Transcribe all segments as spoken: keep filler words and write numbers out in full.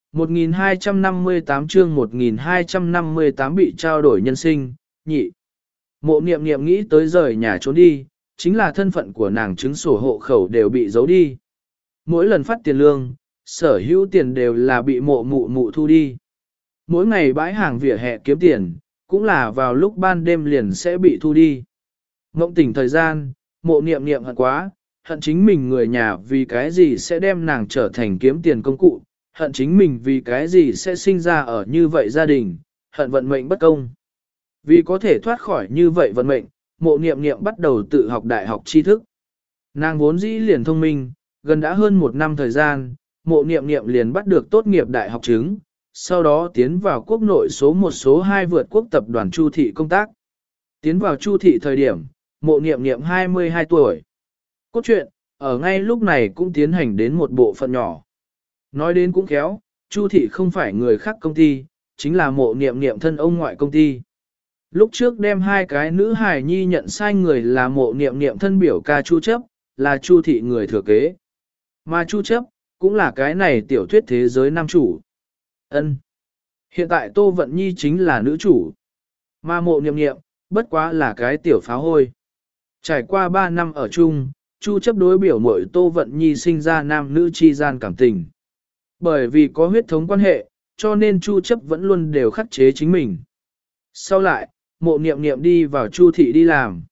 một nghìn hai trăm năm mươi tám chương một nghìn hai trăm năm mươi tám bị trao đổi nhân sinh, nhị. Mộ niệm niệm nghĩ tới rời nhà trốn đi, chính là thân phận của nàng chứng sổ hộ khẩu đều bị giấu đi. Mỗi lần phát tiền lương, sở hữu tiền đều là bị mộ mụ mụ thu đi. Mỗi ngày bãi hàng vỉa hè kiếm tiền, cũng là vào lúc ban đêm liền sẽ bị thu đi. Ngộng tỉnh thời gian, mộ niệm niệm hận quá, hận chính mình người nhà vì cái gì sẽ đem nàng trở thành kiếm tiền công cụ, hận chính mình vì cái gì sẽ sinh ra ở như vậy gia đình, hận vận mệnh bất công. Vì có thể thoát khỏi như vậy vận mệnh, mộ niệm niệm bắt đầu tự học đại học tri thức. Nàng vốn dĩ liền thông minh, gần đã hơn một năm thời gian, mộ niệm niệm liền bắt được tốt nghiệp đại học chứng, sau đó tiến vào quốc nội số một số hai vượt quốc tập đoàn Chu Thị công tác. Tiến vào Chu Thị thời điểm, mộ niệm niệm hai mươi hai tuổi. Cốt truyện, ở ngay lúc này cũng tiến hành đến một bộ phận nhỏ. Nói đến cũng khéo, Chu Thị không phải người khác công ty, chính là mộ niệm niệm thân ông ngoại công ty. Lúc trước đem hai cái nữ hài nhi nhận sai người là mộ niệm niệm thân biểu ca Chu Chấp, là Chu Thị người thừa kế. Mà Chu Chấp, cũng là cái này tiểu thuyết thế giới nam chủ. Ân. Hiện tại Tô Vận Nhi chính là nữ chủ. Mà mộ niệm niệm, bất quá là cái tiểu pháo hôi. Trải qua ba năm ở chung, Chu Chấp đối biểu muội Tô Vận Nhi sinh ra nam nữ chi gian cảm tình. Bởi vì có huyết thống quan hệ, cho nên Chu Chấp vẫn luôn đều khắc chế chính mình. Sau lại, mộ niệm niệm đi vào Chu Thị đi làm.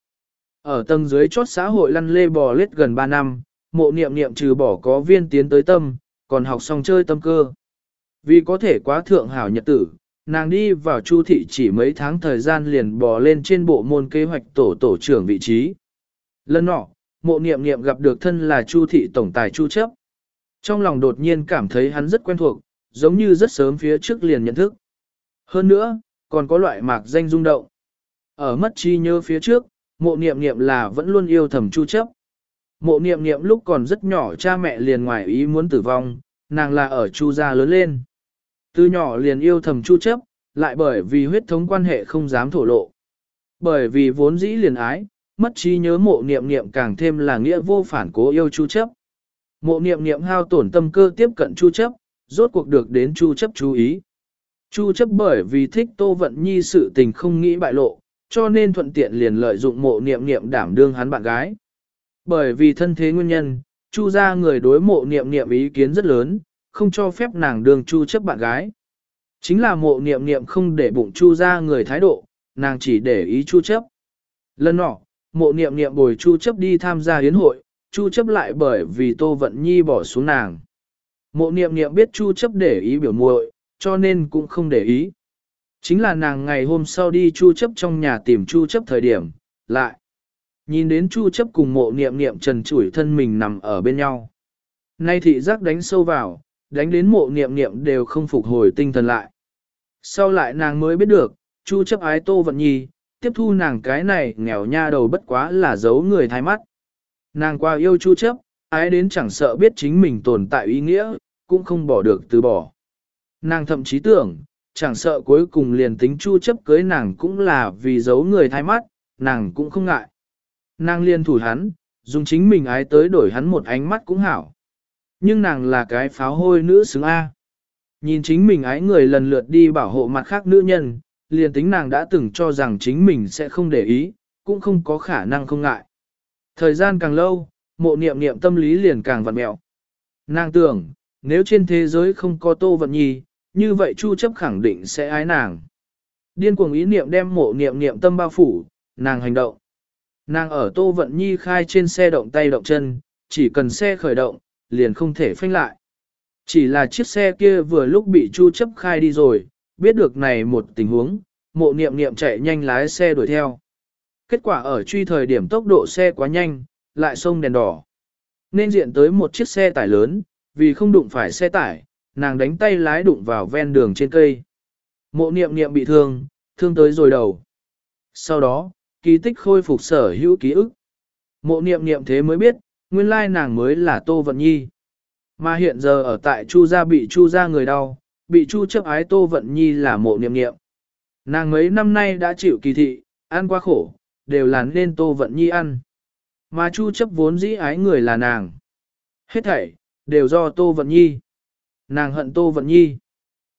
Ở tầng dưới chốt xã hội lăn lê bò lết gần ba năm, mộ niệm niệm trừ bỏ có viên tiến tới tâm, còn học xong chơi tâm cơ. Vì có thể quá thượng hảo nhật tử, nàng đi vào Chu Thị chỉ mấy tháng thời gian liền bò lên trên bộ môn kế hoạch tổ tổ trưởng vị trí. Lần nọ, mộ niệm niệm gặp được thân là Chu Thị tổng tài Chu Chấp. Trong lòng đột nhiên cảm thấy hắn rất quen thuộc, giống như rất sớm phía trước liền nhận thức. Hơn nữa, còn có loại mạc danh rung động. Ở mất trí nhớ phía trước, mộ niệm niệm là vẫn luôn yêu thầm Chu Chấp. Mộ niệm niệm lúc còn rất nhỏ cha mẹ liền ngoài ý muốn tử vong, nàng là ở Chu gia lớn lên. Từ nhỏ liền yêu thầm Chu Chấp, lại bởi vì huyết thống quan hệ không dám thổ lộ. Bởi vì vốn dĩ liền ái, mất trí nhớ mộ niệm niệm càng thêm là nghĩa vô phản cố yêu Chu Chấp. Mộ niệm niệm hao tổn tâm cơ tiếp cận Chu Chấp, rốt cuộc được đến Chu Chấp chú ý. Chu Chấp bởi vì thích Tô Vận Nhi sự tình không nghĩ bại lộ, cho nên thuận tiện liền lợi dụng mộ niệm niệm đảm đương hắn bạn gái. Bởi vì thân thế nguyên nhân, Chu gia người đối mộ niệm niệm ý kiến rất lớn, không cho phép nàng đương Chu Chấp bạn gái. Chính là mộ niệm niệm không để bụng Chu gia người thái độ, nàng chỉ để ý Chu Chấp. Lần nọ, mộ niệm niệm bồi Chu Chấp đi tham gia yến hội, Chu Chấp lại bởi vì Tô Vận Nhi bỏ xuống nàng. Mộ niệm niệm biết Chu Chấp để ý biểu muội, cho nên cũng không để ý. Chính là nàng ngày hôm sau đi Chu Chấp trong nhà tìm Chu Chấp thời điểm, lại nhìn đến Chu Chấp cùng mộ niệm niệm trần trụi thân mình nằm ở bên nhau. Nay thị giác đánh sâu vào, đánh đến mộ niệm niệm đều không phục hồi tinh thần lại. Sau lại nàng mới biết được, Chu Chấp ái Tô Vận Nhi, tiếp thu nàng cái này nghèo nha đầu bất quá là giấu người thái mắt. Nàng qua yêu Chu Chấp, ái đến chẳng sợ biết chính mình tồn tại ý nghĩa, cũng không bỏ được từ bỏ. Nàng thậm chí tưởng, chẳng sợ cuối cùng liền tính Chu Chấp cưới nàng cũng là vì giấu người thái mắt, nàng cũng không ngại. Nàng liên thủ hắn, dùng chính mình ái tới đổi hắn một ánh mắt cũng hảo. Nhưng nàng là cái pháo hôi nữ xứng A. Nhìn chính mình ái người lần lượt đi bảo hộ mặt khác nữ nhân, liền tính nàng đã từng cho rằng chính mình sẽ không để ý, cũng không có khả năng không ngại. Thời gian càng lâu, mộ niệm niệm tâm lý liền càng vặn mẹo. Nàng tưởng, nếu trên thế giới không có Tô Vận Nhi, như vậy Chu Chấp khẳng định sẽ ái nàng. Điên cuồng ý niệm đem mộ niệm niệm tâm bao phủ, nàng hành động. Nàng ở Tô Vận Nhi khai trên xe động tay động chân, chỉ cần xe khởi động, liền không thể phanh lại. Chỉ là chiếc xe kia vừa lúc bị Chu Chấp khai đi rồi, biết được này một tình huống, mộ niệm niệm chạy nhanh lái xe đuổi theo. Kết quả ở truy thời điểm tốc độ xe quá nhanh, lại xông đèn đỏ. Nên diện tới một chiếc xe tải lớn, vì không đụng phải xe tải, nàng đánh tay lái đụng vào ven đường trên cây. Mộ niệm niệm bị thương, thương tới rồi đầu. Sau đó, kỳ tích khôi phục sở hữu ký ức. Mộ niệm niệm thế mới biết, nguyên lai nàng mới là Tô Vận Nhi. Mà hiện giờ ở tại Chu gia bị Chu gia người đau, bị Chu Chấp ái Tô Vận Nhi là mộ niệm niệm. Nàng mấy năm nay đã chịu kỳ thị, ăn quá khổ, đều là nên Tô Vận Nhi ăn. Mà Chu Chấp vốn dĩ ái người là nàng. Hết thảy, đều do Tô Vận Nhi. Nàng hận Tô Vận Nhi.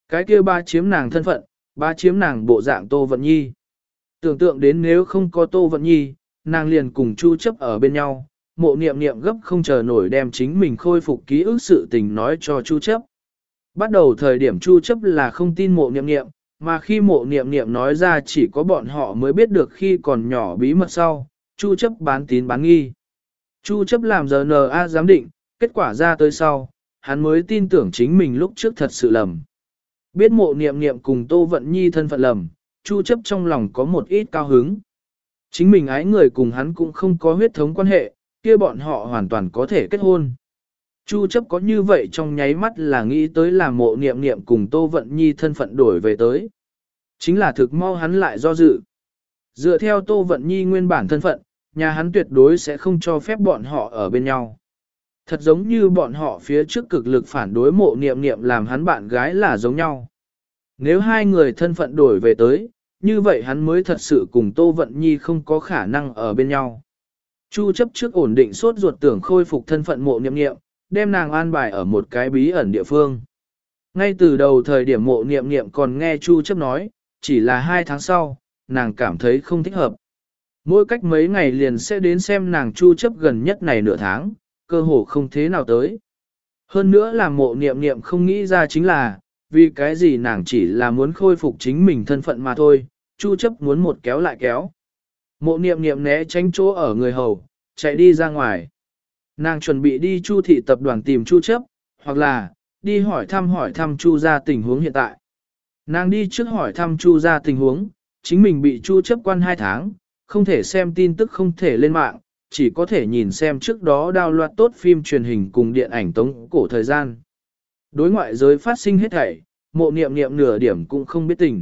Cái kia ba chiếm nàng thân phận, ba chiếm nàng bộ dạng Tô Vận Nhi. Tưởng tượng đến nếu không có Tô Vận Nhi, nàng liền cùng Chu chấp ở bên nhau, mộ niệm niệm gấp không chờ nổi đem chính mình khôi phục ký ức sự tình nói cho Chu chấp. Bắt đầu thời điểm Chu chấp là không tin mộ niệm niệm, mà khi mộ niệm niệm nói ra chỉ có bọn họ mới biết được khi còn nhỏ bí mật sau, Chu chấp bán tín bán nghi. Chu chấp làm giờ en a giám định, kết quả ra tới sau, hắn mới tin tưởng chính mình lúc trước thật sự lầm. Biết mộ niệm niệm cùng Tô Vận Nhi thân phận lầm, Chu chấp trong lòng có một ít cao hứng. Chính mình ái người cùng hắn cũng không có huyết thống quan hệ, kia bọn họ hoàn toàn có thể kết hôn. Chu chấp có như vậy trong nháy mắt là nghĩ tới là mộ niệm niệm cùng Tô Vận Nhi thân phận đổi về tới. Chính là thực mau hắn lại do dự. Dựa theo Tô Vận Nhi nguyên bản thân phận, nhà hắn tuyệt đối sẽ không cho phép bọn họ ở bên nhau. Thật giống như bọn họ phía trước cực lực phản đối mộ niệm niệm làm hắn bạn gái là giống nhau. Nếu hai người thân phận đổi về tới, như vậy hắn mới thật sự cùng Tô Vận Nhi không có khả năng ở bên nhau. Chu chấp trước ổn định sốt ruột tưởng khôi phục thân phận mộ niệm niệm, đem nàng an bài ở một cái bí ẩn địa phương. Ngay từ đầu thời điểm mộ niệm niệm còn nghe Chu chấp nói, chỉ là hai tháng sau, nàng cảm thấy không thích hợp. Mỗi cách mấy ngày liền sẽ đến xem nàng Chu chấp gần nhất này nửa tháng, cơ hồ không thế nào tới. Hơn nữa là mộ niệm niệm không nghĩ ra chính là, vì cái gì nàng chỉ là muốn khôi phục chính mình thân phận mà thôi, Chu chấp muốn một kéo lại kéo. Mộ niệm niệm né tránh chỗ ở người hầu, chạy đi ra ngoài. Nàng chuẩn bị đi Chu thị tập đoàn tìm Chu chấp, hoặc là, đi hỏi thăm hỏi thăm Chu gia tình huống hiện tại. Nàng đi trước hỏi thăm Chu gia tình huống, chính mình bị Chu chấp quan hai tháng, không thể xem tin tức không thể lên mạng, chỉ có thể nhìn xem trước đó đào loạt tốt phim truyền hình cùng điện ảnh tống cổ thời gian. Đối ngoại giới phát sinh hết thảy, mộ niệm niệm nửa điểm cũng không biết tình.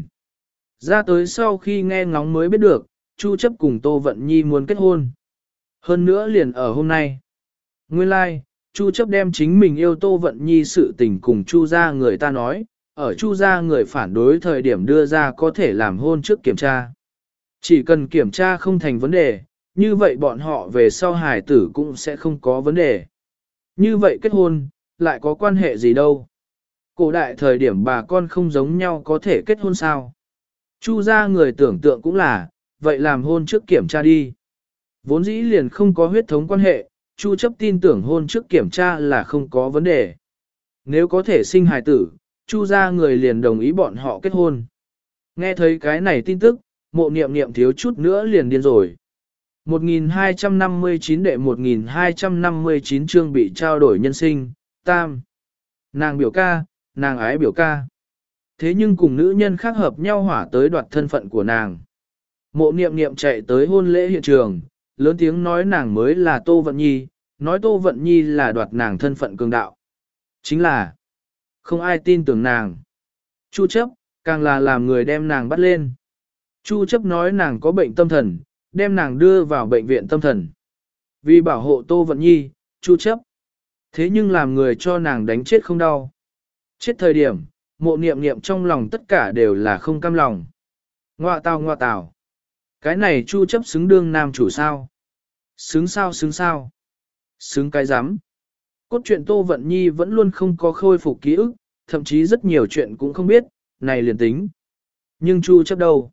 Ra tới sau khi nghe ngóng mới biết được, Chu chấp cùng Tô Vận Nhi muốn kết hôn. Hơn nữa liền ở hôm nay. Nguyên lai, like, Chu chấp đem chính mình yêu Tô Vận Nhi sự tình cùng Chu gia người ta nói, ở Chu gia người phản đối thời điểm đưa ra có thể làm hôn trước kiểm tra. Chỉ cần kiểm tra không thành vấn đề, như vậy bọn họ về sau hài tử cũng sẽ không có vấn đề. Như vậy kết hôn, lại có quan hệ gì đâu. Cổ đại thời điểm bà con không giống nhau có thể kết hôn sao. Chu gia người tưởng tượng cũng là, vậy làm hôn trước kiểm tra đi. Vốn dĩ liền không có huyết thống quan hệ, Chu chấp tin tưởng hôn trước kiểm tra là không có vấn đề. Nếu có thể sinh hài tử, Chu gia người liền đồng ý bọn họ kết hôn. Nghe thấy cái này tin tức, mộ niệm niệm thiếu chút nữa liền điên rồi. một nghìn hai trăm năm mươi chín đệ một nghìn hai trăm năm mươi chín chương bị trao đổi nhân sinh, tam. Nàng biểu ca, nàng ái biểu ca. Thế nhưng cùng nữ nhân khác hợp nhau hỏa tới đoạt thân phận của nàng. Mộ niệm niệm chạy tới hôn lễ hiện trường, lớn tiếng nói nàng mới là Tô Vận Nhi, nói Tô Vận Nhi là đoạt nàng thân phận cường đạo. Chính là, không ai tin tưởng nàng. Chu chấp, càng là làm người đem nàng bắt lên. Chu chấp nói nàng có bệnh tâm thần, đem nàng đưa vào bệnh viện tâm thần. Vì bảo hộ Tô Vận Nhi, Chu chấp. Thế nhưng làm người cho nàng đánh chết không đau. Chết thời điểm, mộ niệm niệm trong lòng tất cả đều là không cam lòng. Ngoạ tào ngoạ tào. Cái này Chu chấp xứng đương nam chủ sao? Xứng sao xứng sao? Xứng cái rắm. Cốt truyện Tô Vận Nhi vẫn luôn không có khôi phục ký ức, thậm chí rất nhiều chuyện cũng không biết, này liền tính. Nhưng Chu chấp đâu?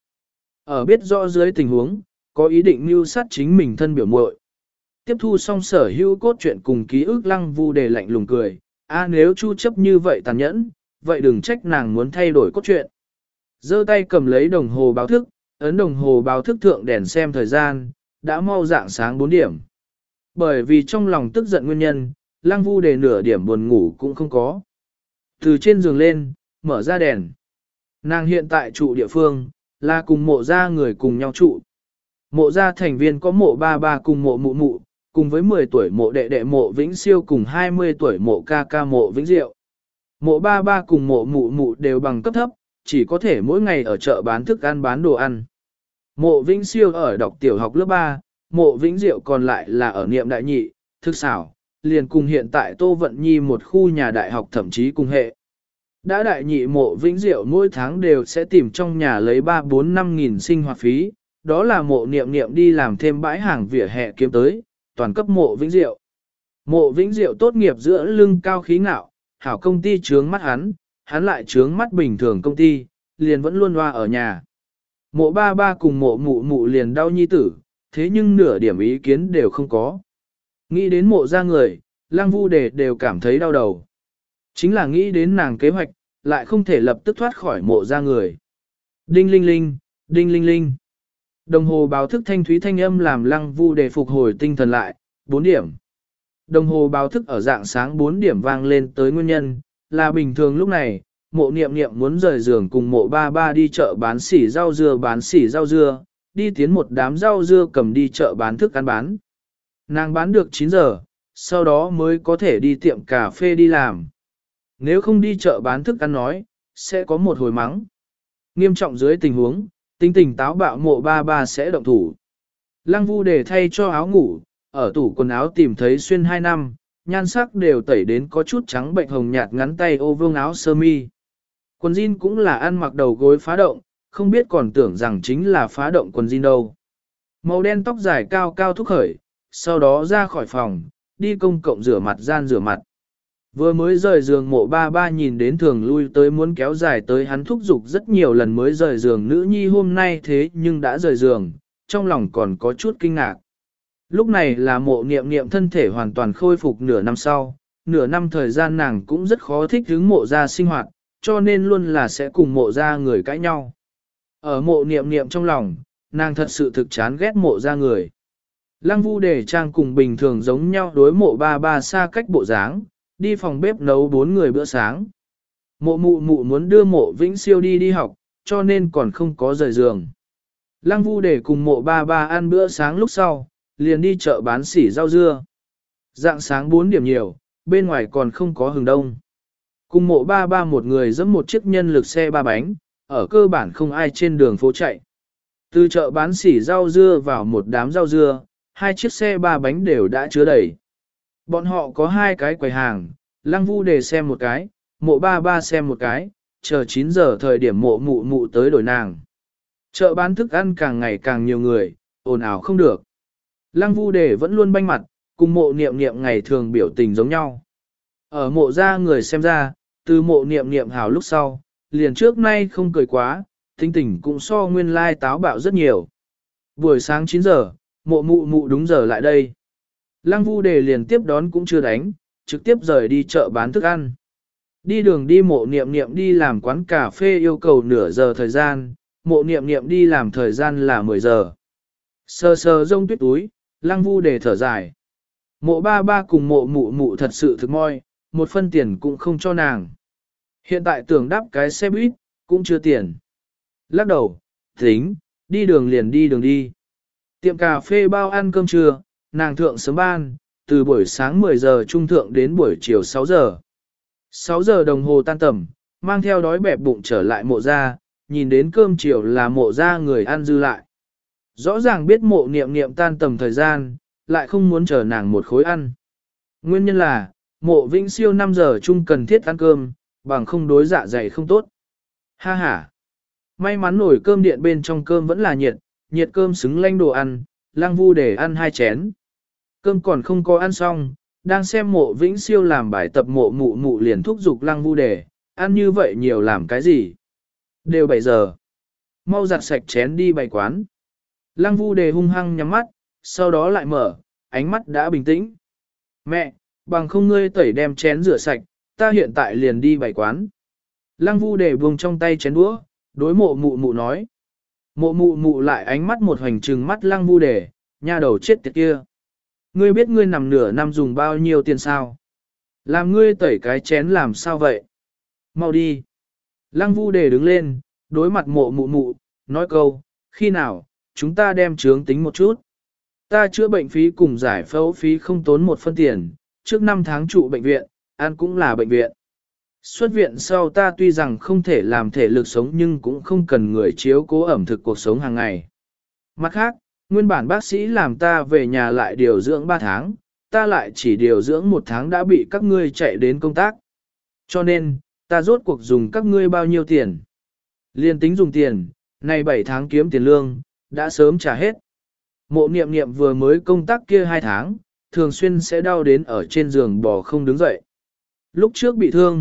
Ở biết rõ dưới tình huống, có ý định mưu sát chính mình thân biểu muội. Tiếp thu xong sở hữu cốt truyện cùng ký ức Lăng Vu Đề lạnh lùng cười, a nếu Chu chấp như vậy tàn nhẫn, vậy đừng trách nàng muốn thay đổi cốt truyện. Giơ tay cầm lấy đồng hồ báo thức, ấn đồng hồ báo thức thượng đèn xem thời gian, đã mau dạng sáng bốn điểm. Bởi vì trong lòng tức giận nguyên nhân, Lăng Vu Đề nửa điểm buồn ngủ cũng không có. Từ trên giường lên, mở ra đèn. Nàng hiện tại trụ địa phương, là cùng mộ gia người cùng nhau trụ. Mộ gia thành viên có mộ ba ba cùng mộ mụ mụ, cùng với mười tuổi mộ đệ đệ mộ Vĩnh Siêu cùng hai mươi tuổi mộ ca ca mộ Vĩnh Diệu. Mộ ba ba cùng mộ mụ mụ đều bằng cấp thấp, chỉ có thể mỗi ngày ở chợ bán thức ăn bán đồ ăn. Mộ Vĩnh Siêu ở đọc tiểu học lớp ba, mộ Vĩnh Diệu còn lại là ở niệm đại nhị, thức xảo, liền cùng hiện tại Tô Vận Nhi một khu nhà đại học thậm chí cùng hệ. Đã đại nhị mộ Vĩnh Diệu mỗi tháng đều sẽ tìm trong nhà lấy ba bốn năm nghìn sinh hoạt phí, đó là mộ niệm niệm đi làm thêm bãi hàng vỉa hè kiếm tới, toàn cấp mộ Vĩnh Diệu. Mộ Vĩnh Diệu tốt nghiệp giữa lưng cao khí ngạo, hảo công ty trướng mắt hắn, hắn lại trướng mắt bình thường công ty, liền vẫn luôn loa ở nhà. Mộ ba ba cùng mộ mụ mụ liền đau nhi tử, thế nhưng nửa điểm ý kiến đều không có. Nghĩ đến mộ ra người, Lăng Vu Đề đều cảm thấy đau đầu. Chính là nghĩ đến nàng kế hoạch, lại không thể lập tức thoát khỏi mộ ra người. Đinh linh linh, đinh linh linh. Đồng hồ báo thức thanh thúy thanh âm làm Lăng Vu Đề phục hồi tinh thần lại, bốn điểm. Đồng hồ báo thức ở dạng sáng bốn điểm vang lên tới nguyên nhân, là bình thường lúc này, mộ niệm niệm muốn rời giường cùng mộ ba ba đi chợ bán sỉ rau dưa bán sỉ rau dưa, đi tiến một đám rau dưa cầm đi chợ bán thức ăn bán. Nàng bán được chín giờ, sau đó mới có thể đi tiệm cà phê đi làm. Nếu không đi chợ bán thức ăn nói, sẽ có một hồi mắng. Nghiêm trọng dưới tình huống, tính tình táo bạo mộ ba ba sẽ động thủ. Lăng Vu Đề thay cho áo ngủ, ở tủ quần áo tìm thấy xuyên hai năm, nhan sắc đều tẩy đến có chút trắng bệnh hồng nhạt ngắn tay ô vương áo sơ mi. Quần jean cũng là ăn mặc đầu gối phá động, không biết còn tưởng rằng chính là phá động quần jean đâu. Màu đen tóc dài cao cao thúc khởi, sau đó ra khỏi phòng, đi công cộng rửa mặt gian rửa mặt. Vừa mới rời giường mộ ba ba nhìn đến thường lui tới muốn kéo dài tới hắn thúc giục rất nhiều lần mới rời giường nữ nhi hôm nay thế nhưng đã rời giường, trong lòng còn có chút kinh ngạc. Lúc này là mộ niệm niệm thân thể hoàn toàn khôi phục nửa năm sau, nửa năm thời gian nàng cũng rất khó thích hứng mộ ra sinh hoạt, cho nên luôn là sẽ cùng mộ ra người cãi nhau. Ở mộ niệm niệm trong lòng, nàng thật sự thực chán ghét mộ ra người. Lăng Vu Đề trang cùng bình thường giống nhau đối mộ ba ba xa cách bộ dáng, đi phòng bếp nấu bốn người bữa sáng. Mộ mụ mụ muốn đưa mộ Vĩnh Siêu đi đi học, cho nên còn không có rời giường. Lăng Vu Đề cùng mộ ba ba ăn bữa sáng lúc sau, liền đi chợ bán sỉ rau dưa. Dạng sáng bốn điểm nhiều, bên ngoài còn không có hừng đông. Cùng mộ ba ba một người dẫm một chiếc nhân lực xe ba bánh, ở cơ bản không ai trên đường phố chạy. Từ chợ bán sỉ rau dưa vào một đám rau dưa, hai chiếc xe ba bánh đều đã chứa đầy. Bọn họ có hai cái quầy hàng, Lăng Vu Đề xem một cái, mộ ba ba xem một cái, chờ chín giờ thời điểm mộ mụ mụ tới đổi nàng. Chợ bán thức ăn càng ngày càng nhiều người, ồn ào không được. Lăng Vu Đề vẫn luôn banh mặt, cùng mộ niệm niệm ngày thường biểu tình giống nhau. Ở mộ ra người xem ra, từ mộ niệm niệm hào lúc sau, liền trước nay không cười quá, tính tình cũng so nguyên lai táo bạo rất nhiều. Buổi sáng chín giờ, mộ mụ mụ đúng giờ lại đây. Lăng Vu Đề liền tiếp đón cũng chưa đánh, trực tiếp rời đi chợ bán thức ăn. Đi đường đi mộ niệm niệm đi làm quán cà phê yêu cầu nửa giờ thời gian, mộ niệm niệm đi làm thời gian là mười giờ. Sờ sờ rông tuyết túi, Lăng Vu Đề thở dài. Mộ ba ba cùng mộ mụ mụ thật sự thực moi, một phân tiền cũng không cho nàng. Hiện tại tưởng đáp cái xe buýt, cũng chưa tiền. Lắc đầu, tính, đi đường liền đi đường đi. Tiệm cà phê bao ăn cơm trưa, nàng thượng sớm ban, từ buổi sáng mười giờ trung thượng đến buổi chiều sáu giờ. sáu giờ đồng hồ tan tầm, mang theo đói bẹp bụng trở lại mộ ra, nhìn đến cơm chiều là mộ ra người ăn dư lại. Rõ ràng biết mộ niệm niệm tan tầm thời gian, lại không muốn chờ nàng một khối ăn. Nguyên nhân là, mộ Vĩnh Siêu năm giờ chung cần thiết ăn cơm, bằng không đối dạ dày không tốt. Ha ha! May mắn nổi cơm điện bên trong cơm vẫn là nhiệt, nhiệt cơm xứng lanh đồ ăn, Lăng Vu để ăn hai chén. Cơm còn không có ăn xong, đang xem mộ Vĩnh Siêu làm bài tập mộ mụ mụ liền thúc giục Lăng Vu để, ăn như vậy nhiều làm cái gì? Đều bảy giờ. Mau giặt sạch chén đi bày quán. Lăng Vu Đề hung hăng nhắm mắt, sau đó lại mở, ánh mắt đã bình tĩnh. Mẹ, bằng không ngươi tẩy đem chén rửa sạch, ta hiện tại liền đi bày quán. Lăng Vu Đề buông trong tay chén đũa, đối mộ mụ mụ nói. Mộ mụ mụ lại ánh mắt một hoành trừng mắt Lăng Vu Đề, nha đầu chết tiệt kia. Ngươi biết ngươi nằm nửa năm dùng bao nhiêu tiền sao? Làm ngươi tẩy cái chén làm sao vậy? Mau đi. Lăng Vu Đề đứng lên, đối mặt mộ mụ mụ, nói câu, khi nào, chúng ta đem chướng tính một chút. Ta chữa bệnh phí cùng giải phẫu phí không tốn một phân tiền, trước năm tháng trụ bệnh viện, ăn cũng là bệnh viện. Xuất viện sau ta tuy rằng không thể làm thể lực sống nhưng cũng không cần người chiếu cố ẩm thực cuộc sống hàng ngày. Mặt khác, nguyên bản bác sĩ làm ta về nhà lại điều dưỡng ba tháng, ta lại chỉ điều dưỡng một tháng đã bị các ngươi chạy đến công tác. Cho nên, ta rốt cuộc dùng các ngươi bao nhiêu tiền. Liên tính dùng tiền, này bảy tháng kiếm tiền lương, đã sớm trả hết. Mộ niệm niệm vừa mới công tác kia hai tháng, thường xuyên sẽ đau đến ở trên giường bò không đứng dậy. Lúc trước bị thương,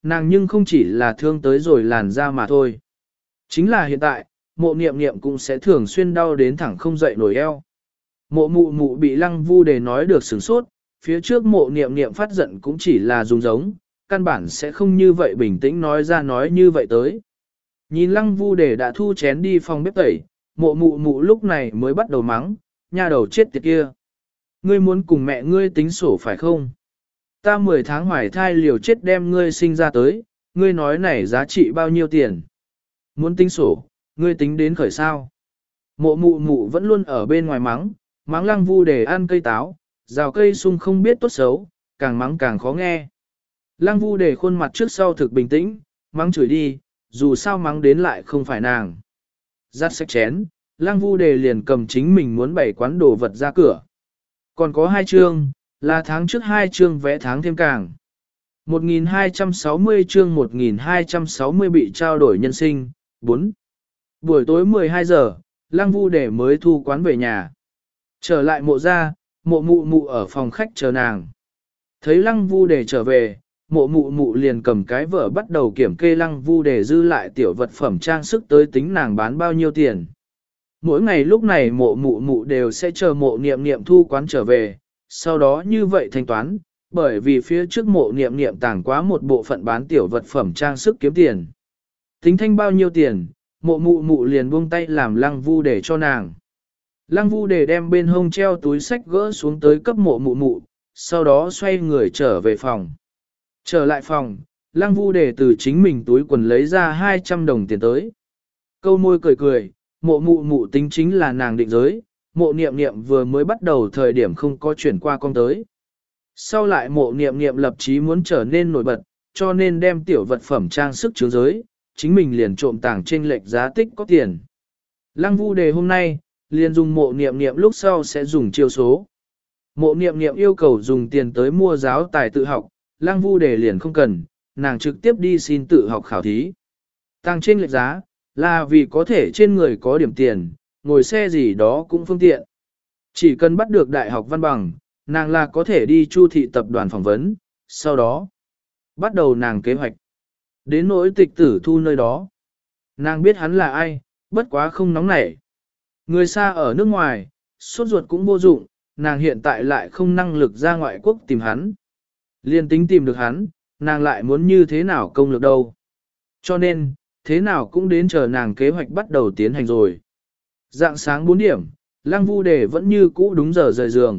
Nàng nhưng không chỉ là thương tới rồi làn da mà thôi. Chính là hiện tại, mộ niệm niệm cũng sẽ thường xuyên đau đến thẳng không dậy nổi eo. Mộ mụ mụ bị lăng vu đề nói được sửng sốt, phía trước mộ niệm niệm phát giận cũng chỉ là dùng giống, căn bản sẽ không như vậy bình tĩnh nói ra nói như vậy tới. Nhìn lăng vu đề đã thu chén đi phòng bếp tẩy, mộ mụ mụ lúc này mới bắt đầu mắng, nha đầu chết tiệt kia. Ngươi muốn cùng mẹ ngươi tính sổ phải không? Ta mười tháng hoài thai liều chết đem ngươi sinh ra tới, ngươi nói này giá trị bao nhiêu tiền? Muốn tính sổ, ngươi tính đến khởi sao? Mộ mụ mụ vẫn luôn ở bên ngoài mắng, mắng lăng vu để ăn cây táo, rào cây sung không biết tốt xấu, càng mắng càng khó nghe. Lăng vu để khuôn mặt trước sau thực bình tĩnh, mắng chửi đi, dù sao mắng đến lại không phải nàng. Giắt sạch chén, lăng vu đề liền cầm chính mình muốn bày quán đồ vật ra cửa. Còn có hai chương, là tháng trước hai chương vẽ tháng thêm càng. một nghìn hai trăm sáu mươi chương một nghìn hai trăm sáu mươi bị trao đổi nhân sinh, bốn. Buổi tối mười hai giờ, lăng vu đề mới thu quán về nhà. Trở lại mộ ra, mộ mụ mụ ở phòng khách chờ nàng. Thấy lăng vu đề trở về, mộ mụ mụ liền cầm cái vở bắt đầu kiểm kê lăng vu đề dư lại tiểu vật phẩm trang sức tới tính nàng bán bao nhiêu tiền. Mỗi ngày lúc này mộ mụ mụ đều sẽ chờ mộ niệm niệm thu quán trở về, sau đó như vậy thanh toán, bởi vì phía trước mộ niệm niệm tàng quá một bộ phận bán tiểu vật phẩm trang sức kiếm tiền. Tính thanh bao nhiêu tiền, mộ mụ mụ liền buông tay làm lăng vu để cho nàng. Lăng vu để đem bên hông treo túi sách gỡ xuống tới cấp mộ mụ mụ, sau đó xoay người trở về phòng. Trở lại phòng, lăng vu để từ chính mình túi quần lấy ra hai trăm đồng tiền tới. Câu môi cười cười, mộ mụ mụ tính chính là nàng định giới, mộ niệm niệm vừa mới bắt đầu thời điểm không có chuyển qua con tới. Sau lại mộ niệm niệm lập chí muốn trở nên nổi bật, cho nên đem tiểu vật phẩm trang sức chứa giới, chính mình liền trộm tàng trên lệch giá tích có tiền. Lăng vu đề hôm nay, liền dùng mộ niệm niệm lúc sau sẽ dùng chiêu số. Mộ niệm niệm yêu cầu dùng tiền tới mua giáo tài tự học, lăng vu đề liền không cần, nàng trực tiếp đi xin tự học khảo thí. Tàng trên lệch giá, là vì có thể trên người có điểm tiền, ngồi xe gì đó cũng phương tiện. Chỉ cần bắt được đại học văn bằng, nàng là có thể đi chu thị tập đoàn phỏng vấn, sau đó bắt đầu nàng kế hoạch. Đến nỗi tịch tử thu nơi đó. Nàng biết hắn là ai, bất quá không nóng nảy. Người xa ở nước ngoài, sốt ruột cũng vô dụng, nàng hiện tại lại không năng lực ra ngoại quốc tìm hắn. Liên tính tìm được hắn, nàng lại muốn như thế nào công lực đâu. Cho nên, thế nào cũng đến chờ nàng kế hoạch bắt đầu tiến hành rồi. Dạng sáng bốn điểm, Lăng Vu Đề vẫn như cũ đúng giờ rời giường.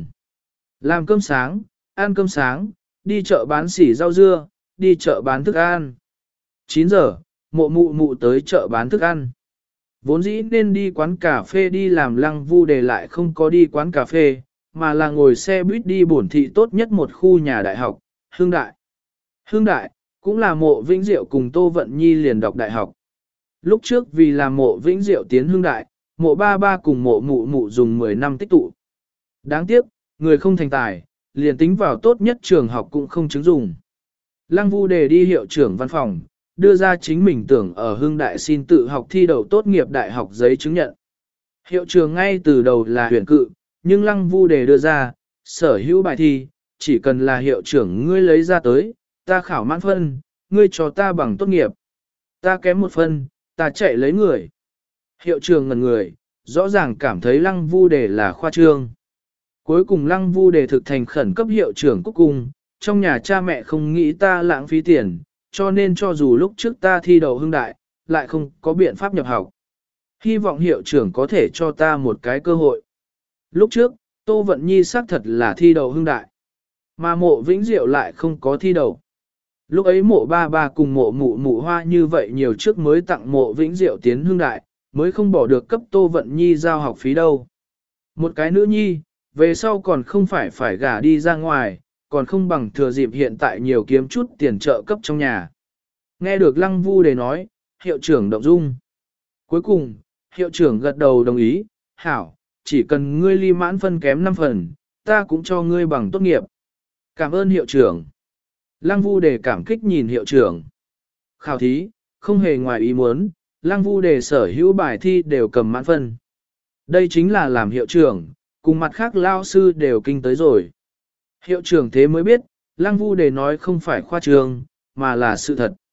Làm cơm sáng, ăn cơm sáng, đi chợ bán sỉ rau dưa, đi chợ bán thức ăn. chín giờ, mộ mụ mụ tới chợ bán thức ăn. Vốn dĩ nên đi quán cà phê đi làm Lăng Vu Đề lại không có đi quán cà phê, mà là ngồi xe buýt đi bổn thị tốt nhất một khu nhà đại học, Hương Đại. Hương Đại, cũng là mộ Vĩnh Diệu cùng Tô Vận Nhi liền đọc đại học. Lúc trước vì làm mộ Vĩnh Diệu tiến Hương Đại, mộ ba ba cùng mộ mụ mụ dùng mười năm tích tụ. Đáng tiếc, người không thành tài, liền tính vào tốt nhất trường học cũng không chứng dùng. Lăng Vu Đề đi hiệu trưởng văn phòng, đưa ra chính mình tưởng ở Hưng Đại xin tự học thi đậu tốt nghiệp đại học giấy chứng nhận. Hiệu trưởng ngay từ đầu là huyền cự, nhưng Lăng Vu Đề đưa ra, sở hữu bài thi, chỉ cần là hiệu trưởng ngươi lấy ra tới, ta khảo mãn phân, ngươi cho ta bằng tốt nghiệp. Ta kém một phân, ta chạy lấy người. Hiệu trưởng ngẩn người, rõ ràng cảm thấy Lăng Vu Đề là khoa trương. Cuối cùng Lăng Vu Đề thực thành khẩn cấp hiệu trưởng cúc cung, trong nhà cha mẹ không nghĩ ta lãng phí tiền, cho nên cho dù lúc trước ta thi đậu Hưng Đại, lại không có biện pháp nhập học. Hy vọng hiệu trưởng có thể cho ta một cái cơ hội. Lúc trước, Tô Vận Nhi xác thật là thi đậu Hưng Đại, mà mộ Vĩnh Diệu lại không có thi đậu. Lúc ấy mộ ba ba cùng mộ mụ mụ hoa như vậy nhiều trước mới tặng mộ Vĩnh Diệu tiến Hưng Đại, mới không bỏ được cấp Tô Vận Nhi giao học phí đâu. Một cái nữ nhi, về sau còn không phải phải gả đi ra ngoài, còn không bằng thừa dịp hiện tại nhiều kiếm chút tiền trợ cấp trong nhà. Nghe được Lăng Vu Đề nói, hiệu trưởng động dung. Cuối cùng, hiệu trưởng gật đầu đồng ý, hảo, chỉ cần ngươi ly mãn phân kém năm phần, ta cũng cho ngươi bằng tốt nghiệp. Cảm ơn hiệu trưởng. Lăng Vu Đề cảm kích nhìn hiệu trưởng. Khảo thí, không hề ngoài ý muốn, Lăng Vu Đề sở hữu bài thi đều cầm mãn phân. Đây chính là làm hiệu trưởng, cùng mặt khác lao sư đều kinh tới rồi. Hiệu trưởng thế mới biết, Lăng Vu Đề nói không phải khoa trương, mà là sự thật.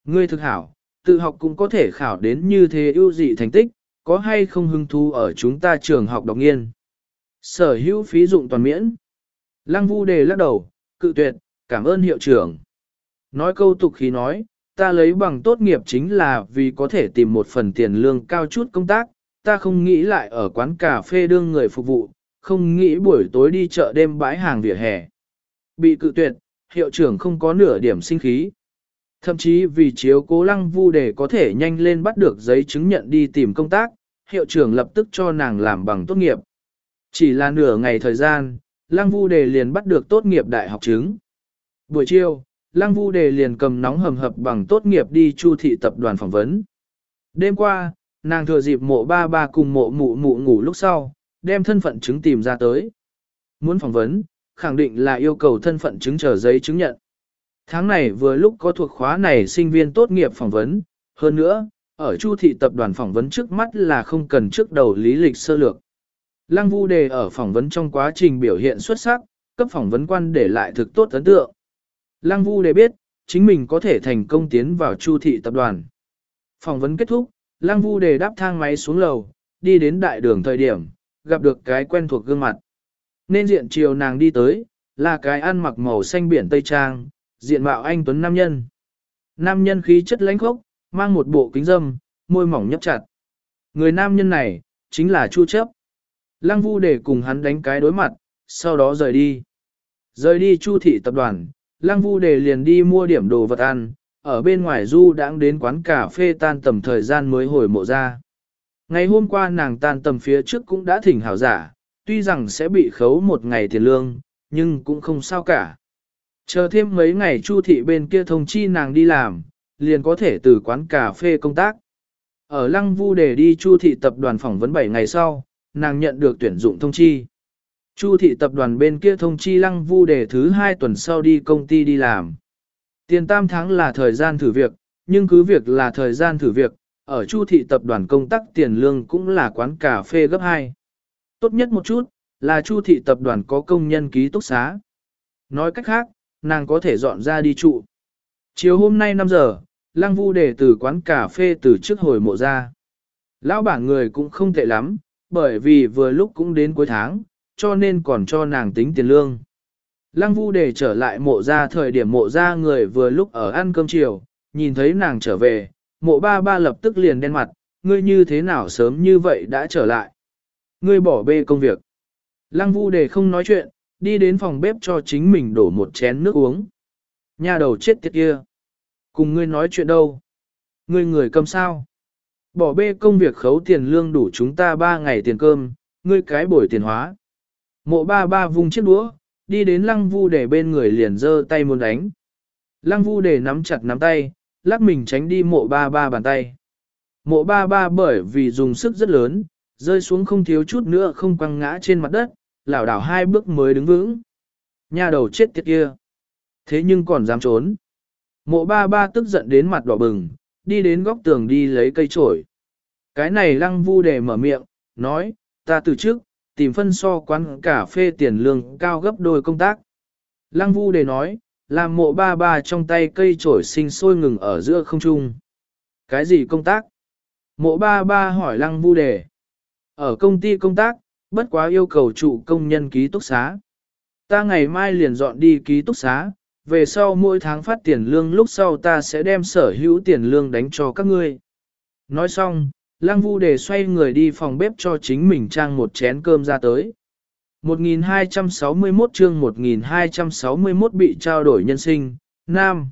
Ngươi thực hảo, tự học cũng có thể khảo đến như thế ưu dị thành tích, có hay không hứng thú ở chúng ta trường học đọc nghiên. Sở hữu phí dụng toàn miễn. Lăng Vu Đề lắc đầu, cự tuyệt, cảm ơn hiệu trưởng. Nói câu tục khí nói, ta lấy bằng tốt nghiệp chính là vì có thể tìm một phần tiền lương cao chút công tác, ta không nghĩ lại ở quán cà phê đương người phục vụ, không nghĩ buổi tối đi chợ đêm bãi hàng vỉa hè. Bị cự tuyệt, hiệu trưởng không có nửa điểm sinh khí. Thậm chí vì chiếu cố Lăng Vu Đề có thể nhanh lên bắt được giấy chứng nhận đi tìm công tác, hiệu trưởng lập tức cho nàng làm bằng tốt nghiệp. Chỉ là nửa ngày thời gian, Lăng Vu Đề liền bắt được tốt nghiệp đại học chứng. Buổi chiều, Lăng Vu Đề liền cầm nóng hầm hập bằng tốt nghiệp đi Chu thị tập đoàn phỏng vấn. Đêm qua, nàng thừa dịp mộ ba ba cùng mộ mụ mụ ngủ lúc sau, đem thân phận chứng tìm ra tới. Muốn phỏng vấn, khẳng định là yêu cầu thân phận chứng chờ giấy chứng nhận. Tháng này vừa lúc có thuộc khóa này sinh viên tốt nghiệp phỏng vấn, hơn nữa, ở Chu thị tập đoàn phỏng vấn trước mắt là không cần trước đầu lý lịch sơ lược. Lăng Vu Đề ở phỏng vấn trong quá trình biểu hiện xuất sắc, cấp phỏng vấn quan để lại thực tốt ấn tượng. Lăng Vu Đề biết, chính mình có thể thành công tiến vào Chu thị tập đoàn. Phỏng vấn kết thúc, Lăng Vu Đề đáp thang máy xuống lầu, đi đến đại đường thời điểm, gặp được cái quen thuộc gương mặt. Nên diện chiều nàng đi tới, là cái ăn mặc màu xanh biển tây trang, diện mạo anh tuấn nam nhân. Nam nhân khí chất lãnh khốc, mang một bộ kính dâm, môi mỏng nhấp chặt. Người nam nhân này, chính là Chu Chấp. Lăng Vu Đề cùng hắn đánh cái đối mặt, sau đó rời đi. Rời đi Chu thị tập đoàn, Lăng Vu Đề liền đi mua điểm đồ vật ăn, ở bên ngoài du đãng đến quán cà phê tan tầm thời gian mới hồi mộ ra. Ngày hôm qua nàng tan tầm phía trước cũng đã thỉnh hảo giả, tuy rằng sẽ bị khấu một ngày tiền lương, nhưng cũng không sao cả. Chờ thêm mấy ngày Chu thị bên kia thông chi nàng đi làm, liền có thể từ quán cà phê công tác. Ở Lăng Vu Đề đi Chu thị tập đoàn phỏng vấn bảy ngày sau, nàng nhận được tuyển dụng thông chi. Chu thị tập đoàn bên kia thông chi Lăng Vu Đề thứ hai tuần sau đi công ty đi làm. Tiền tam tháng là thời gian thử việc, nhưng cứ việc là thời gian thử việc, ở Chu thị tập đoàn công tác tiền lương cũng là quán cà phê gấp hai. Tốt nhất một chút, là Chu thị tập đoàn có công nhân ký túc xá. Nói cách khác, nàng có thể dọn ra đi trụ. Chiều hôm nay năm giờ, Lăng Vu Đề từ quán cà phê từ trước hồi mộ ra. Lão bản người cũng không tệ lắm, bởi vì vừa lúc cũng đến cuối tháng, cho nên còn cho nàng tính tiền lương. Lăng Vu Đề trở lại mộ ra thời điểm mộ ra người vừa lúc ở ăn cơm chiều, nhìn thấy nàng trở về, mộ ba ba lập tức liền đen mặt, ngươi như thế nào sớm như vậy đã trở lại. Ngươi bỏ bê công việc. Lăng Vu Đề không nói chuyện, đi đến phòng bếp cho chính mình đổ một chén nước uống. Nhà đầu chết tiệt kia. Cùng ngươi nói chuyện đâu? Ngươi người cầm sao? Bỏ bê công việc khấu tiền lương đủ chúng ta ba ngày tiền cơm, ngươi cái bồi tiền hóa. Mộ ba ba vung chiếc đũa, đi đến Lăng Vu Đề bên người liền giơ tay muốn đánh. Lăng Vu Đề nắm chặt nắm tay, lắc mình tránh đi mộ ba ba bàn tay. Mộ ba ba bởi vì dùng sức rất lớn, rơi xuống không thiếu chút nữa không quăng ngã trên mặt đất, lảo đảo hai bước mới đứng vững. Nhà đầu chết tiệt kia. Thế nhưng còn dám trốn. Mộ ba ba tức giận đến mặt đỏ bừng, đi đến góc tường đi lấy cây chổi. Cái này Lăng Vu Đề mở miệng, nói, ta từ trước, tìm phân so quán cà phê tiền lương cao gấp đôi công tác. Lăng Vu Đề nói, làm mộ ba ba trong tay cây chổi sinh sôi ngừng ở giữa không trung. Cái gì công tác? Mộ ba ba hỏi Lăng Vu Đề. Ở công ty công tác, bất quá yêu cầu trụ công nhân ký túc xá. Ta ngày mai liền dọn đi ký túc xá, về sau mỗi tháng phát tiền lương lúc sau ta sẽ đem sở hữu tiền lương đánh cho các ngươi. Nói xong, Lăng Vu Đề xoay người đi phòng bếp cho chính mình trang một chén cơm ra tới. một nghìn hai trăm sáu mươi mốt chương một nghìn hai trăm sáu mươi mốt bị trao đổi nhân sinh, Nam.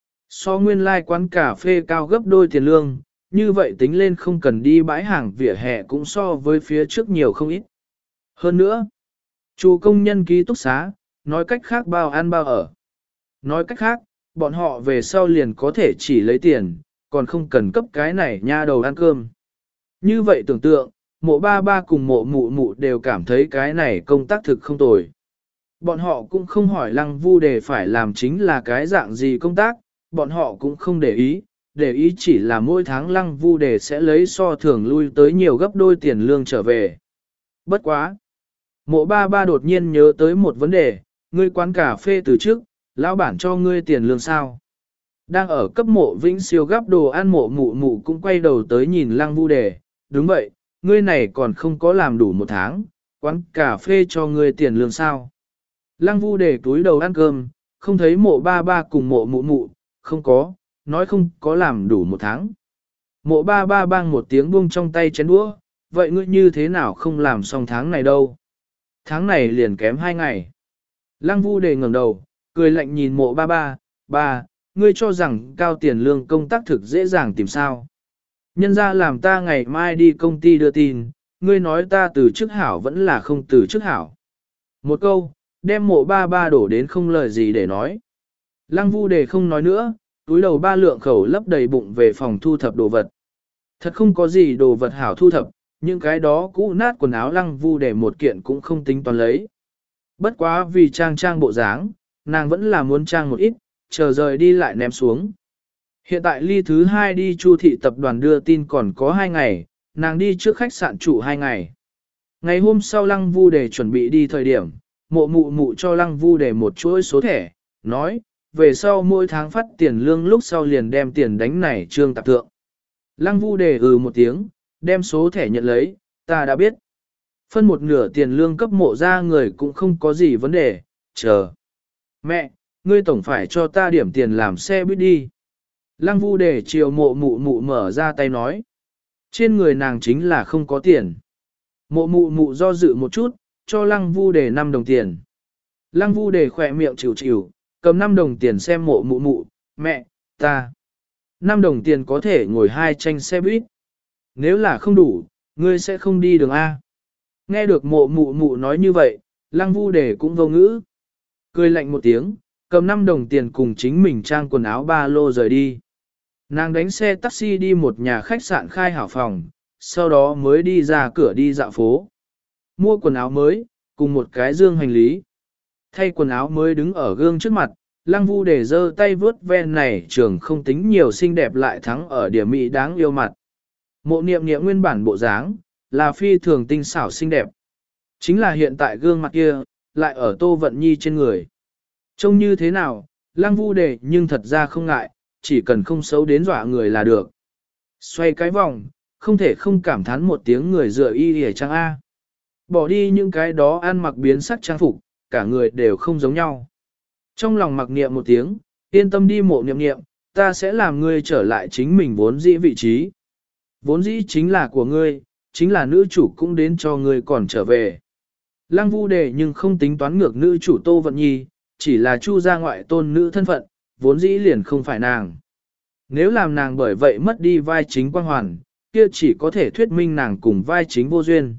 So nguyên lai like quán cà phê cao gấp đôi tiền lương, như vậy tính lên không cần đi bãi hàng vỉa hè cũng so với phía trước nhiều không ít. Hơn nữa, chủ công nhân ký túc xá, nói cách khác bao ăn bao ở. Nói cách khác, bọn họ về sau liền có thể chỉ lấy tiền, còn không cần cấp cái này nha đầu ăn cơm. Như vậy tưởng tượng, mộ ba ba cùng mộ mụ mụ đều cảm thấy cái này công tác thực không tồi. Bọn họ cũng không hỏi Lăng Vu Đề phải làm chính là cái dạng gì công tác, bọn họ cũng không để ý, để ý chỉ là mỗi tháng Lăng Vu Đề sẽ lấy so thường lui tới nhiều gấp đôi tiền lương trở về. Bất quá! Mộ ba ba đột nhiên nhớ tới một vấn đề, ngươi quán cà phê từ trước, lão bản cho ngươi tiền lương sao? Đang ở cấp mộ vĩnh siêu gắp đồ ăn mộ mụ mụ cũng quay đầu tới nhìn lăng vu đề, đúng vậy, ngươi này còn không có làm đủ một tháng, quán cà phê cho ngươi tiền lương sao. Lăng vu đề túi đầu ăn cơm, không thấy mộ ba ba cùng mộ mụ mụ, không có, nói không có làm đủ một tháng. Mộ ba ba bang một tiếng buông trong tay chén đũa, vậy ngươi như thế nào không làm xong tháng này đâu? Tháng này liền kém hai ngày. Lăng vu đề ngẩng đầu, cười lạnh nhìn mộ ba ba, ba, ngươi cho rằng cao tiền lương công tác thực dễ dàng tìm sao. Nhân ra làm ta ngày mai đi công ty đưa tin, ngươi nói ta từ chức hảo vẫn là không từ chức hảo. Một câu, đem mộ ba ba đổ đến không lời gì để nói. Lăng vu đề không nói nữa, túi đầu ba lượng khẩu lấp đầy bụng về phòng thu thập đồ vật. Thật không có gì đồ vật hảo thu thập, những cái đó cũ nát quần áo lăng vu đề một kiện cũng không tính toán lấy. Bất quá vì trang trang bộ dáng, nàng vẫn là muốn trang một ít, chờ rời đi lại ném xuống. Hiện tại ly thứ hai đi Chu thị tập đoàn đưa tin còn có hai ngày, nàng đi trước khách sạn trụ hai ngày. Ngày hôm sau lăng vu đề chuẩn bị đi thời điểm, mộ mụ mụ cho lăng vu đề một chuỗi số thẻ, nói, về sau mỗi tháng phát tiền lương lúc sau liền đem tiền đánh này trương tạp thượng. Lăng vu đề ừ một tiếng, đem số thẻ nhận lấy, ta đã biết. Phân một nửa tiền lương cấp mộ ra người cũng không có gì vấn đề, chờ. Mẹ, ngươi tổng phải cho ta điểm tiền làm xe buýt đi. Lăng vu đề chiều mộ mụ mụ mở ra tay nói. Trên người nàng chính là không có tiền. Mộ mụ mụ do dự một chút, cho lăng vu đề năm đồng tiền. Lăng vu đề khỏe miệng chịu chịu, cầm năm đồng tiền xem mộ mụ mụ, mẹ, ta. năm đồng tiền có thể ngồi hai tranh xe buýt. Nếu là không đủ, ngươi sẽ không đi đường A. Nghe được mộ mụ mụ nói như vậy, lăng vu đề cũng vô ngữ. Cười lạnh một tiếng, cầm năm đồng tiền cùng chính mình trang quần áo ba lô rời đi. Nàng đánh xe taxi đi một nhà khách sạn khai hảo phòng, sau đó mới đi ra cửa đi dạo phố. Mua quần áo mới, cùng một cái dương hành lý. Thay quần áo mới đứng ở gương trước mặt, lăng vu để giơ tay vướt ven này trường không tính nhiều xinh đẹp lại thắng ở điểm mỹ đáng yêu mặt. Mộ niệm niệm nguyên bản bộ dáng, là phi thường tinh xảo xinh đẹp. Chính là hiện tại gương mặt kia, lại ở Tô Vận Nhi trên người. Trông như thế nào, lăng vu đề nhưng thật ra không ngại, chỉ cần không xấu đến dọa người là được. Xoay cái vòng, không thể không cảm thán một tiếng người dựa y hề trang A. Bỏ đi những cái đó ăn mặc biến sắc trang phục, cả người đều không giống nhau. Trong lòng mặc niệm một tiếng, yên tâm đi mộ niệm niệm, ta sẽ làm ngươi trở lại chính mình vốn dĩ vị trí. Vốn dĩ chính là của ngươi, chính là nữ chủ cũng đến cho ngươi còn trở về. Lăng vu đề nhưng không tính toán ngược nữ chủ Tô Vận Nhi, chỉ là chu gia ngoại tôn nữ thân phận, vốn dĩ liền không phải nàng. Nếu làm nàng bởi vậy mất đi vai chính quang hoàn, kia chỉ có thể thuyết minh nàng cùng vai chính vô duyên.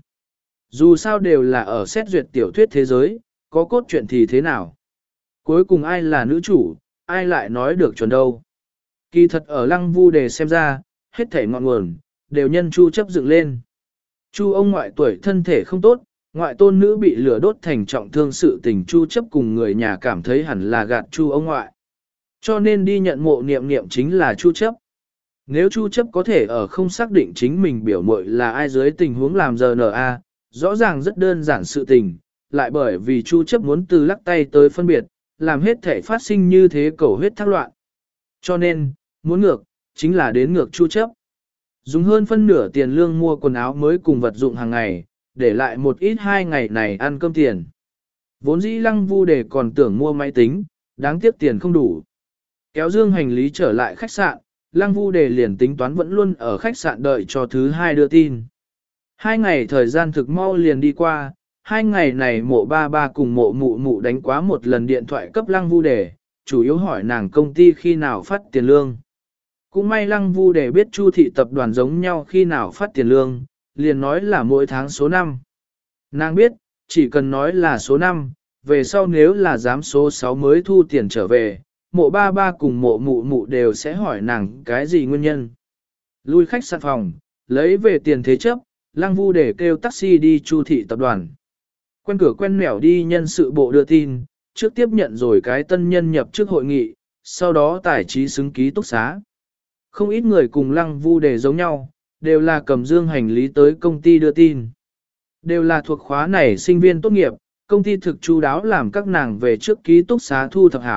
Dù sao đều là ở xét duyệt tiểu thuyết thế giới, có cốt truyện thì thế nào. Cuối cùng ai là nữ chủ, ai lại nói được chuẩn đâu. Kỳ thật ở lăng vu đề xem ra, hết thảy ngọn nguồn, đều nhân chu chấp dựng lên. Chu ông ngoại tuổi thân thể không tốt, ngoại tôn nữ bị lửa đốt thành trọng thương sự tình chu chấp cùng người nhà cảm thấy hẳn là gạt chu ông ngoại. Cho nên đi nhận mộ niệm niệm chính là chu chấp. Nếu chu chấp có thể ở không xác định chính mình biểu muội là ai dưới tình huống làm giờ en a, rõ ràng rất đơn giản sự tình, lại bởi vì chu chấp muốn từ lắc tay tới phân biệt, làm hết thể phát sinh như thế cầu huyết thác loạn. Cho nên, muốn ngược, chính là đến ngược chu chấp. Dùng hơn phân nửa tiền lương mua quần áo mới cùng vật dụng hàng ngày, để lại một ít hai ngày này ăn cơm tiền. Vốn dĩ lăng vu để còn tưởng mua máy tính, đáng tiếc tiền không đủ. Kéo dương hành lý trở lại khách sạn, lăng vu đề liền tính toán vẫn luôn ở khách sạn đợi cho thứ hai đưa tin. Hai ngày thời gian thực mau liền đi qua, hai ngày này mộ ba ba cùng mộ mụ mụ đánh quá một lần điện thoại cấp lăng vu đề, chủ yếu hỏi nàng công ty khi nào phát tiền lương. Cũng may lăng vu đề biết Chu thị tập đoàn giống nhau khi nào phát tiền lương, liền nói là mỗi tháng số năm. Nàng biết, chỉ cần nói là số năm, về sau nếu là dám số sáu mới thu tiền trở về, mộ ba ba cùng mộ mụ mụ đều sẽ hỏi nàng cái gì nguyên nhân. Lui khách sạn phòng, lấy về tiền thế chấp, lăng vu để kêu taxi đi Chu thị tập đoàn. Quen cửa quen nẻo đi nhân sự bộ đưa tin, trước tiếp nhận rồi cái tân nhân nhập trước hội nghị, sau đó tài trí xứng ký túc xá. Không ít người cùng lăng vu để giống nhau, đều là cầm dương hành lý tới công ty đưa tin. Đều là thuộc khóa này sinh viên tốt nghiệp, công ty thực chu đáo làm các nàng về trước ký túc xá thu thập hảo,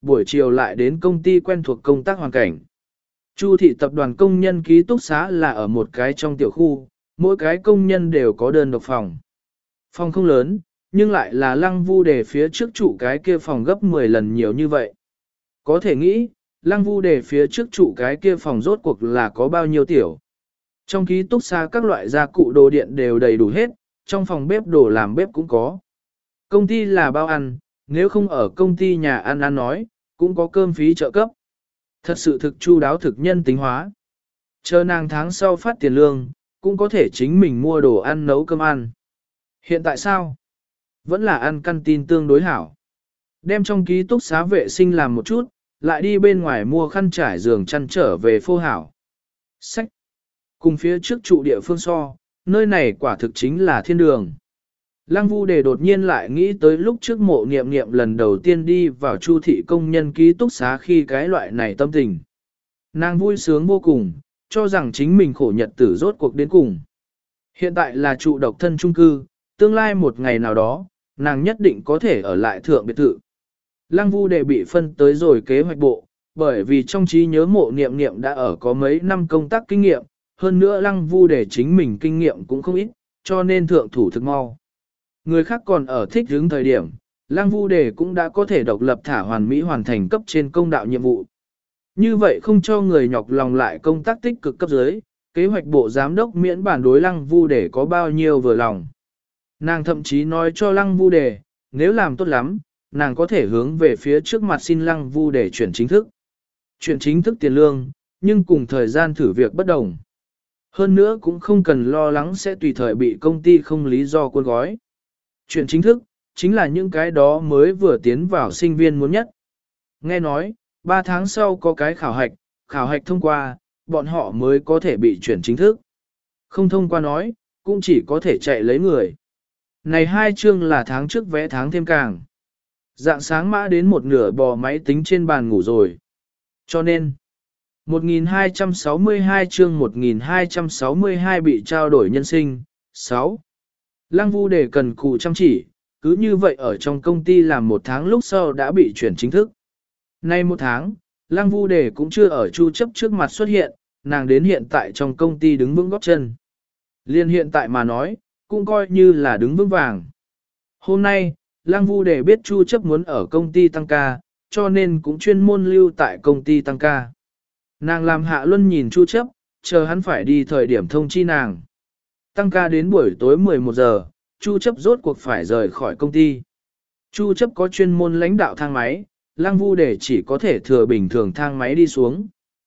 buổi chiều lại đến công ty quen thuộc công tác hoàn cảnh. Chu thị tập đoàn công nhân ký túc xá là ở một cái trong tiểu khu, mỗi cái công nhân đều có đơn độc phòng. Phòng không lớn, nhưng lại là Lăng Vu Đề phía trước trụ cái kia phòng gấp mười lần nhiều như vậy. Có thể nghĩ, Lăng Vu Đề phía trước trụ cái kia phòng rốt cuộc là có bao nhiêu tiểu. Trong ký túc xá các loại gia cụ đồ điện đều đầy đủ hết, trong phòng bếp đồ làm bếp cũng có. Công ty là bao ăn, nếu không ở công ty nhà ăn ăn nói, cũng có cơm phí trợ cấp. Thật sự thực chu đáo thực nhân tính hóa. Chờ nàng tháng sau phát tiền lương, cũng có thể chính mình mua đồ ăn nấu cơm ăn. Hiện tại sao? Vẫn là ăn căn tin tương đối hảo. Đem trong ký túc xá vệ sinh làm một chút, lại đi bên ngoài mua khăn trải giường chăn trở về phô hảo. Sách. Cùng phía trước trụ địa phương so, nơi này quả thực chính là thiên đường. Lăng Vu Đề đột nhiên lại nghĩ tới lúc trước mộ niệm niệm lần đầu tiên đi vào chu thị công nhân ký túc xá khi cái loại này tâm tình. Nàng vui sướng vô cùng, cho rằng chính mình khổ nhật tử rốt cuộc đến cùng. Hiện tại là trụ độc thân chung cư, tương lai một ngày nào đó, nàng nhất định có thể ở lại thượng biệt thự. Lăng Vu Đề bị phân tới rồi kế hoạch bộ, bởi vì trong trí nhớ mộ niệm niệm đã ở có mấy năm công tác kinh nghiệm, hơn nữa Lăng Vu Đề chính mình kinh nghiệm cũng không ít, cho nên thượng thủ thực mau. Người khác còn ở thích hướng thời điểm, Lăng Vu Đề cũng đã có thể độc lập thả hoàn mỹ hoàn thành cấp trên công đạo nhiệm vụ. Như vậy không cho người nhọc lòng lại công tác tích cực cấp dưới, kế hoạch bộ giám đốc miễn bản đối Lăng Vu Đề có bao nhiêu vừa lòng. Nàng thậm chí nói cho Lăng Vu Đề, nếu làm tốt lắm, nàng có thể hướng về phía trước mặt xin Lăng Vu Đề chuyển chính thức. Chuyển chính thức tiền lương, nhưng cùng thời gian thử việc bất đồng. Hơn nữa cũng không cần lo lắng sẽ tùy thời bị công ty không lý do cuốn gói. Chuyển chính thức, chính là những cái đó mới vừa tiến vào sinh viên muốn nhất. Nghe nói, ba tháng sau có cái khảo hạch, khảo hạch thông qua, bọn họ mới có thể bị chuyển chính thức. Không thông qua nói, cũng chỉ có thể chạy lấy người. Này hai chương là tháng trước vẽ tháng thêm càng. Dạng sáng mã đến một nửa bò máy tính trên bàn ngủ rồi. Cho nên, một nghìn hai trăm sáu mươi hai chương một nghìn hai trăm sáu mươi hai bị trao đổi nhân sinh. sáu. Lăng Vu Đề cần cù chăm chỉ, cứ như vậy ở trong công ty làm một tháng lúc sau đã bị chuyển chính thức. Nay một tháng, Lăng Vu Đề cũng chưa ở chu chấp trước mặt xuất hiện, nàng đến hiện tại trong công ty đứng vững góp chân. Liên hiện tại mà nói, cũng coi như là đứng vững vàng. Hôm nay, Lăng Vu Đề biết chu chấp muốn ở công ty tăng ca, cho nên cũng chuyên môn lưu tại công ty tăng ca. Nàng làm Hạ Luân nhìn chu chấp, chờ hắn phải đi thời điểm thông chi nàng. Tăng ca đến buổi tối mười một giờ, chu chấp rốt cuộc phải rời khỏi công ty. Chu chấp có chuyên môn lãnh đạo thang máy, Lăng Vu Đề chỉ có thể thừa bình thường thang máy đi xuống.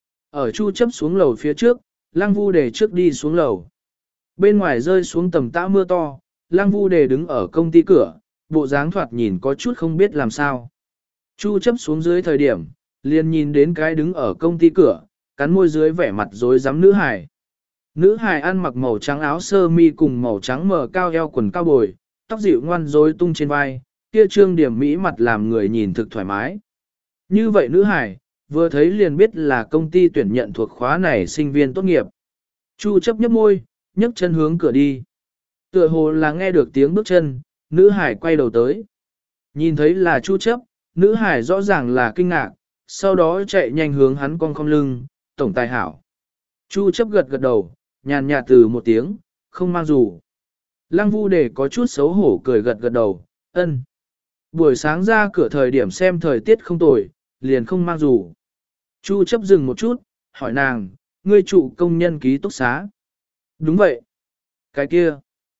Ở chu chấp xuống lầu phía trước, Lăng Vu Đề trước đi xuống lầu. Bên ngoài rơi xuống tầm tã mưa to, Lăng Vu Đề đứng ở công ty cửa, bộ dáng thoạt nhìn có chút không biết làm sao. Chu chấp xuống dưới thời điểm, liền nhìn đến cái đứng ở công ty cửa, cắn môi dưới vẻ mặt rối rắm nữ hài. Nữ hài ăn mặc màu trắng áo sơ mi cùng màu trắng mờ cao eo quần cao bồi, tóc dịu ngoan rối tung trên vai, kia trương điểm mỹ mặt làm người nhìn thực thoải mái. Như vậy nữ hài, vừa thấy liền biết là công ty tuyển nhận thuộc khóa này sinh viên tốt nghiệp. Chu chấp nhấp môi, nhấc chân hướng cửa đi. Tựa hồ là nghe được tiếng bước chân, nữ hải quay đầu tới. Nhìn thấy là Chu chấp, nữ hải rõ ràng là kinh ngạc, sau đó chạy nhanh hướng hắn cong cong lưng, tổng tài hảo. Chu chấp gật gật đầu, nhàn nhạt từ một tiếng, không mang dù. Lăng Vu Đề có chút xấu hổ cười gật gật đầu, ân. Buổi sáng ra cửa thời điểm xem thời tiết không tồi, liền không mang dù. Chu chấp dừng một chút, hỏi nàng, ngươi trụ công nhân ký túc xá. Đúng vậy. Cái kia.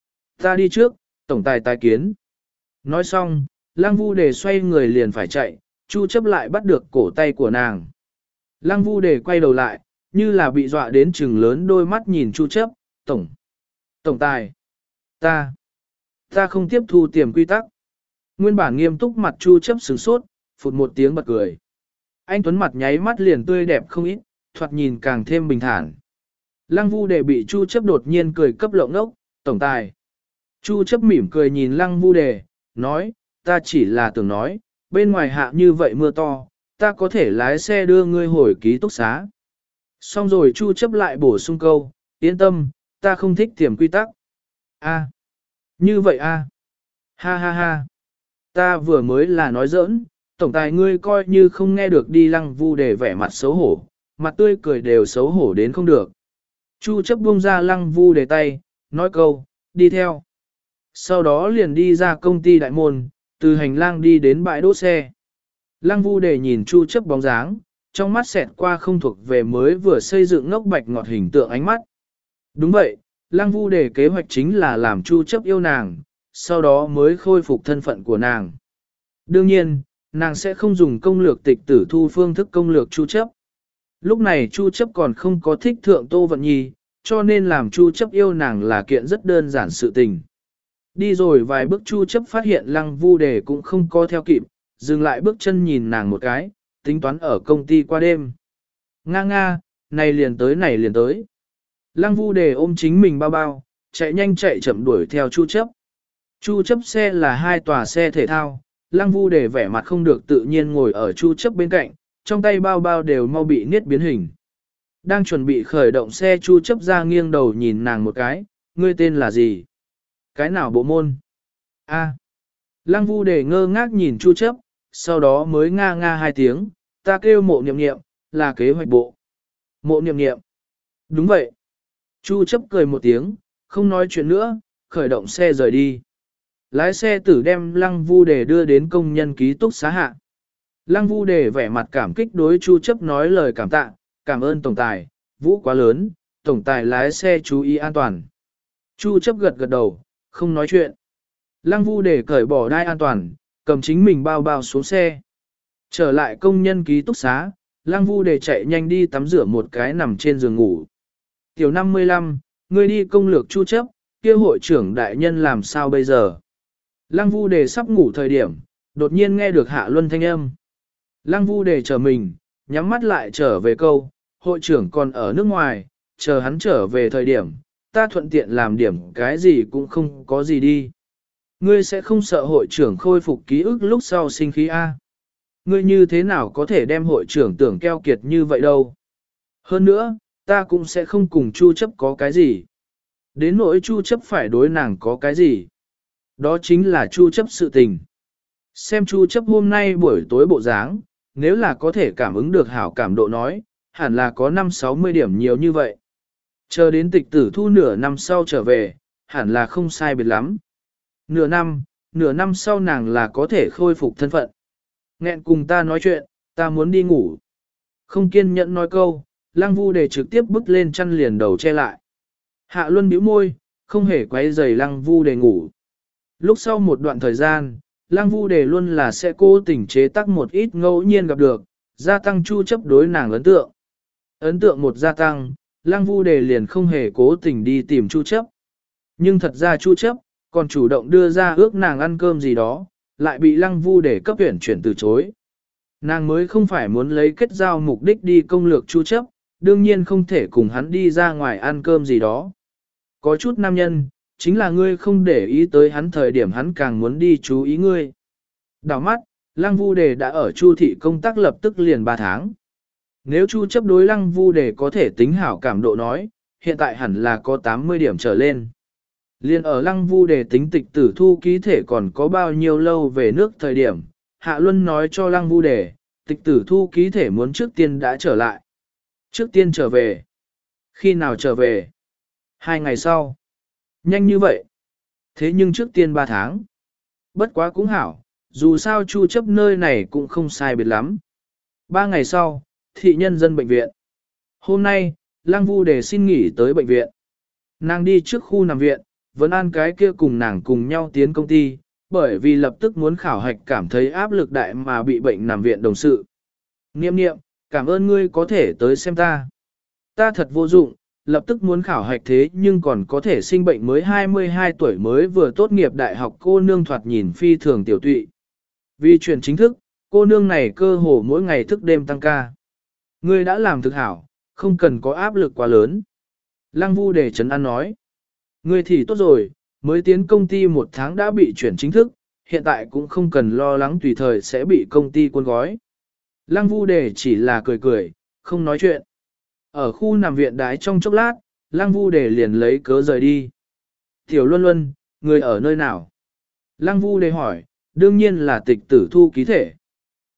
Ta đi trước, tổng tài tài kiến. Nói xong, Lăng Vu Đề xoay người liền phải chạy, Chu chấp lại bắt được cổ tay của nàng. Lăng Vu Đề quay đầu lại, như là bị dọa đến trừng lớn đôi mắt nhìn Chu chấp, tổng. Tổng tài. Ta. Ta không tiếp thu tiềm quy tắc. Nguyên bản nghiêm túc mặt Chu chấp sửng sốt, phụt một tiếng bật cười. Anh Tuấn mặt nháy mắt liền tươi đẹp không ít, thoạt nhìn càng thêm bình thản. Lăng Vu Đề bị Chu chấp đột nhiên cười cấp lộng ốc, tổng tài. Chu chấp mỉm cười nhìn Lăng Vu Đề, nói, ta chỉ là tưởng nói, bên ngoài hạ như vậy mưa to, ta có thể lái xe đưa ngươi hồi ký túc xá. Xong rồi Chu chấp lại bổ sung câu, yên tâm, ta không thích tiềm quy tắc. A, như vậy a, ha ha ha, ta vừa mới là nói giỡn, tổng tài ngươi coi như không nghe được đi. Lăng Vu Đề vẻ mặt xấu hổ, mặt tươi cười đều xấu hổ đến không được. Chu chấp buông ra Lăng Vu Đề tay, nói câu, đi theo. Sau đó liền đi ra công ty đại môn, từ hành lang đi đến bãi đỗ xe. Lăng Vu Đề nhìn Chu chấp bóng dáng, trong mắt xẹt qua không thuộc về mới vừa xây dựng ngốc bạch ngọt hình tượng ánh mắt. Đúng vậy, Lăng Vu Đề kế hoạch chính là làm Chu chấp yêu nàng, sau đó mới khôi phục thân phận của nàng. Đương nhiên, nàng sẽ không dùng công lược tịch tử thu phương thức công lược Chu chấp. Lúc này Chu chấp còn không có thích thượng Tô Vận Nhi, cho nên làm Chu chấp yêu nàng là kiện rất đơn giản sự tình. Đi rồi vài bước Chu chấp phát hiện Lăng Vu Đề cũng không có theo kịp, dừng lại bước chân nhìn nàng một cái, tính toán ở công ty qua đêm. Nga nga, này liền tới này liền tới. Lăng Vu Đề ôm chính mình bao bao, chạy nhanh chạy chậm đuổi theo Chu chấp. Chu chấp xe là hai tòa xe thể thao, Lăng Vu Đề vẻ mặt không được tự nhiên ngồi ở Chu chấp bên cạnh, trong tay bao bao đều mau bị niết biến hình. Đang chuẩn bị khởi động xe Chu chấp ra nghiêng đầu nhìn nàng một cái, ngươi tên là gì? Cái nào bộ môn? A. Lăng Vu Đề ngơ ngác nhìn Chu chấp, sau đó mới nga nga hai tiếng, ta kêu Mộ Niệm Niệm, là kế hoạch bộ. Mộ Niệm Niệm. Đúng vậy. Chu chấp cười một tiếng, không nói chuyện nữa, khởi động xe rời đi. Lái xe tử đem Lăng Vu Đề đưa đến công nhân ký túc xá hạ. Lăng Vu Đề vẻ mặt cảm kích đối Chu chấp nói lời cảm tạ, cảm ơn tổng tài, vũ quá lớn, tổng tài lái xe chú ý an toàn. Chu chấp gật gật đầu, không nói chuyện. Lăng Vu Đề cởi bỏ đai an toàn, cầm chính mình bao bao xuống xe. Trở lại công nhân ký túc xá, Lăng Vu Đề chạy nhanh đi tắm rửa một cái nằm trên giường ngủ. Tiểu năm mươi lăm, ngươi đi công lược Chu chấp, kia hội trưởng đại nhân làm sao bây giờ? Lăng Vu Đề sắp ngủ thời điểm, đột nhiên nghe được Hạ Luân thanh âm. Lăng Vu Đề chờ mình, nhắm mắt lại trở về câu, hội trưởng còn ở nước ngoài, chờ hắn trở về thời điểm, ta thuận tiện làm điểm cái gì cũng không có gì đi. Ngươi sẽ không sợ hội trưởng khôi phục ký ức lúc sau sinh khí A. Ngươi như thế nào có thể đem hội trưởng tưởng keo kiệt như vậy đâu. Hơn nữa, ta cũng sẽ không cùng Chu chấp có cái gì. Đến nỗi Chu chấp phải đối nàng có cái gì. Đó chính là Chu chấp sự tình. Xem Chu chấp hôm nay buổi tối bộ dáng, nếu là có thể cảm ứng được hảo cảm độ nói, hẳn là có năm sáu mươi điểm nhiều như vậy. Chờ đến tịch tử thu nửa năm sau trở về, hẳn là không sai biệt lắm. Nửa năm, nửa năm sau nàng là có thể khôi phục thân phận. Nghẹn cùng ta nói chuyện, ta muốn đi ngủ. Không kiên nhẫn nói câu, Lăng Vu Đề trực tiếp bước lên chăn liền đầu che lại. Hạ Luân bĩu môi, không hề quấy rầy Lăng Vu Đề ngủ. Lúc sau một đoạn thời gian, Lăng Vu Đề luôn là sẽ cố tình chế tác một ít ngẫu nhiên gặp được, gia tăng Chu chấp đối nàng ấn tượng. Ấn tượng một gia tăng, Lăng Vu Đề liền không hề cố tình đi tìm Chu chấp. Nhưng thật ra Chu chấp, còn chủ động đưa ra ước nàng ăn cơm gì đó, lại bị Lăng Vu Đề cấp tuyển chuyển từ chối. Nàng mới không phải muốn lấy kết giao mục đích đi công lược Chu chấp, đương nhiên không thể cùng hắn đi ra ngoài ăn cơm gì đó. Có chút nam nhân, chính là ngươi không để ý tới hắn thời điểm hắn càng muốn đi chú ý ngươi. Đảo mắt, Lăng Vu Đề đã ở Chu thị công tác lập tức liền ba tháng. Nếu Chu chấp đối Lăng Vu Đề có thể tính hảo cảm độ nói, hiện tại hẳn là có tám mươi điểm trở lên. Liên ở Lăng Vu Đề tính tịch tử thu ký thể còn có bao nhiêu lâu về nước thời điểm, Hạ Luân nói cho Lăng Vu Đề, tịch tử thu ký thể muốn trước tiên đã trở lại. Trước tiên trở về. Khi nào trở về? Hai ngày sau. Nhanh như vậy. Thế nhưng trước tiên ba tháng. Bất quá cũng hảo, dù sao Chu chấp nơi này cũng không sai biệt lắm. Ba ngày sau, thị nhân dân bệnh viện. Hôm nay, Lăng Vu Đề xin nghỉ tới bệnh viện. Nàng đi trước khu nằm viện, vẫn an cái kia cùng nàng cùng nhau tiến công ty, bởi vì lập tức muốn khảo hạch cảm thấy áp lực đại mà bị bệnh nằm viện đồng sự. Niệm niệm, cảm ơn ngươi có thể tới xem ta. Ta thật vô dụng, lập tức muốn khảo hạch thế nhưng còn có thể sinh bệnh mới hai mươi hai tuổi mới vừa tốt nghiệp đại học cô nương thoạt nhìn phi thường tiểu tụy. Vì chuyển chính thức, cô nương này cơ hồ mỗi ngày thức đêm tăng ca. Ngươi đã làm thực hảo, không cần có áp lực quá lớn. Lăng Vu Đề trấn an nói. Ngươi thì tốt rồi, mới tiến công ty một tháng đã bị chuyển chính thức, hiện tại cũng không cần lo lắng tùy thời sẽ bị công ty cuốn gói. Lăng Vu Đề chỉ là cười cười, không nói chuyện. Ở khu nằm viện đái trong chốc lát, Lăng Vu Đề liền lấy cớ rời đi. Tiểu Luân Luân, người ở nơi nào? Lăng Vu Đề hỏi, đương nhiên là tịch tử thu ký thể.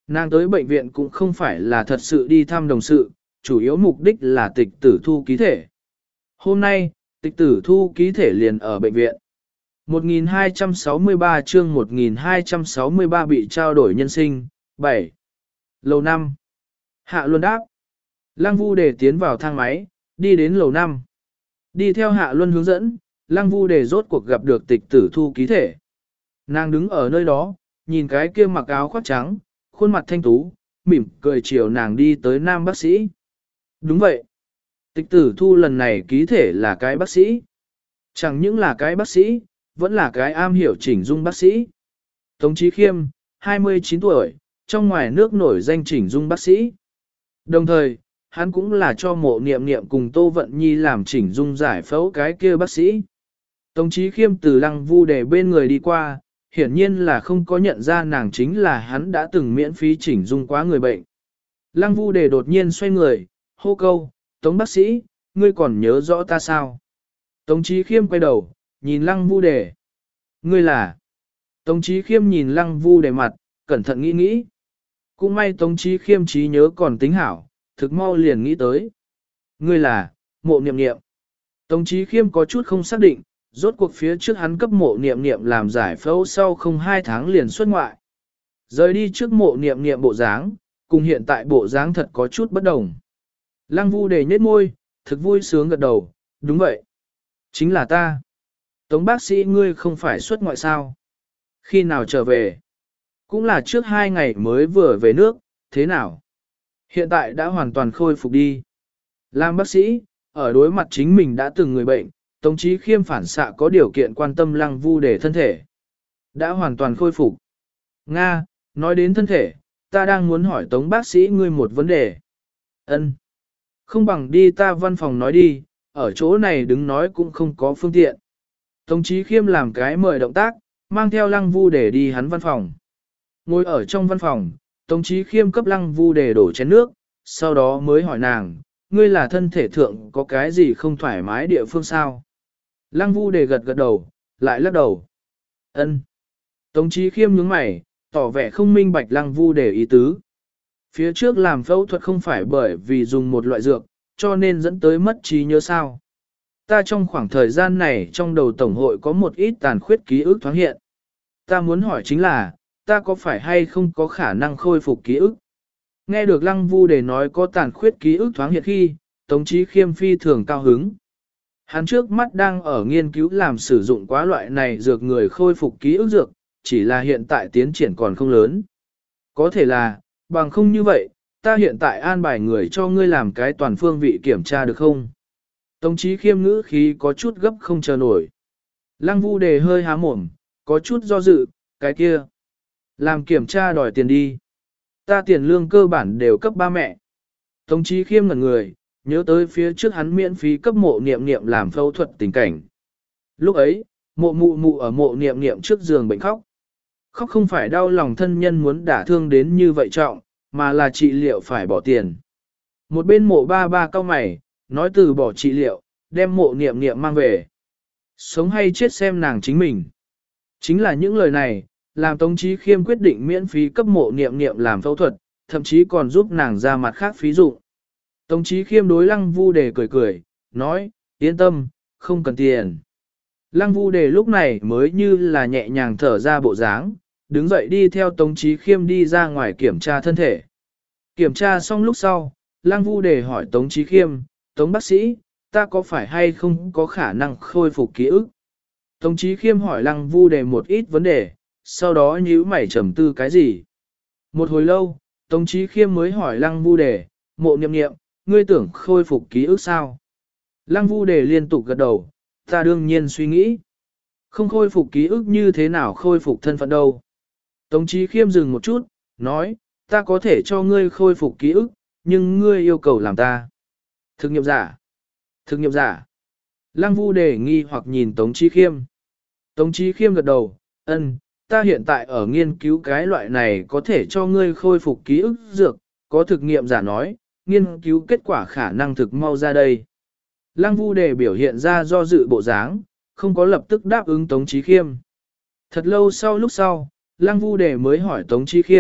Nàng tới bệnh viện cũng không phải là thật sự đi thăm đồng sự, chủ yếu mục đích là tịch tử thu ký thể. Hôm nay, tịch tử thu ký thể liền ở bệnh viện. một nghìn hai trăm sáu mươi ba chương một nghìn hai trăm sáu mươi ba bị trao đổi nhân sinh, bảy. Lầu năm. Hạ Luân đáp. Lăng Vu Đề tiến vào thang máy, đi đến lầu năm. Đi theo Hạ Luân hướng dẫn, Lăng Vu Đề rốt cuộc gặp được tịch tử thu ký thể. Nàng đứng ở nơi đó, nhìn cái kia mặc áo khoác trắng, khuôn mặt thanh tú, mỉm cười chiều nàng đi tới nam bác sĩ. Đúng vậy. Tịch tử thu lần này ký thể là cái bác sĩ. Chẳng những là cái bác sĩ, vẫn là cái am hiểu chỉnh dung bác sĩ. Tống Chí Khiêm, hai mươi chín tuổi, trong ngoài nước nổi danh chỉnh dung bác sĩ. Đồng thời, hắn cũng là cho mộ niệm niệm cùng Tô Vận Nhi làm chỉnh dung giải phẫu cái kia bác sĩ. Tống Chí Khiêm từ Lăng Vu Đề bên người đi qua, hiển nhiên là không có nhận ra nàng chính là hắn đã từng miễn phí chỉnh dung quá người bệnh. Lăng Vu Đề đột nhiên xoay người, hô câu, Tống bác sĩ, ngươi còn nhớ rõ ta sao? Tống Chí Khiêm quay đầu, nhìn Lăng Vu Đề. Ngươi là? Tống Chí Khiêm nhìn Lăng Vu Đề mặt, cẩn thận nghĩ nghĩ. Cũng may Tống Chí Khiêm trí nhớ còn tính hảo, thực mau liền nghĩ tới. Ngươi là, mộ niệm niệm. Tống Chí Khiêm có chút không xác định, rốt cuộc phía trước hắn cấp mộ niệm niệm làm giải phẫu sau không hai tháng liền xuất ngoại. Rời đi trước mộ niệm niệm bộ dáng, cùng hiện tại bộ dáng thật có chút bất đồng. Lăng Vu Đề nhếch môi, thực vui sướng gật đầu, đúng vậy. Chính là ta. Tống bác sĩ ngươi không phải xuất ngoại sao? Khi nào trở về? Cũng là trước hai ngày mới vừa về nước, thế nào? Hiện tại đã hoàn toàn khôi phục đi. Làm bác sĩ, ở đối mặt chính mình đã từng người bệnh, Tống Chí Khiêm phản xạ có điều kiện quan tâm Lăng Vu Đề thân thể. Đã hoàn toàn khôi phục. Nga, nói đến thân thể, ta đang muốn hỏi Tống bác sĩ ngươi một vấn đề. Ân, không bằng đi ta văn phòng nói đi, ở chỗ này đứng nói cũng không có phương tiện. Tống Chí Khiêm làm cái mời động tác, mang theo Lăng Vu Đề đi hắn văn phòng. Ngồi ở trong văn phòng, Tống Chí Khiêm cấp Lăng Vu Đề đổ chén nước, sau đó mới hỏi nàng, ngươi là thân thể thượng có cái gì không thoải mái địa phương sao? Lăng Vu Đề gật gật đầu, lại lắc đầu. Ân. Tống Chí Khiêm nhướng mày, tỏ vẻ không minh bạch Lăng Vu Đề ý tứ. Phía trước làm phẫu thuật không phải bởi vì dùng một loại dược, cho nên dẫn tới mất trí nhớ sao. Ta trong khoảng thời gian này trong đầu tổng hội có một ít tàn khuyết ký ức thoáng hiện. Ta muốn hỏi chính là, ta có phải hay không có khả năng khôi phục ký ức? Nghe được Lăng Vu Đề nói có tàn khuyết ký ức thoáng hiện khi, Tống Chí Khiêm phi thường cao hứng. Hắn trước mắt đang ở nghiên cứu làm sử dụng quá loại này dược người khôi phục ký ức dược, chỉ là hiện tại tiến triển còn không lớn. Có thể là, bằng không như vậy, ta hiện tại an bài người cho ngươi làm cái toàn phương vị kiểm tra được không? Tống Chí Khiêm ngữ khí có chút gấp không chờ nổi. Lăng Vu Đề hơi há mồm, có chút do dự, cái kia. Làm kiểm tra đòi tiền đi. Ta tiền lương cơ bản đều cấp ba mẹ. Tống Chí Khiêm ngẩn người, nhớ tới phía trước hắn miễn phí cấp mộ niệm niệm làm phẫu thuật tình cảnh. Lúc ấy, mộ mụ mụ ở mộ niệm niệm trước giường bệnh khóc. Khóc không phải đau lòng thân nhân muốn đả thương đến như vậy trọng, mà là trị liệu phải bỏ tiền. Một bên mộ ba ba cao mày, nói từ bỏ trị liệu, đem mộ niệm niệm mang về. Sống hay chết xem nàng chính mình. Chính là những lời này, làm Tống Chí Khiêm quyết định miễn phí cấp mộ niệm niệm làm phẫu thuật, thậm chí còn giúp nàng ra mặt khác phí dụ. Tống Chí Khiêm đối Lăng Vu Đề cười cười, nói, yên tâm, không cần tiền. Lăng Vu Đề lúc này mới như là nhẹ nhàng thở ra bộ dáng, đứng dậy đi theo Tống Chí Khiêm đi ra ngoài kiểm tra thân thể. Kiểm tra xong lúc sau, Lăng Vu Đề hỏi Tống Chí Khiêm, Tống bác sĩ, ta có phải hay không có khả năng khôi phục ký ức? Tống Chí Khiêm hỏi Lăng Vu Đề một ít vấn đề, sau đó nhíu mày trầm tư cái gì. Một hồi lâu, Tống Chí Khiêm mới hỏi Lăng Vu Đề, mộ niệm niệm, ngươi tưởng khôi phục ký ức sao? Lăng Vu Đề liên tục gật đầu, ta đương nhiên suy nghĩ. Không khôi phục ký ức như thế nào khôi phục thân phận đâu? Tống Chí Khiêm dừng một chút, nói, ta có thể cho ngươi khôi phục ký ức, nhưng ngươi yêu cầu làm ta. Thực nghiệm giả. Thực nghiệm giả. Lăng Vu Đề nghi hoặc nhìn Tống Chí Khiêm. Tống Chí Khiêm gật đầu, ân, ta hiện tại ở nghiên cứu cái loại này có thể cho ngươi khôi phục ký ức dược, có thực nghiệm giả nói, nghiên cứu kết quả khả năng thực mau ra đây. Lăng Vu Đề biểu hiện ra do dự bộ dáng, không có lập tức đáp ứng Tống Chí Khiêm. Thật lâu sau lúc sau, Lăng Vu Đề mới hỏi Tống Chí Khiêm,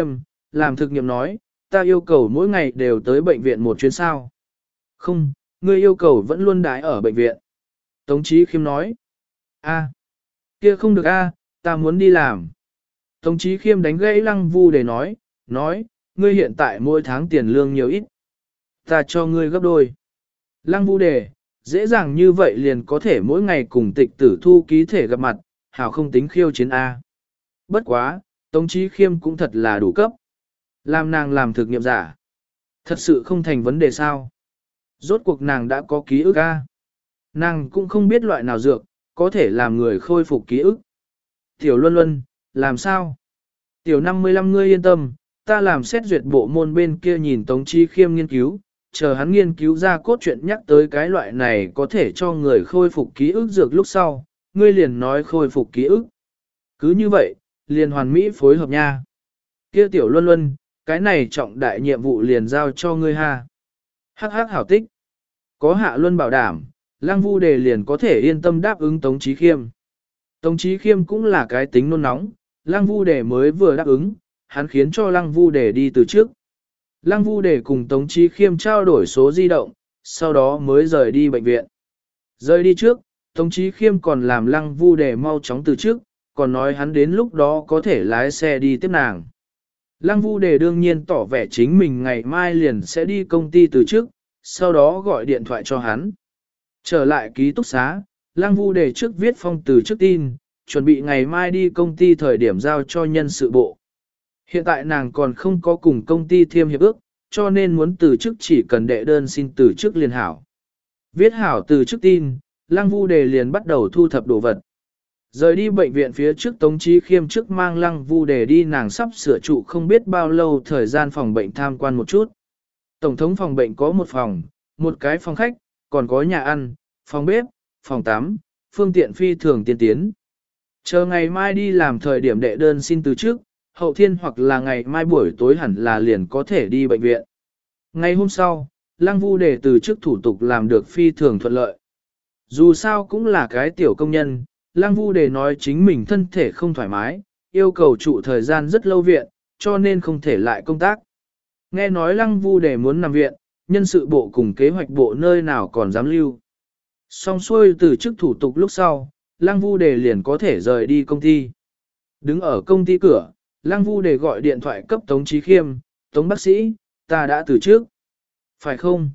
làm thực nghiệm nói, ta yêu cầu mỗi ngày đều tới bệnh viện một chuyến sao. Không, ngươi yêu cầu vẫn luôn đái ở bệnh viện. Tống Chí Khiêm nói, a, kia không được a, ta muốn đi làm. Tống Chí Khiêm đánh gãy Lăng Vu để nói, nói, ngươi hiện tại mỗi tháng tiền lương nhiều ít. Ta cho ngươi gấp đôi. Lăng Vu đề, dễ dàng như vậy liền có thể mỗi ngày cùng tịch tử thu ký thể gặp mặt, hảo không tính khiêu chiến A. Bất quá, Tống Chí Khiêm cũng thật là đủ cấp. Làm nàng làm thực nghiệm giả. Thật sự không thành vấn đề sao. Rốt cuộc nàng đã có ký ức A. Nàng cũng không biết loại nào dược, có thể làm người khôi phục ký ức. Tiểu Luân Luân, làm sao? Tiểu năm mươi lăm ngươi yên tâm, ta làm xét duyệt bộ môn bên kia nhìn Tống Chí Khiêm nghiên cứu, chờ hắn nghiên cứu ra cốt truyện nhắc tới cái loại này có thể cho người khôi phục ký ức dược lúc sau, ngươi liền nói khôi phục ký ức. Cứ như vậy, liền hoàn mỹ phối hợp nha. Kia Tiểu Luân Luân, cái này trọng đại nhiệm vụ liền giao cho ngươi ha. Hắc hắc hảo tích. Có Hạ Luân bảo đảm, Lăng Vu Đề liền có thể yên tâm đáp ứng Tống Chí Khiêm. Tống Chí Khiêm cũng là cái tính nôn nóng, Lăng Vu Đề mới vừa đáp ứng, hắn khiến cho Lăng Vu Đề đi từ trước. Lăng Vu Đề cùng Tống Chí Khiêm trao đổi số di động, sau đó mới rời đi bệnh viện. Rời đi trước, Tống Chí Khiêm còn làm Lăng Vu Đề mau chóng từ trước, còn nói hắn đến lúc đó có thể lái xe đi tiếp nàng. Lăng Vu Đề đương nhiên tỏ vẻ chính mình ngày mai liền sẽ đi công ty từ trước, sau đó gọi điện thoại cho hắn. Trở lại ký túc xá, Lăng Vu Đề trước viết phong từ trước tin, chuẩn bị ngày mai đi công ty thời điểm giao cho nhân sự bộ. Hiện tại nàng còn không có cùng công ty thiêm hiệp ước, cho nên muốn từ chức chỉ cần đệ đơn xin từ chức liền hảo. Viết hảo từ chức tin, Lăng Vu Đề liền bắt đầu thu thập đồ vật. Rời đi bệnh viện phía trước Tống Chí Khiêm trước mang Lăng Vu Đề đi nàng sắp sửa trụ không biết bao lâu thời gian phòng bệnh tham quan một chút. Tổng thống phòng bệnh có một phòng, một cái phòng khách, còn có nhà ăn, phòng bếp, phòng tắm, phương tiện phi thường tiên tiến. Chờ ngày mai đi làm thời điểm đệ đơn xin từ trước, hậu thiên hoặc là ngày mai buổi tối hẳn là liền có thể đi bệnh viện. Ngày hôm sau, Lăng Vu Đề từ trước thủ tục làm được phi thường thuận lợi. Dù sao cũng là cái tiểu công nhân, Lăng Vu Đề nói chính mình thân thể không thoải mái, yêu cầu trụ thời gian rất lâu viện, cho nên không thể lại công tác. Nghe nói Lăng Vu Đề muốn nằm viện, nhân sự bộ cùng kế hoạch bộ nơi nào còn dám lưu. Xong xuôi từ chức thủ tục lúc sau, Lăng Vu Đề liền có thể rời đi công ty. Đứng ở công ty cửa, Lăng Vu Đề gọi điện thoại cấp Tống Chí Khiêm, Tống bác sĩ, ta đã từ trước. Phải không?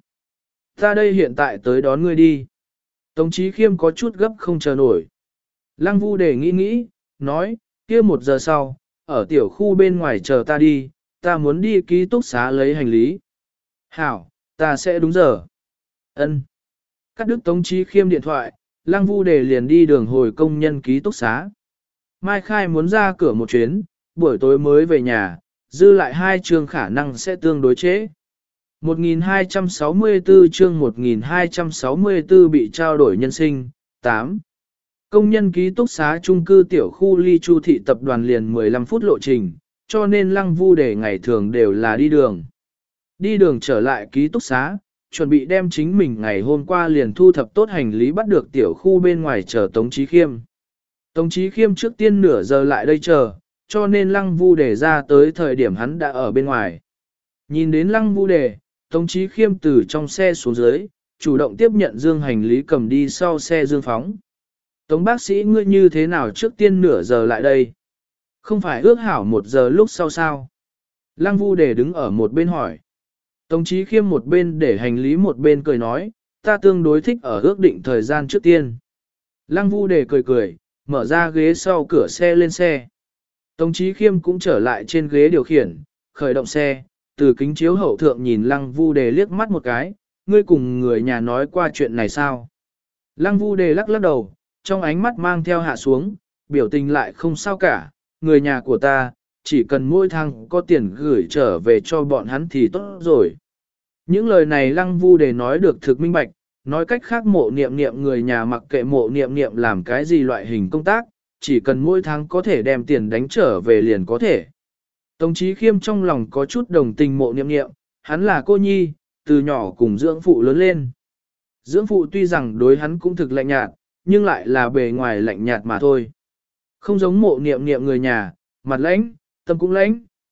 Ta đây hiện tại tới đón ngươi đi. Tống Chí Khiêm có chút gấp không chờ nổi. Lăng Vu Đề nghĩ nghĩ, nói, kia một giờ sau, ở tiểu khu bên ngoài chờ ta đi, ta muốn đi ký túc xá lấy hành lý. Hảo, ta sẽ đúng giờ. Ân. Cắt đứt Tống Chí Khiêm điện thoại, Lăng Vu Đề liền đi đường hồi công nhân ký túc xá. Mai Khai muốn ra cửa một chuyến, buổi tối mới về nhà, dư lại hai chương khả năng sẽ tương đối chế. một nghìn hai trăm sáu mươi tư chương một nghìn hai trăm sáu mươi tư bị trao đổi nhân sinh, tám. Công nhân ký túc xá chung cư tiểu khu ly Chu thị tập đoàn liền mười lăm phút lộ trình, cho nên Lăng Vu Đề ngày thường đều là đi đường. Đi đường trở lại ký túc xá, chuẩn bị đem chính mình ngày hôm qua liền thu thập tốt hành lý bắt được tiểu khu bên ngoài chờ Tống Chí Khiêm. Tống Chí Khiêm trước tiên nửa giờ lại đây chờ, cho nên Lăng Vu Đề ra tới thời điểm hắn đã ở bên ngoài. Nhìn đến Lăng Vu Đề, Tống Chí Khiêm từ trong xe xuống dưới, chủ động tiếp nhận dương hành lý cầm đi sau xe dương phóng. Tống bác sĩ ngươi như thế nào trước tiên nửa giờ lại đây? Không phải ước hảo một giờ lúc sau sao? Lăng Vu Đề đứng ở một bên hỏi. Tống Chí Khiêm một bên để hành lý một bên cười nói, ta tương đối thích ở ước định thời gian trước tiên. Lăng Vu Đề cười cười, mở ra ghế sau cửa xe lên xe. Tống Chí Khiêm cũng trở lại trên ghế điều khiển, khởi động xe, từ kính chiếu hậu thượng nhìn Lăng Vu Đề liếc mắt một cái, ngươi cùng người nhà nói qua chuyện này sao? Lăng Vu Đề lắc lắc đầu, trong ánh mắt mang theo hạ xuống, biểu tình lại không sao cả, người nhà của ta, chỉ cần mỗi tháng có tiền gửi trở về cho bọn hắn thì tốt rồi. Những lời này Lăng Vu Đề nói được thực minh bạch, nói cách khác mộ niệm niệm người nhà mặc kệ mộ niệm niệm làm cái gì loại hình công tác, chỉ cần mỗi tháng có thể đem tiền đánh trở về liền có thể. Tống Chí Khiêm trong lòng có chút đồng tình mộ niệm niệm, hắn là cô nhi, từ nhỏ cùng dưỡng phụ lớn lên. Dưỡng phụ tuy rằng đối hắn cũng thực lạnh nhạt, nhưng lại là bề ngoài lạnh nhạt mà thôi. Không giống mộ niệm niệm người nhà, mặt lãnh, tâm cũng lãnh.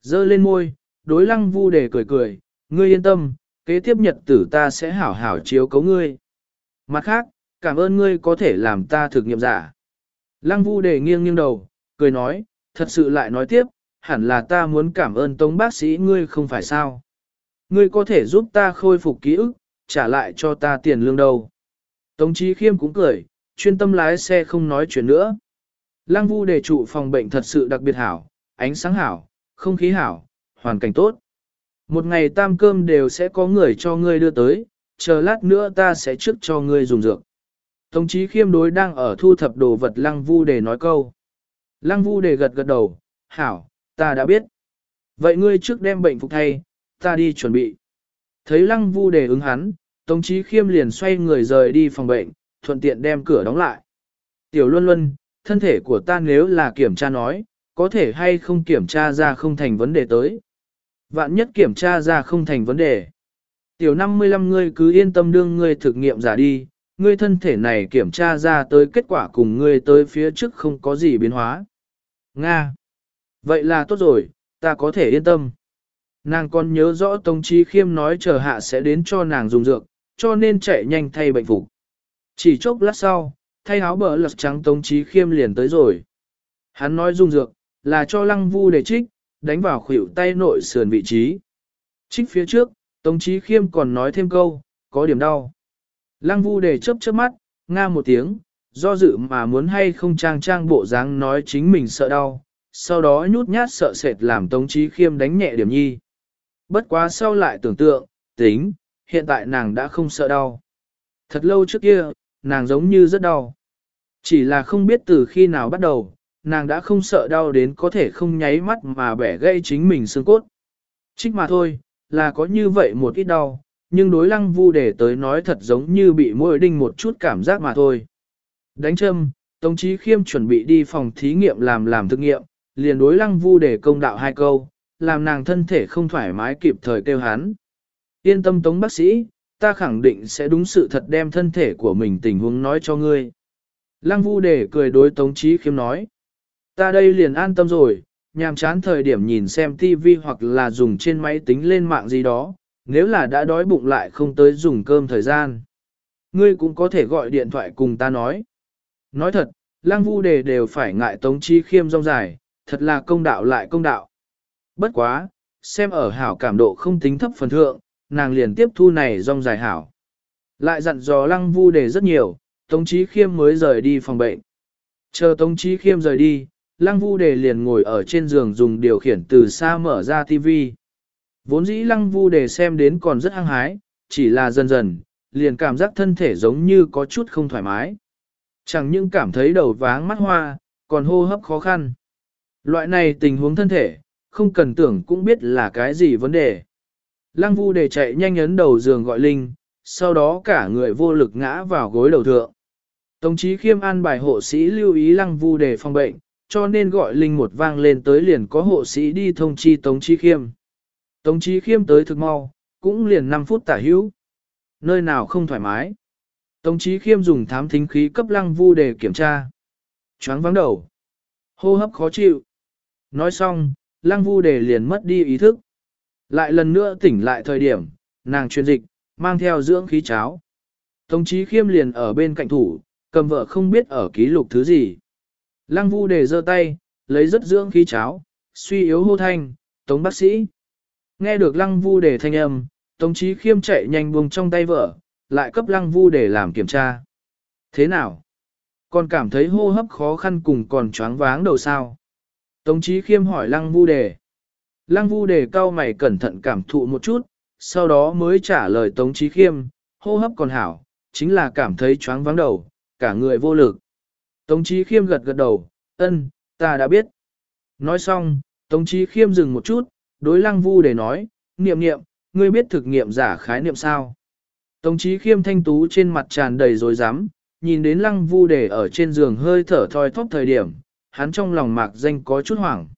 Dơ lên môi, đối lăng vu đề cười cười, ngươi yên tâm, kế tiếp nhật tử ta sẽ hảo hảo chiếu cấu ngươi. Mặt khác, cảm ơn ngươi có thể làm ta thực nghiệm giả. Lăng vu đề nghiêng nghiêng đầu, cười nói, thật sự lại nói tiếp, hẳn là ta muốn cảm ơn tống bác sĩ ngươi không phải sao. Ngươi có thể giúp ta khôi phục ký ức, trả lại cho ta tiền lương đâu. Tống Chí Khiêm cũng cười, chuyên tâm lái xe không nói chuyện nữa. Lăng vu đề trụ phòng bệnh thật sự đặc biệt hảo, ánh sáng hảo, không khí hảo, hoàn cảnh tốt. Một ngày tam cơm đều sẽ có người cho ngươi đưa tới, chờ lát nữa ta sẽ trước cho ngươi dùng dược. Tống Chí Khiêm đối đang ở thu thập đồ vật Lăng vu đề nói câu. Lăng vu đề gật gật đầu, hảo, ta đã biết. Vậy ngươi trước đem bệnh phục thay, ta đi chuẩn bị. Thấy Lăng vu đề ứng hắn, Tống Chí Khiêm liền xoay người rời đi phòng bệnh, thuận tiện đem cửa đóng lại. Tiểu Luân Luân, thân thể của ta nếu là kiểm tra nói, có thể hay không kiểm tra ra không thành vấn đề tới. Vạn nhất kiểm tra ra không thành vấn đề. Tiểu năm mươi lăm ngươi cứ yên tâm đương ngươi thực nghiệm giả đi, ngươi thân thể này kiểm tra ra tới kết quả cùng ngươi tới phía trước không có gì biến hóa. Nga. Vậy là tốt rồi, ta có thể yên tâm. Nàng còn nhớ rõ Tống Chí Khiêm nói chờ hạ sẽ đến cho nàng dùng dược, cho nên chạy nhanh thay bệnh phục. Chỉ chốc lát sau, thay áo bờ lật trắng Tống Chí Khiêm liền tới rồi. Hắn nói dùng dược, là cho Lăng vu để trích, đánh vào khuỷu tay nội sườn vị trí. Trích phía trước, Tống Chí Khiêm còn nói thêm câu, có điểm đau. Lăng vu để chớp chớp mắt, nga một tiếng, do dự mà muốn hay không trang trang bộ dáng nói chính mình sợ đau, sau đó nhút nhát sợ sệt làm Tống Chí Khiêm đánh nhẹ điểm nhi. Bất quá sau lại tưởng tượng, tính, hiện tại nàng đã không sợ đau. Thật lâu trước kia, nàng giống như rất đau. Chỉ là không biết từ khi nào bắt đầu, nàng đã không sợ đau đến có thể không nháy mắt mà bẻ gãy chính mình xương cốt. Trích mà thôi, là có như vậy một ít đau, nhưng đối Lăng vu để tới nói thật giống như bị môi đinh một chút cảm giác mà thôi. Đánh châm, Tống Chí Khiêm chuẩn bị đi phòng thí nghiệm làm làm thực nghiệm, liền đối Lăng vu để công đạo hai câu, làm nàng thân thể không thoải mái kịp thời kêu hắn. Yên tâm Tống bác sĩ, ta khẳng định sẽ đúng sự thật đem thân thể của mình tình huống nói cho ngươi. Lăng vu để cười đối Tống Chí Khiêm nói. Ta đây liền an tâm rồi, nhàm chán thời điểm nhìn xem tivi hoặc là dùng trên máy tính lên mạng gì đó, nếu là đã đói bụng lại không tới dùng cơm thời gian. Ngươi cũng có thể gọi điện thoại cùng ta nói. Nói thật, Lăng vu đề đều phải ngại Tống Chí Khiêm rong dài, thật là công đạo lại công đạo. Bất quá, xem ở hảo cảm độ không tính thấp phần thượng, nàng liền tiếp thu này rong dài hảo. Lại dặn dò Lăng vu đề rất nhiều, Tống Chí Khiêm mới rời đi phòng bệnh. Chờ Tống Chí Khiêm rời đi, Lăng vu đề liền ngồi ở trên giường dùng điều khiển từ xa mở ra tivi. Vốn dĩ Lăng vu đề xem đến còn rất hăng hái, chỉ là dần dần, liền cảm giác thân thể giống như có chút không thoải mái. Chẳng những cảm thấy đầu váng mắt hoa, còn hô hấp khó khăn. Loại này tình huống thân thể, không cần tưởng cũng biết là cái gì vấn đề. Lăng vu đề chạy nhanh ấn đầu giường gọi Linh, sau đó cả người vô lực ngã vào gối đầu thượng. Tống Chí Khiêm an bài hộ sĩ lưu ý Lăng vu đề phòng bệnh, cho nên gọi Linh một vang lên tới liền có hộ sĩ đi thông chi Tống Chí Khiêm. Tống Chí Khiêm tới thực mau, cũng liền năm phút tả hữu. Nơi nào không thoải mái. Tống Chí Khiêm dùng thám thính khí cấp Lăng vu đề kiểm tra. Choáng vắng đầu. Hô hấp khó chịu. Nói xong, Lăng vu đề liền mất đi ý thức. Lại lần nữa tỉnh lại thời điểm, nàng truyền dịch, mang theo dưỡng khí cháo. Tống Chí Khiêm liền ở bên cạnh thủ, cầm vợ không biết ở ký lục thứ gì. Lăng vu đề giơ tay, lấy rất dưỡng khí cháo, suy yếu hô thanh, Tống bác sĩ. Nghe được Lăng vu đề thanh âm, Tống Chí Khiêm chạy nhanh buông trong tay vợ, lại cấp Lăng vu đề làm kiểm tra. Thế nào? Còn cảm thấy hô hấp khó khăn cùng còn choáng váng đầu sao? Tống Chí Khiêm hỏi Lăng vu đề. Lăng vu đề cau mày cẩn thận cảm thụ một chút, sau đó mới trả lời Tống Chí Khiêm, hô hấp còn hảo, chính là cảm thấy choáng váng đầu, cả người vô lực. Tống Chí Khiêm gật gật đầu, ân, ta đã biết. Nói xong, Tống Chí Khiêm dừng một chút, đối Lăng vu đề nói, niệm niệm, ngươi biết thực nghiệm giả khái niệm sao? Tống Chí Khiêm thanh tú trên mặt tràn đầy rối rắm, nhìn đến Lăng vu đề ở trên giường hơi thở thoi thóp thời điểm, hắn trong lòng mạc danh có chút hoảng.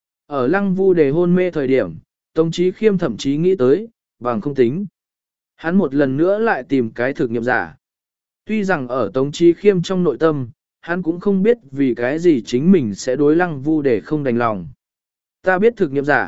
Ở Lăng vu đề hôn mê thời điểm, Tống Chí Khiêm thậm chí nghĩ tới, bằng không tính. Hắn một lần nữa lại tìm cái thực nghiệm giả. Tuy rằng ở Tống Chí Khiêm trong nội tâm, hắn cũng không biết vì cái gì chính mình sẽ đối Lăng vu đề không đành lòng. Ta biết thực nghiệm giả,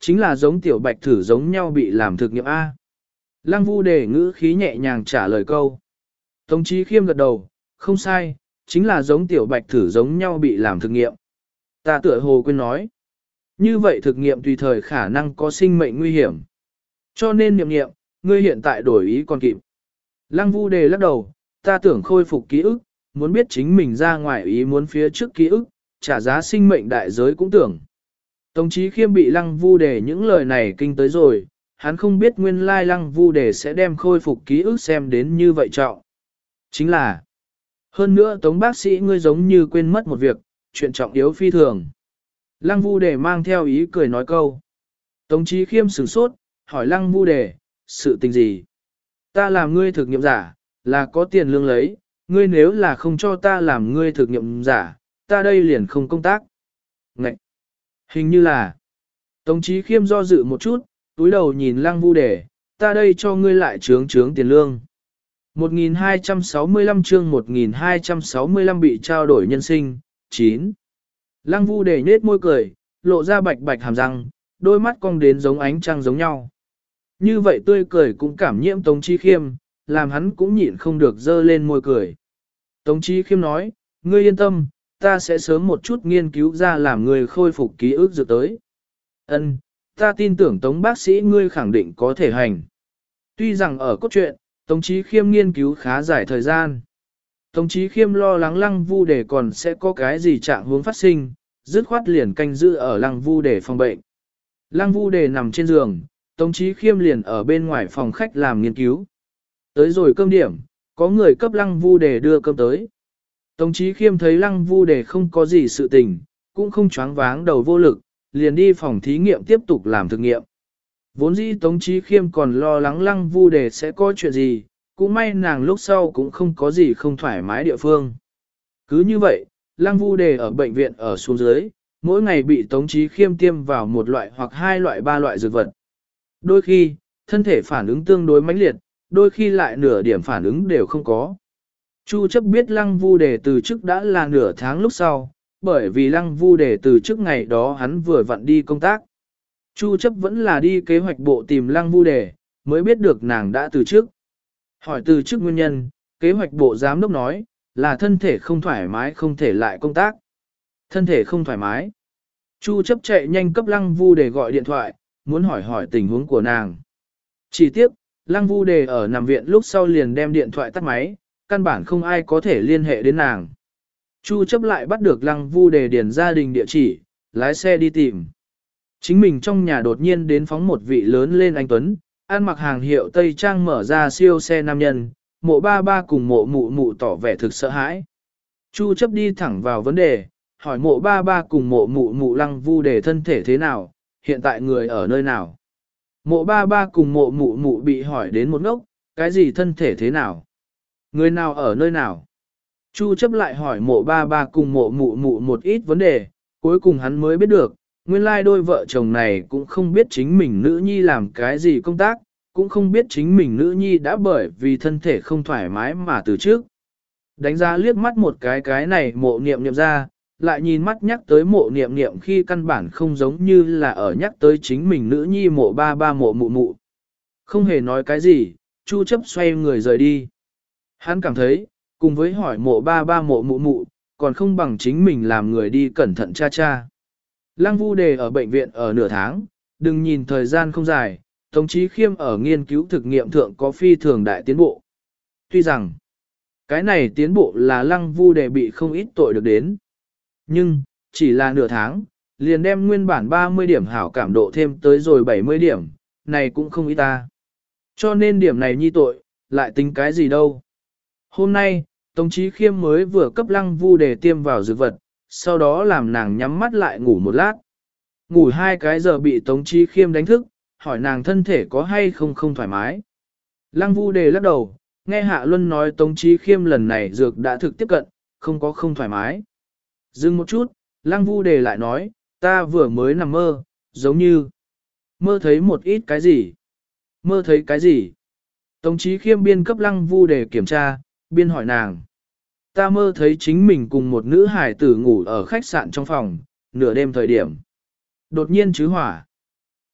chính là giống tiểu bạch thử giống nhau bị làm thực nghiệm A. Lăng Vu Đề ngữ khí nhẹ nhàng trả lời câu. Tống Chí Khiêm gật đầu, không sai, chính là giống tiểu bạch thử giống nhau bị làm thực nghiệm. Ta tựa hồ quên nói. Như vậy thực nghiệm tùy thời khả năng có sinh mệnh nguy hiểm. Cho nên niệm niệm, ngươi hiện tại đổi ý còn kịp. Lăng Vu Đề lắc đầu, ta tưởng khôi phục ký ức, muốn biết chính mình ra ngoài ý muốn phía trước ký ức, trả giá sinh mệnh đại giới cũng tưởng. Tống Chí Khiêm bị Lăng Vu Đề những lời này kinh tới rồi, hắn không biết nguyên lai Lăng Vu Đề sẽ đem khôi phục ký ức xem đến như vậy trọng. Chính là, hơn nữa Tống bác sĩ ngươi giống như quên mất một việc, chuyện trọng yếu phi thường. Lăng Vu Đề mang theo ý cười nói câu. Tống Chí Khiêm sửng sốt, hỏi Lăng Vu Đề, sự tình gì? Ta làm ngươi thực nghiệm giả, là có tiền lương lấy, ngươi nếu là không cho ta làm ngươi thực nghiệm giả, ta đây liền không công tác. Ngậy! Hình như là... Tống Chí Khiêm do dự một chút, túi đầu nhìn Lăng Vu Đề, ta đây cho ngươi lại trướng trướng tiền lương. một nghìn hai trăm sáu mươi lăm chương một nghìn hai trăm sáu mươi lăm bị trao đổi nhân sinh, chín. Lăng Vu Đề nhếch môi cười, lộ ra bạch bạch hàm răng, đôi mắt cong đến giống ánh trăng giống nhau. Như vậy tươi cười cũng cảm nhiễm Tống Chí Khiêm, làm hắn cũng nhịn không được dơ lên môi cười. Tống Chí Khiêm nói, ngươi yên tâm, ta sẽ sớm một chút nghiên cứu ra làm người khôi phục ký ức dược tới. Ân, ta tin tưởng Tống bác sĩ ngươi khẳng định có thể hành. Tuy rằng ở cốt truyện, Tống Chí Khiêm nghiên cứu khá dài thời gian. Tống Chí Khiêm lo lắng Lăng Vu Đề còn sẽ có cái gì trạng huống phát sinh, dứt khoát liền canh giữ ở Lăng Vu Đề phòng bệnh. Lăng Vu Đề nằm trên giường, Tống Chí Khiêm liền ở bên ngoài phòng khách làm nghiên cứu. Tới rồi cơm điểm, có người cấp Lăng Vu Đề đưa cơm tới. Tống Chí Khiêm thấy Lăng Vu Đề không có gì sự tình, cũng không choáng váng đầu vô lực, liền đi phòng thí nghiệm tiếp tục làm thực nghiệm. Vốn dĩ Tống Chí Khiêm còn lo lắng Lăng Vu Đề sẽ có chuyện gì, cũng may nàng lúc sau cũng không có gì không thoải mái địa phương. Cứ như vậy, Lăng Vu Đề ở bệnh viện ở xuống dưới, mỗi ngày bị Tống Chí Khiêm tiêm vào một loại hoặc hai loại ba loại dược vật. Đôi khi, thân thể phản ứng tương đối mãnh liệt, đôi khi lại nửa điểm phản ứng đều không có. Chu chấp biết Lăng Vu Đề từ trước đã là nửa tháng lúc sau, bởi vì Lăng Vu Đề từ trước ngày đó hắn vừa vặn đi công tác. Chu chấp vẫn là đi kế hoạch bộ tìm Lăng Vu Đề, mới biết được nàng đã từ trước. Hỏi từ trước nguyên nhân, kế hoạch bộ giám đốc nói, là thân thể không thoải mái không thể lại công tác. Thân thể không thoải mái. Chu chấp chạy nhanh cấp Lăng Vu Đề gọi điện thoại, muốn hỏi hỏi tình huống của nàng. Chỉ tiếc, Lăng Vu Đề ở nằm viện lúc sau liền đem điện thoại tắt máy, căn bản không ai có thể liên hệ đến nàng. Chu chấp lại bắt được Lăng Vu Đề điền gia đình địa chỉ, lái xe đi tìm. Chính mình trong nhà đột nhiên đến phóng một vị lớn lên anh Tuấn, ăn mặc hàng hiệu Tây Trang mở ra siêu xe nam nhân, mộ ba ba cùng mộ mụ mụ tỏ vẻ thực sợ hãi. Chu chấp đi thẳng vào vấn đề, hỏi mộ ba ba cùng mộ mụ mụ Lăng Vu Đề thân thể thế nào, hiện tại người ở nơi nào. Mộ ba ba cùng mộ mụ mụ bị hỏi đến một ngốc, cái gì thân thể thế nào? Người nào ở nơi nào? Chu chấp lại hỏi mộ ba ba cùng mộ mụ mụ một ít vấn đề, cuối cùng hắn mới biết được, nguyên lai đôi vợ chồng này cũng không biết chính mình nữ nhi làm cái gì công tác, cũng không biết chính mình nữ nhi đã bởi vì thân thể không thoải mái mà từ trước. Đánh giá liếc mắt một cái cái này mộ niệm niệm ra, lại nhìn mắt nhắc tới mộ niệm niệm khi căn bản không giống như là ở nhắc tới chính mình nữ nhi mộ ba ba mộ mụ mụ. Không hề nói cái gì, Chu chấp xoay người rời đi. Hắn cảm thấy, cùng với hỏi mộ ba ba mộ mụ mụ, còn không bằng chính mình làm người đi cẩn thận cha cha. Lăng Vu Đề ở bệnh viện ở nửa tháng, đừng nhìn thời gian không dài, Tống Chí Khiêm ở nghiên cứu thực nghiệm thượng có phi thường đại tiến bộ. Tuy rằng, cái này tiến bộ là Lăng Vu Đề bị không ít tội được đến. Nhưng, chỉ là nửa tháng, liền đem nguyên bản ba mươi điểm hảo cảm độ thêm tới rồi bảy mươi điểm, này cũng không ít ta. Cho nên điểm này nhi tội, lại tính cái gì đâu. Hôm nay, Tống Chí Khiêm mới vừa cấp Lăng Vu Đề tiêm vào dược vật, sau đó làm nàng nhắm mắt lại ngủ một lát. Ngủ hai cái giờ bị Tống Chí Khiêm đánh thức, hỏi nàng thân thể có hay không không thoải mái. Lăng Vu Đề lắc đầu, nghe Hạ Luân nói Tống Chí Khiêm lần này dược đã thực tiếp cận, không có không thoải mái. Dừng một chút, Lăng Vu Đề lại nói, ta vừa mới nằm mơ, giống như mơ thấy một ít cái gì. Mơ thấy cái gì? Tống Chí Khiêm biên cấp Lăng Vu Đề kiểm tra, biên hỏi nàng. Ta mơ thấy chính mình cùng một nữ hải tử ngủ ở khách sạn trong phòng, nửa đêm thời điểm. Đột nhiên chứ hỏa.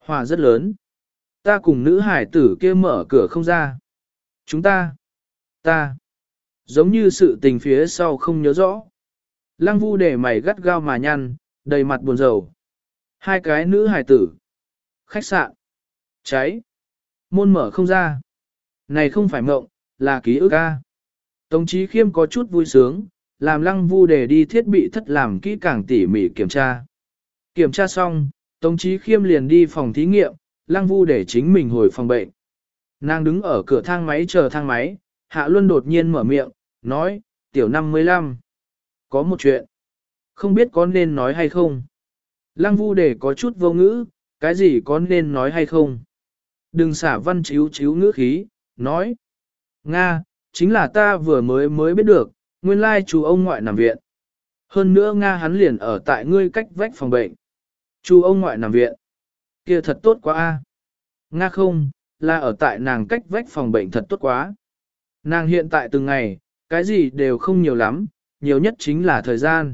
Hòa rất lớn. Ta cùng nữ hải tử kia mở cửa không ra. Chúng ta, ta, giống như sự tình phía sau không nhớ rõ. Lăng Vu để mày gắt gao mà nhăn, đầy mặt buồn rầu. Hai cái nữ hải tử. Khách sạn. Cháy. Môn mở không ra. Này không phải mộng, là ký ức ca. Tống Chí Khiêm có chút vui sướng, làm Lăng Vu để đi thiết bị thất làm kỹ càng tỉ mỉ kiểm tra. Kiểm tra xong, Tống Chí Khiêm liền đi phòng thí nghiệm, Lăng Vu để chính mình hồi phòng bệnh. Nàng đứng ở cửa thang máy chờ thang máy, Hạ Luân đột nhiên mở miệng, nói, tiểu năm mươi lăm. Có một chuyện. Không biết có nên nói hay không. Lăng Vu để có chút vô ngữ, cái gì có nên nói hay không. Đừng xả văn chíu chíu ngữ khí, nói. Nga, chính là ta vừa mới mới biết được, nguyên lai chú ông ngoại nằm viện. Hơn nữa Nga hắn liền ở tại ngươi cách vách phòng bệnh. Chú ông ngoại nằm viện. Kia thật tốt quá a. Nga không, là ở tại nàng cách vách phòng bệnh thật tốt quá. Nàng hiện tại từng ngày, cái gì đều không nhiều lắm, nhiều nhất chính là thời gian.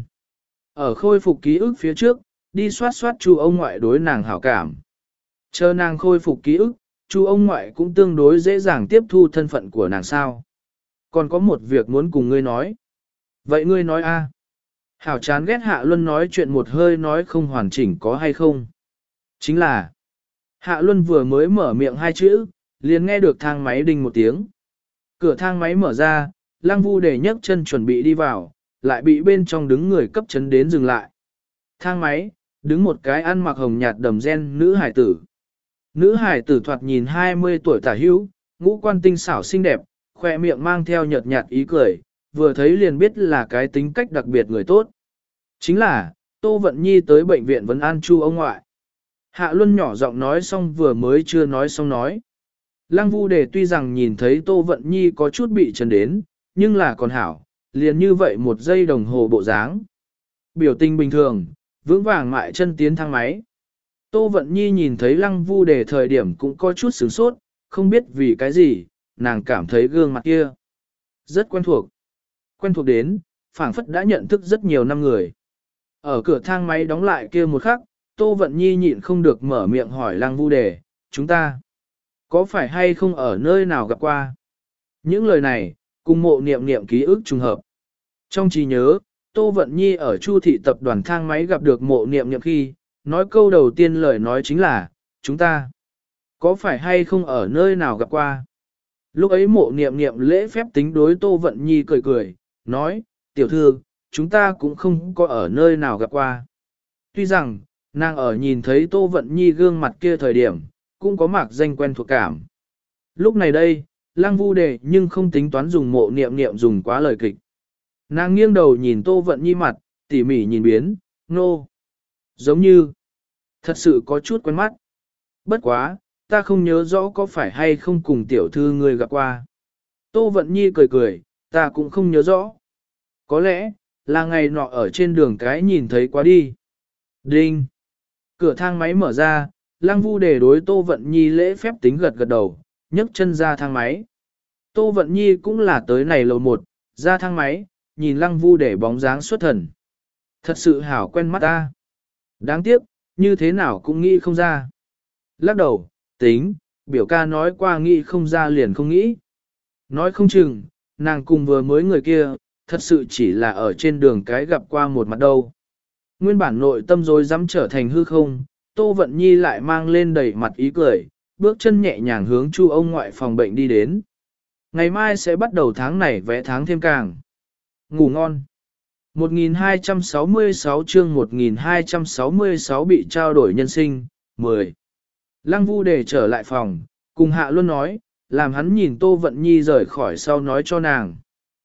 Ở khôi phục ký ức phía trước, đi soát soát chú ông ngoại đối nàng hảo cảm. Chờ nàng khôi phục ký ức, chú ông ngoại cũng tương đối dễ dàng tiếp thu thân phận của nàng sao. Còn có một việc muốn cùng ngươi nói. Vậy ngươi nói a? Hảo chán ghét Hạ Luân nói chuyện một hơi nói không hoàn chỉnh có hay không. Chính là, Hạ Luân vừa mới mở miệng hai chữ, liền nghe được thang máy đinh một tiếng. Cửa thang máy mở ra, Lăng Vu để nhấc chân chuẩn bị đi vào, lại bị bên trong đứng người cấp chấn đến dừng lại. Thang máy, đứng một cái ăn mặc hồng nhạt đầm gen nữ hải tử. Nữ hải tử thoạt nhìn hai mươi tuổi tả hữu, ngũ quan tinh xảo xinh đẹp, khoe miệng mang theo nhợt nhạt ý cười, vừa thấy liền biết là cái tính cách đặc biệt người tốt. Chính là, Tô Vận Nhi tới bệnh viện vấn an chu ông ngoại. Hạ Luân nhỏ giọng nói xong vừa mới chưa nói xong nói. Lăng Vu Đề tuy rằng nhìn thấy Tô Vận Nhi có chút bị chấn đến, nhưng là còn hảo, liền như vậy một giây đồng hồ bộ dáng. Biểu tình bình thường, vững vàng mại chân tiến thang máy. Tô Vận Nhi nhìn thấy Lăng Vu Đề thời điểm cũng có chút sửng sốt, không biết vì cái gì, nàng cảm thấy gương mặt kia rất quen thuộc. Quen thuộc đến, phảng phất đã nhận thức rất nhiều năm người. Ở cửa thang máy đóng lại kia một khắc, Tô Vận Nhi nhịn không được mở miệng hỏi Lăng Vu Đề, chúng ta có phải hay không ở nơi nào gặp qua? Những lời này, cùng mộ niệm niệm ký ức trùng hợp. Trong trí nhớ, Tô Vận Nhi ở Chu thị tập đoàn thang máy gặp được mộ niệm niệm khi, nói câu đầu tiên lời nói chính là, chúng ta có phải hay không ở nơi nào gặp qua? Lúc ấy mộ niệm niệm lễ phép tính đối Tô Vận Nhi cười cười, nói, tiểu thư, chúng ta cũng không có ở nơi nào gặp qua. Tuy rằng, nàng ở nhìn thấy Tô Vận Nhi gương mặt kia thời điểm, cũng có mạc danh quen thuộc cảm. Lúc này đây, Lăng Vu Đề nhưng không tính toán dùng mộ niệm niệm dùng quá lời kịch. Nàng nghiêng đầu nhìn Tô Vận Nhi mặt, tỉ mỉ nhìn biến, nô. No. Giống như, thật sự có chút quen mắt. Bất quá, ta không nhớ rõ có phải hay không cùng tiểu thư người gặp qua. Tô Vận Nhi cười cười, ta cũng không nhớ rõ. Có lẽ, là ngày nọ ở trên đường cái nhìn thấy quá đi. Đinh. Cửa thang máy mở ra, Lăng Vu Đề đối Tô Vận Nhi lễ phép tính gật gật đầu, nhấc chân ra thang máy. Tô Vận Nhi cũng là tới này lầu một, ra thang máy, nhìn Lăng Vu Đề bóng dáng xuất thần. Thật sự hảo quen mắt ta. Đáng tiếc, như thế nào cũng nghĩ không ra. Lắc đầu, tính, biểu ca nói qua nghĩ không ra liền không nghĩ. Nói không chừng, nàng cùng vừa mới người kia, thật sự chỉ là ở trên đường cái gặp qua một mặt đâu. Nguyên bản nội tâm rồi dám trở thành hư không, Tô Vận Nhi lại mang lên đầy mặt ý cười, bước chân nhẹ nhàng hướng Chu ông ngoại phòng bệnh đi đến. Ngày mai sẽ bắt đầu tháng này vẽ tháng thêm càng. Ngủ ngon. một nghìn hai trăm sáu mươi sáu chương một nghìn hai trăm sáu mươi sáu bị trao đổi nhân sinh, mười. Lăng Vu Đề trở lại phòng, cùng Hạ Luân nói, làm hắn nhìn Tô Vận Nhi rời khỏi sau nói cho nàng.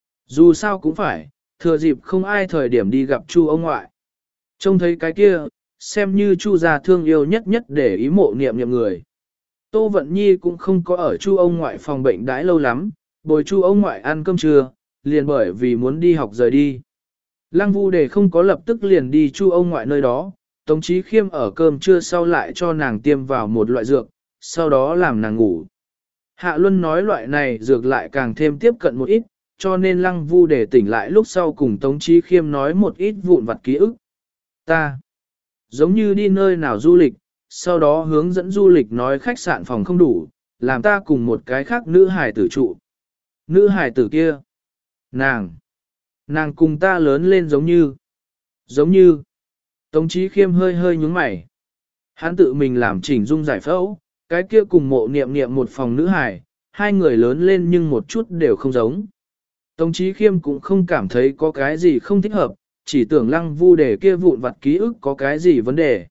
Dù sao cũng phải, thừa dịp không ai thời điểm đi gặp Chu ông ngoại. Trông thấy cái kia, xem như Chu gia thương yêu nhất nhất để ý mộ niệm niệm người. Tô Vận Nhi cũng không có ở Chu ông ngoại phòng bệnh đãi lâu lắm, bồi Chu ông ngoại ăn cơm trưa, liền bởi vì muốn đi học rời đi. Lăng Vu Đề không có lập tức liền đi Chu ông ngoại nơi đó, Tống Chí Khiêm ở cơm trưa sau lại cho nàng tiêm vào một loại dược, sau đó làm nàng ngủ. Hạ Luân nói loại này dược lại càng thêm tiếp cận một ít, cho nên Lăng Vu Đề tỉnh lại lúc sau cùng Tống Chí Khiêm nói một ít vụn vặt ký ức. Ta, giống như đi nơi nào du lịch, sau đó hướng dẫn du lịch nói khách sạn phòng không đủ, làm ta cùng một cái khác nữ hài tử trụ. Nữ hài tử kia, nàng, nàng cùng ta lớn lên giống như, giống như, Tống Chí Khiêm hơi hơi nhúng mày. Hắn tự mình làm chỉnh dung giải phẫu, cái kia cùng mộ niệm niệm một phòng nữ hài, hai người lớn lên nhưng một chút đều không giống. Tống Chí Khiêm cũng không cảm thấy có cái gì không thích hợp, chỉ tưởng Lăng Vu Đề kia vụn vặt ký ức có cái gì vấn đề.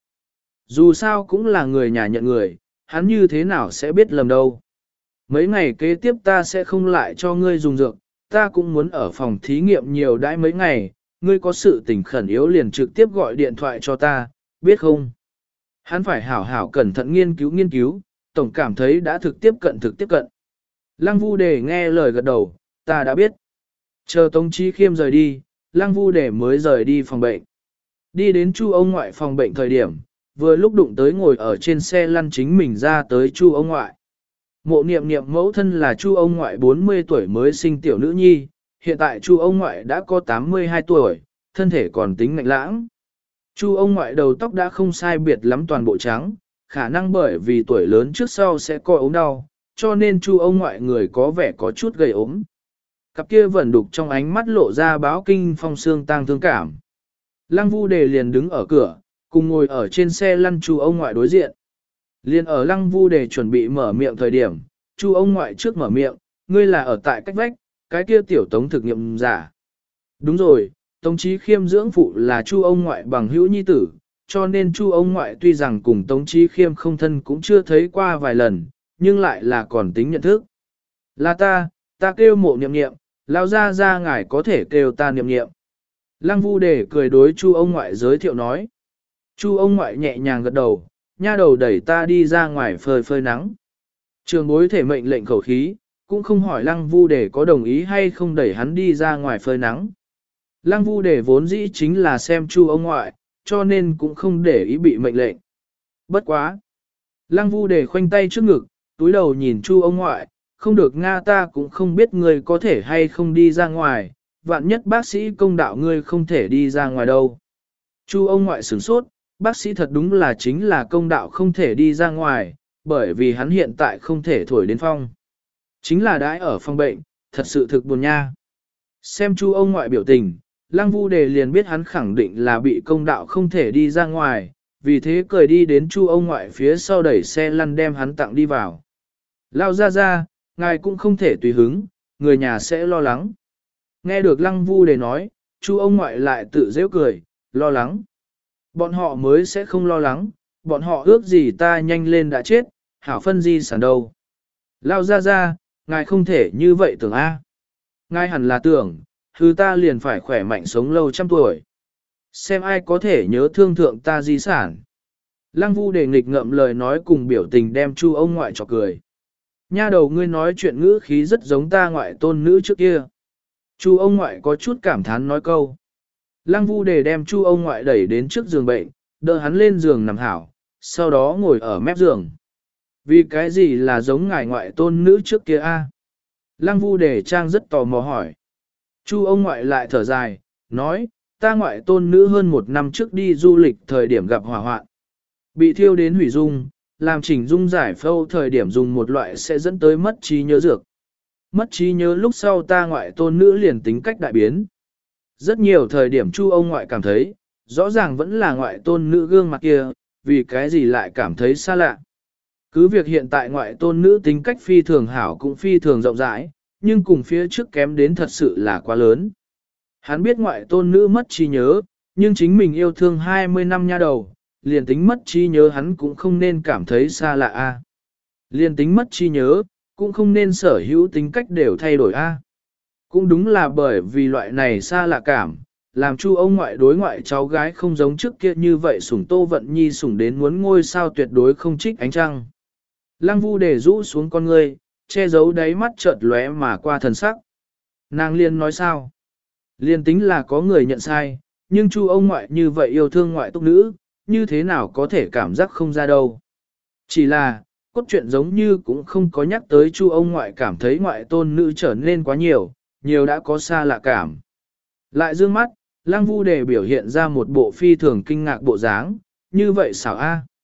Dù sao cũng là người nhà nhận người, hắn như thế nào sẽ biết lầm đâu. Mấy ngày kế tiếp ta sẽ không lại cho ngươi dùng dược, ta cũng muốn ở phòng thí nghiệm nhiều đãi mấy ngày, ngươi có sự tình khẩn yếu liền trực tiếp gọi điện thoại cho ta, biết không? Hắn phải hảo hảo cẩn thận nghiên cứu nghiên cứu, tổng cảm thấy đã thực tiếp cận thực tiếp cận. Lăng Vu Đề nghe lời gật đầu, ta đã biết. Chờ Tống Chí Khiêm rời đi, Lăng Vu Đề mới rời đi phòng bệnh. Đi đến Chu ông ngoại phòng bệnh thời điểm, vừa lúc đụng tới ngồi ở trên xe lăn chính mình ra tới Chu ông ngoại. Mộ niệm niệm mẫu thân là Chu ông ngoại bốn mươi tuổi mới sinh tiểu nữ nhi, hiện tại Chu ông ngoại đã có tám mươi hai tuổi, thân thể còn tính mạnh lãng. Chu ông ngoại đầu tóc đã không sai biệt lắm toàn bộ trắng, khả năng bởi vì tuổi lớn trước sau sẽ coi ốm đau, cho nên Chu ông ngoại người có vẻ có chút gầy ốm. Cặp kia vẫn đục trong ánh mắt lộ ra báo kinh phong xương tang thương cảm. Lăng Vu Đề liền đứng ở cửa, cùng ngồi ở trên xe lăn Chu ông ngoại đối diện. Liền ở Lăng Vu Đề chuẩn bị mở miệng thời điểm, Chu ông ngoại trước mở miệng, ngươi là ở tại cách vách, cái kia tiểu Tống thực nghiệm giả. Đúng rồi, Tống Chí Khiêm dưỡng phụ là Chu ông ngoại bằng hữu nhi tử, cho nên Chu ông ngoại tuy rằng cùng Tống Chí Khiêm không thân cũng chưa thấy qua vài lần, nhưng lại là còn tính nhận thức. Là ta, ta kêu Mộ Niệm Niệm, lao ra ra ngài có thể kêu ta Niệm Niệm. Lăng Vu Đề cười đối Chu ông ngoại giới thiệu nói. Chu ông ngoại nhẹ nhàng gật đầu, nha đầu đẩy ta đi ra ngoài phơi phơi nắng. Trường bối thể mệnh lệnh khẩu khí, cũng không hỏi Lăng Vu Đề có đồng ý hay không đẩy hắn đi ra ngoài phơi nắng. Lăng Vu Đề vốn dĩ chính là xem Chu ông ngoại, cho nên cũng không để ý bị mệnh lệnh. Bất quá. Lăng Vu Đề khoanh tay trước ngực, túi đầu nhìn Chu ông ngoại, không được Nga ta cũng không biết người có thể hay không đi ra ngoài, vạn nhất bác sĩ công đạo ngươi không thể đi ra ngoài đâu. Chu ông ngoại sửng sốt, bác sĩ thật đúng là chính là công đạo không thể đi ra ngoài, bởi vì hắn hiện tại không thể thổi đến phong. Chính là đãi ở phòng bệnh, thật sự thực buồn nha. Xem Chu ông ngoại biểu tình, Lăng Vu Đề liền biết hắn khẳng định là bị công đạo không thể đi ra ngoài, vì thế cười đi đến Chu ông ngoại phía sau đẩy xe lăn đem hắn tặng đi vào. Lao ra ra, ngài cũng không thể tùy hứng, người nhà sẽ lo lắng. Nghe được Lăng Vu Đề nói, Chu ông ngoại lại tự dễ cười, lo lắng. Bọn họ mới sẽ không lo lắng, bọn họ ước gì ta nhanh lên đã chết, hảo phân di sản đâu. Lao ra ra, ngài không thể như vậy tưởng A. Ngài hẳn là tưởng, hư ta liền phải khỏe mạnh sống lâu trăm tuổi. Xem ai có thể nhớ thương thượng ta di sản. Lăng Vu Đề nghịch ngậm lời nói cùng biểu tình đem Chu ông ngoại cho cười. Nha đầu ngươi nói chuyện ngữ khí rất giống ta ngoại tôn nữ trước kia. Chu ông ngoại có chút cảm thán nói câu. Lăng Vu Đề đem Chu ông ngoại đẩy đến trước giường bệnh, đỡ hắn lên giường nằm hảo, sau đó ngồi ở mép giường. Vì cái gì là giống ngài ngoại tôn nữ trước kia a? Lăng Vu Đề trang rất tò mò hỏi. Chu ông ngoại lại thở dài, nói, ta ngoại tôn nữ hơn một năm trước đi du lịch thời điểm gặp hỏa hoạn. Bị thiêu đến hủy dung, làm chỉnh dung giải phẫu thời điểm dùng một loại sẽ dẫn tới mất trí nhớ dược. Mất trí nhớ lúc sau ta ngoại tôn nữ liền tính cách đại biến. Rất nhiều thời điểm Chu ông ngoại cảm thấy, rõ ràng vẫn là ngoại tôn nữ gương mặt kia, vì cái gì lại cảm thấy xa lạ. Cứ việc hiện tại ngoại tôn nữ tính cách phi thường hảo cũng phi thường rộng rãi, nhưng cùng phía trước kém đến thật sự là quá lớn. Hắn biết ngoại tôn nữ mất trí nhớ, nhưng chính mình yêu thương hai mươi năm nha đầu, liền tính mất trí nhớ hắn cũng không nên cảm thấy xa lạ a. Liền tính mất trí nhớ, cũng không nên sở hữu tính cách đều thay đổi a. Cũng đúng là bởi vì loại này xa lạ cảm, làm Chu ông ngoại đối ngoại cháu gái không giống trước kia như vậy sủng Tô Vận Nhi sủng đến muốn ngôi sao tuyệt đối không trích ánh trăng. Lăng Vu Đề rũ xuống con ngươi, che giấu đáy mắt chợt lóe mà qua thần sắc. Nàng liên nói sao? Liên tính là có người nhận sai, nhưng Chu ông ngoại như vậy yêu thương ngoại túc nữ, như thế nào có thể cảm giác không ra đâu. Chỉ là, cốt truyện giống như cũng không có nhắc tới Chu ông ngoại cảm thấy ngoại tôn nữ trở nên quá nhiều, nhiều đã có xa lạ cảm. Lại dương mắt, Lăng Vu Đề biểu hiện ra một bộ phi thường kinh ngạc bộ dáng, như vậy xảo a.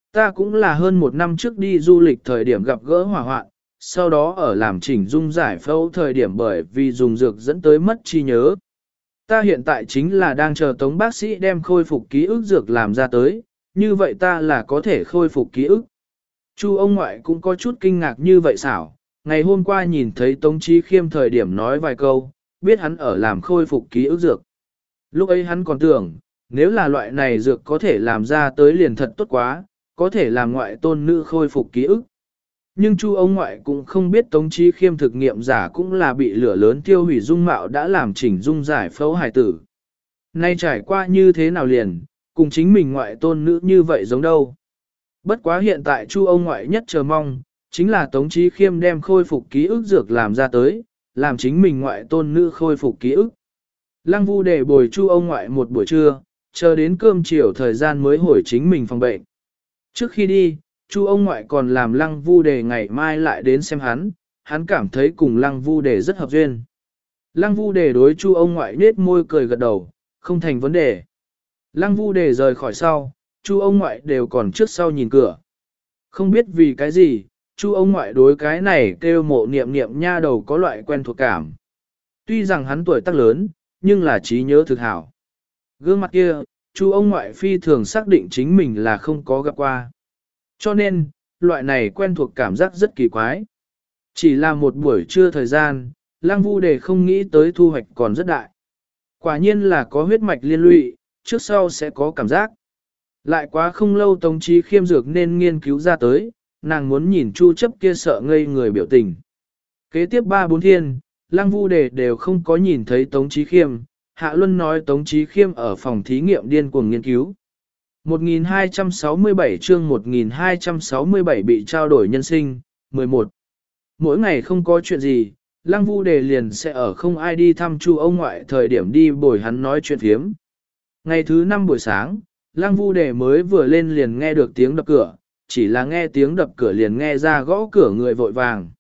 Ta cũng là hơn một năm trước đi du lịch thời điểm gặp gỡ hỏa hoạn, sau đó ở làm chỉnh dung giải phẫu thời điểm bởi vì dùng dược dẫn tới mất trí nhớ. Ta hiện tại chính là đang chờ tống bác sĩ đem khôi phục ký ức dược làm ra tới, như vậy ta là có thể khôi phục ký ức. Chu ông ngoại cũng có chút kinh ngạc như vậy xảo, ngày hôm qua nhìn thấy Tống Chí Khiêm thời điểm nói vài câu, biết hắn ở làm khôi phục ký ức dược. Lúc ấy hắn còn tưởng, nếu là loại này dược có thể làm ra tới liền thật tốt quá, có thể làm ngoại tôn nữ khôi phục ký ức. Nhưng Chu ông ngoại cũng không biết Tống Chí Khiêm thực nghiệm giả cũng là bị lửa lớn tiêu hủy dung mạo đã làm chỉnh dung giải phẫu hài tử. Nay trải qua như thế nào liền, cùng chính mình ngoại tôn nữ như vậy giống đâu. Bất quá hiện tại Chu ông ngoại nhất chờ mong, chính là Tống Chí Khiêm đem khôi phục ký ức dược làm ra tới, làm chính mình ngoại tôn nữ khôi phục ký ức. Lăng Vu để bồi Chu ông ngoại một buổi trưa, chờ đến cơm chiều thời gian mới hồi chính mình phòng bệnh. Trước khi đi, Chu ông ngoại còn làm Lăng Vu Đề ngày mai lại đến xem hắn, hắn cảm thấy cùng Lăng Vu Đề rất hợp duyên. Lăng Vu Đề đối Chu ông ngoại nết môi cười gật đầu, không thành vấn đề. Lăng Vu Đề rời khỏi sau, Chu ông ngoại đều còn trước sau nhìn cửa. Không biết vì cái gì, Chu ông ngoại đối cái này kêu mộ niệm niệm nha đầu có loại quen thuộc cảm. Tuy rằng hắn tuổi tác lớn, nhưng là trí nhớ thực hảo. Gương mặt kia, Chu ông ngoại phi thường xác định chính mình là không có gặp qua. Cho nên, loại này quen thuộc cảm giác rất kỳ quái. Chỉ là một buổi trưa thời gian, Lăng Vu Đề không nghĩ tới thu hoạch còn rất đại. Quả nhiên là có huyết mạch liên lụy, trước sau sẽ có cảm giác. Lại quá không lâu Tống Chí Khiêm dược nên nghiên cứu ra tới, nàng muốn nhìn Chu chấp kia sợ ngây người biểu tình. Kế tiếp ba bốn thiên, Lăng Vu Đề đều không có nhìn thấy Tống Chí Khiêm, Hạ Luân nói Tống Chí Khiêm ở phòng thí nghiệm điên cuồng nghiên cứu. một nghìn hai trăm sáu mươi bảy chương một nghìn hai trăm sáu mươi bảy bị trao đổi nhân sinh, mười một. Mỗi ngày không có chuyện gì, Lăng Vu Đề liền sẽ ở không ai đi thăm Chu ông ngoại thời điểm đi bồi hắn nói chuyện phiếm. Ngày thứ năm buổi sáng, Lăng Vu Đề mới vừa lên liền nghe được tiếng đập cửa, chỉ là nghe tiếng đập cửa liền nghe ra gõ cửa người vội vàng.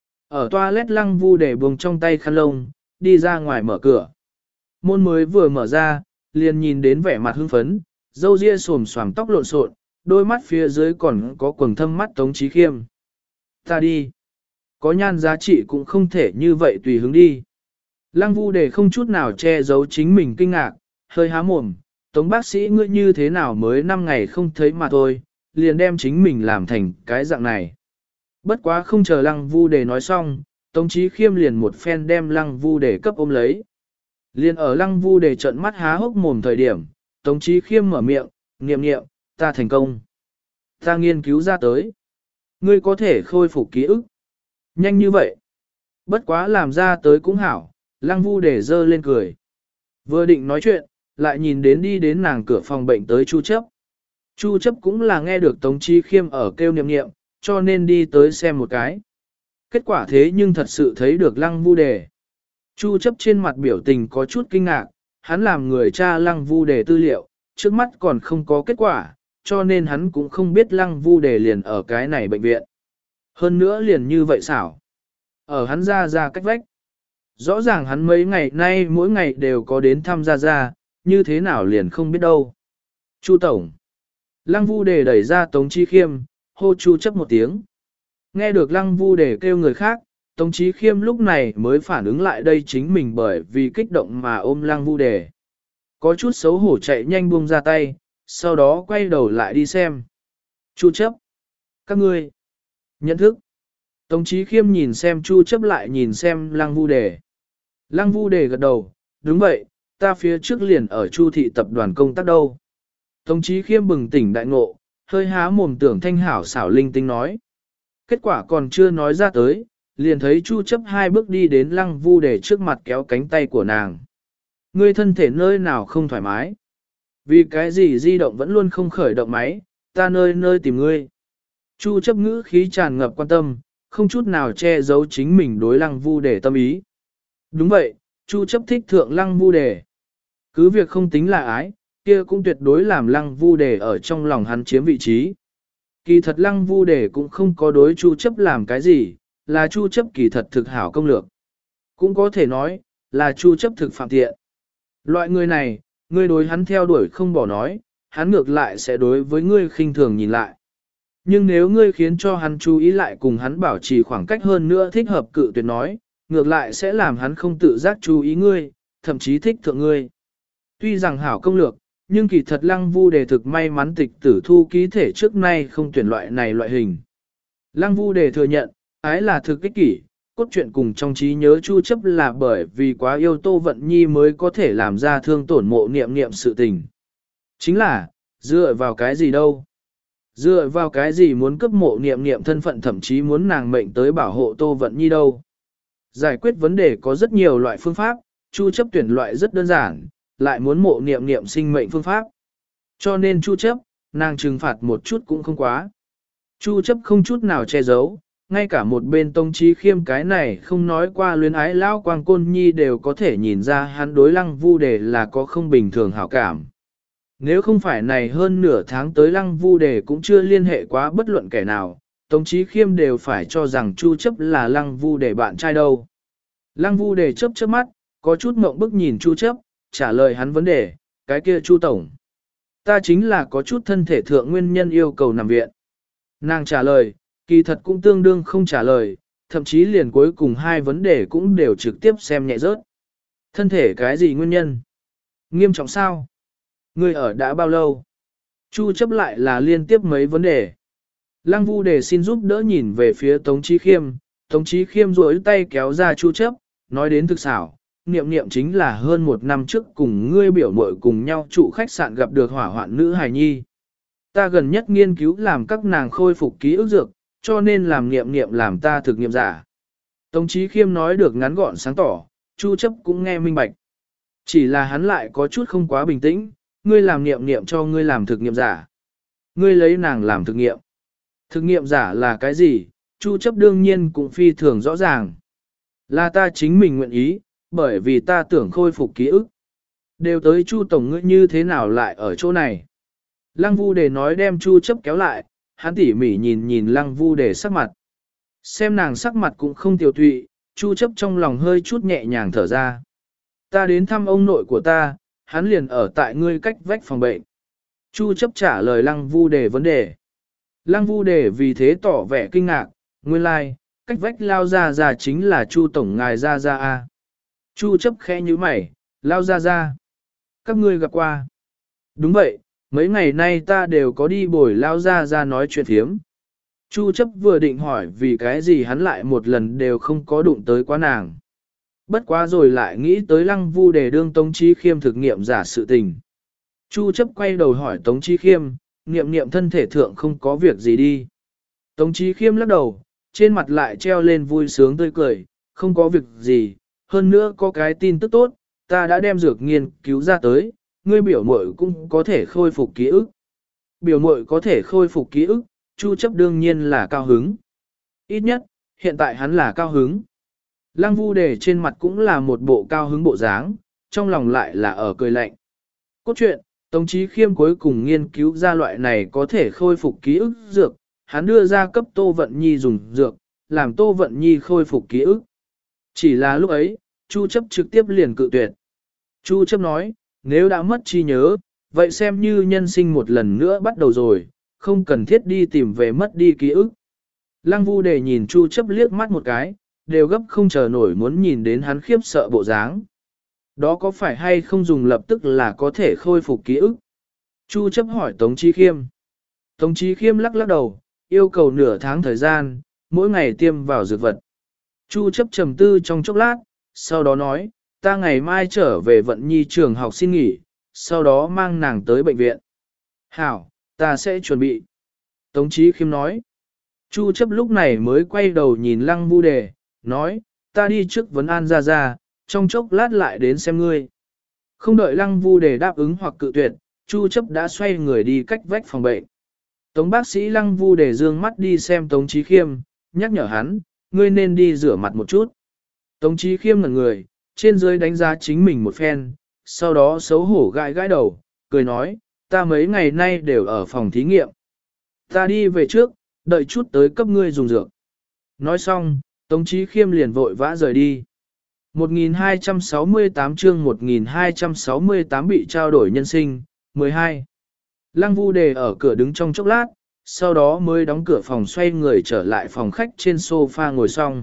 Ở toilet Lăng Vu Đề buông trong tay khăn lông, đi ra ngoài mở cửa. Môn mới vừa mở ra, liền nhìn đến vẻ mặt hưng phấn, râu ria xồm xoàm tóc lộn xộn, đôi mắt phía dưới còn có quầng thâm mắt Tống Chí Khiêm. Ta đi. Có nhan giá trị cũng không thể như vậy tùy hứng đi. Lăng Vu Đề không chút nào che giấu chính mình kinh ngạc, hơi há mồm, Tống bác sĩ ngươi như thế nào mới năm ngày không thấy mà thôi, liền đem chính mình làm thành cái dạng này. Bất quá không chờ Lăng Vu Đề nói xong, Tống Chí Khiêm liền một phen đem Lăng Vu Đề cấp ôm lấy. Liền ở Lăng Vu Đề trợn mắt há hốc mồm thời điểm, Tống Chí Khiêm mở miệng, niệm niệm, ta thành công. Ta nghiên cứu ra tới. Ngươi có thể khôi phục ký ức. Nhanh như vậy. Bất quá làm ra tới cũng hảo, Lăng Vu Đề dơ lên cười. Vừa định nói chuyện, lại nhìn đến đi đến nàng cửa phòng bệnh tới Chu chấp. Chu chấp cũng là nghe được Tống Chí Khiêm ở kêu niệm niệm, cho nên đi tới xem một cái. Kết quả thế nhưng thật sự thấy được Lăng Vu Đề. Chu chấp trên mặt biểu tình có chút kinh ngạc, hắn làm người tra Lăng Vu Đề tư liệu, trước mắt còn không có kết quả, cho nên hắn cũng không biết Lăng Vu Đề liền ở cái này bệnh viện. Hơn nữa liền như vậy xảo. Ở hắn ra ra cách vách. Rõ ràng hắn mấy ngày nay mỗi ngày đều có đến thăm ra ra, như thế nào liền không biết đâu. Chu Tổng. Lăng Vu Đề đẩy ra Tống Chí Khiêm, hô Chu chấp một tiếng. Nghe được Lăng Vu Đề kêu người khác, Tống Chí Khiêm lúc này mới phản ứng lại đây chính mình bởi vì kích động mà ôm Lăng Vu Đề. Có chút xấu hổ chạy nhanh buông ra tay, sau đó quay đầu lại đi xem. Chu chấp. Các ngươi. Nhận thức. Tống Chí Khiêm nhìn xem Chu chấp lại nhìn xem Lăng Vu Đề. Lăng Vu Đề gật đầu, đúng vậy, ta phía trước liền ở Chu thị tập đoàn công tác đâu. Tống Chí Khiêm bừng tỉnh đại ngộ, hơi há mồm tưởng thanh hảo xảo linh tinh nói. Kết quả còn chưa nói ra tới, liền thấy Chu chấp hai bước đi đến Lăng Vu Đề trước mặt kéo cánh tay của nàng. Ngươi thân thể nơi nào không thoải mái? Vì cái gì di động vẫn luôn không khởi động máy, ta nơi nơi tìm ngươi. Chu chấp ngữ khí tràn ngập quan tâm, không chút nào che giấu chính mình đối Lăng Vu Đề tâm ý. Đúng vậy, Chu chấp thích thượng Lăng Vu Đề. Cứ việc không tính là ái, kia cũng tuyệt đối làm Lăng Vu Đề ở trong lòng hắn chiếm vị trí. Kỳ thật Lăng Vu Đề cũng không có đối Chu chấp làm cái gì, là Chu chấp kỳ thật thực hảo công lược. Cũng có thể nói, là Chu chấp thực phạm tiện. Loại người này, ngươi đối hắn theo đuổi không bỏ nói, hắn ngược lại sẽ đối với ngươi khinh thường nhìn lại. Nhưng nếu ngươi khiến cho hắn chú ý lại cùng hắn bảo trì khoảng cách hơn nữa thích hợp cự tuyệt nói, ngược lại sẽ làm hắn không tự giác chú ý ngươi, thậm chí thích thượng ngươi. Tuy rằng hảo công lược, nhưng kỳ thật Lăng Vu Đề thực may mắn tịch tử thu ký thể trước nay không tuyển loại này loại hình. Lăng Vu Đề thừa nhận, ái là thực ích kỷ, cốt truyện cùng trong trí nhớ Chu Chấp là bởi vì quá yêu Tô Vận Nhi mới có thể làm ra thương tổn mộ niệm niệm sự tình. Chính là, dựa vào cái gì đâu? Dựa vào cái gì muốn cấp mộ niệm niệm thân phận thậm chí muốn nàng mệnh tới bảo hộ Tô Vận Nhi đâu? Giải quyết vấn đề có rất nhiều loại phương pháp, Chu Chấp tuyển loại rất đơn giản, lại muốn mộ niệm niệm sinh mệnh phương pháp. Cho nên Chu Chấp, nàng trừng phạt một chút cũng không quá. Chu Chấp không chút nào che giấu, ngay cả một bên Tông Chí Khiêm cái này không nói qua luyến ái lão quang côn nhi đều có thể nhìn ra hắn đối Lăng Vu Đề là có không bình thường hảo cảm. Nếu không phải này hơn nửa tháng tới Lăng Vu Đề cũng chưa liên hệ quá bất luận kẻ nào, Tống Chí Khiêm đều phải cho rằng Chu Chấp là Lăng Vu Đề bạn trai đâu. Lăng Vu Đề chớp chớp mắt, có chút ngượng bức nhìn Chu Chấp, trả lời hắn vấn đề, cái kia Chu Tổng. Ta chính là có chút thân thể thượng nguyên nhân yêu cầu nằm viện. Nàng trả lời, kỳ thật cũng tương đương không trả lời, thậm chí liền cuối cùng hai vấn đề cũng đều trực tiếp xem nhẹ rớt. Thân thể cái gì nguyên nhân? Nghiêm trọng sao? Ngươi ở đã bao lâu? Chu Chấp lại là liên tiếp mấy vấn đề. Lăng Vu Đề xin giúp đỡ nhìn về phía Tống Chí Khiêm, Tống Chí Khiêm duỗi tay kéo ra Chu Chấp, nói đến thực xảo, niệm niệm chính là hơn một năm trước cùng ngươi biểu muội cùng nhau trụ khách sạn gặp được hỏa hoạn nữ hài nhi. Ta gần nhất nghiên cứu làm các nàng khôi phục ký ức dược, cho nên làm niệm niệm làm ta thực nghiệm giả. Tống Chí Khiêm nói được ngắn gọn sáng tỏ, Chu Chấp cũng nghe minh bạch. Chỉ là hắn lại có chút không quá bình tĩnh, ngươi làm niệm niệm cho ngươi làm thực nghiệm giả. Ngươi lấy nàng làm thực nghiệm. Thực nghiệm giả là cái gì? Chu Chấp đương nhiên cũng phi thường rõ ràng. Là ta chính mình nguyện ý, bởi vì ta tưởng khôi phục ký ức. Đều tới Chu Tổng ngươi như thế nào lại ở chỗ này? Lăng Vu Đề nói đem Chu Chấp kéo lại, hắn tỉ mỉ nhìn nhìn Lăng Vu Đề sắc mặt. Xem nàng sắc mặt cũng không tiêu tụy, Chu Chấp trong lòng hơi chút nhẹ nhàng thở ra. Ta đến thăm ông nội của ta, hắn liền ở tại ngươi cách vách phòng bệnh. Chu Chấp trả lời Lăng Vu Đề vấn đề. Lăng Vu Đề vì thế tỏ vẻ kinh ngạc, nguyên lai, like, cách vách lao ra ra chính là Chu Tổng ngài ra ra a. Chu Chấp khẽ như mày, lao ra ra. Các ngươi gặp qua. Đúng vậy, mấy ngày nay ta đều có đi bồi lao ra ra nói chuyện thiếm. Chu Chấp vừa định hỏi vì cái gì hắn lại một lần đều không có đụng tới quá nàng. Bất quá rồi lại nghĩ tới Lăng Vu Đề đương Tống Chí Khiêm thực nghiệm giả sự tình. Chu Chấp quay đầu hỏi Tống Chí Khiêm, niệm niệm thân thể thượng không có việc gì đi. Tống Chí Khiêm lắc đầu, trên mặt lại treo lên vui sướng tươi cười, không có việc gì, hơn nữa có cái tin tức tốt, ta đã đem dược nghiên cứu ra tới, ngươi biểu muội cũng có thể khôi phục ký ức. Biểu muội có thể khôi phục ký ức, Chu Chấp đương nhiên là cao hứng. Ít nhất, hiện tại hắn là cao hứng. Lăng Vu Đề trên mặt cũng là một bộ cao hứng bộ dáng, trong lòng lại là ở cười lạnh. Cốt truyện, Tống Chí Khiêm cuối cùng nghiên cứu ra loại này có thể khôi phục ký ức dược, hắn đưa ra cấp Tô Vận Nhi dùng dược, làm Tô Vận Nhi khôi phục ký ức. Chỉ là lúc ấy, Chu Chấp trực tiếp liền cự tuyệt. Chu Chấp nói, nếu đã mất trí nhớ, vậy xem như nhân sinh một lần nữa bắt đầu rồi, không cần thiết đi tìm về mất đi ký ức. Lăng Vu Đề nhìn Chu Chấp liếc mắt một cái, đều gấp không chờ nổi muốn nhìn đến hắn khiếp sợ bộ dáng. Đó có phải hay không dùng lập tức là có thể khôi phục ký ức? Chu Chấp hỏi Tống Chí Khiêm. Tống Chí Khiêm lắc lắc đầu, yêu cầu nửa tháng thời gian, mỗi ngày tiêm vào dược vật. Chu Chấp trầm tư trong chốc lát, sau đó nói, ta ngày mai trở về Vận Nhi trường học xin nghỉ, sau đó mang nàng tới bệnh viện. Hảo, ta sẽ chuẩn bị. Tống Chí Khiêm nói. Chu Chấp lúc này mới quay đầu nhìn Lăng Vu Đề, nói, ta đi trước vấn an ra ra, trong chốc lát lại đến xem ngươi. Không đợi Lăng Vu Đề đáp ứng hoặc cự tuyệt, Chu Chấp đã xoay người đi cách vách phòng bệnh. Tống bác sĩ Lăng Vu Đề dương mắt đi xem Tống Chí Khiêm, nhắc nhở hắn, ngươi nên đi rửa mặt một chút. Tống Chí Khiêm ngẩn người, trên dưới đánh giá chính mình một phen, sau đó xấu hổ gãi gãi đầu, cười nói, ta mấy ngày nay đều ở phòng thí nghiệm. Ta đi về trước, đợi chút tới cấp ngươi dùng dược. Nói xong, Tống Chí Khiêm liền vội vã rời đi. một nghìn hai trăm sáu mươi tám chương một nghìn hai trăm sáu mươi tám bị trao đổi nhân sinh, mười hai. Lăng Vu Đề ở cửa đứng trong chốc lát, sau đó mới đóng cửa phòng xoay người trở lại phòng khách trên sofa ngồi xong.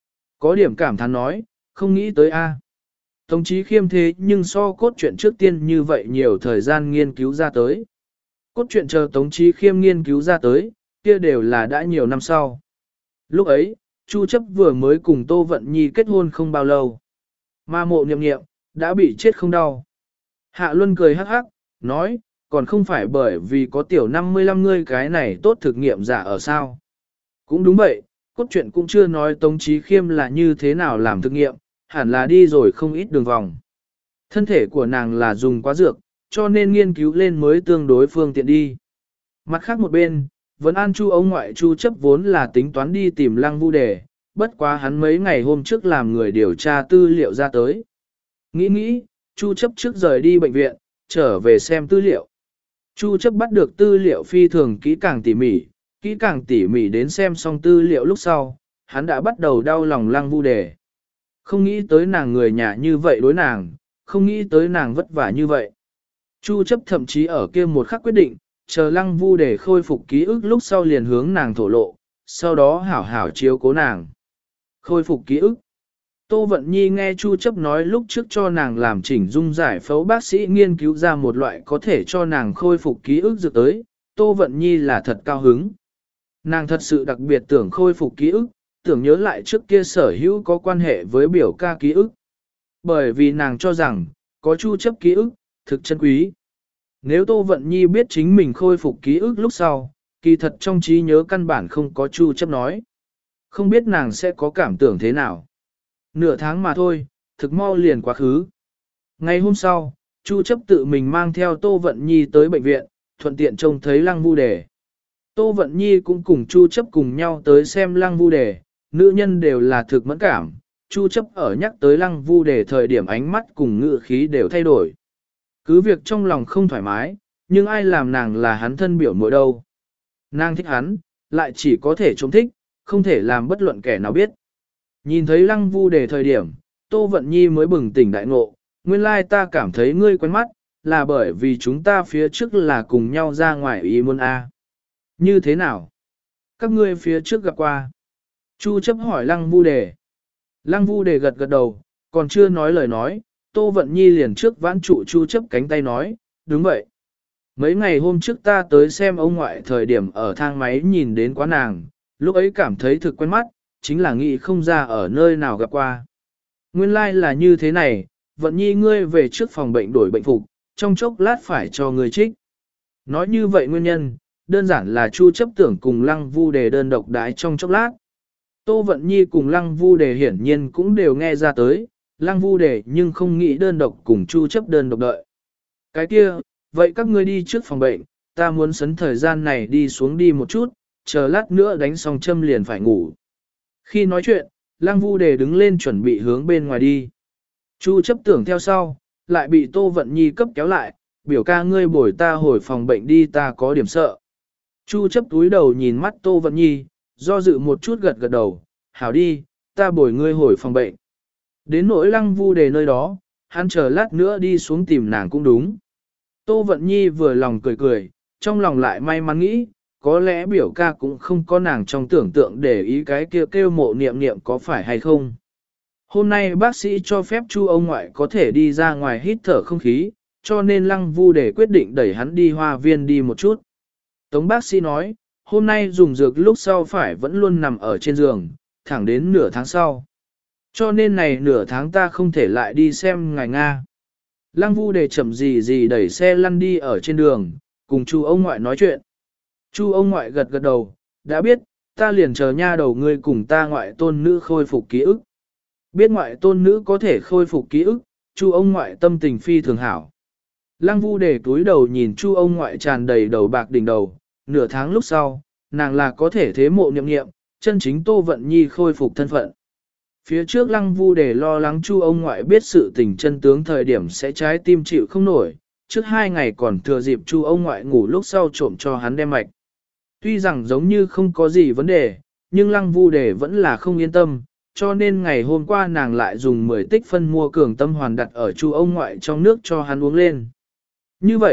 Có điểm cảm thán nói, không nghĩ tới a. Tống Chí Khiêm thế nhưng so cốt truyện trước tiên như vậy nhiều thời gian nghiên cứu ra tới. Cốt truyện chờ Tống Chí Khiêm nghiên cứu ra tới, kia đều là đã nhiều năm sau. Lúc ấy, Chu Chấp vừa mới cùng Tô Vận Nhi kết hôn không bao lâu. Mà Mộ Niệm Niệm, đã bị chết không đau. Hạ Luân cười hắc hắc, nói, còn không phải bởi vì có tiểu năm mươi lăm ngươi cái này tốt thực nghiệm giả ở sao. Cũng đúng vậy, cốt truyện cũng chưa nói Tống Chí Khiêm là như thế nào làm thực nghiệm, hẳn là đi rồi không ít đường vòng. Thân thể của nàng là dùng quá dược, cho nên nghiên cứu lên mới tương đối phương tiện đi. Mặt khác một bên, vẫn an Chu ông ngoại Chu Chấp vốn là tính toán đi tìm Lăng Vu Đề, bất quá hắn mấy ngày hôm trước làm người điều tra tư liệu ra tới. Nghĩ nghĩ, Chu Chấp trước rời đi bệnh viện, trở về xem tư liệu. Chu Chấp bắt được tư liệu phi thường kỹ càng tỉ mỉ, kỹ càng tỉ mỉ đến xem xong tư liệu lúc sau, hắn đã bắt đầu đau lòng Lăng Vu Đề. Không nghĩ tới nàng người nhà như vậy đối nàng, không nghĩ tới nàng vất vả như vậy. Chu Chấp thậm chí ở kia một khắc quyết định, chờ Lăng Vu Đề khôi phục ký ức lúc sau liền hướng nàng thổ lộ, sau đó hảo hảo chiếu cố nàng. Khôi phục ký ức. Tô Vận Nhi nghe Chu Chấp nói lúc trước cho nàng làm chỉnh dung giải phẫu bác sĩ nghiên cứu ra một loại có thể cho nàng khôi phục ký ức dược tới, Tô Vận Nhi là thật cao hứng. Nàng thật sự đặc biệt tưởng khôi phục ký ức, tưởng nhớ lại trước kia sở hữu có quan hệ với biểu ca ký ức. Bởi vì nàng cho rằng, có Chu Chấp ký ức, thực chân quý. Nếu Tô Vận Nhi biết chính mình khôi phục ký ức lúc sau, kỳ thật trong trí nhớ căn bản không có Chu Chấp nói. Không biết nàng sẽ có cảm tưởng thế nào. Nửa tháng mà thôi, thực mau liền quá khứ. Ngày hôm sau, Chu Chấp tự mình mang theo Tô Vận Nhi tới bệnh viện, thuận tiện trông thấy Lăng Vu Đề. Tô Vận Nhi cũng cùng Chu Chấp cùng nhau tới xem Lăng Vu Đề, nữ nhân đều là thực mẫn cảm. Chu Chấp ở nhắc tới Lăng Vu Đề thời điểm ánh mắt cùng ngữ khí đều thay đổi. Cứ việc trong lòng không thoải mái, nhưng ai làm nàng là hắn thân biểu muội đâu. Nàng thích hắn, lại chỉ có thể trông thích, không thể làm bất luận kẻ nào biết. Nhìn thấy Lăng Vu Đề thời điểm, Tô Vận Nhi mới bừng tỉnh đại ngộ, nguyên lai ta cảm thấy ngươi quen mắt, là bởi vì chúng ta phía trước là cùng nhau ra ngoài ý muốn A. Như thế nào? Các ngươi phía trước gặp qua. Chu Chấp hỏi Lăng Vu Đề. Lăng Vu Đề gật gật đầu, còn chưa nói lời nói, Tô Vận Nhi liền trước vãn trụ Chu Chấp cánh tay nói, đúng vậy. Mấy ngày hôm trước ta tới xem ông ngoại thời điểm ở thang máy nhìn đến quá nàng, lúc ấy cảm thấy thực quen mắt, chính là nghĩ không ra ở nơi nào gặp qua. Nguyên lai like là như thế này, Vận Nhi ngươi về trước phòng bệnh đổi bệnh phục, trong chốc lát phải cho ngươi trích. Nói như vậy nguyên nhân, đơn giản là Chu Chấp tưởng cùng Lăng Vu Đề đơn độc đái trong chốc lát. Tô Vận Nhi cùng Lăng Vu Đề hiển nhiên cũng đều nghe ra tới, Lăng Vu Đề nhưng không nghĩ đơn độc cùng Chu Chấp đơn độc đợi. Cái kia, vậy các ngươi đi trước phòng bệnh, ta muốn sấn thời gian này đi xuống đi một chút, chờ lát nữa đánh xong châm liền phải ngủ. Khi nói chuyện, Lăng Vu Đề đứng lên chuẩn bị hướng bên ngoài đi. Chu Chấp tưởng theo sau, lại bị Tô Vận Nhi cấp kéo lại, biểu ca ngươi bồi ta hồi phòng bệnh đi, ta có điểm sợ. Chu Chấp túi đầu nhìn mắt Tô Vận Nhi, do dự một chút gật gật đầu, hảo đi, ta bồi ngươi hồi phòng bệnh. Đến nỗi Lăng Vu Đề nơi đó, hắn chờ lát nữa đi xuống tìm nàng cũng đúng. Tô Vận Nhi vừa lòng cười cười, trong lòng lại may mắn nghĩ, có lẽ biểu ca cũng không có nàng trong tưởng tượng để ý cái kia kêu, kêu Mộ Niệm Niệm có phải hay không. Hôm nay bác sĩ cho phép Chu ông ngoại có thể đi ra ngoài hít thở không khí, cho nên Lăng Vu Đề quyết định đẩy hắn đi hoa viên đi một chút. Tống bác sĩ nói, hôm nay dùng dược lúc sau phải vẫn luôn nằm ở trên giường, thẳng đến nửa tháng sau. Cho nên này nửa tháng ta không thể lại đi xem ngài Nga. Lăng Vu Đề chậm gì gì đẩy xe lăn đi ở trên đường, cùng Chu ông ngoại nói chuyện. Chu ông ngoại gật gật đầu, đã biết, ta liền chờ nha đầu ngươi cùng ta ngoại tôn nữ khôi phục ký ức. Biết ngoại tôn nữ có thể khôi phục ký ức, Chu ông ngoại tâm tình phi thường hảo. Lăng Vu Đề túi đầu nhìn Chu ông ngoại tràn đầy đầu bạc đỉnh đầu, nửa tháng lúc sau, nàng là có thể thế Mộ Niệm Niệm, chân chính Tô Vận Nhi khôi phục thân phận. Phía trước Lăng Vu Đề lo lắng Chu ông ngoại biết sự tình chân tướng thời điểm sẽ trái tim chịu không nổi, trước hai ngày còn thừa dịp Chu ông ngoại ngủ lúc sau trộm cho hắn đem mạch. Tuy rằng giống như không có gì vấn đề, nhưng Lăng Vu Đề vẫn là không yên tâm, cho nên ngày hôm qua nàng lại dùng mười tích phân mua cường tâm hoàn đặt ở Chu ông ngoại trong nước cho hắn uống lên. Như vậy,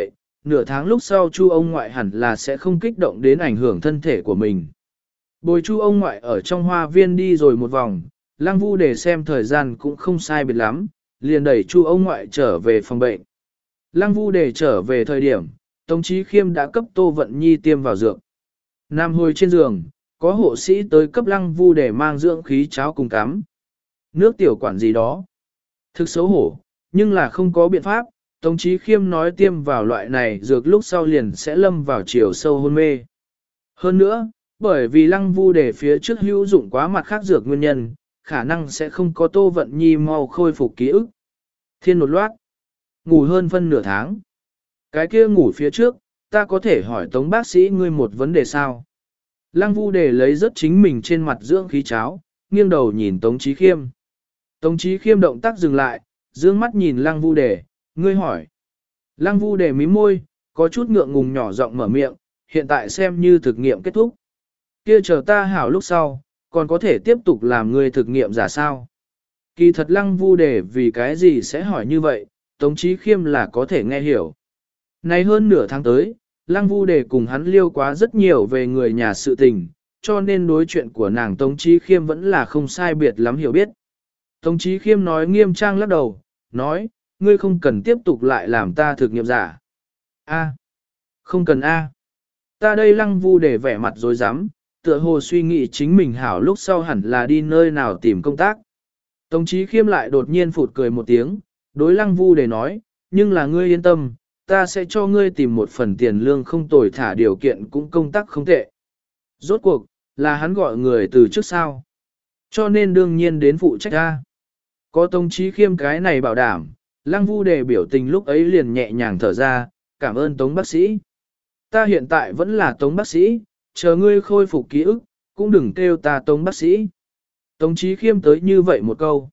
nửa tháng lúc sau Chu ông ngoại hẳn là sẽ không kích động đến ảnh hưởng thân thể của mình. Bồi Chu ông ngoại ở trong hoa viên đi rồi một vòng, Lăng Vu để xem thời gian cũng không sai biệt lắm, liền đẩy Chu ông ngoại trở về phòng bệnh. Lăng Vu để trở về thời điểm, Tống Chí Khiêm đã cấp Tô Vận Nhi tiêm vào dược. Nam hồi trên giường, có hộ sĩ tới cấp Lăng Vu để mang dưỡng khí cháo cùng cắm. Nước tiểu quản gì đó. Thực xấu hổ, nhưng là không có biện pháp, Tống Chí Khiêm nói tiêm vào loại này dược lúc sau liền sẽ lâm vào chiều sâu hôn mê. Hơn nữa, bởi vì Lăng Vu để phía trước hữu dụng quá mặt khác dược nguyên nhân, khả năng sẽ không có Tô Vận Nhi mau khôi phục ký ức. Thiên một loát, ngủ hơn phân nửa tháng. Cái kia ngủ phía trước, ta có thể hỏi Tống bác sĩ ngươi một vấn đề sao? Lăng Vu để lấy rất chính mình trên mặt dưỡng khí cháo, nghiêng đầu nhìn Tống Chí Khiêm. Tống Chí Khiêm động tác dừng lại, dương mắt nhìn Lăng Vu để, ngươi hỏi. Lăng Vu để mím môi, có chút ngượng ngùng nhỏ giọng mở miệng, hiện tại xem như thực nghiệm kết thúc. Kia chờ ta hảo lúc sau, còn có thể tiếp tục làm ngươi thực nghiệm giả sao? Kỳ thật Lăng Vu để vì cái gì sẽ hỏi như vậy, Tống Chí Khiêm là có thể nghe hiểu. Nay hơn nửa tháng tới, Lăng Vu để cùng hắn liêu quá rất nhiều về người nhà sự tình, cho nên đối chuyện của nàng Tống Chí Khiêm vẫn là không sai biệt lắm hiểu biết. Tống Chí Khiêm nói nghiêm trang lắc đầu, nói, ngươi không cần tiếp tục lại làm ta thực nghiệm giả. A, không cần A. Ta đây Lăng Vu để vẻ mặt dối rắm, tựa hồ suy nghĩ chính mình hảo lúc sau hẳn là đi nơi nào tìm công tác. Tống Chí Khiêm lại đột nhiên phụt cười một tiếng, đối Lăng Vu để nói, nhưng là ngươi yên tâm, ta sẽ cho ngươi tìm một phần tiền lương không tồi thả điều kiện cũng công tác không tệ. Rốt cuộc, là hắn gọi người từ trước sao. Cho nên đương nhiên đến phụ trách ra. Có Tống Chí Khiêm cái này bảo đảm, Lăng Vu đề biểu tình lúc ấy liền nhẹ nhàng thở ra, cảm ơn Tống bác sĩ. Ta hiện tại vẫn là Tống bác sĩ, chờ ngươi khôi phục ký ức, cũng đừng kêu ta Tống bác sĩ. Tống Chí Khiêm tới như vậy một câu.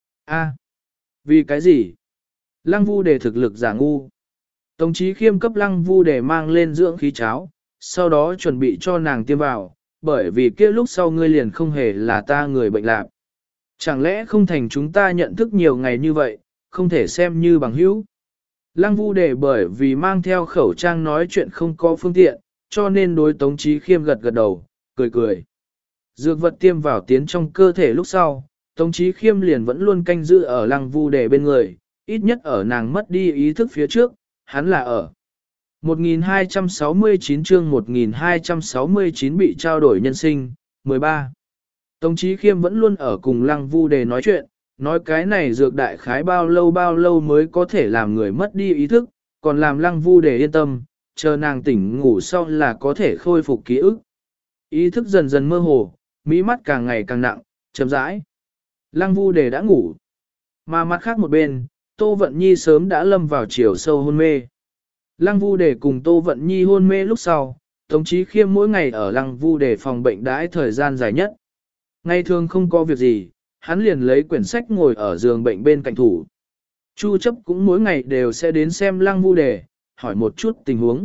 A, vì cái gì? Lăng Vu đề thực lực giả ngu. Tống Chí Khiêm cấp Lăng Vu để mang lên dưỡng khí cháo, sau đó chuẩn bị cho nàng tiêm vào, bởi vì kia lúc sau ngươi liền không hề là ta người bệnh lạc. Chẳng lẽ không thành chúng ta nhận thức nhiều ngày như vậy, không thể xem như bằng hữu. Lăng Vu để bởi vì mang theo khẩu trang nói chuyện không có phương tiện, cho nên đối Tống Chí Khiêm gật gật đầu, cười cười. Dược vật tiêm vào tiến trong cơ thể lúc sau, Tống Chí Khiêm liền vẫn luôn canh giữ ở Lăng Vu để bên người, ít nhất ở nàng mất đi ý thức phía trước. Hắn là ở một nghìn hai trăm sáu mươi chín chương một nghìn hai trăm sáu mươi chín bị trao đổi nhân sinh, mười ba. Tống Chí Khiêm vẫn luôn ở cùng Lăng Vu để nói chuyện, nói cái này dược đại khái bao lâu bao lâu mới có thể làm người mất đi ý thức, còn làm Lăng Vu để yên tâm, chờ nàng tỉnh ngủ sau là có thể khôi phục ký ức. Ý thức dần dần mơ hồ, mí mắt càng ngày càng nặng, chậm rãi. Lăng Vu để đã ngủ, mà mặt khác một bên, Tô Vận Nhi sớm đã lâm vào chiều sâu hôn mê. Lăng Vu để cùng Tô Vận Nhi hôn mê lúc sau, Tống Chí Khiêm mỗi ngày ở Lăng Vu để phòng bệnh đãi thời gian dài nhất. Ngày thường không có việc gì, hắn liền lấy quyển sách ngồi ở giường bệnh bên cạnh thủ. Chu chấp cũng mỗi ngày đều sẽ đến xem Lăng Vu để, hỏi một chút tình huống.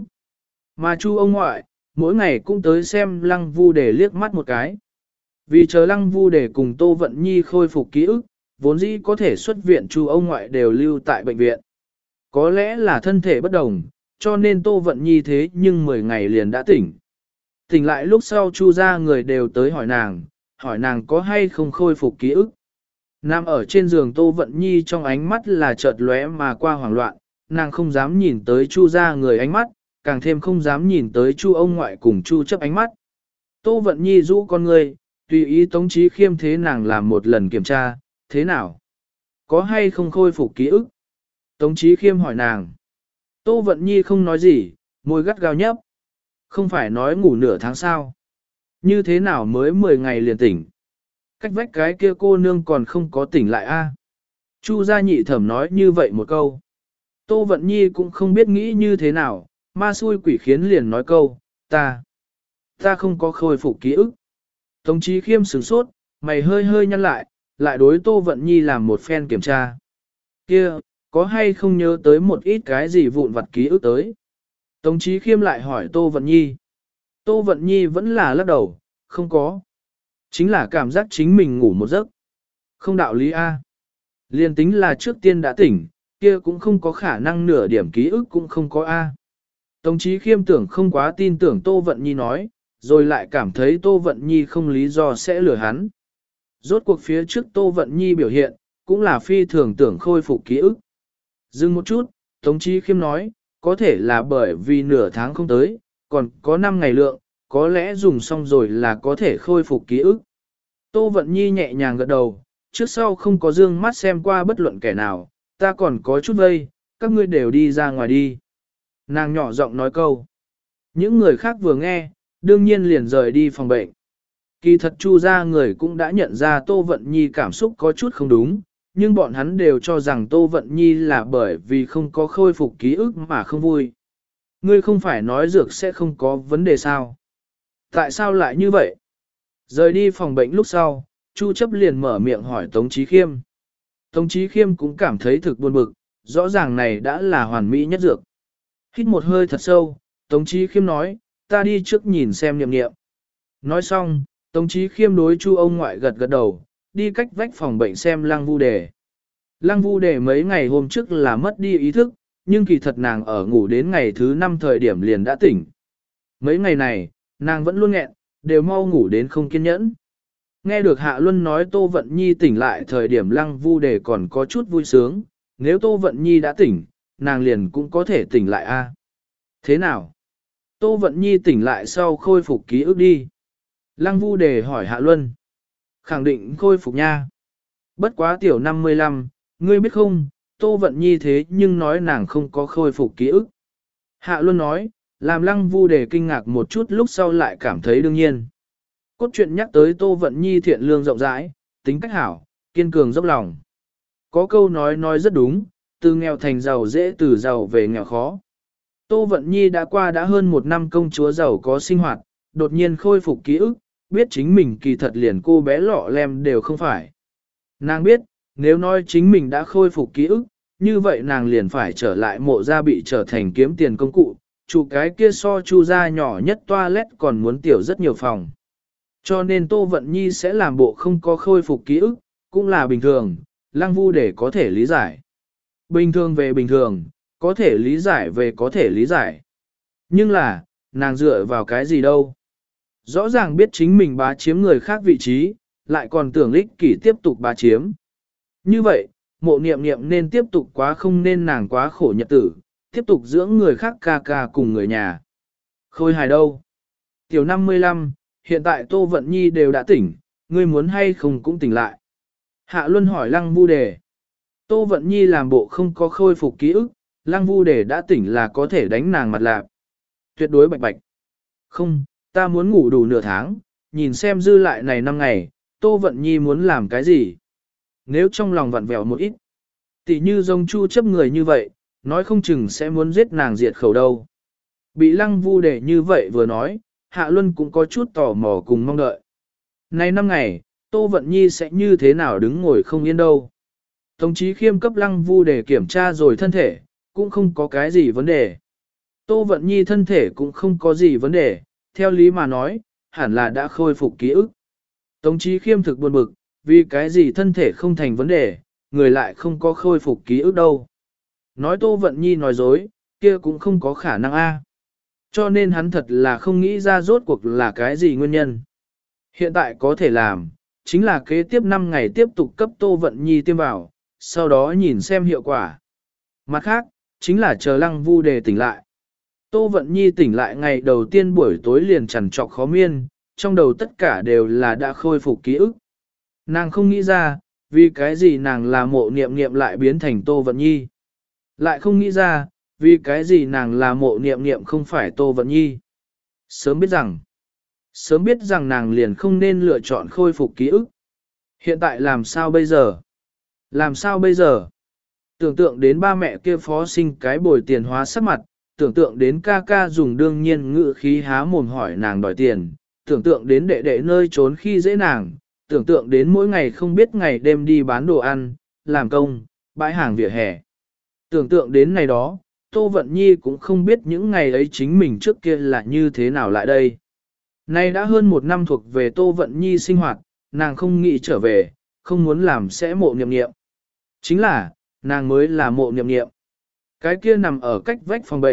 Mà Chu ông ngoại, mỗi ngày cũng tới xem Lăng Vu để liếc mắt một cái. Vì chờ Lăng Vu để cùng Tô Vận Nhi khôi phục ký ức, vốn dĩ có thể xuất viện Chu ông ngoại đều lưu tại bệnh viện. Có lẽ là thân thể bất đồng, cho nên Tô Vận Nhi thế nhưng mười ngày liền đã tỉnh. Tỉnh lại lúc sau Chu ra người đều tới hỏi nàng, hỏi nàng có hay không khôi phục ký ức. Nằm ở trên giường Tô Vận Nhi trong ánh mắt là chợt lóe mà qua hoảng loạn, nàng không dám nhìn tới Chu ra người ánh mắt, càng thêm không dám nhìn tới Chu ông ngoại cùng Chu chấp ánh mắt. Tô Vận Nhi rũ con người, tùy ý Tống Chí Khiêm thế nàng làm một lần kiểm tra, thế nào? Có hay không khôi phục ký ức? Tống Chí Khiêm hỏi nàng. Tô Vận Nhi không nói gì, môi gắt gao nhấp. Không phải nói ngủ nửa tháng sao? Như thế nào mới mười ngày liền tỉnh? Cách vách cái kia cô nương còn không có tỉnh lại a? Chu gia nhị thẩm nói như vậy một câu. Tô Vận Nhi cũng không biết nghĩ như thế nào, ma xui quỷ khiến liền nói câu, ta, ta không có khôi phục ký ức. Tống Chí Khiêm sửng sốt, mày hơi hơi nhăn lại, lại đối Tô Vận Nhi làm một phen kiểm tra. Kia, có hay không nhớ tới một ít cái gì vụn vặt ký ức tới? Tống Chí Khiêm lại hỏi Tô Vận Nhi. Tô Vận Nhi vẫn là lắc đầu, không có. Chính là cảm giác chính mình ngủ một giấc. Không đạo lý A. Liên tính là trước tiên đã tỉnh, kia cũng không có khả năng nửa điểm ký ức cũng không có A. Tống Chí Khiêm tưởng không quá tin tưởng Tô Vận Nhi nói, rồi lại cảm thấy Tô Vận Nhi không lý do sẽ lừa hắn. Rốt cuộc phía trước Tô Vận Nhi biểu hiện, cũng là phi thường tưởng khôi phục ký ức. Dừng một chút, Tống Chí Khiêm nói, có thể là bởi vì nửa tháng không tới, còn có năm ngày lượng, có lẽ dùng xong rồi là có thể khôi phục ký ức. Tô Vận Nhi nhẹ nhàng gật đầu, trước sau không có dương mắt xem qua bất luận kẻ nào, ta còn có chút vây, các ngươi đều đi ra ngoài đi. Nàng nhỏ giọng nói câu. Những người khác vừa nghe, đương nhiên liền rời đi phòng bệnh. Kỳ thật Chu ra người cũng đã nhận ra Tô Vận Nhi cảm xúc có chút không đúng, nhưng bọn hắn đều cho rằng Tô Vận Nhi là bởi vì không có khôi phục ký ức mà không vui. Ngươi không phải nói dược sẽ không có vấn đề sao? Tại sao lại như vậy? Rời đi phòng bệnh lúc sau, Chu chấp liền mở miệng hỏi Tống Chí Khiêm. Tống Chí Khiêm cũng cảm thấy thực buồn bực, rõ ràng này đã là hoàn mỹ nhất dược. Hít một hơi thật sâu, Tống Chí Khiêm nói, ta đi trước nhìn xem niệm niệm. Nói xong, Tống Chí Khiêm đối Chu ông ngoại gật gật đầu, đi cách vách phòng bệnh xem Lăng Vu Đề. Lăng Vu Đề mấy ngày hôm trước là mất đi ý thức, nhưng kỳ thật nàng ở ngủ đến ngày thứ năm thời điểm liền đã tỉnh. Mấy ngày này, nàng vẫn luôn nghẹn, đều mau ngủ đến không kiên nhẫn. Nghe được Hạ Luân nói Tô Vận Nhi tỉnh lại thời điểm Lăng Vu Đề còn có chút vui sướng, nếu Tô Vận Nhi đã tỉnh, nàng liền cũng có thể tỉnh lại a. Thế nào? Tô Vận Nhi tỉnh lại sau khôi phục ký ức đi. Lăng Vu Đề hỏi Hạ Luân. Khẳng định khôi phục nha. Bất quá tiểu năm mươi lăm, ngươi biết không, Tô Vận Nhi thế nhưng nói nàng không có khôi phục ký ức. Hạ Luân nói, làm Lăng Vu Đề kinh ngạc một chút lúc sau lại cảm thấy đương nhiên. Cốt truyện nhắc tới Tô Vận Nhi thiện lương rộng rãi, tính cách hảo, kiên cường dốc lòng. Có câu nói nói rất đúng, từ nghèo thành giàu dễ từ giàu về nghèo khó. Tô Vận Nhi đã qua đã hơn một năm công chúa giàu có sinh hoạt, đột nhiên khôi phục ký ức, biết chính mình kỳ thật liền cô bé lọ lem đều không phải. Nàng biết, nếu nói chính mình đã khôi phục ký ức, như vậy nàng liền phải trở lại mộ gia bị trở thành kiếm tiền công cụ, chủ cái kia so chu gia nhỏ nhất toilet còn muốn tiểu rất nhiều phòng. Cho nên Tô Vận Nhi sẽ làm bộ không có khôi phục ký ức, cũng là bình thường, Lăng Vu để có thể lý giải. Bình thường về bình thường, có thể lý giải về có thể lý giải. Nhưng là, nàng dựa vào cái gì đâu? Rõ ràng biết chính mình bá chiếm người khác vị trí, lại còn tưởng ích kỷ tiếp tục bá chiếm. Như vậy, mộ niệm niệm nên tiếp tục quá không nên nàng quá khổ nhật tử, tiếp tục dưỡng người khác ca ca cùng người nhà. Khôi hài đâu? Tiểu năm mươi lăm, hiện tại Tô Vận Nhi đều đã tỉnh, ngươi muốn hay không cũng tỉnh lại. Hạ Luân hỏi Lăng Vu Đề. Tô Vận Nhi làm bộ không có khôi phục ký ức, Lăng Vu Đề đã tỉnh là có thể đánh nàng mặt lạp. Tuyệt đối bạch bạch. Không, ta muốn ngủ đủ nửa tháng, nhìn xem dư lại này năm ngày, Tô Vận Nhi muốn làm cái gì. Nếu trong lòng vặn vẹo một ít, tỉ như dông chu chấp người như vậy, nói không chừng sẽ muốn giết nàng diệt khẩu đâu. Bị Lăng Vu Đề như vậy vừa nói, Hạ Luân cũng có chút tò mò cùng mong đợi. Này năm ngày, Tô Vận Nhi sẽ như thế nào đứng ngồi không yên đâu. Tống Chí Khiêm cấp Lăng Vu để kiểm tra rồi thân thể, cũng không có cái gì vấn đề. Tô Vận Nhi thân thể cũng không có gì vấn đề, theo lý mà nói, hẳn là đã khôi phục ký ức. Tống Chí Khiêm thực buồn bực, vì cái gì thân thể không thành vấn đề, người lại không có khôi phục ký ức đâu. Nói Tô Vận Nhi nói dối, kia cũng không có khả năng a. Cho nên hắn thật là không nghĩ ra rốt cuộc là cái gì nguyên nhân. Hiện tại có thể làm, chính là kế tiếp năm ngày tiếp tục cấp Tô Vận Nhi tiêm vào, sau đó nhìn xem hiệu quả. Mặt khác, chính là chờ Lăng Vu Đề tỉnh lại. Tô Vận Nhi tỉnh lại ngày đầu tiên buổi tối liền trằn trọc khó miên, trong đầu tất cả đều là đã khôi phục ký ức. Nàng không nghĩ ra, vì cái gì nàng là mộ niệm niệm lại biến thành Tô Vận Nhi. Lại không nghĩ ra, vì cái gì nàng là mộ niệm niệm không phải Tô Vận Nhi. Sớm biết rằng, sớm biết rằng nàng liền không nên lựa chọn khôi phục ký ức. Hiện tại làm sao bây giờ? Làm sao bây giờ? Tưởng tượng đến ba mẹ kia phó sinh cái bồi tiền hóa sắc mặt, tưởng tượng đến ca ca dùng đương nhiên ngữ khí há mồm hỏi nàng đòi tiền, tưởng tượng đến đệ đệ nơi trốn khi dễ nàng, tưởng tượng đến mỗi ngày không biết ngày đêm đi bán đồ ăn, làm công, bãi hàng vỉa hè. Tưởng tượng đến ngày đó, Tô Vận Nhi cũng không biết những ngày ấy chính mình trước kia là như thế nào lại đây. Nay đã hơn một năm thuộc về Tô Vận Nhi sinh hoạt, nàng không nghĩ trở về, không muốn làm sẽ mộ niệm niệm. Chính là, nàng mới là mộ niệm niệm. Cái kia nằm ở cách vách phòng bệnh,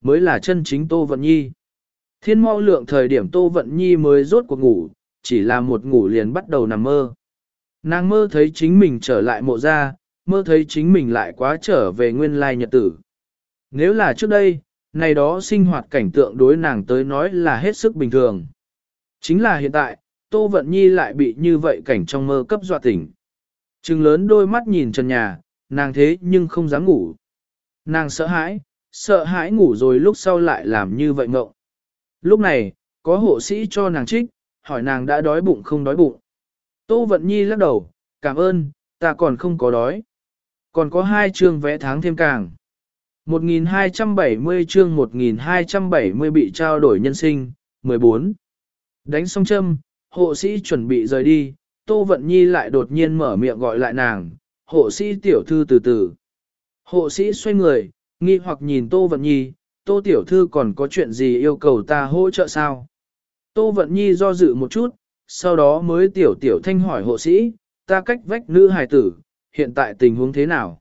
mới là chân chính Tô Vận Nhi. Thiên mau lượng thời điểm Tô Vận Nhi mới rốt cuộc ngủ, chỉ là một ngủ liền bắt đầu nằm mơ. Nàng mơ thấy chính mình trở lại mộ ra, mơ thấy chính mình lại quá trở về nguyên lai nhật tử. Nếu là trước đây, này đó sinh hoạt cảnh tượng đối nàng tới nói là hết sức bình thường. Chính là hiện tại, Tô Vận Nhi lại bị như vậy cảnh trong mơ cấp dọa tỉnh. Trừng lớn đôi mắt nhìn trần nhà, nàng thế nhưng không dám ngủ. Nàng sợ hãi, sợ hãi ngủ rồi lúc sau lại làm như vậy ngộng. Lúc này, có hộ sĩ cho nàng trích, hỏi nàng đã đói bụng không đói bụng. Tô Vận Nhi lắc đầu, cảm ơn, ta còn không có đói. Còn có hai chương vẽ tháng thêm càng. một nghìn hai trăm bảy mươi chương một nghìn hai trăm bảy mươi bị trao đổi nhân sinh, mười bốn. Đánh xong châm, hộ sĩ chuẩn bị rời đi, Tô Vận Nhi lại đột nhiên mở miệng gọi lại nàng, hộ sĩ tiểu thư từ từ. Hộ sĩ xoay người, nghi hoặc nhìn Tô Vận Nhi, Tô tiểu thư còn có chuyện gì yêu cầu ta hỗ trợ sao? Tô Vận Nhi do dự một chút, sau đó mới tiểu tiểu thanh hỏi hộ sĩ, ta cách vách nữ hài tử, hiện tại tình huống thế nào?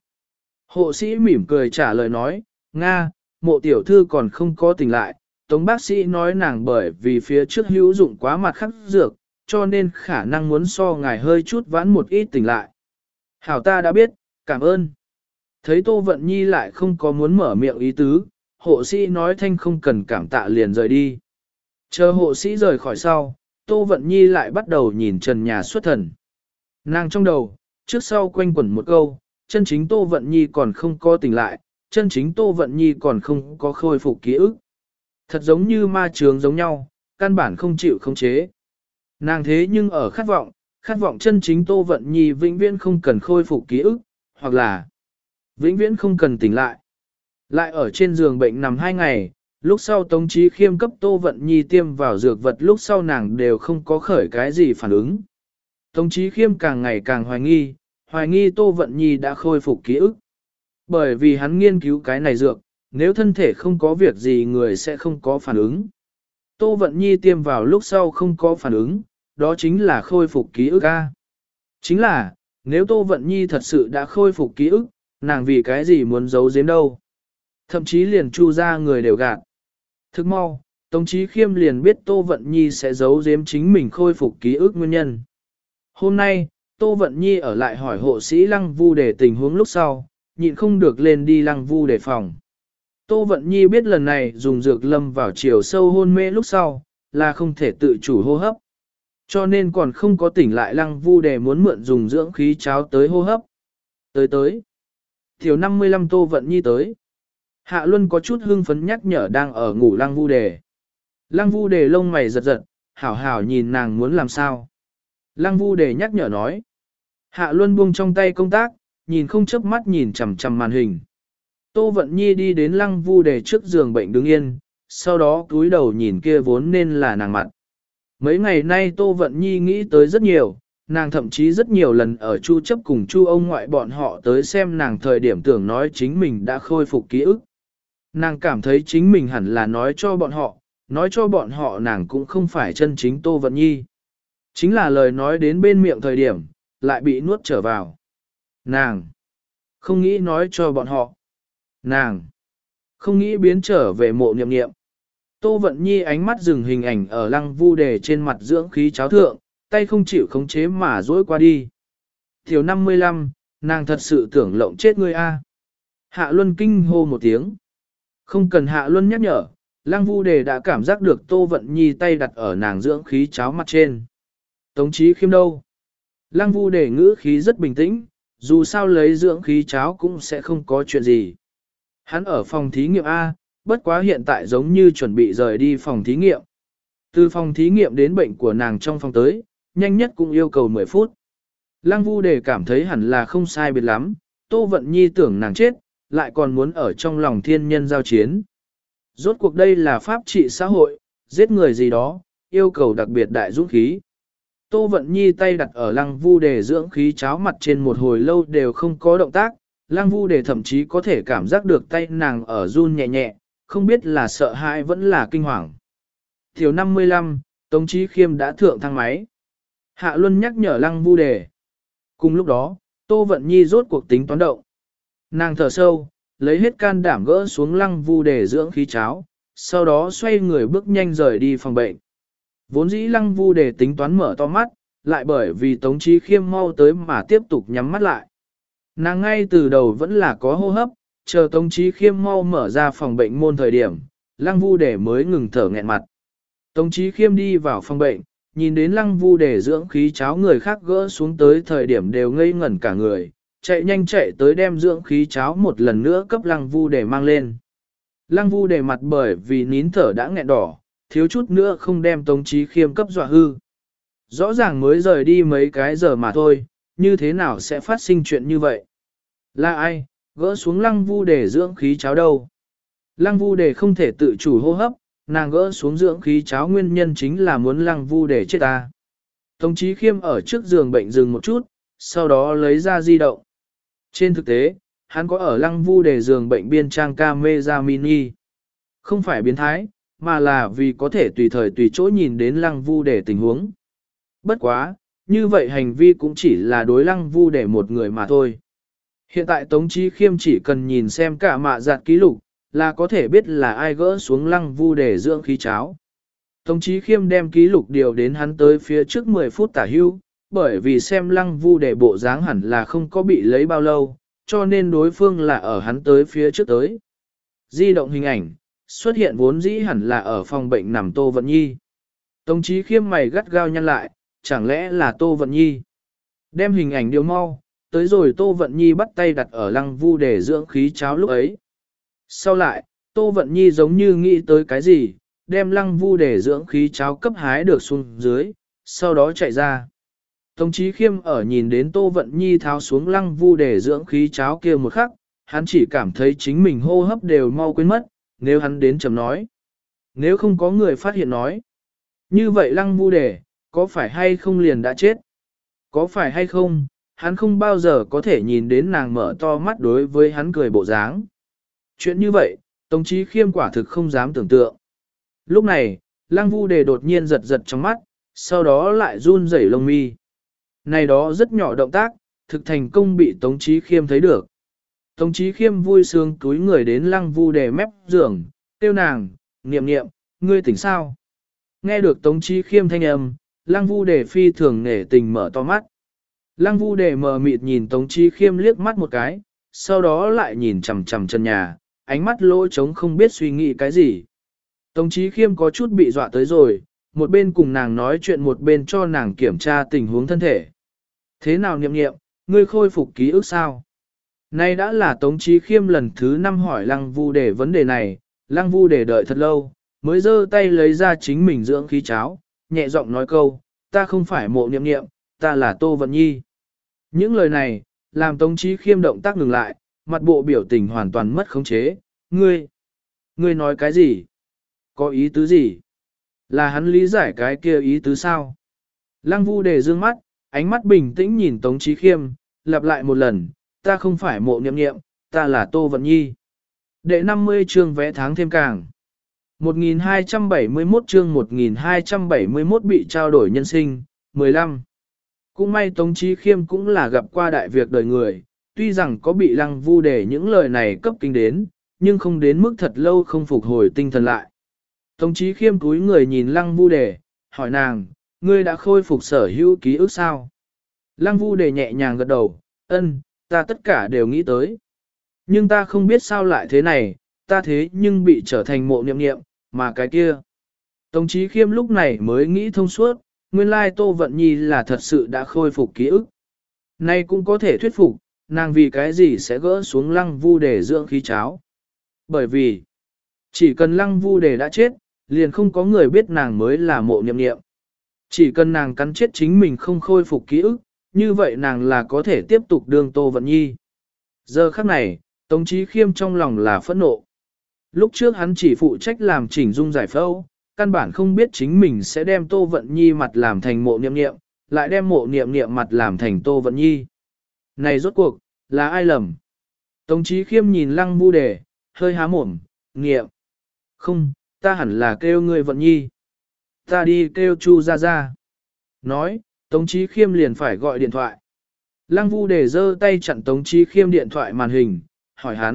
Hộ sĩ mỉm cười trả lời nói, Nga, mộ tiểu thư còn không có tỉnh lại, tống bác sĩ nói nàng bởi vì phía trước hữu dụng quá mặt khắc dược, cho nên khả năng muốn so ngài hơi chút vãn một ít tỉnh lại. Hảo ta đã biết, cảm ơn. Thấy Tô Vận Nhi lại không có muốn mở miệng ý tứ, hộ sĩ nói thanh không cần cảm tạ liền rời đi. Chờ hộ sĩ rời khỏi sau, Tô Vận Nhi lại bắt đầu nhìn trần nhà xuất thần. Nàng trong đầu, trước sau quanh quẩn một câu, chân chính Tô Vận Nhi còn không có tỉnh lại, chân chính Tô Vận Nhi còn không có khôi phục ký ức. Thật giống như ma chướng giống nhau, căn bản không chịu khống chế. Nàng thế nhưng ở khát vọng, khát vọng chân chính Tô Vận Nhi vĩnh viễn không cần khôi phục ký ức, hoặc là vĩnh viễn không cần tỉnh lại. Lại ở trên giường bệnh nằm hai ngày, lúc sau Tống Chí Khiêm cấp Tô Vận Nhi tiêm vào dược vật lúc sau nàng đều không có khởi cái gì phản ứng. Tống Chí Khiêm càng ngày càng hoài nghi, hoài nghi Tô Vận Nhi đã khôi phục ký ức. Bởi vì hắn nghiên cứu cái này dược, nếu thân thể không có việc gì người sẽ không có phản ứng. Tô Vận Nhi tiêm vào lúc sau không có phản ứng, đó chính là khôi phục ký ức A. Chính là, nếu Tô Vận Nhi thật sự đã khôi phục ký ức, nàng vì cái gì muốn giấu giếm đâu. Thậm chí liền chu ra người đều gạt. Thức mau, Tống Chí Khiêm liền biết Tô Vận Nhi sẽ giấu giếm chính mình khôi phục ký ức nguyên nhân. Hôm nay, Tô Vận Nhi ở lại hỏi hộ sĩ Lăng Vu để tình huống lúc sau, nhịn không được lên đi Lăng Vu để phòng. Tô Vận Nhi biết lần này dùng dược lâm vào chiều sâu hôn mê lúc sau, là không thể tự chủ hô hấp. Cho nên còn không có tỉnh lại Lăng Vu để muốn mượn dùng dưỡng khí cháo tới hô hấp. Tới tới. Thiếu năm mươi lăm Tô Vận Nhi tới. Hạ Luân có chút hưng phấn nhắc nhở đang ở ngủ Lăng Vu đề. Lăng Vu đề lông mày giật giật, hảo hảo nhìn nàng muốn làm sao. Lăng Vu đề nhắc nhở nói. Hạ Luân buông trong tay công tác, nhìn không chớp mắt nhìn chằm chằm màn hình. Tô Vận Nhi đi đến Lăng Vu đề trước giường bệnh đứng yên, sau đó cúi đầu nhìn kia vốn nên là nàng mặt. Mấy ngày nay Tô Vận Nhi nghĩ tới rất nhiều, nàng thậm chí rất nhiều lần ở Chu chấp cùng Chu ông ngoại bọn họ tới xem nàng thời điểm tưởng nói chính mình đã khôi phục ký ức. Nàng cảm thấy chính mình hẳn là nói cho bọn họ, nói cho bọn họ nàng cũng không phải chân chính Tô Vận Nhi. Chính là lời nói đến bên miệng thời điểm, lại bị nuốt trở vào. Nàng không nghĩ nói cho bọn họ. Nàng không nghĩ biến trở về mộ niệm niệm. Tô Vận Nhi ánh mắt dừng hình ảnh ở Lăng Vu đề trên mặt dưỡng khí cháo thượng, tay không chịu khống chế mà dối qua đi. Thiếu năm mươi lăm, nàng thật sự tưởng lộng chết ngươi a. Hạ Luân kinh hô một tiếng. Không cần Hạ Luân nhắc nhở, Lăng Vu đề đã cảm giác được Tô Vận Nhi tay đặt ở nàng dưỡng khí cháo mặt trên. Tống Chí Khiêm đâu? Lăng Vu đề ngữ khí rất bình tĩnh, dù sao lấy dưỡng khí cháo cũng sẽ không có chuyện gì. Hắn ở phòng thí nghiệm A, bất quá hiện tại giống như chuẩn bị rời đi phòng thí nghiệm. Từ phòng thí nghiệm đến bệnh của nàng trong phòng tới, nhanh nhất cũng yêu cầu mười phút. Lăng Vu đề cảm thấy hẳn là không sai biệt lắm, Tô Vận Nhi tưởng nàng chết, lại còn muốn ở trong lòng thiên nhân giao chiến. Rốt cuộc đây là pháp trị xã hội, giết người gì đó, yêu cầu đặc biệt đại dũng khí. Tô Vận Nhi tay đặt ở Lăng Vu đề dưỡng khí cháo mặt trên một hồi lâu đều không có động tác, Lăng Vu đề thậm chí có thể cảm giác được tay nàng ở run nhẹ nhẹ, không biết là sợ hãi vẫn là kinh hoàng. Thiếu năm mươi lăm, Tống Chí Khiêm đã thượng thang máy. Hạ Luân nhắc nhở Lăng Vu đề. Cùng lúc đó, Tô Vận Nhi rốt cuộc tính toán động. Nàng thở sâu, lấy hết can đảm gỡ xuống lăng vu để dưỡng khí cháo, sau đó xoay người bước nhanh rời đi phòng bệnh. Vốn dĩ lăng vu để tính toán mở to mắt, lại bởi vì Tống Chí Khiêm mau tới mà tiếp tục nhắm mắt lại. Nàng ngay từ đầu vẫn là có hô hấp, chờ Tống Chí Khiêm mau mở ra phòng bệnh môn thời điểm, lăng vu để mới ngừng thở nghẹn mặt. Tống Chí Khiêm đi vào phòng bệnh, nhìn đến lăng vu để dưỡng khí cháo người khác gỡ xuống tới thời điểm đều ngây ngẩn cả người, chạy nhanh chạy tới đem dưỡng khí cháo một lần nữa cấp lăng vu để mang lên. Lăng vu để mặt bởi vì nín thở đã nghẹn đỏ, thiếu chút nữa không đem Tống Chí Khiêm cấp dọa hư. Rõ ràng mới rời đi mấy cái giờ mà thôi, như thế nào sẽ phát sinh chuyện như vậy? Là ai, gỡ xuống lăng vu để dưỡng khí cháo đâu? Lăng vu để không thể tự chủ hô hấp, nàng gỡ xuống dưỡng khí cháo nguyên nhân chính là muốn lăng vu để chết ta. Tống Chí Khiêm ở trước giường bệnh dừng một chút, sau đó lấy ra di động. Trên thực tế, hắn có ở lăng vu để giường bệnh biên trang camera mini. Không phải biến thái, mà là vì có thể tùy thời tùy chỗ nhìn đến lăng vu để tình huống. Bất quá, như vậy hành vi cũng chỉ là đối lăng vu để một người mà thôi. Hiện tại Tống Chí Khiêm chỉ cần nhìn xem cả mạ giặt ký lục, là có thể biết là ai gỡ xuống lăng vu để dưỡng khí cháo. Tống Chí Khiêm đem ký lục điều đến hắn tới phía trước mười phút tả hưu, bởi vì xem lăng vu để bộ dáng hẳn là không có bị lấy bao lâu, cho nên đối phương là ở hắn tới phía trước tới. Di động hình ảnh, xuất hiện vốn dĩ hẳn là ở phòng bệnh nằm Tô Vận Nhi. Tống Chí Khiêm mày gắt gao nhăn lại, chẳng lẽ là Tô Vận Nhi? Đem hình ảnh điều mau, tới rồi Tô Vận Nhi bắt tay đặt ở lăng vu để dưỡng khí cháo lúc ấy. Sau lại, Tô Vận Nhi giống như nghĩ tới cái gì, đem lăng vu để dưỡng khí cháo cấp hái được xuống dưới, sau đó chạy ra. Tống Chí Khiêm ở nhìn đến Tô Vận Nhi tháo xuống lăng vu để dưỡng khí cháo kia một khắc, hắn chỉ cảm thấy chính mình hô hấp đều mau quên mất, nếu hắn đến chấm nói. Nếu không có người phát hiện nói. Như vậy lăng vu để, có phải hay không liền đã chết? Có phải hay không, hắn không bao giờ có thể nhìn đến nàng mở to mắt đối với hắn cười bộ dáng. Chuyện như vậy, Tống Chí Khiêm quả thực không dám tưởng tượng. Lúc này, lăng vu đề đột nhiên giật giật trong mắt, sau đó lại run rẩy lông mi. Này đó rất nhỏ động tác, thực thành công bị Tống Chí Khiêm thấy được. Tống Chí Khiêm vui sướng túi người đến lăng vu đề mép giường, tiêu nàng, niệm niệm, ngươi tỉnh sao? Nghe được Tống Chí Khiêm thanh âm, lăng vu đề phi thường nể tình mở to mắt. Lăng vu đề mờ mịt nhìn Tống Chí Khiêm liếc mắt một cái, sau đó lại nhìn chằm chằm chân nhà, ánh mắt lỗ trống không biết suy nghĩ cái gì. Tống Chí Khiêm có chút bị dọa tới rồi, một bên cùng nàng nói chuyện một bên cho nàng kiểm tra tình huống thân thể. Thế nào niệm niệm, ngươi khôi phục ký ức sao? Nay đã là Tống Chí Khiêm lần thứ năm hỏi Lăng Vu để vấn đề này, Lăng Vu để đợi thật lâu, mới giơ tay lấy ra chính mình dưỡng khí cháo, nhẹ giọng nói câu, ta không phải mộ niệm niệm, ta là Tô Vận Nhi. Những lời này, làm Tống Chí Khiêm động tác ngừng lại, mặt bộ biểu tình hoàn toàn mất khống chế, ngươi, ngươi nói cái gì? Có ý tứ gì? Là hắn lý giải cái kia ý tứ sao? Lăng Vu để dương mắt, ánh mắt bình tĩnh nhìn Tống Chí Khiêm, lặp lại một lần, ta không phải mộ niệm niệm, ta là Tô Vận Nhi. Đệ năm mươi chương vẽ tháng thêm càng. một nghìn hai trăm bảy mươi mốt chương một nghìn hai trăm bảy mươi mốt bị trao đổi nhân sinh, mười lăm. Cũng may Tống Chí Khiêm cũng là gặp qua đại việc đời người, tuy rằng có bị Lăng Vu để những lời này cấp kinh đến, nhưng không đến mức thật lâu không phục hồi tinh thần lại. Tống Chí Khiêm cúi người nhìn Lăng Vu đề, hỏi nàng, ngươi đã khôi phục sở hữu ký ức sao? Lăng Vu đề nhẹ nhàng gật đầu, ân, ta tất cả đều nghĩ tới. Nhưng ta không biết sao lại thế này, ta thế nhưng bị trở thành mộ niệm niệm, mà cái kia. Tống Chí Khiêm lúc này mới nghĩ thông suốt, nguyên lai Tô Vận Nhi là thật sự đã khôi phục ký ức. Nay cũng có thể thuyết phục, nàng vì cái gì sẽ gỡ xuống Lăng Vu để dưỡng khí cháo. Bởi vì, chỉ cần Lăng Vu đề đã chết, liền không có người biết nàng mới là mộ niệm niệm. Chỉ cần nàng cắn chết chính mình không khôi phục ký ức, như vậy nàng là có thể tiếp tục đương Tô Vận Nhi. Giờ khắc này, Tống Chí Khiêm trong lòng là phẫn nộ. Lúc trước hắn chỉ phụ trách làm chỉnh dung giải phẫu, căn bản không biết chính mình sẽ đem Tô Vận Nhi mặt làm thành mộ niệm niệm, lại đem mộ niệm niệm mặt làm thành Tô Vận Nhi. Này rốt cuộc, là ai lầm? Tống Chí Khiêm nhìn Lăng Vu đề, hơi há mồm, niệm. Không, ta hẳn là kêu ngươi Vận Nhi. Ta đi kêu Chu ra ra. Nói, Tống Chí Khiêm liền phải gọi điện thoại. Lăng Vu đề giơ tay chặn Tống Chí Khiêm điện thoại màn hình, hỏi hắn,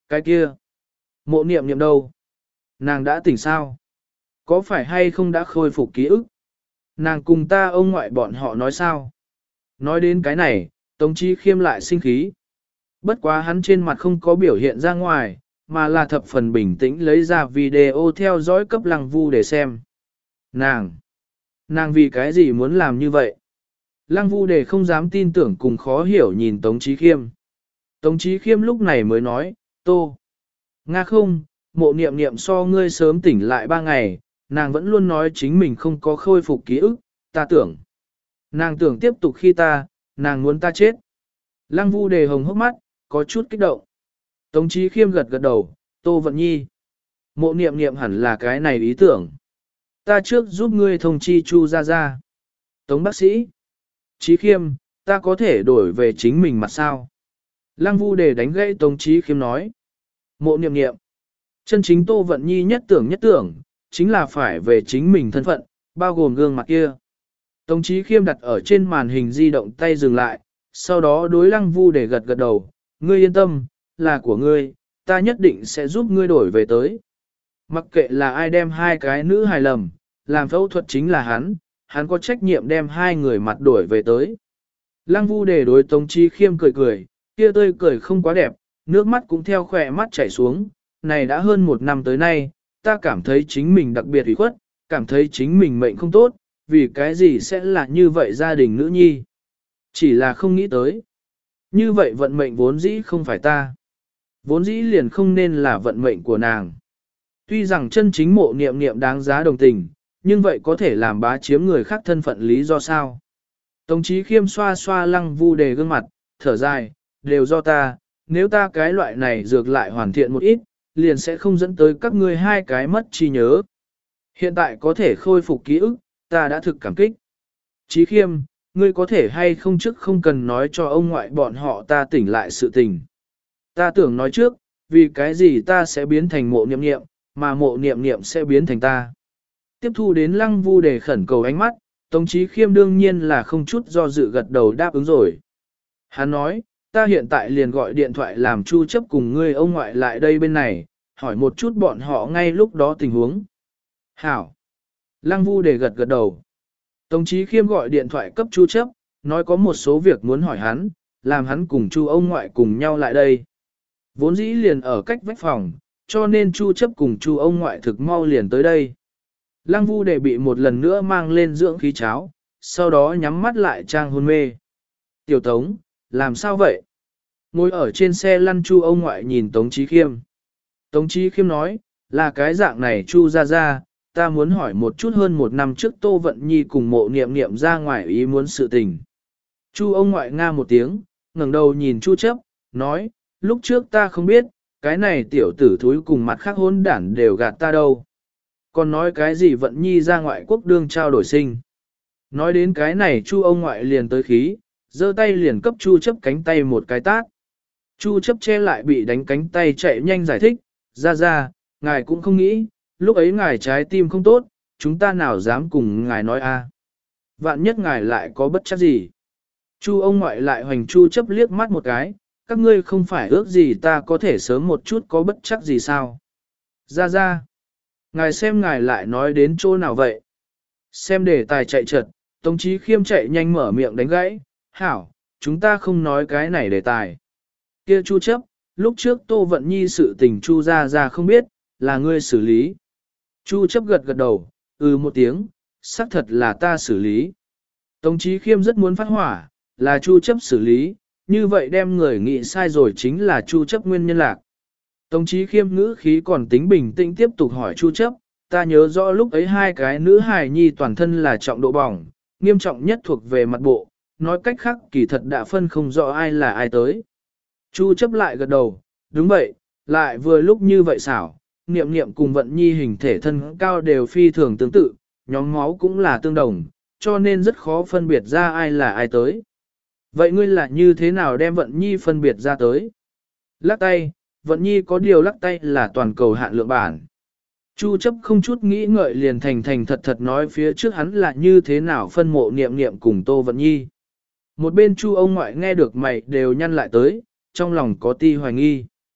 Cái kia, mộ niệm niệm đâu? Nàng đã tỉnh sao? Có phải hay không đã khôi phục ký ức? Nàng cùng ta ông ngoại bọn họ nói sao? Nói đến cái này, Tống Chí Khiêm lại sinh khí. Bất quá hắn trên mặt không có biểu hiện ra ngoài, mà là thập phần bình tĩnh lấy ra video theo dõi cấp Lăng Vu để xem. Nàng! Nàng vì cái gì muốn làm như vậy? Lăng Vu Đề không dám tin tưởng cùng khó hiểu nhìn Tống Chí Khiêm. Tống Chí Khiêm lúc này mới nói, Tô. Nga không, mộ niệm niệm so ngươi sớm tỉnh lại ba ngày, nàng vẫn luôn nói chính mình không có khôi phục ký ức, ta tưởng. Nàng tưởng tiếp tục khi ta, nàng muốn ta chết. Lăng Vu Đề hồng hốc mắt, có chút kích động. Tống Chí Khiêm gật gật đầu, Tô Vận Nhi. Mộ niệm niệm hẳn là cái này ý tưởng. Ta trước giúp ngươi thông chi Chu ra ra. Tống bác sĩ. Chí Khiêm, ta có thể đổi về chính mình mặt sao? Lăng Vu Đề đánh gãy Tống Chí Khiêm nói. Mộ niệm niệm. Chân chính Tô Vận Nhi nhất tưởng nhất tưởng, chính là phải về chính mình thân phận, bao gồm gương mặt kia. Tống Chí Khiêm đặt ở trên màn hình di động tay dừng lại, sau đó đối Lăng Vu Đề gật gật đầu. Ngươi yên tâm, là của ngươi, ta nhất định sẽ giúp ngươi đổi về tới. Mặc kệ là ai đem hai cái nữ hài lầm, làm phẫu thuật chính là hắn, hắn có trách nhiệm đem hai người mặt đổi về tới. Lăng Vu Đề đối Tống Chí Khiêm cười cười, kia tươi cười không quá đẹp, nước mắt cũng theo khỏe mắt chảy xuống. Này đã hơn một năm tới nay, ta cảm thấy chính mình đặc biệt ủy khuất, cảm thấy chính mình mệnh không tốt, vì cái gì sẽ là như vậy gia đình nữ nhi. Chỉ là không nghĩ tới. Như vậy vận mệnh vốn dĩ không phải ta. Vốn dĩ liền không nên là vận mệnh của nàng. Tuy rằng chân chính mộ niệm niệm đáng giá đồng tình, nhưng vậy có thể làm bá chiếm người khác thân phận lý do sao? Tống Chí Khiêm xoa xoa Lăng Vu Đề gương mặt, thở dài, đều do ta, nếu ta cái loại này dược lại hoàn thiện một ít, liền sẽ không dẫn tới các ngươi hai cái mất trí nhớ. Hiện tại có thể khôi phục ký ức, ta đã thực cảm kích. Chí Khiêm, ngươi có thể hay không trước không cần nói cho ông ngoại bọn họ ta tỉnh lại sự tình. Ta tưởng nói trước, vì cái gì ta sẽ biến thành mộ niệm niệm, mà mộ niệm niệm sẽ biến thành ta. Tiếp thu đến Lăng Vu Đề khẩn cầu ánh mắt, Tống Chí Khiêm đương nhiên là không chút do dự gật đầu đáp ứng rồi. Hắn nói, ta hiện tại liền gọi điện thoại làm Chu chấp cùng ngươi ông ngoại lại đây bên này, hỏi một chút bọn họ ngay lúc đó tình huống. Hảo. Lăng Vu Đề gật gật đầu. Tống Chí Khiêm gọi điện thoại cấp Chu chấp, nói có một số việc muốn hỏi hắn, làm hắn cùng Chu ông ngoại cùng nhau lại đây. Vốn dĩ liền ở cách vách phòng, cho nên Chu chấp cùng Chu ông ngoại thực mau liền tới đây. Lăng Vu Đề bị một lần nữa mang lên dưỡng khí cháo, sau đó nhắm mắt lại trang hôn mê. Tiểu Tống, làm sao vậy? Ngồi ở trên xe lăn Chu ông ngoại nhìn Tống Chí Khiêm. Tống Chí Khiêm nói, là cái dạng này Chu ra ra, ta muốn hỏi một chút hơn một năm trước Tô Vận Nhi cùng mộ niệm niệm ra ngoài ý muốn sự tình. Chu ông ngoại nga một tiếng, ngẩng đầu nhìn Chu chấp, nói, lúc trước ta không biết, cái này tiểu tử thúi cùng mặt khác hôn đản đều gạt ta đâu. Còn nói cái gì Vận Nhi ra ngoại quốc đương trao đổi sinh. Nói đến cái này Chu ông ngoại liền tới khí, giơ tay liền cấp Chu chấp cánh tay một cái tát. Chu chấp che lại bị đánh cánh tay chạy nhanh giải thích, ra ra, ngài cũng không nghĩ, lúc ấy ngài trái tim không tốt, chúng ta nào dám cùng ngài nói a? Vạn nhất ngài lại có bất chắc gì. Chu ông ngoại lại hoành Chu chấp liếc mắt một cái, các ngươi không phải ước gì ta có thể sớm một chút có bất chắc gì sao? Ra ra, ngài xem ngài lại nói đến chỗ nào vậy? Xem đề tài chạy trật, Tống Chí Khiêm chạy nhanh mở miệng đánh gãy, hảo, chúng ta không nói cái này đề tài. Kia Chu chấp, lúc trước Tô Vận Nhi sự tình Chu ra ra không biết, là ngươi xử lý. Chu chấp gật gật đầu, ừ một tiếng, xác thật là ta xử lý. Tống Chí Khiêm rất muốn phát hỏa, là Chu chấp xử lý, như vậy đem người nghĩ sai rồi chính là Chu chấp nguyên nhân lạc. Tống Chí Khiêm ngữ khí còn tính bình tĩnh tiếp tục hỏi Chu chấp, ta nhớ rõ lúc ấy hai cái nữ hài nhi toàn thân là trọng độ bỏng, nghiêm trọng nhất thuộc về mặt bộ, nói cách khác kỳ thật đã phân không rõ ai là ai tới. Chu chấp lại gật đầu, đúng vậy, lại vừa lúc như vậy xảo, niệm niệm cùng Vận Nhi hình thể thân cao đều phi thường tương tự, nhóm máu cũng là tương đồng, cho nên rất khó phân biệt ra ai là ai tới. Vậy ngươi là như thế nào đem Vận Nhi phân biệt ra tới? Lắc tay, Vận Nhi có điều lắc tay là toàn cầu hạn lượng bản. Chu chấp không chút nghĩ ngợi liền thành thành thật thật nói phía trước hắn là như thế nào phân mộ niệm niệm cùng Tô Vận Nhi. Một bên Chu ông ngoại nghe được mày đều nhăn lại tới, trong lòng có ti hoài nghi.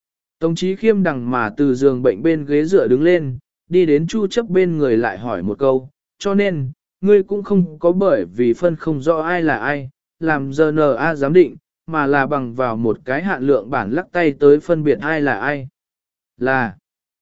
Tống Chí Khiêm đằng mà từ giường bệnh bên ghế dựa đứng lên, đi đến Chu chấp bên người lại hỏi một câu, cho nên, ngươi cũng không có bởi vì phân không rõ ai là ai, làm giờ en a giám định, mà là bằng vào một cái hạn lượng bản lắc tay tới phân biệt ai là ai. Là,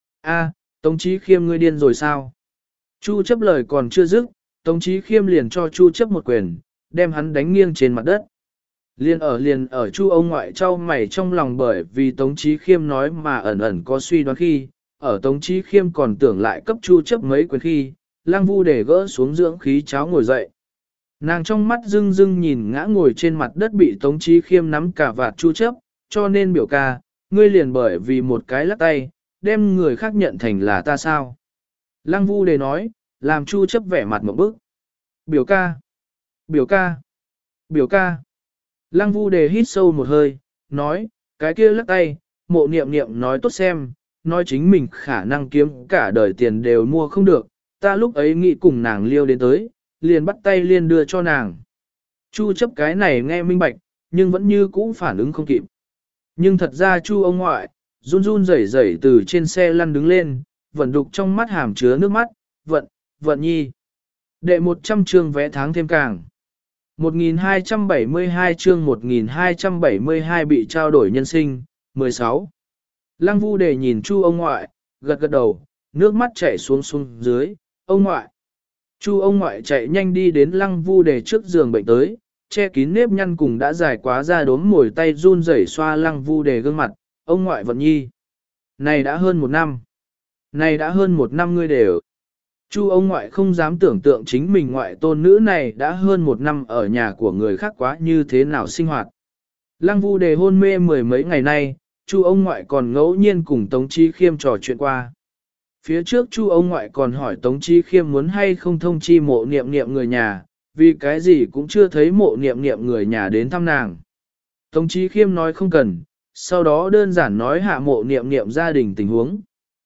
a, Tống Chí Khiêm ngươi điên rồi sao? Chu chấp lời còn chưa dứt, Tống Chí Khiêm liền cho Chu chấp một quyền, đem hắn đánh nghiêng trên mặt đất. Liên ở liền ở Chu ông ngoại trao mày trong lòng bởi vì Tống Chí Khiêm nói mà ẩn ẩn có suy đoán khi, ở Tống Chí Khiêm còn tưởng lại cấp Chu chấp mấy quyền khi, Lăng Vu để gỡ xuống dưỡng khí cháo ngồi dậy. Nàng trong mắt dưng dưng nhìn ngã ngồi trên mặt đất bị Tống Chí Khiêm nắm cả vạt Chu chấp, cho nên biểu ca, ngươi liền bởi vì một cái lắc tay, đem người khác nhận thành là ta sao. Lăng Vu để nói, làm Chu chấp vẻ mặt một bức. Biểu ca, biểu ca, biểu ca. Lăng Vu đề hít sâu một hơi, nói, cái kia lắc tay, mộ niệm niệm nói tốt xem, nói chính mình khả năng kiếm cả đời tiền đều mua không được, ta lúc ấy nghĩ cùng nàng liêu đến tới, liền bắt tay liên đưa cho nàng. Chu chấp cái này nghe minh bạch, nhưng vẫn như cũ phản ứng không kịp. Nhưng thật ra Chu ông ngoại, run run rẩy rẩy từ trên xe lăn đứng lên, vận đục trong mắt hàm chứa nước mắt, vận, vận nhi. Đệ một trăm chương vé tháng thêm càng. một nghìn hai trăm bảy mươi hai chương một nghìn hai trăm bảy mươi hai bị trao đổi nhân sinh, mười sáu. Lăng Vu đề nhìn Chu ông ngoại, gật gật đầu, nước mắt chảy xuống xuống dưới, ông ngoại. Chu ông ngoại chạy nhanh đi đến Lăng Vu đề trước giường bệnh tới, che kín nếp nhăn cùng đã dài quá ra đốm mồi tay run rẩy xoa Lăng Vu đề gương mặt, ông ngoại vận nhi. Này đã hơn một năm. Này đã hơn một năm ngươi đều. Chu ông ngoại không dám tưởng tượng chính mình ngoại tôn nữ này đã hơn một năm ở nhà của người khác quá như thế nào sinh hoạt. Lăng Vu đề hôn mê mười mấy ngày nay, Chu ông ngoại còn ngẫu nhiên cùng Tống Chí Khiêm trò chuyện qua. Phía trước Chu ông ngoại còn hỏi Tống Chí Khiêm muốn hay không thông chi mộ niệm niệm người nhà, vì cái gì cũng chưa thấy mộ niệm niệm người nhà đến thăm nàng. Tống Chí Khiêm nói không cần, sau đó đơn giản nói hạ mộ niệm niệm gia đình tình huống.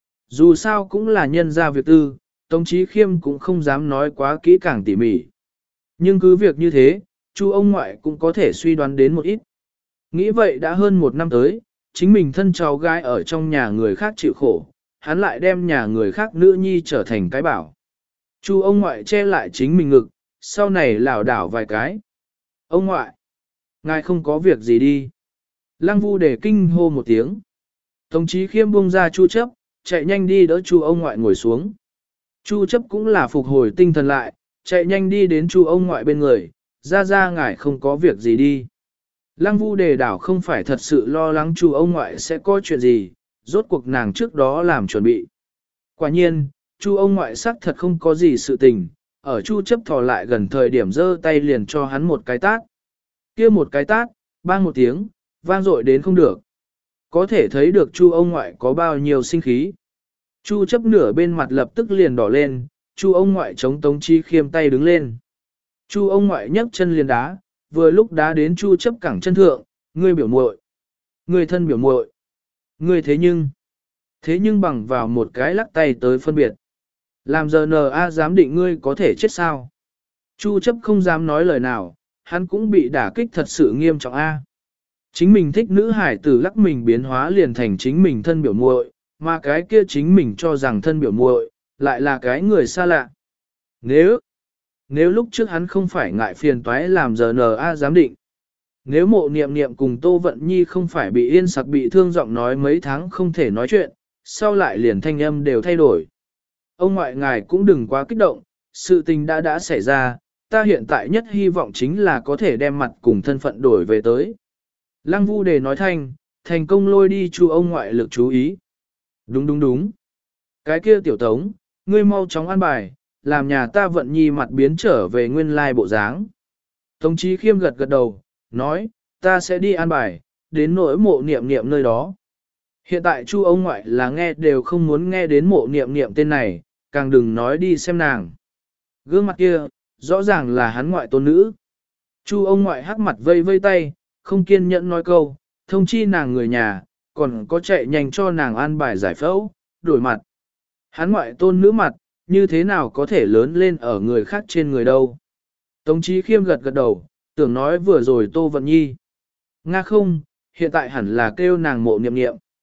Dù sao cũng là nhân gia việc tư, Tống Chí Khiêm cũng không dám nói quá kỹ càng tỉ mỉ. Nhưng cứ việc như thế, Chu ông ngoại cũng có thể suy đoán đến một ít. Nghĩ vậy đã hơn một năm tới, chính mình thân cháu gái ở trong nhà người khác chịu khổ, hắn lại đem nhà người khác nữ nhi trở thành cái bảo. Chu ông ngoại che lại chính mình ngực, sau này lảo đảo vài cái. Ông ngoại, ngài không có việc gì đi. Lăng Vu để kinh hô một tiếng. Tống Chí Khiêm buông ra Chu chấp, chạy nhanh đi đỡ Chu ông ngoại ngồi xuống. Chu chấp cũng là phục hồi tinh thần lại, chạy nhanh đi đến Chu ông ngoại bên người, ra ra ngài không có việc gì đi. Lăng Vu đề đảo không phải thật sự lo lắng Chu ông ngoại sẽ có chuyện gì, rốt cuộc nàng trước đó làm chuẩn bị. Quả nhiên, Chu ông ngoại xác thật không có gì sự tình, ở Chu chấp thò lại gần thời điểm giơ tay liền cho hắn một cái tát. Kia một cái tát, bang một tiếng, vang dội đến không được. Có thể thấy được Chu ông ngoại có bao nhiêu sinh khí. Chu chấp nửa bên mặt lập tức liền đỏ lên, Chu ông ngoại chống Tống Chí Khiêm tay đứng lên. Chu ông ngoại nhấc chân liền đá, vừa lúc đá đến Chu chấp cẳng chân thượng, ngươi biểu muội, ngươi thân biểu muội, ngươi thế nhưng, thế nhưng bằng vào một cái lắc tay tới phân biệt. Làm giờ en a dám định ngươi có thể chết sao? Chu chấp không dám nói lời nào, hắn cũng bị đả kích thật sự nghiêm trọng a. Chính mình thích nữ hải tử lắc mình biến hóa liền thành chính mình thân biểu muội, mà cái kia chính mình cho rằng thân biểu muội lại là cái người xa lạ. Nếu, nếu lúc trước hắn không phải ngại phiền toái làm giờ en a giám định, nếu mộ niệm niệm cùng Tô Vận Nhi không phải bị yên sặc bị thương giọng nói mấy tháng không thể nói chuyện, sau lại liền thanh âm đều thay đổi. Ông ngoại ngài cũng đừng quá kích động, sự tình đã đã xảy ra, ta hiện tại nhất hy vọng chính là có thể đem mặt cùng thân phận đổi về tới. Lăng Vu đề nói thanh, thành công lôi đi Chu ông ngoại lực chú ý. Đúng đúng đúng. Cái kia tiểu Tống, ngươi mau chóng ăn bài, làm nhà ta Vận Nhi mặt biến trở về nguyên lai bộ dáng. Tống Chí Khiêm gật gật đầu, nói, ta sẽ đi ăn bài, đến nỗi mộ niệm niệm nơi đó. Hiện tại Chu ông ngoại là nghe đều không muốn nghe đến mộ niệm niệm tên này, càng đừng nói đi xem nàng. Gương mặt kia, rõ ràng là hắn ngoại tôn nữ. Chu ông ngoại hắc mặt vây vây tay, không kiên nhẫn nói câu, thông chi nàng người nhà, còn có chạy nhanh cho nàng an bài giải phẫu, đổi mặt. Hắn ngoại tôn nữ mặt, như thế nào có thể lớn lên ở người khác trên người đâu. Tống Chí Khiêm gật gật đầu, tưởng nói vừa rồi Tô Vận Nhi. Nga không, hiện tại hẳn là kêu nàng mộ niệm niệm.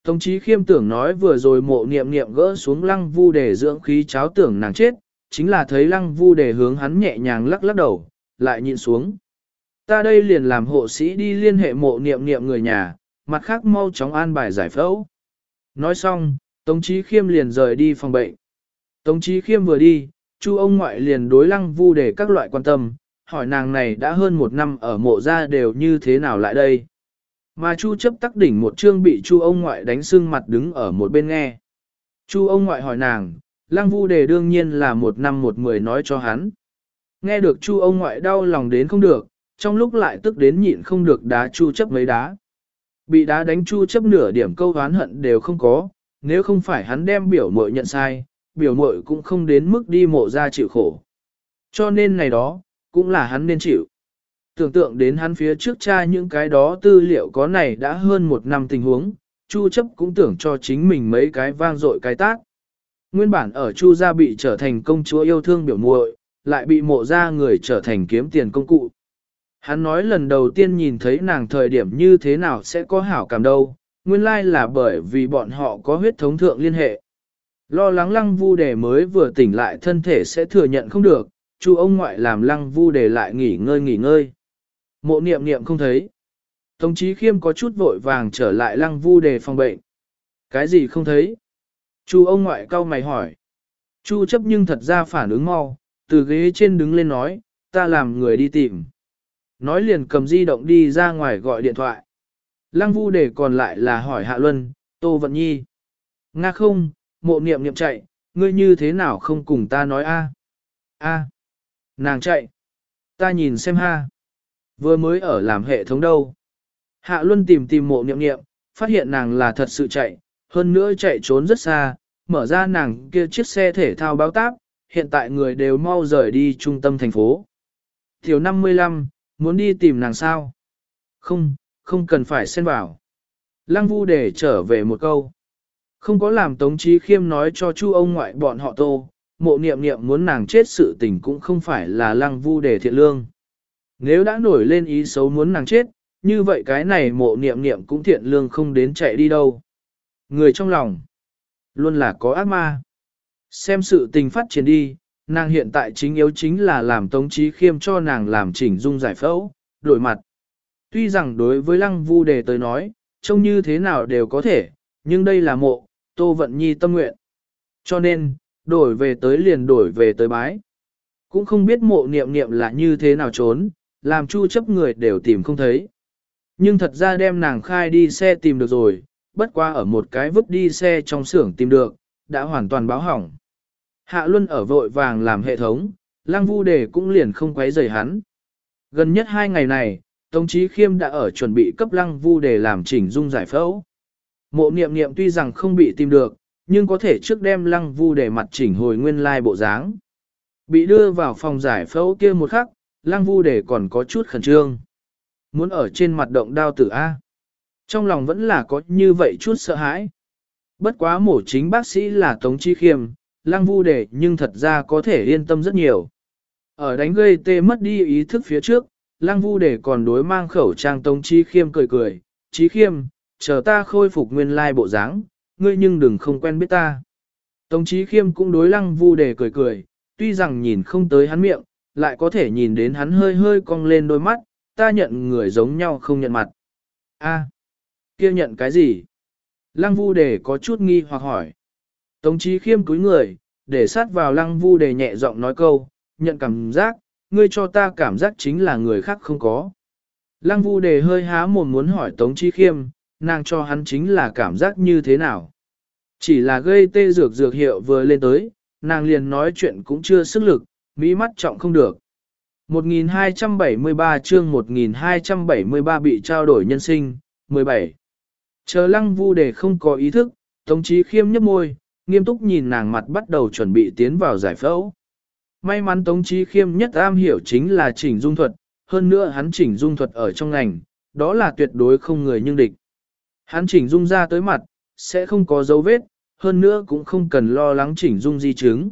Tống Chí Khiêm tưởng nói vừa rồi mộ niệm niệm gỡ xuống lăng vu để dưỡng khí cháo tưởng nàng chết, chính là thấy lăng vu để hướng hắn nhẹ nhàng lắc lắc đầu, lại nhịn xuống. Ta đây liền làm hộ sĩ đi liên hệ mộ niệm niệm người nhà, mặt khác mau chóng an bài giải phẫu. Nói xong, Tống Chí Khiêm liền rời đi phòng bệnh. Tống Chí Khiêm vừa đi, Chu ông ngoại liền đối lăng vu để các loại quan tâm, hỏi nàng này đã hơn một năm ở mộ gia đều như thế nào lại đây. Mà Chu chấp tắc đỉnh một chương bị Chu ông ngoại đánh sưng mặt đứng ở một bên nghe. Chu ông ngoại hỏi nàng, lăng vu đề đương nhiên là một năm một mười nói cho hắn. Nghe được Chu ông ngoại đau lòng đến không được, trong lúc lại tức đến nhịn không được đá Chu chấp mấy đá. Bị đá đánh Chu chấp nửa điểm câu oán hận đều không có, nếu không phải hắn đem biểu muội nhận sai, biểu muội cũng không đến mức đi mộ ra chịu khổ. Cho nên này đó, cũng là hắn nên chịu. Tưởng tượng đến hắn phía trước tra những cái đó tư liệu có này đã hơn một năm tình huống, Chu chấp cũng tưởng cho chính mình mấy cái vang dội cái tác. Nguyên bản ở Chu gia bị trở thành công chúa yêu thương biểu muội, lại bị mộ ra người trở thành kiếm tiền công cụ. Hắn nói lần đầu tiên nhìn thấy nàng thời điểm như thế nào sẽ có hảo cảm đâu, nguyên lai là bởi vì bọn họ có huyết thống thượng liên hệ. Lo lắng lăng vu đề mới vừa tỉnh lại thân thể sẽ thừa nhận không được, Chu ông ngoại làm lăng vu đề lại nghỉ ngơi nghỉ ngơi. Mộ niệm niệm không thấy. Tống Chí Khiêm có chút vội vàng trở lại lăng vu đề phòng bệnh. Cái gì không thấy? Chu ông ngoại cau mày hỏi. Chu chấp nhưng thật ra phản ứng mau, từ ghế trên đứng lên nói, ta làm người đi tìm. Nói liền cầm di động đi ra ngoài gọi điện thoại. Lăng vu đề còn lại là hỏi Hạ Luân, Tô Vận Nhi. Nga không, mộ niệm niệm chạy, ngươi như thế nào không cùng ta nói a? A, nàng chạy. Ta nhìn xem ha. Vừa mới ở làm hệ thống đâu. Hạ Luân tìm tìm mộ niệm niệm, phát hiện nàng là thật sự chạy, hơn nữa chạy trốn rất xa, mở ra nàng kia chiếc xe thể thao báo táp, hiện tại người đều mau rời đi trung tâm thành phố. Thiếu năm mươi lăm, muốn đi tìm nàng sao? Không, không cần phải xen vào. Lăng vu để trở về một câu. Không có làm Tống Chí Khiêm nói cho Chu ông ngoại bọn họ Tô, mộ niệm niệm muốn nàng chết sự tình cũng không phải là lăng vu để thiện lương. Nếu đã nổi lên ý xấu muốn nàng chết, như vậy cái này mộ niệm niệm cũng thiện lương không đến chạy đi đâu. Người trong lòng, luôn là có ác ma. Xem sự tình phát triển đi, nàng hiện tại chính yếu chính là làm Tống Chí Khiêm cho nàng làm chỉnh dung giải phẫu, đổi mặt. Tuy rằng đối với lăng vu đề tới nói, trông như thế nào đều có thể, nhưng đây là mộ, Tô Vận Nhi tâm nguyện. Cho nên, đổi về tới liền đổi về tới bái. Cũng không biết mộ niệm niệm là như thế nào trốn, làm Chu chấp người đều tìm không thấy. Nhưng thật ra đem nàng khai đi xe tìm được rồi, bất qua ở một cái vứt đi xe trong xưởng tìm được, đã hoàn toàn báo hỏng. Hạ Luân ở vội vàng làm hệ thống, lăng vu đề cũng liền không quấy rầy hắn. Gần nhất hai ngày này, Tống Chí Khiêm đã ở chuẩn bị cấp lăng vu đề làm chỉnh dung giải phẫu. Mộ niệm niệm tuy rằng không bị tìm được, nhưng có thể trước đem lăng vu đề mặt chỉnh hồi nguyên lai bộ dáng. Bị đưa vào phòng giải phẫu kia một khắc, lăng vu đề còn có chút khẩn trương. Muốn ở trên mặt động đao tử A. Trong lòng vẫn là có như vậy chút sợ hãi. Bất quá mổ chính bác sĩ là Tống Chí Khiêm, lăng vu đề nhưng thật ra có thể yên tâm rất nhiều. Ở đánh gây tê mất đi ý thức phía trước, lăng vu đề còn đối mang khẩu trang Tống Chí Khiêm cười cười, Chí Khiêm, chờ ta khôi phục nguyên lai bộ dáng, ngươi nhưng đừng không quen biết ta. Tống Chí Khiêm cũng đối lăng vu đề cười cười, tuy rằng nhìn không tới hắn miệng, lại có thể nhìn đến hắn hơi hơi cong lên đôi mắt, ta nhận người giống nhau không nhận mặt. A, kia nhận cái gì? Lăng vu đề có chút nghi hoặc hỏi. Tống Chí Khiêm cúi người, để sát vào lăng vu đề nhẹ giọng nói câu, nhận cảm giác, ngươi cho ta cảm giác chính là người khác không có. Lăng vu đề hơi há mồm muốn hỏi Tống Chí Khiêm, nàng cho hắn chính là cảm giác như thế nào. Chỉ là gây tê dược dược hiệu vừa lên tới, nàng liền nói chuyện cũng chưa sức lực, mỹ mắt trọng không được. một nghìn hai trăm bảy mươi ba chương một nghìn hai trăm bảy mươi ba bị trao đổi nhân sinh, mười bảy. Chờ lăng vu đề không có ý thức, Tống Chí Khiêm nhấp môi, nghiêm túc nhìn nàng mặt bắt đầu chuẩn bị tiến vào giải phẫu. May mắn Tống Chí Khiêm nhất am hiểu chính là chỉnh dung thuật, hơn nữa hắn chỉnh dung thuật ở trong ngành, đó là tuyệt đối không người nhưng địch. Hắn chỉnh dung ra tới mặt, sẽ không có dấu vết, hơn nữa cũng không cần lo lắng chỉnh dung di chứng.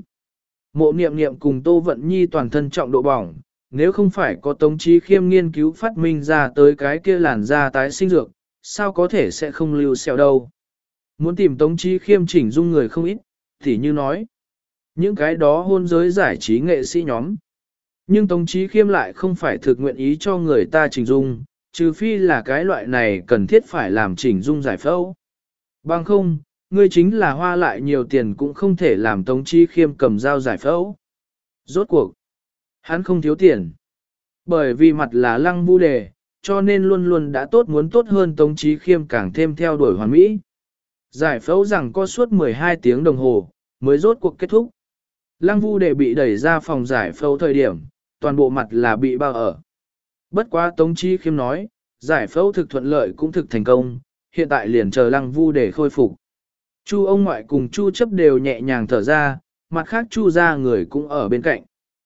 Mộ niệm niệm cùng Tô Vận Nhi toàn thân trọng độ bỏng, nếu không phải có Tống Chí Khiêm nghiên cứu phát minh ra tới cái kia làn da tái sinh dược, sao có thể sẽ không lưu sẹo đâu. Muốn tìm Tống Chí Khiêm chỉnh dung người không ít, thì như nói. Những cái đó hôn giới giải trí nghệ sĩ nhóm. Nhưng Tống Chí Khiêm lại không phải thực nguyện ý cho người ta chỉnh dung, trừ phi là cái loại này cần thiết phải làm chỉnh dung giải phẫu. Bằng không, ngươi chính là hoa lại nhiều tiền cũng không thể làm Tống Chí Khiêm cầm dao giải phẫu. Rốt cuộc, hắn không thiếu tiền. Bởi vì mặt là Lăng Vu Đề, cho nên luôn luôn đã tốt muốn tốt hơn Tống Chí Khiêm càng thêm theo đuổi hoàn mỹ. Giải phẫu rằng có suốt mười hai tiếng đồng hồ, mới rốt cuộc kết thúc. Lăng Vu Đề bị đẩy ra phòng giải phẫu thời điểm, toàn bộ mặt là bị bao ở. Bất quá Tống Chí Khiêm nói, giải phẫu thực thuận lợi cũng thực thành công, hiện tại liền chờ Lăng Vu Đề khôi phục. Chu ông ngoại cùng Chu chấp đều nhẹ nhàng thở ra, mặt khác Chu ra người cũng ở bên cạnh.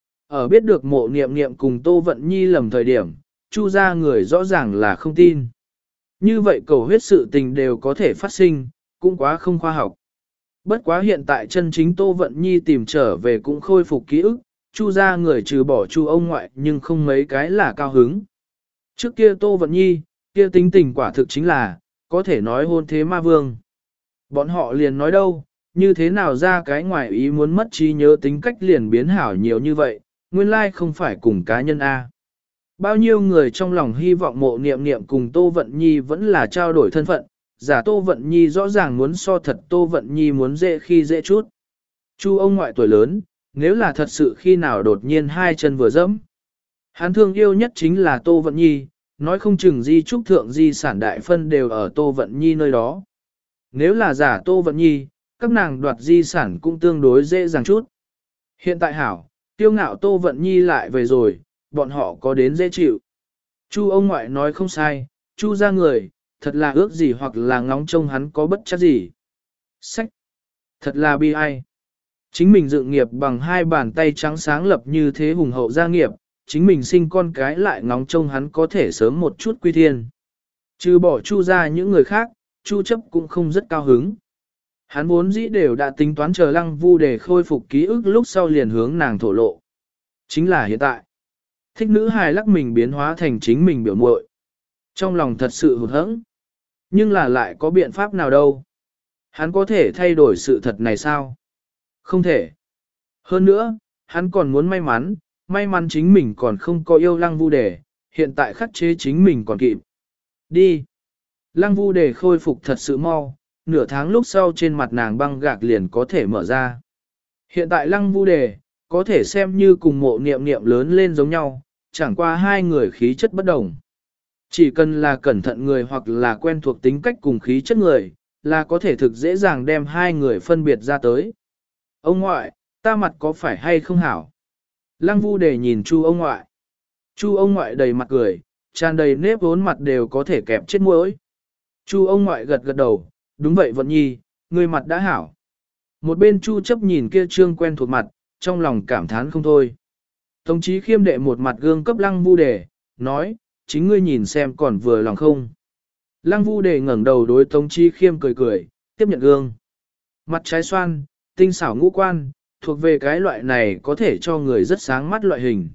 Ở biết được Mộ Niệm Niệm cùng Tô Vận Nhi lầm thời điểm, Chu ra người rõ ràng là không tin. Như vậy cầu huyết sự tình đều có thể phát sinh, cũng quá không khoa học. Bất quá hiện tại chân chính Tô Vận Nhi tìm trở về cũng khôi phục ký ức, Chu ra người trừ bỏ Chu ông ngoại nhưng không mấy cái là cao hứng. Trước kia Tô Vận Nhi, kia tính tình quả thực chính là, có thể nói hôn thế ma vương. Bọn họ liền nói đâu, như thế nào ra cái ngoài ý muốn mất trí nhớ tính cách liền biến hảo nhiều như vậy, nguyên lai không phải cùng cá nhân A. Bao nhiêu người trong lòng hy vọng Mộ Niệm Niệm cùng Tô Vận Nhi vẫn là trao đổi thân phận, giả Tô Vận Nhi rõ ràng muốn so thật Tô Vận Nhi muốn dễ khi dễ chút. Chu ông ngoại tuổi lớn, nếu là thật sự khi nào đột nhiên hai chân vừa dẫm. Hắn thương yêu nhất chính là Tô Vận Nhi, nói không chừng di trúc thượng di sản đại phân đều ở Tô Vận Nhi nơi đó. Nếu là giả Tô Vận Nhi, các nàng đoạt di sản cũng tương đối dễ dàng chút. Hiện tại hảo, tiêu ngạo Tô Vận Nhi lại về rồi, bọn họ có đến dễ chịu. Chu ông ngoại nói không sai, Chu ra người, thật là ước gì hoặc là ngóng trông hắn có bất chắc gì. Sách! Thật là bi ai. Chính mình dựng nghiệp bằng hai bàn tay trắng sáng lập như thế hùng hậu gia nghiệp, chính mình sinh con cái lại ngóng trông hắn có thể sớm một chút quy thiên. Trừ bỏ Chu ra những người khác, Chu chấp cũng không rất cao hứng. Hắn vốn dĩ đều đã tính toán chờ Lăng Vu để khôi phục ký ức lúc sau liền hướng nàng thổ lộ. Chính là hiện tại. Thích nữ hài lắc mình biến hóa thành chính mình biểu muội. Trong lòng thật sự hụt hẫng. Nhưng là lại có biện pháp nào đâu. Hắn có thể thay đổi sự thật này sao? Không thể. Hơn nữa, hắn còn muốn may mắn, may mắn chính mình còn không có yêu Lăng Vu Đề, hiện tại khắc chế chính mình còn kịp. Đi. Lăng Vu Đề khôi phục thật sự mau, nửa tháng lúc sau trên mặt nàng băng gạc liền có thể mở ra. Hiện tại Lăng Vu Đề, có thể xem như cùng Mộ Niệm Niệm lớn lên giống nhau, chẳng qua hai người khí chất bất đồng. Chỉ cần là cẩn thận người hoặc là quen thuộc tính cách cùng khí chất người, là có thể thực dễ dàng đem hai người phân biệt ra tới. Ông ngoại, ta mặt có phải hay không hảo? Lăng Vu Đề nhìn Chu ông ngoại. Chu ông ngoại đầy mặt cười, tràn đầy nếp vốn mặt đều có thể kẹp chết muỗi. Chu ông ngoại gật gật đầu, đúng vậy Vận Nhi, người mặt đã hảo. Một bên Chu chấp nhìn kia trương quen thuộc mặt, trong lòng cảm thán không thôi. Tống Chí Khiêm đệ một mặt gương cấp Lăng Vu Đề, nói, chính ngươi nhìn xem còn vừa lòng không. Lăng Vu Đề ngẩng đầu đối Tống Chí Khiêm cười cười, tiếp nhận gương. Mặt trái xoan, tinh xảo ngũ quan, thuộc về cái loại này có thể cho người rất sáng mắt loại hình.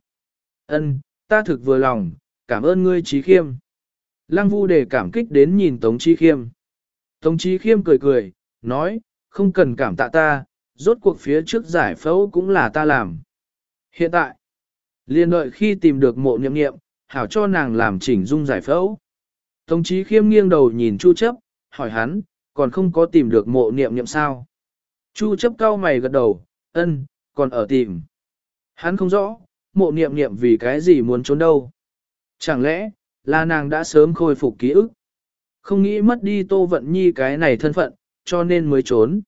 Ân, ta thực vừa lòng, cảm ơn ngươi Chí Khiêm. Lăng Vu Đề cảm kích đến nhìn Tống Chí Khiêm. Tống Chí Khiêm cười cười, nói, không cần cảm tạ ta, rốt cuộc phía trước giải phẫu cũng là ta làm. Hiện tại, liền đợi khi tìm được Mộ Niệm Niệm, hảo cho nàng làm chỉnh dung giải phẫu. Tống Chí Khiêm nghiêng đầu nhìn Chu chấp, hỏi hắn, còn không có tìm được Mộ Niệm Niệm sao? Chu chấp cau mày gật đầu, ân, còn ở tìm. Hắn không rõ, Mộ Niệm Niệm vì cái gì muốn trốn đâu. Chẳng lẽ, là nàng đã sớm khôi phục ký ức. Không nghĩ mất đi Tô Vận Nhi cái này thân phận, cho nên mới trốn.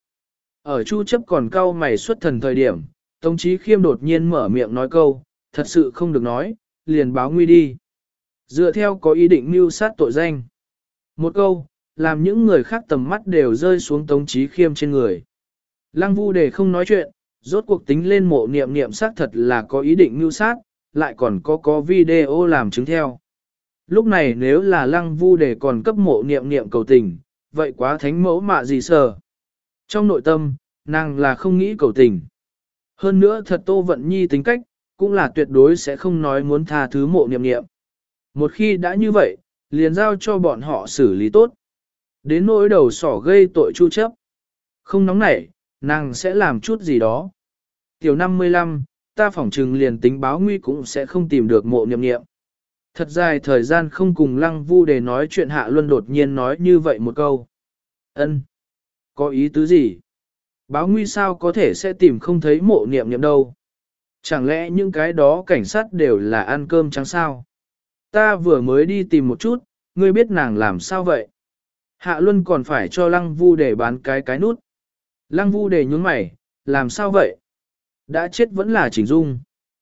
Ở Chu chấp còn cau mày xuất thần thời điểm, Tống Chí Khiêm đột nhiên mở miệng nói câu, thật sự không được nói, liền báo nguy đi. Dựa theo có ý định mưu sát tội danh. Một câu, làm những người khác tầm mắt đều rơi xuống Tống Chí Khiêm trên người. Lăng Vu Đề không nói chuyện, rốt cuộc tính lên Mộ Niệm Niệm xác thật là có ý định mưu sát, lại còn có có video làm chứng theo. Lúc này nếu là Lăng Vu Đề còn cấp Mộ Niệm Niệm cầu tình, vậy quá thánh mẫu mạ gì sờ. Trong nội tâm, nàng là không nghĩ cầu tình. Hơn nữa thật Tô Vận Nhi tính cách, cũng là tuyệt đối sẽ không nói muốn tha thứ Mộ Niệm Niệm. Một khi đã như vậy, liền giao cho bọn họ xử lý tốt. Đến nỗi đầu sỏ gây tội Chu Chấp. Không nóng nảy, nàng sẽ làm chút gì đó. Tiểu năm mươi lăm, ta phỏng trừng liền tính báo nguy cũng sẽ không tìm được mộ niệm niệm. Thật dài thời gian không cùng Lăng Vu để nói chuyện, Hạ Luân đột nhiên nói như vậy một câu. Ân, có ý tứ gì? Báo nguy sao có thể sẽ tìm không thấy mộ niệm niệm đâu? Chẳng lẽ những cái đó cảnh sát đều là ăn cơm trắng sao? Ta vừa mới đi tìm một chút, ngươi biết nàng làm sao vậy? Hạ Luân còn phải cho Lăng Vu để bán cái cái nút. Lăng Vu để nhún mày, làm sao vậy? Đã chết vẫn là Chỉnh Dung.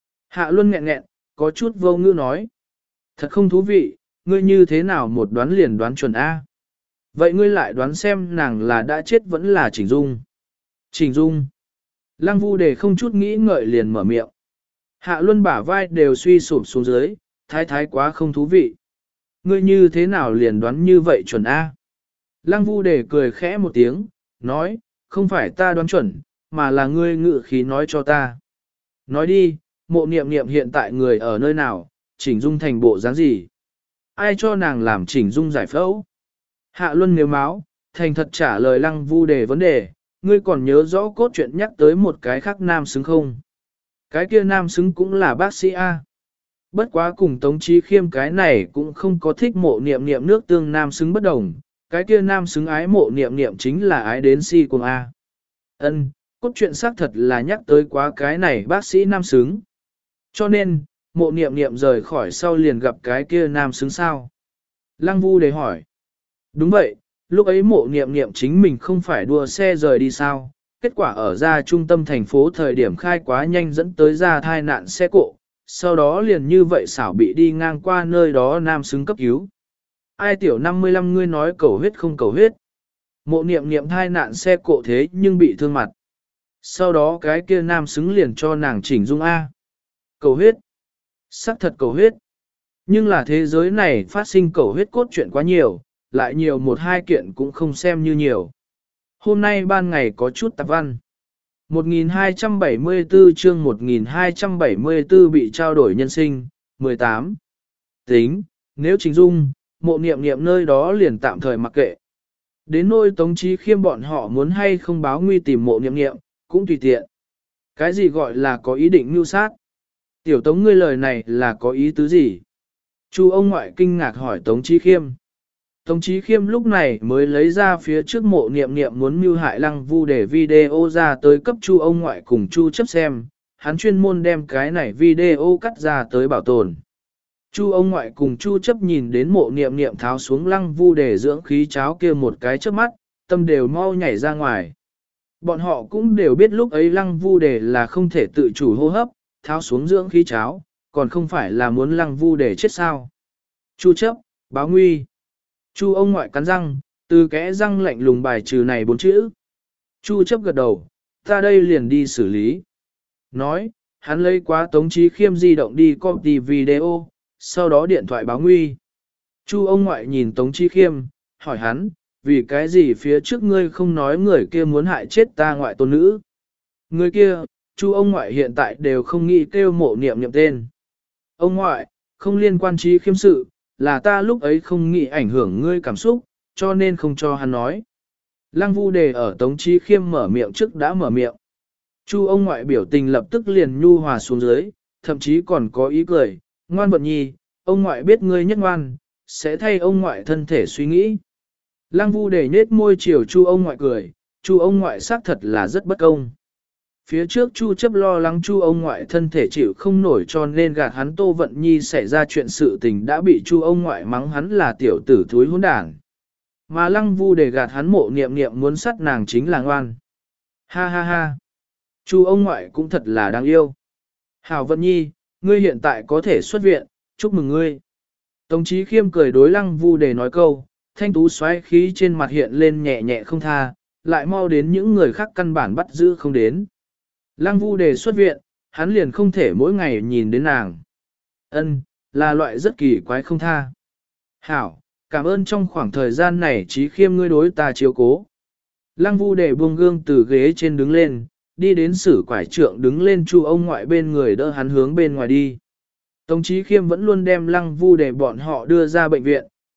Hạ Luân nghẹn nghẹn, có chút vô ngữ nói. Thật không thú vị, ngươi như thế nào một đoán liền đoán chuẩn A. Vậy ngươi lại đoán xem nàng là đã chết vẫn là Chỉnh Dung. Chỉnh Dung. Lăng Vu để không chút nghĩ ngợi liền mở miệng. Hạ Luân bả vai đều suy sụp xuống dưới, thái thái quá không thú vị. Ngươi như thế nào liền đoán như vậy chuẩn A. Lăng Vu để cười khẽ một tiếng, nói, không phải ta đoán chuẩn, mà là ngươi ngự khí nói cho ta. Nói đi, mộ niệm niệm hiện tại người ở nơi nào, Chỉnh Dung thành bộ dáng gì? Ai cho nàng làm Chỉnh Dung giải phẫu? Hạ Luân nếu máu, thành thật trả lời Lăng Vu đề vấn đề, ngươi còn nhớ rõ cốt truyện nhắc tới một cái khác nam xứng không? Cái kia nam xứng cũng là bác sĩ A. Bất quá cùng Tống Chí Khiêm cái này cũng không có thích mộ niệm niệm nước tương nam xứng bất đồng, cái kia nam xứng ái mộ niệm niệm chính là ái đến si cùng A. Ân, cốt truyện xác thật là nhắc tới quá cái này bác sĩ nam xứng. Cho nên, mộ niệm niệm rời khỏi sau liền gặp cái kia nam xứng sao. Lăng Vu để hỏi. Đúng vậy, lúc ấy mộ niệm niệm chính mình không phải đua xe rời đi sao. Kết quả ở ra trung tâm thành phố thời điểm khai quá nhanh dẫn tới ra thai nạn xe cộ. Sau đó liền như vậy xảo bị đi ngang qua nơi đó nam xứng cấp cứu. Ai tiểu năm mươi lăm ngươi nói cầu huyết không cầu huyết. Mộ niệm niệm thai nạn xe cộ thế nhưng bị thương mặt. Sau đó cái kia nam xứng liền cho nàng Chỉnh Dung A. Cầu huyết. Sắc thật cầu huyết. Nhưng là thế giới này phát sinh cầu huyết cốt truyện quá nhiều, lại nhiều một hai kiện cũng không xem như nhiều. Hôm nay ban ngày có chút tạp văn. một nghìn hai trăm bảy mươi tư chương một nghìn hai trăm bảy mươi tư bị trao đổi nhân sinh, mười tám. Tính, nếu Chỉnh Dung, mộ niệm niệm nơi đó liền tạm thời mặc kệ. Đến nôi Tống Chí Khiêm bọn họ muốn hay không báo nguy tìm mộ niệm niệm, cũng tùy tiện. Cái gì gọi là có ý định mưu sát? Tiểu Tống ngươi lời này là có ý tứ gì? Chu ông ngoại kinh ngạc hỏi Tống Chí Khiêm. Tống Chí Khiêm lúc này mới lấy ra phía trước mộ niệm niệm muốn mưu hại Lăng Vu để video ra tới cấp Chu ông ngoại cùng Chu chấp xem, hắn chuyên môn đem cái này video cắt ra tới bảo tồn. Chu ông ngoại cùng Chu chấp nhìn đến mộ niệm niệm tháo xuống Lăng Vu để dưỡng khí cháo kia một cái chớp mắt, tâm đều mau nhảy ra ngoài. Bọn họ cũng đều biết lúc ấy Lăng Vu để là không thể tự chủ hô hấp, tháo xuống dưỡng khí cháo, còn không phải là muốn Lăng Vu để chết sao. Chu chấp, báo nguy. Chu ông ngoại cắn răng, từ kẽ răng lạnh lùng bài trừ này bốn chữ. Chu chấp gật đầu, ta đây liền đi xử lý. Nói, hắn lấy quá Tống Chí Khiêm di động đi copy video, sau đó điện thoại báo nguy. Chu ông ngoại nhìn Tống Chí Khiêm, hỏi hắn, vì cái gì phía trước ngươi không nói người kia muốn hại chết ta ngoại tôn nữ. Người kia, Chu ông ngoại hiện tại đều không nghĩ kêu mộ niệm niệm tên. Ông ngoại, không liên quan Chí Khiêm sự, là ta lúc ấy không nghĩ ảnh hưởng ngươi cảm xúc, cho nên không cho hắn nói. Lăng Vu đề ở Tống Chí Khiêm mở miệng trước đã mở miệng. Chu ông ngoại biểu tình lập tức liền nhu hòa xuống dưới, thậm chí còn có ý cười, ngoan vận nhi, ông ngoại biết ngươi nhất ngoan, sẽ thay ông ngoại thân thể suy nghĩ. Lăng Vu đề nết môi chiều Chu ông ngoại cười, Chu ông ngoại xác thật là rất bất công. Phía trước Chu chấp lo lắng Chu ông ngoại thân thể chịu không nổi cho nên gạt hắn Tô Vận Nhi xảy ra chuyện sự tình đã bị Chu ông ngoại mắng hắn là tiểu tử thúi hỗn đản. Mà Lăng Vu để gạt hắn mộ niệm niệm muốn sát nàng chính là ngoan. Ha ha ha. Chu ông ngoại cũng thật là đáng yêu. Hảo Vận Nhi, ngươi hiện tại có thể xuất viện, chúc mừng ngươi. Tống Chí Khiêm cười đối Lăng Vu để nói câu, thanh tú xoáy khí trên mặt hiện lên nhẹ nhẹ không tha, lại mau đến những người khác căn bản bắt giữ không đến. Lăng Vu đề xuất viện, hắn liền không thể mỗi ngày nhìn đến nàng. Ân, là loại rất kỳ quái không tha. Hảo, cảm ơn trong khoảng thời gian này Chí Khiêm ngươi đối ta chiếu cố. Lăng Vu đề buông gương từ ghế trên đứng lên, đi đến sử quải trượng đứng lên Chu ông ngoại bên người đỡ hắn hướng bên ngoài đi. Tống Chí Khiêm vẫn luôn đem Lăng Vu đề bọn họ đưa ra bệnh viện,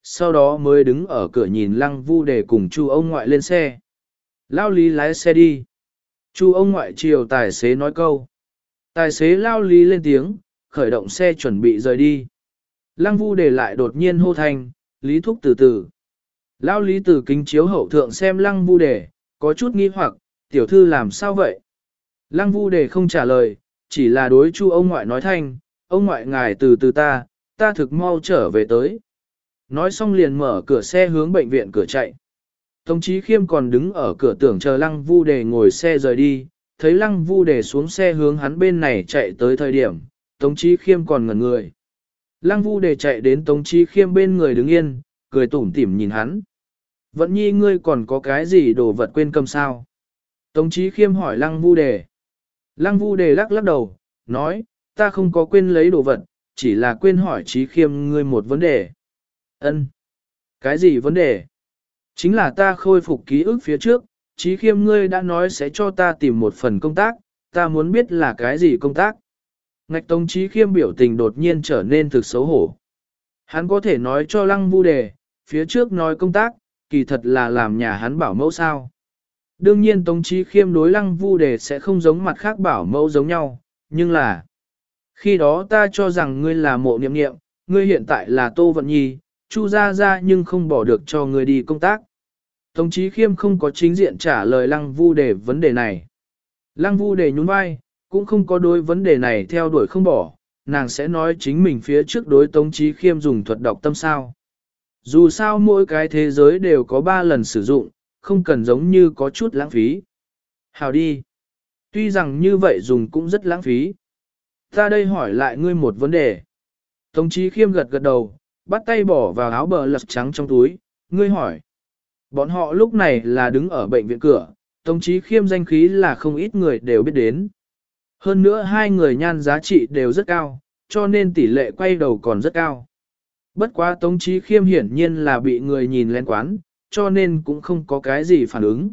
sau đó mới đứng ở cửa nhìn Lăng Vu Đề cùng Chu ông ngoại lên xe. Lao Lý lái xe đi. Chu ông ngoại chiều tài xế nói câu. Tài xế Lao Lý lên tiếng, khởi động xe chuẩn bị rời đi. Lăng Vu Đề lại đột nhiên hô thành, Lý thúc từ từ. Lao Lý từ kính chiếu hậu thượng xem Lăng Vu Đề, có chút nghi hoặc, tiểu thư làm sao vậy? Lăng Vu Đề không trả lời, chỉ là đối Chu ông ngoại nói thanh, ông ngoại ngài từ từ ta, ta thực mau trở về tới. Nói xong liền mở cửa xe hướng bệnh viện cửa chạy. Tống Chí Khiêm còn đứng ở cửa tưởng chờ Lăng Vu Đề ngồi xe rời đi, thấy Lăng Vu Đề xuống xe hướng hắn bên này chạy tới thời điểm, Tống Chí Khiêm còn ngẩn người. Lăng Vu Đề chạy đến Tống Chí Khiêm bên người đứng yên, cười tủm tỉm nhìn hắn. Vẫn nhi ngươi còn có cái gì đồ vật quên cầm sao? Tống Chí Khiêm hỏi Lăng Vu Đề. Lăng Vu Đề lắc lắc đầu, nói, ta không có quên lấy đồ vật, chỉ là quên hỏi Chí Khiêm ngươi một vấn đề. Ân, cái gì vấn đề? Chính là ta khôi phục ký ức phía trước, Chí Khiêm ngươi đã nói sẽ cho ta tìm một phần công tác, ta muốn biết là cái gì công tác. Ngạch Tống Chí Khiêm biểu tình đột nhiên trở nên thực xấu hổ. Hắn có thể nói cho Lăng Vu Đề, phía trước nói công tác, kỳ thật là làm nhà hắn bảo mẫu sao. Đương nhiên Tống Chí Khiêm đối Lăng Vu Đề sẽ không giống mặt khác bảo mẫu giống nhau, nhưng là khi đó ta cho rằng ngươi là Mộ Niệm Niệm, ngươi hiện tại là Tô Vận Nhi, Chu Gia Gia nhưng không bỏ được cho ngươi đi công tác. Tống Chí Khiêm không có chính diện trả lời Lăng Vu Đề vấn đề này. Lăng Vu Đề nhún vai, cũng không có đối vấn đề này theo đuổi không bỏ, nàng sẽ nói chính mình phía trước đối Tống Chí Khiêm dùng thuật đọc tâm sao. Dù sao mỗi cái thế giới đều có ba lần sử dụng, không cần giống như có chút lãng phí. Hào đi. Tuy rằng như vậy dùng cũng rất lãng phí. Ta đây hỏi lại ngươi một vấn đề. Tống Chí Khiêm gật gật đầu, bắt tay bỏ vào áo bờ lật trắng trong túi, ngươi hỏi. Bọn họ lúc này là đứng ở bệnh viện cửa, Tống Chí Khiêm danh khí là không ít người đều biết đến. Hơn nữa hai người nhan giá trị đều rất cao, cho nên tỷ lệ quay đầu còn rất cao. Bất quá Tống Chí Khiêm hiển nhiên là bị người nhìn lén quán, cho nên cũng không có cái gì phản ứng.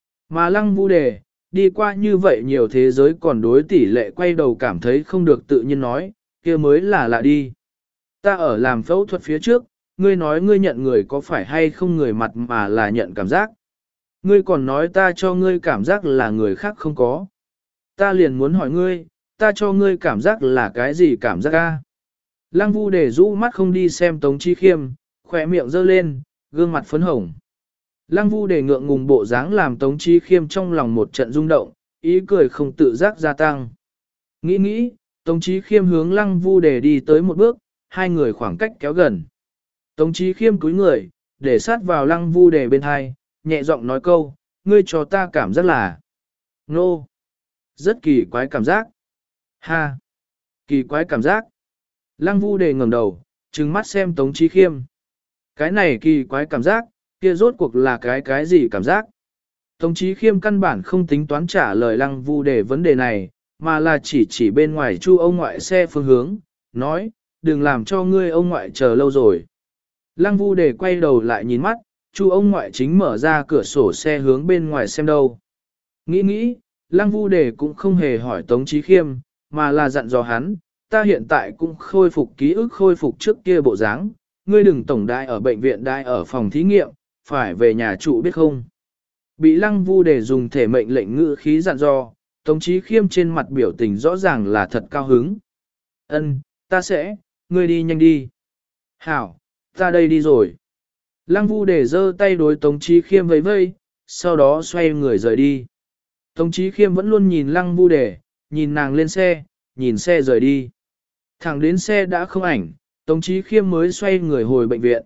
Mà Lăng Vu Đề, đi qua như vậy nhiều thế giới còn đối tỷ lệ quay đầu cảm thấy không được tự nhiên nói, kia mới là lạ đi. Ta ở làm phẫu thuật phía trước, ngươi nói ngươi nhận người có phải hay không người mặt mà là nhận cảm giác. Ngươi còn nói ta cho ngươi cảm giác là người khác không có. Ta liền muốn hỏi ngươi, ta cho ngươi cảm giác là cái gì cảm giác a? Lăng Vu Đề rũ mắt không đi xem Tống Chí Khiêm, khỏe miệng giơ lên, gương mặt phấn hồng. Lăng Vu Đề ngượng ngùng bộ dáng làm Tống Chí Khiêm trong lòng một trận rung động, ý cười không tự giác gia tăng. Nghĩ nghĩ, Tống Chí Khiêm hướng Lăng Vu Đề đi tới một bước, hai người khoảng cách kéo gần. Tống Chí Khiêm cúi người, để sát vào Lăng Vu Đề bên hai, nhẹ giọng nói câu, ngươi cho ta cảm giác là nô. Rất kỳ quái cảm giác. Ha! Kỳ quái cảm giác. Lăng Vu Đề ngẩng đầu, trừng mắt xem Tống Chí Khiêm. Cái này kỳ quái cảm giác, kia rốt cuộc là cái cái gì cảm giác? Tống Chí Khiêm căn bản không tính toán trả lời Lăng Vu Đề vấn đề này, mà là chỉ chỉ bên ngoài Chu ông ngoại xe phương hướng, nói, đừng làm cho ngươi ông ngoại chờ lâu rồi. Lăng Vu Đề quay đầu lại nhìn mắt, Chu ông ngoại chính mở ra cửa sổ xe hướng bên ngoài xem đâu. Nghĩ nghĩ, Lăng Vu Đề cũng không hề hỏi Tống Chí Khiêm, mà là dặn dò hắn, ta hiện tại cũng khôi phục ký ức khôi phục trước kia bộ dáng, ngươi đừng tổng đại ở bệnh viện đại ở phòng thí nghiệm, phải về nhà trụ biết không. Bị Lăng Vu Đề dùng thể mệnh lệnh ngữ khí dặn dò, Tống Chí Khiêm trên mặt biểu tình rõ ràng là thật cao hứng. Ân, ta sẽ, ngươi đi nhanh đi. Hảo, ta đây đi rồi. Lăng Vu Đề giơ tay đối Tống Chí Khiêm vẫy vây, sau đó xoay người rời đi. Tống Chí Khiêm vẫn luôn nhìn Lăng Vu Đề, nhìn nàng lên xe, nhìn xe rời đi. Thẳng đến xe đã không ảnh, Tống Chí Khiêm mới xoay người hồi bệnh viện.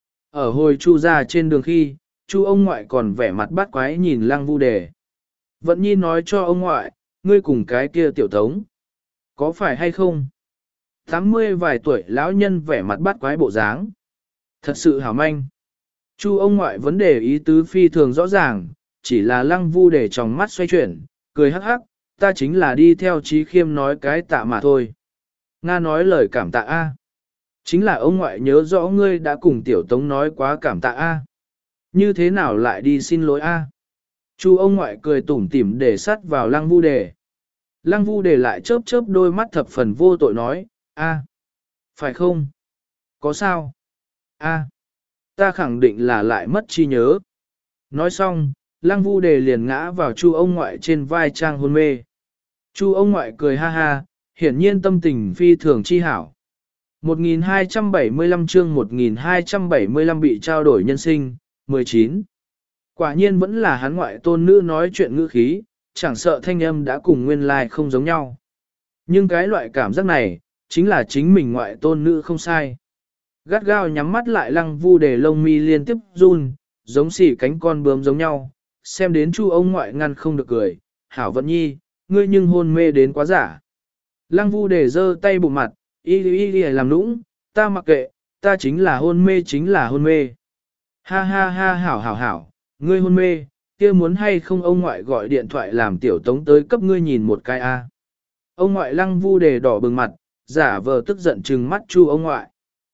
Ở hồi Chu ra trên đường khi, Chu ông ngoại còn vẻ mặt bắt quái nhìn Lăng Vu Đề. Vận Nhi nói cho ông ngoại, ngươi cùng cái kia tiểu Tống. Có phải hay không? Tám mươi vài tuổi lão nhân vẻ mặt bắt quái bộ dáng. Thật sự hảo manh. Chu ông ngoại vấn đề ý tứ phi thường rõ ràng, chỉ là Lăng Vu Đề trong mắt xoay chuyển, cười hắc hắc, ta chính là đi theo Chí Khiêm nói cái tạ mà thôi. Nga nói lời cảm tạ A. Chính là ông ngoại nhớ rõ ngươi đã cùng tiểu Tống nói quá cảm tạ A. Như thế nào lại đi xin lỗi A. Chu ông ngoại cười tủm tỉm để sát vào Lăng Vu Đề. Lăng Vu Đề lại chớp chớp đôi mắt thập phần vô tội nói, A. Phải không? Có sao? A. Ta khẳng định là lại mất trí nhớ. Nói xong, Lăng Vu Đề liền ngã vào Chu ông ngoại trên vai trang hôn mê. Chu ông ngoại cười ha ha, hiển nhiên tâm tình phi thường chi hảo. một nghìn hai trăm bảy mươi lăm chương một nghìn hai trăm bảy mươi lăm bị trao đổi nhân sinh, mười chín. Quả nhiên vẫn là hắn ngoại tôn nữ nói chuyện ngữ khí, chẳng sợ thanh âm đã cùng nguyên lai like không giống nhau. Nhưng cái loại cảm giác này, chính là chính mình ngoại tôn nữ không sai. Gắt gao nhắm mắt lại Lăng Vu Đề lông mi liên tiếp run, giống xỉ cánh con bướm giống nhau, xem đến Chu ông ngoại ngăn không được cười, hảo Vận Nhi, ngươi nhưng hôn mê đến quá giả. Lăng Vu Đề giơ tay bụng mặt, y y y làm nũng, ta mặc kệ, ta chính là hôn mê chính là hôn mê. Ha ha ha hảo hảo hảo, ngươi hôn mê, kia muốn hay không ông ngoại gọi điện thoại làm tiểu tống tới cấp ngươi nhìn một cái a. Ông ngoại Lăng Vu Đề đỏ bừng mặt, giả vờ tức giận trừng mắt Chu ông ngoại.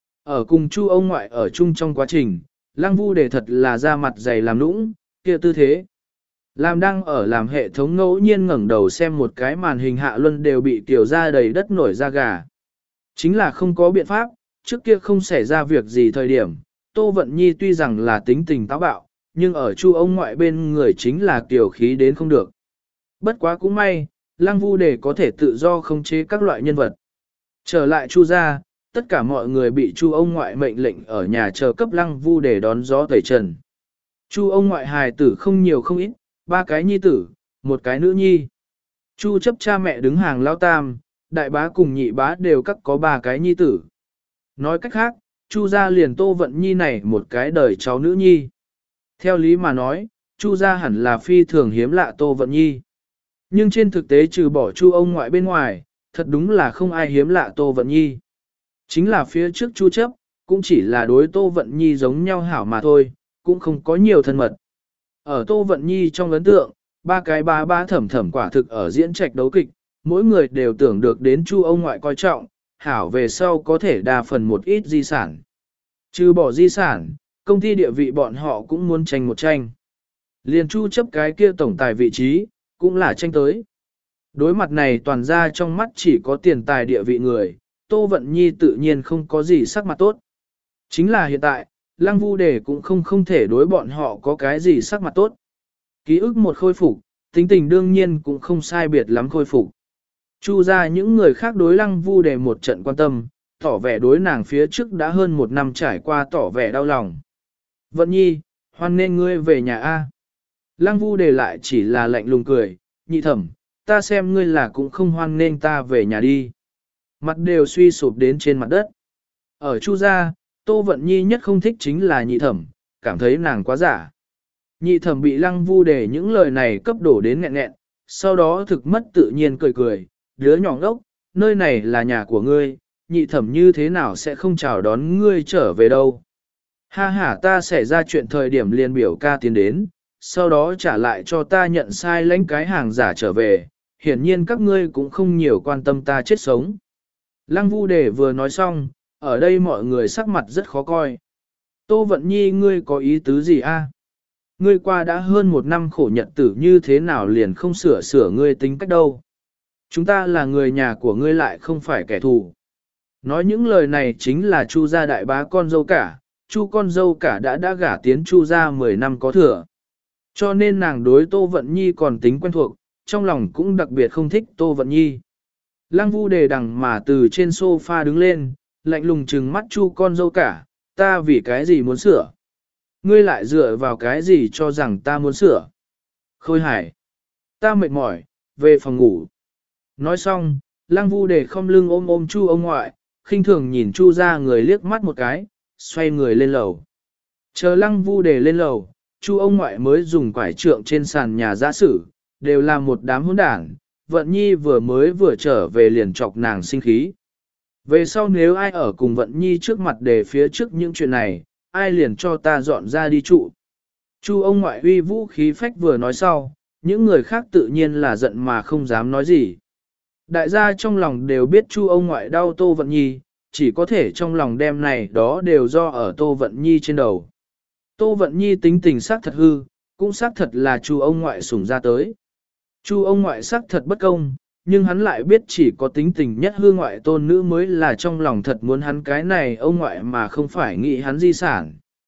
Ở cùng Chu ông ngoại ở chung trong quá trình, Lăng Vu Đề thật là ra mặt dày làm nũng, kia tư thế. Làm đang ở làm hệ thống ngẫu nhiên ngẩng đầu xem một cái màn hình hạ luân đều bị tiểu ra đầy đất nổi da gà. Chính là không có biện pháp, trước kia không xảy ra việc gì thời điểm, Tô Vận Nhi tuy rằng là tính tình táo bạo, nhưng ở Chu ông ngoại bên người chính là tiểu khí đến không được. Bất quá cũng may, Lăng Vu Đề có thể tự do khống chế các loại nhân vật. Trở lại Chu gia, tất cả mọi người bị Chu ông ngoại mệnh lệnh ở nhà chờ cấp Lăng Vu Đề đón gió tẩy trần. Chu ông ngoại hài tử không nhiều không ít, ba cái nhi tử, một cái nữ nhi. Chu chấp cha mẹ đứng hàng lao tam, đại bá cùng nhị bá đều các có ba cái nhi tử. Nói cách khác, Chu gia liền Tô Vận Nhi này một cái đời cháu nữ nhi. Theo lý mà nói, Chu gia hẳn là phi thường hiếm lạ Tô Vận Nhi. Nhưng trên thực tế trừ bỏ Chu ông ngoại bên ngoài, thật đúng là không ai hiếm lạ Tô Vận Nhi. Chính là phía trước Chu chấp, cũng chỉ là đối Tô Vận Nhi giống nhau hảo mà thôi, cũng không có nhiều thân mật. Ở Tô Vận Nhi trong ấn tượng, ba cái ba ba thẩm thẩm quả thực ở diễn trạch đấu kịch, mỗi người đều tưởng được đến Chu ông ngoại coi trọng, hảo về sau có thể đa phần một ít di sản. Trừ bỏ di sản, công ty địa vị bọn họ cũng muốn tranh một tranh. Liền Chu chấp cái kia tổng tài vị trí, cũng là tranh tới. Đối mặt này toàn ra trong mắt chỉ có tiền tài địa vị người, Tô Vận Nhi tự nhiên không có gì sắc mặt tốt. Chính là hiện tại, Lăng Vu Đề cũng không không thể đối bọn họ có cái gì sắc mặt tốt. Ký ức một khôi phục, tính tình đương nhiên cũng không sai biệt lắm khôi phục. Chu ra những người khác đối Lăng Vu Đề một trận quan tâm, tỏ vẻ đối nàng phía trước đã hơn một năm trải qua tỏ vẻ đau lòng. Vận Nhi, hoan nên ngươi về nhà A. Lăng Vu Đề lại chỉ là lạnh lùng cười, nhị thẩm, ta xem ngươi là cũng không hoan nên ta về nhà đi. Mặt đều suy sụp đến trên mặt đất. Ở Chu gia, Tô Vận Nhi nhất không thích chính là nhị thẩm, cảm thấy nàng quá giả. Nhị thẩm bị Lăng Vu Đề những lời này cấp đổ đến nghẹn nghẹn, sau đó thực mất tự nhiên cười cười, đứa nhỏ ngốc, nơi này là nhà của ngươi, nhị thẩm như thế nào sẽ không chào đón ngươi trở về đâu. Ha ha, ta sẽ ra chuyện thời điểm liền biểu ca tiến đến, sau đó trả lại cho ta nhận sai lãnh cái hàng giả trở về, hiển nhiên các ngươi cũng không nhiều quan tâm ta chết sống. Lăng Vu Đề vừa nói xong, ở đây mọi người sắc mặt rất khó coi. Tô Vận Nhi ngươi có ý tứ gì a? Ngươi qua đã hơn một năm khổ nhật tử như thế nào liền không sửa sửa ngươi tính cách đâu. Chúng ta là người nhà của ngươi lại không phải kẻ thù. Nói những lời này chính là Chu gia đại bá con dâu cả, Chu con dâu cả đã đã gả tiến Chu gia mười năm có thừa. Cho nên nàng đối Tô Vận Nhi còn tính quen thuộc, trong lòng cũng đặc biệt không thích Tô Vận Nhi. Lăng Vu Đề đằng mà từ trên sofa đứng lên, lạnh lùng trừng mắt Chu con dâu cả, ta vì cái gì muốn sửa? Ngươi lại dựa vào cái gì cho rằng ta muốn sửa? Khôi Hải, ta mệt mỏi, về phòng ngủ. Nói xong, Lăng Vu Đề không lưng ôm ôm Chu ông ngoại, khinh thường nhìn Chu ra người liếc mắt một cái, xoay người lên lầu. Chờ Lăng Vu Đề lên lầu, Chu ông ngoại mới dùng quải trượng trên sàn nhà giã sử, đều là một đám hỗn đảng. Vận Nhi vừa mới vừa trở về liền chọc nàng sinh khí. Về sau nếu ai ở cùng Vận Nhi trước mặt để phía trước những chuyện này, ai liền cho ta dọn ra đi trụ. Chu ông ngoại uy vũ khí phách vừa nói sau, những người khác tự nhiên là giận mà không dám nói gì. Đại gia trong lòng đều biết Chu ông ngoại đau Tô Vận Nhi, chỉ có thể trong lòng đem này đó đều do ở Tô Vận Nhi trên đầu. Tô Vận Nhi tính tình xác thật hư, cũng xác thật là Chu ông ngoại sủng ra tới. Chu ông ngoại xác thật bất công, nhưng hắn lại biết chỉ có tính tình nhất hư ngoại tôn nữ mới là trong lòng thật muốn hắn cái này ông ngoại mà không phải nghĩ hắn di sản.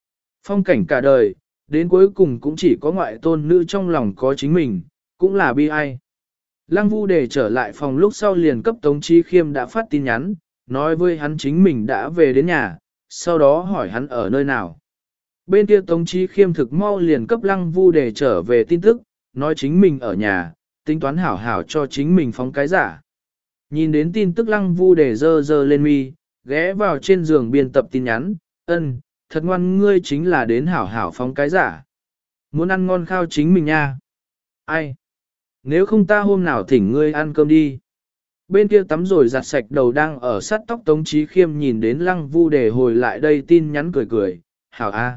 Phong cảnh cả đời, đến cuối cùng cũng chỉ có ngoại tôn nữ trong lòng có chính mình, cũng là bi ai. Lăng Vu Đề trở lại phòng lúc sau liền cấp Tống Chí Khiêm đã phát tin nhắn, nói với hắn chính mình đã về đến nhà, sau đó hỏi hắn ở nơi nào. Bên kia Tống Chí Khiêm thực mau liền cấp Lăng Vu Đề trở về tin tức, nói chính mình ở nhà, tính toán hảo hảo cho chính mình phóng cái giả. Nhìn đến tin tức Lăng Vu Đề dơ dơ lên mi, ghé vào trên giường biên tập tin nhắn, ân, thật ngoan ngươi chính là đến hảo hảo phóng cái giả. Muốn ăn ngon khao chính mình nha. Ai? Nếu không ta hôm nào thỉnh ngươi ăn cơm đi. Bên kia tắm rồi giặt sạch đầu đang ở sát tóc Tống Chí Khiêm nhìn đến Lăng Vu Đề hồi lại đây tin nhắn cười cười, hảo a.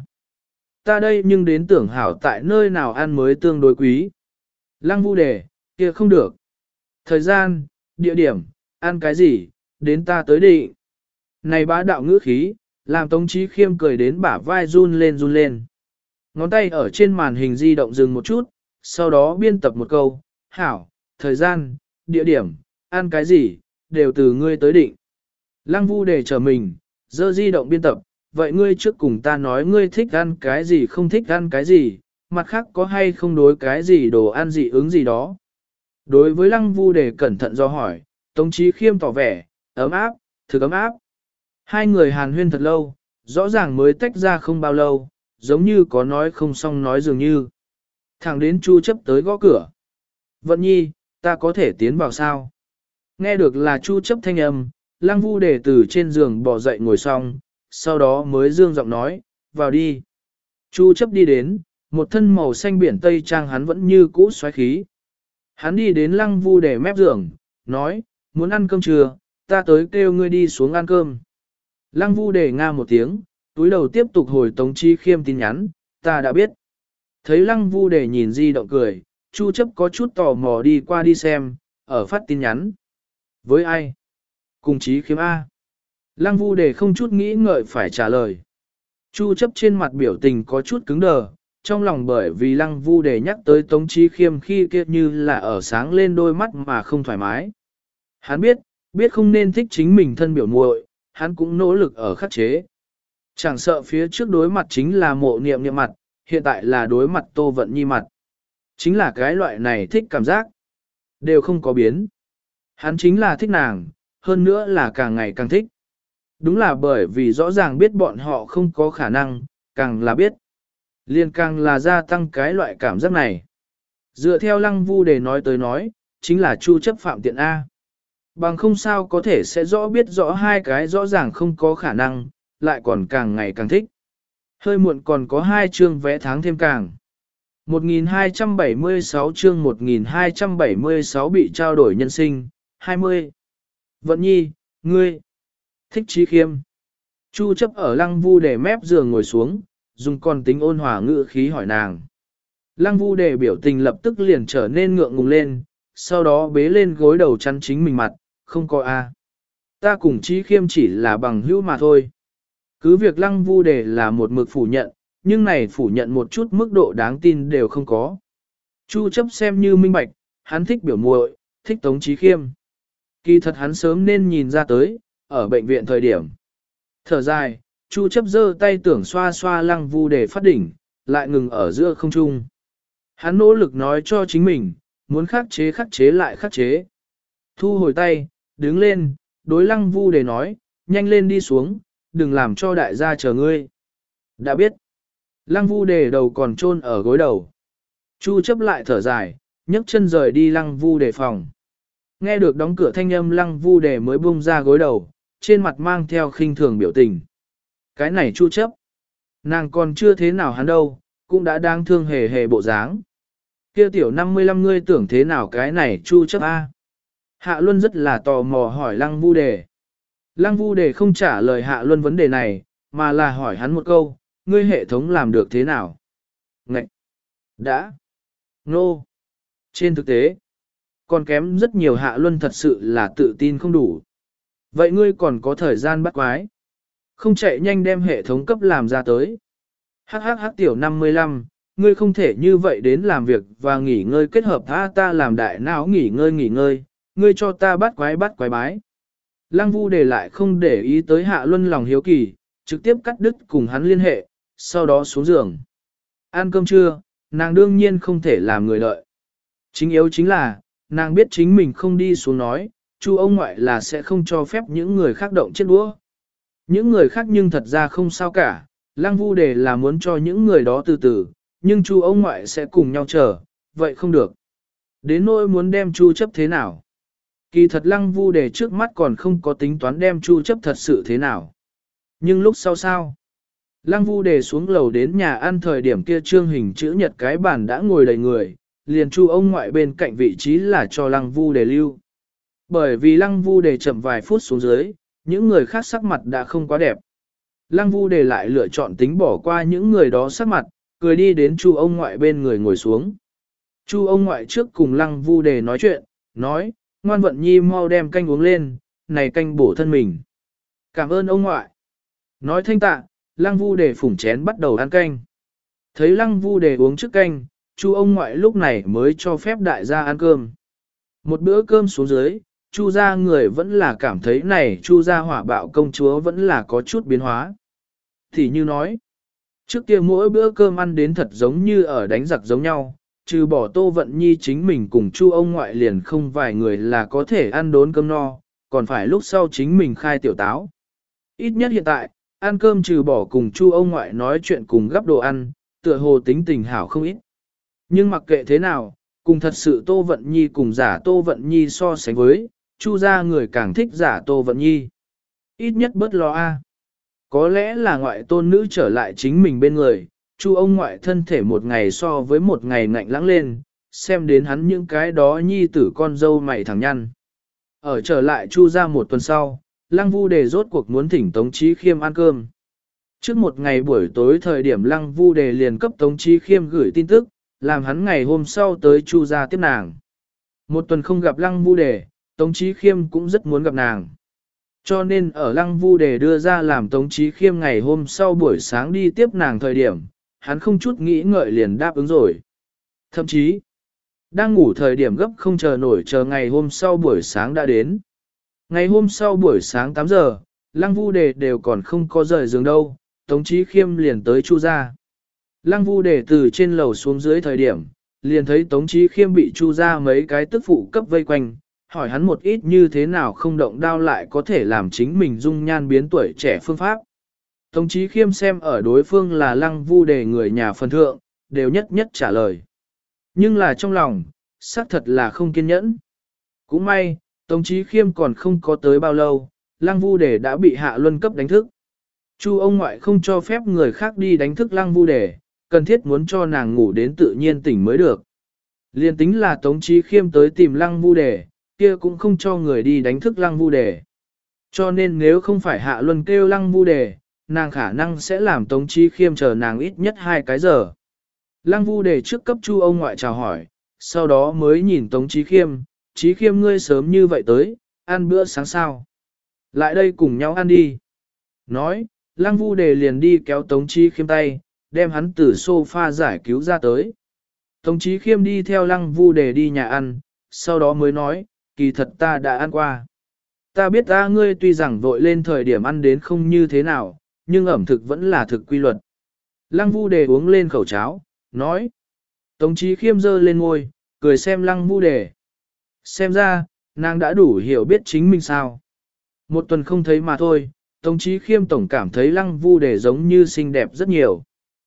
Ta đây nhưng đến tưởng hảo tại nơi nào ăn mới tương đối quý. Lăng Vu Đề, kia không được. Thời gian, địa điểm, ăn cái gì, đến ta tới đi. Này bá đạo ngữ khí, làm Tống Chí Khiêm cười đến bả vai run lên run lên. Ngón tay ở trên màn hình di động dừng một chút, sau đó biên tập một câu, hảo, thời gian, địa điểm, ăn cái gì, đều từ ngươi tới định. Lăng Vu Đề chờ mình, dơ di động biên tập, vậy ngươi trước cùng ta nói ngươi thích ăn cái gì không thích ăn cái gì, mặt khác có hay không đối cái gì đồ ăn dị ứng gì đó. Đối với Lăng Vu Đề cẩn thận do hỏi, Tống Chí Khiêm tỏ vẻ, ấm áp, thực ấm áp. Hai người hàn huyên thật lâu, rõ ràng mới tách ra không bao lâu, giống như có nói không xong nói dường như. Thẳng đến Chu Chấp tới gõ cửa. Vận Nhi, ta có thể tiến vào sao? Nghe được là Chu Chấp thanh âm, Lăng Vu Đề từ trên giường bò dậy ngồi xong, sau đó mới dương giọng nói, vào đi. Chu Chấp đi đến, một thân màu xanh biển tây trang hắn vẫn như cũ xoáy khí. Hắn đi đến Lăng Vu Đề mép giường, nói, muốn ăn cơm trưa, ta tới kêu ngươi đi xuống ăn cơm. Lăng Vu Đề nga một tiếng, túi đầu tiếp tục hồi Tống Chí Khiêm tin nhắn, ta đã biết. Thấy Lăng Vu Đề nhìn di động cười, Chu Chấp có chút tò mò đi qua đi xem, ở phát tin nhắn. Với ai? Cùng Chí Khiêm A. Lăng Vu Đề không chút nghĩ ngợi phải trả lời. Chu Chấp trên mặt biểu tình có chút cứng đờ, trong lòng bởi vì Lăng Vu Đề nhắc tới Tống Chí Khiêm khi kia như là ở sáng lên đôi mắt mà không thoải mái. Hắn biết, biết không nên thích chính mình thân biểu muội, hắn cũng nỗ lực ở khắc chế. Chẳng sợ phía trước đối mặt chính là Mộ Niệm Niệm mặt, hiện tại là đối mặt Tô Vận Nhi mặt. Chính là cái loại này thích cảm giác, đều không có biến. Hắn chính là thích nàng, hơn nữa là càng ngày càng thích. Đúng là bởi vì rõ ràng biết bọn họ không có khả năng, càng là biết. Liên càng là gia tăng cái loại cảm giác này. Dựa theo Lăng Vu Đề nói tới nói, chính là Chu Chấp phạm tiện A. Bằng không sao có thể sẽ rõ biết rõ hai cái rõ ràng không có khả năng, lại còn càng ngày càng thích. Hơi muộn còn có hai chương vẽ tháng thêm càng. một nghìn hai trăm bảy mươi sáu chương một nghìn hai trăm bảy mươi sáu bị trao đổi nhân sinh, hai mươi. Vận Nhi, ngươi, thích Chí Khiêm. Chu Chấp ở Lăng Vu Đề mép giường ngồi xuống, dùng con tính ôn hòa ngữ khí hỏi nàng. Lăng Vu Đề biểu tình lập tức liền trở nên ngượng ngùng lên, sau đó bế lên gối đầu chắn chính mình mặt, không có a. Ta cùng Chí Khiêm chỉ là bằng hữu mà thôi. Cứ việc Lăng Vu Đề là một mực phủ nhận, nhưng này phủ nhận một chút mức độ đáng tin đều không có. Chu Chấp xem như minh bạch, hắn thích biểu muội, thích Tống Chí Khiêm. Kỳ thật hắn sớm nên nhìn ra tới, ở bệnh viện thời điểm. Thở dài, Chu Chấp giơ tay tưởng xoa xoa Lăng Vu Đề phát đỉnh, lại ngừng ở giữa không trung. Hắn nỗ lực nói cho chính mình, muốn khắc chế khắc chế lại khắc chế. Thu hồi tay, đứng lên, đối Lăng Vu Đề nói, nhanh lên đi xuống, đừng làm cho đại gia chờ ngươi. Đã biết. Lăng Vu Đề đầu còn chôn ở gối đầu. Chu Chấp lại thở dài, nhấc chân rời đi Lăng Vu Đề phòng. Nghe được đóng cửa thanh âm Lăng Vu Đề mới buông ra gối đầu, trên mặt mang theo khinh thường biểu tình. Cái này Chu Chấp. Nàng còn chưa thế nào hắn đâu, cũng đã đang thương hề hề bộ dáng. Kia tiểu năm mươi lăm ngươi tưởng thế nào cái này Chu Chấp A. Hạ Luân rất là tò mò hỏi Lăng Vu Đề. Lăng Vu Đề không trả lời Hạ Luân vấn đề này, mà là hỏi hắn một câu, ngươi hệ thống làm được thế nào? Ngậy! Đã! Nô! Trên thực tế, còn kém rất nhiều. Hạ Luân thật sự là tự tin không đủ. Vậy ngươi còn có thời gian bắt quái? Không chạy nhanh đem hệ thống cấp làm ra tới. Hắc hắc hắc tiểu năm mươi lăm, ngươi không thể như vậy đến làm việc và nghỉ ngơi kết hợp tha ta làm đại não nghỉ ngơi nghỉ ngơi, ngươi cho ta bắt quái bắt quái bái. Lăng Vu Đề lại không để ý tới Hạ Luân lòng hiếu kỳ, trực tiếp cắt đứt cùng hắn liên hệ, sau đó xuống giường. Ăn cơm trưa, nàng đương nhiên không thể làm người đợi. Chính yếu chính là, nàng biết chính mình không đi xuống nói, Chu ông ngoại là sẽ không cho phép những người khác động chiếc đũa. Những người khác nhưng thật ra không sao cả, Lăng Vu Đề là muốn cho những người đó từ từ, nhưng Chu ông ngoại sẽ cùng nhau chờ, vậy không được. Đến nỗi muốn đem Chu chấp thế nào? Kỳ thật Lăng Vu Đề trước mắt còn không có tính toán đem Chu chấp thật sự thế nào. Nhưng lúc sau sao? Lăng Vu Đề xuống lầu đến nhà ăn thời điểm kia trương hình chữ nhật cái bàn đã ngồi đầy người, liền Chu ông ngoại bên cạnh vị trí là cho Lăng Vu Đề lưu. Bởi vì Lăng Vu Đề chậm vài phút xuống dưới, những người khác sắc mặt đã không quá đẹp. Lăng Vu Đề lại lựa chọn tính bỏ qua những người đó sắc mặt, cười đi đến Chu ông ngoại bên người ngồi xuống. Chu ông ngoại trước cùng Lăng Vu Đề nói chuyện, nói, ngoan vận nhi mau đem canh uống lên, này canh bổ thân mình. Cảm ơn ông ngoại. Nói thanh tạ, Lăng Vu Đề phủng chén bắt đầu ăn canh. Thấy Lăng Vu Đề uống trước canh, Chu ông ngoại lúc này mới cho phép đại gia ăn cơm. Một bữa cơm xuống dưới, Chu gia người vẫn là cảm thấy này Chu gia hỏa bạo công chúa vẫn là có chút biến hóa. Thì như nói, trước kia mỗi bữa cơm ăn đến thật giống như ở đánh giặc giống nhau, trừ bỏ Tô Vận Nhi chính mình cùng Chu ông ngoại liền không vài người là có thể ăn đốn cơm no, còn phải lúc sau chính mình khai tiểu táo. Ít nhất hiện tại, ăn cơm trừ bỏ cùng Chu ông ngoại nói chuyện cùng gắp đồ ăn, tựa hồ tính tình hảo không ít. Nhưng mặc kệ thế nào, cùng thật sự Tô Vận Nhi cùng giả Tô Vận Nhi so sánh với, Chu gia người càng thích giả Tô Vận Nhi. Ít nhất bớt lo a. Có lẽ là ngoại tôn nữ trở lại chính mình bên người, Chu ông ngoại thân thể một ngày so với một ngày ngạnh lãng lên, xem đến hắn những cái đó nhi tử con dâu mày thẳng nhăn. Ở trở lại Chu gia một tuần sau, Lăng Vu Đề rốt cuộc muốn thỉnh Tống Chí Khiêm ăn cơm. Trước một ngày buổi tối thời điểm Lăng Vu Đề liền cấp Tống Chí Khiêm gửi tin tức, làm hắn ngày hôm sau tới Chu gia tiếp nàng. Một tuần không gặp Lăng Vu Đề, Tống Chí Khiêm cũng rất muốn gặp nàng. Cho nên ở Lăng Vu Đề đưa ra làm Tống Chí Khiêm ngày hôm sau buổi sáng đi tiếp nàng thời điểm, hắn không chút nghĩ ngợi liền đáp ứng rồi. Thậm chí, đang ngủ thời điểm gấp không chờ nổi chờ ngày hôm sau buổi sáng đã đến. Ngày hôm sau buổi sáng tám giờ, Lăng Vu Đề đều còn không có rời giường đâu, Tống Chí Khiêm liền tới Chu gia. Lăng Vu Đề từ trên lầu xuống dưới thời điểm, liền thấy Tống Chí Khiêm bị Chu gia mấy cái tức phụ cấp vây quanh, hỏi hắn một ít như thế nào không động đao lại có thể làm chính mình dung nhan biến tuổi trẻ phương pháp. Tống Chí Khiêm xem ở đối phương là Lăng Vu Đề người nhà phần thượng, đều nhất nhất trả lời. Nhưng là trong lòng, xác thật là không kiên nhẫn. Cũng may, Tống Chí Khiêm còn không có tới bao lâu, Lăng Vu Đề đã bị Hạ Luân cấp đánh thức. Chu ông ngoại không cho phép người khác đi đánh thức Lăng Vu Đề, cần thiết muốn cho nàng ngủ đến tự nhiên tỉnh mới được. Liên tính là Tống Chí Khiêm tới tìm Lăng Vu Đề, kia cũng không cho người đi đánh thức Lăng Vu Đề. Cho nên nếu không phải Hạ Luân kêu Lăng Vu Đề, nàng khả năng sẽ làm Tống Chí Khiêm chờ nàng ít nhất hai cái giờ. Lăng Vu Đề trước cấp Chu ông ngoại chào hỏi, sau đó mới nhìn Tống Chí Khiêm, Chí Khiêm ngươi sớm như vậy tới, ăn bữa sáng sao. Lại đây cùng nhau ăn đi. Nói, Lăng Vu Đề liền đi kéo Tống Chí Khiêm tay, đem hắn từ sofa giải cứu ra tới. Tống Chí Khiêm đi theo Lăng Vu Đề đi nhà ăn, sau đó mới nói, kỳ thật ta đã ăn qua. Ta biết ta ngươi tuy rằng vội lên thời điểm ăn đến không như thế nào, nhưng ẩm thực vẫn là thực quy luật. Lăng Vu Đề uống lên khẩu cháo, nói. Tống Chí Khiêm giơ lên ngôi, cười xem Lăng Vu Đề. Xem ra, nàng đã đủ hiểu biết chính mình sao. Một tuần không thấy mà thôi, Tống Chí Khiêm tổng cảm thấy Lăng Vu Đề giống như xinh đẹp rất nhiều.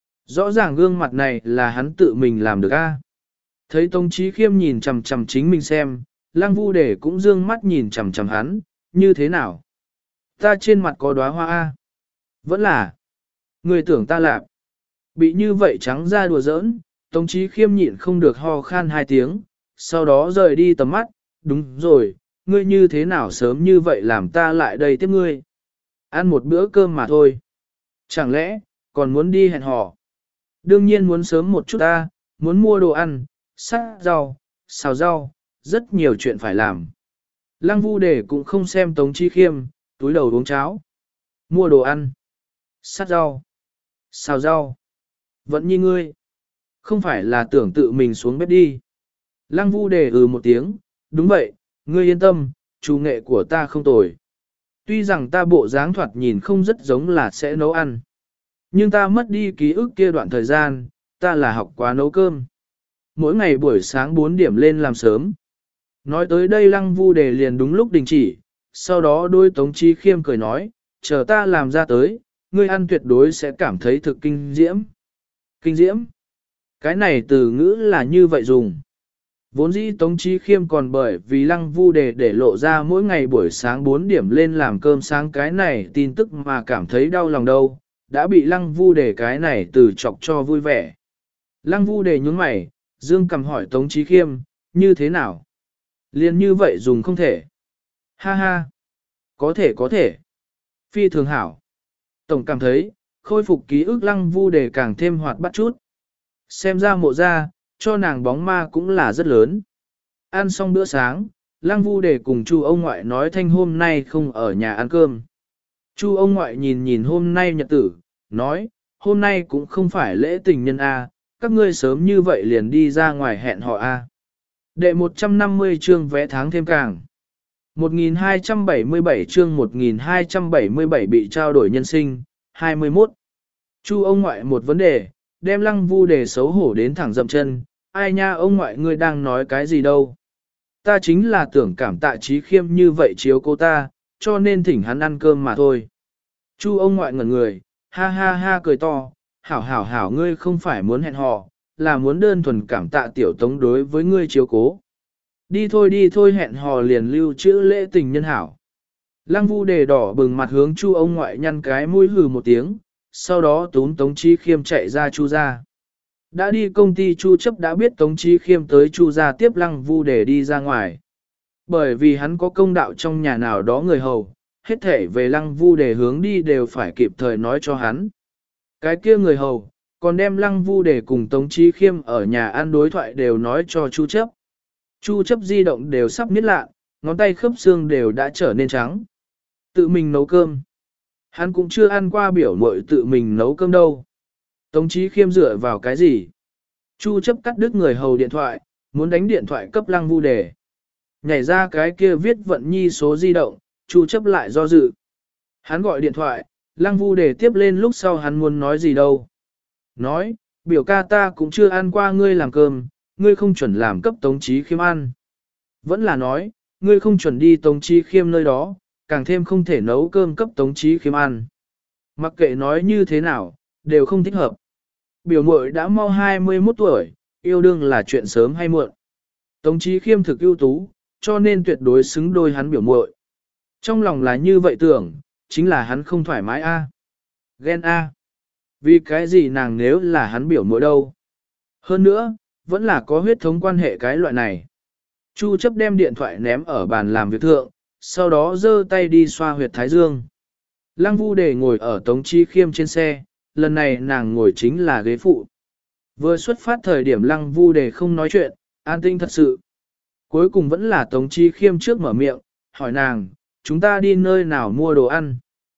Rõ ràng gương mặt này là hắn tự mình làm được a. Thấy Tống Chí Khiêm nhìn chằm chằm chính mình xem, Lăng Vu Đề cũng dương mắt nhìn chằm chằm hắn, như thế nào? Ta trên mặt có đóa hoa a. Vẫn là. Người tưởng ta lạp. Bị như vậy trắng ra đùa giỡn, Tống Chí Khiêm nhịn không được ho khan hai tiếng, sau đó rời đi tầm mắt, đúng rồi, ngươi như thế nào sớm như vậy làm ta lại đây tiếp ngươi. Ăn một bữa cơm mà thôi. Chẳng lẽ, còn muốn đi hẹn hò? Đương nhiên muốn sớm một chút ta, muốn mua đồ ăn, sát rau, xào rau, rất nhiều chuyện phải làm. Lăng Vu Đề cũng không xem Tống Chí Khiêm, túi đầu uống cháo. Mua đồ ăn, sát rau, xào rau. Vẫn như ngươi. Không phải là tưởng tự mình xuống bếp đi. Lăng Vu Đề ừ một tiếng, đúng vậy, ngươi yên tâm, chủ nghệ của ta không tồi. Tuy rằng ta bộ dáng thoạt nhìn không rất giống là sẽ nấu ăn. Nhưng ta mất đi ký ức kia đoạn thời gian, ta là học quá nấu cơm. Mỗi ngày buổi sáng bốn điểm lên làm sớm. Nói tới đây Lăng Vu Đề liền đúng lúc đình chỉ, sau đó đôi Tống Chí Khiêm cười nói, chờ ta làm ra tới, ngươi ăn tuyệt đối sẽ cảm thấy thực kinh diễm. Kinh diễm? Cái này từ ngữ là như vậy dùng. Vốn dĩ Tống Chí Khiêm còn bởi vì Lăng Vu Đề để lộ ra mỗi ngày buổi sáng bốn điểm lên làm cơm sáng cái này tin tức mà cảm thấy đau lòng đâu, đã bị Lăng Vu Đề cái này từ chọc cho vui vẻ. Lăng Vu Đề nhún mày, dương cầm hỏi Tống Chí Khiêm, như thế nào? Liên như vậy dùng không thể. Ha ha. Có thể có thể. Phi thường hảo. Tổng cảm thấy, khôi phục ký ức Lăng Vu Đề càng thêm hoạt bát chút. Xem ra mộ ra, cho nàng bóng ma cũng là rất lớn. Ăn xong bữa sáng, Lăng Vu Đề cùng Chu ông ngoại nói thanh hôm nay không ở nhà ăn cơm. Chu ông ngoại nhìn nhìn hôm nay nhật tử, nói, hôm nay cũng không phải lễ tình nhân A, các ngươi sớm như vậy liền đi ra ngoài hẹn họ A. Đệ một trăm năm mươi chương vẽ tháng thêm càng. một nghìn hai trăm bảy mươi bảy chương một nghìn hai trăm bảy mươi bảy bị trao đổi nhân sinh, hai mươi mốt. Chu ông ngoại một vấn đề, đem Lăng Vu Đề xấu hổ đến thẳng dậm chân, ai nha ông ngoại ngươi đang nói cái gì đâu. Ta chính là tưởng cảm tạ Chí Khiêm như vậy chiếu cô ta, cho nên thỉnh hắn ăn cơm mà thôi. Chu ông ngoại ngẩn người, ha ha ha cười to, hảo hảo hảo ngươi không phải muốn hẹn hò, là muốn đơn thuần cảm tạ tiểu tống đối với ngươi chiếu cố. Đi thôi đi thôi hẹn hò liền lưu trữ lễ tình nhân hảo. Lăng Vu Đề đỏ bừng mặt hướng Chu ông ngoại nhăn cái mũi hừ một tiếng, sau đó tún Tống Chí Khiêm chạy ra Chu ra. Đã đi công ty Chu chấp đã biết Tống Chí Khiêm tới Chu ra tiếp Lăng Vu Đề đi ra ngoài. Bởi vì hắn có công đạo trong nhà nào đó người hầu, hết thể về Lăng Vu Đề hướng đi đều phải kịp thời nói cho hắn. Cái kia người hầu, còn đem Lăng Vu Đề cùng Tống Chí Khiêm ở nhà ăn đối thoại đều nói cho Chu chấp. Chu chấp di động đều sắp miết lạ, ngón tay khớp xương đều đã trở nên trắng. Tự mình nấu cơm. Hắn cũng chưa ăn qua biểu muội tự mình nấu cơm đâu. Tống Chí Khiêm dựa vào cái gì? Chu chấp cắt đứt người hầu điện thoại, muốn đánh điện thoại cấp Lăng Vu Đề. Nhảy ra cái kia viết vận nhi số di động, Chu chấp lại do dự. Hắn gọi điện thoại, Lăng Vu Đề tiếp lên lúc sau hắn muốn nói gì đâu. Nói, biểu ca ta cũng chưa ăn qua ngươi làm cơm, ngươi không chuẩn làm cấp Tống Chí Khiêm ăn. Vẫn là nói, ngươi không chuẩn đi Tống Chí Khiêm nơi đó, càng thêm không thể nấu cơm cấp Tống Chí Khiêm ăn. Mặc kệ nói như thế nào, đều không thích hợp. Biểu muội đã mau hai mươi mốt tuổi, yêu đương là chuyện sớm hay muộn. Tống Chí Khiêm thực ưu tú, cho nên tuyệt đối xứng đôi hắn biểu muội. Trong lòng là như vậy tưởng, chính là hắn không thoải mái a. Ghen a. Vì cái gì nàng nếu là hắn biểu muội đâu? Hơn nữa, vẫn là có huyết thống quan hệ cái loại này. Chu chấp đem điện thoại ném ở bàn làm việc thượng, sau đó giơ tay đi xoa huyệt thái dương. Lăng Vu Đề ngồi ở Tống Chí Khiêm trên xe, lần này nàng ngồi chính là ghế phụ. Vừa xuất phát thời điểm Lăng Vu Đề không nói chuyện, an tinh thật sự. Cuối cùng vẫn là Tống Chí Khiêm trước mở miệng, hỏi nàng, chúng ta đi nơi nào mua đồ ăn?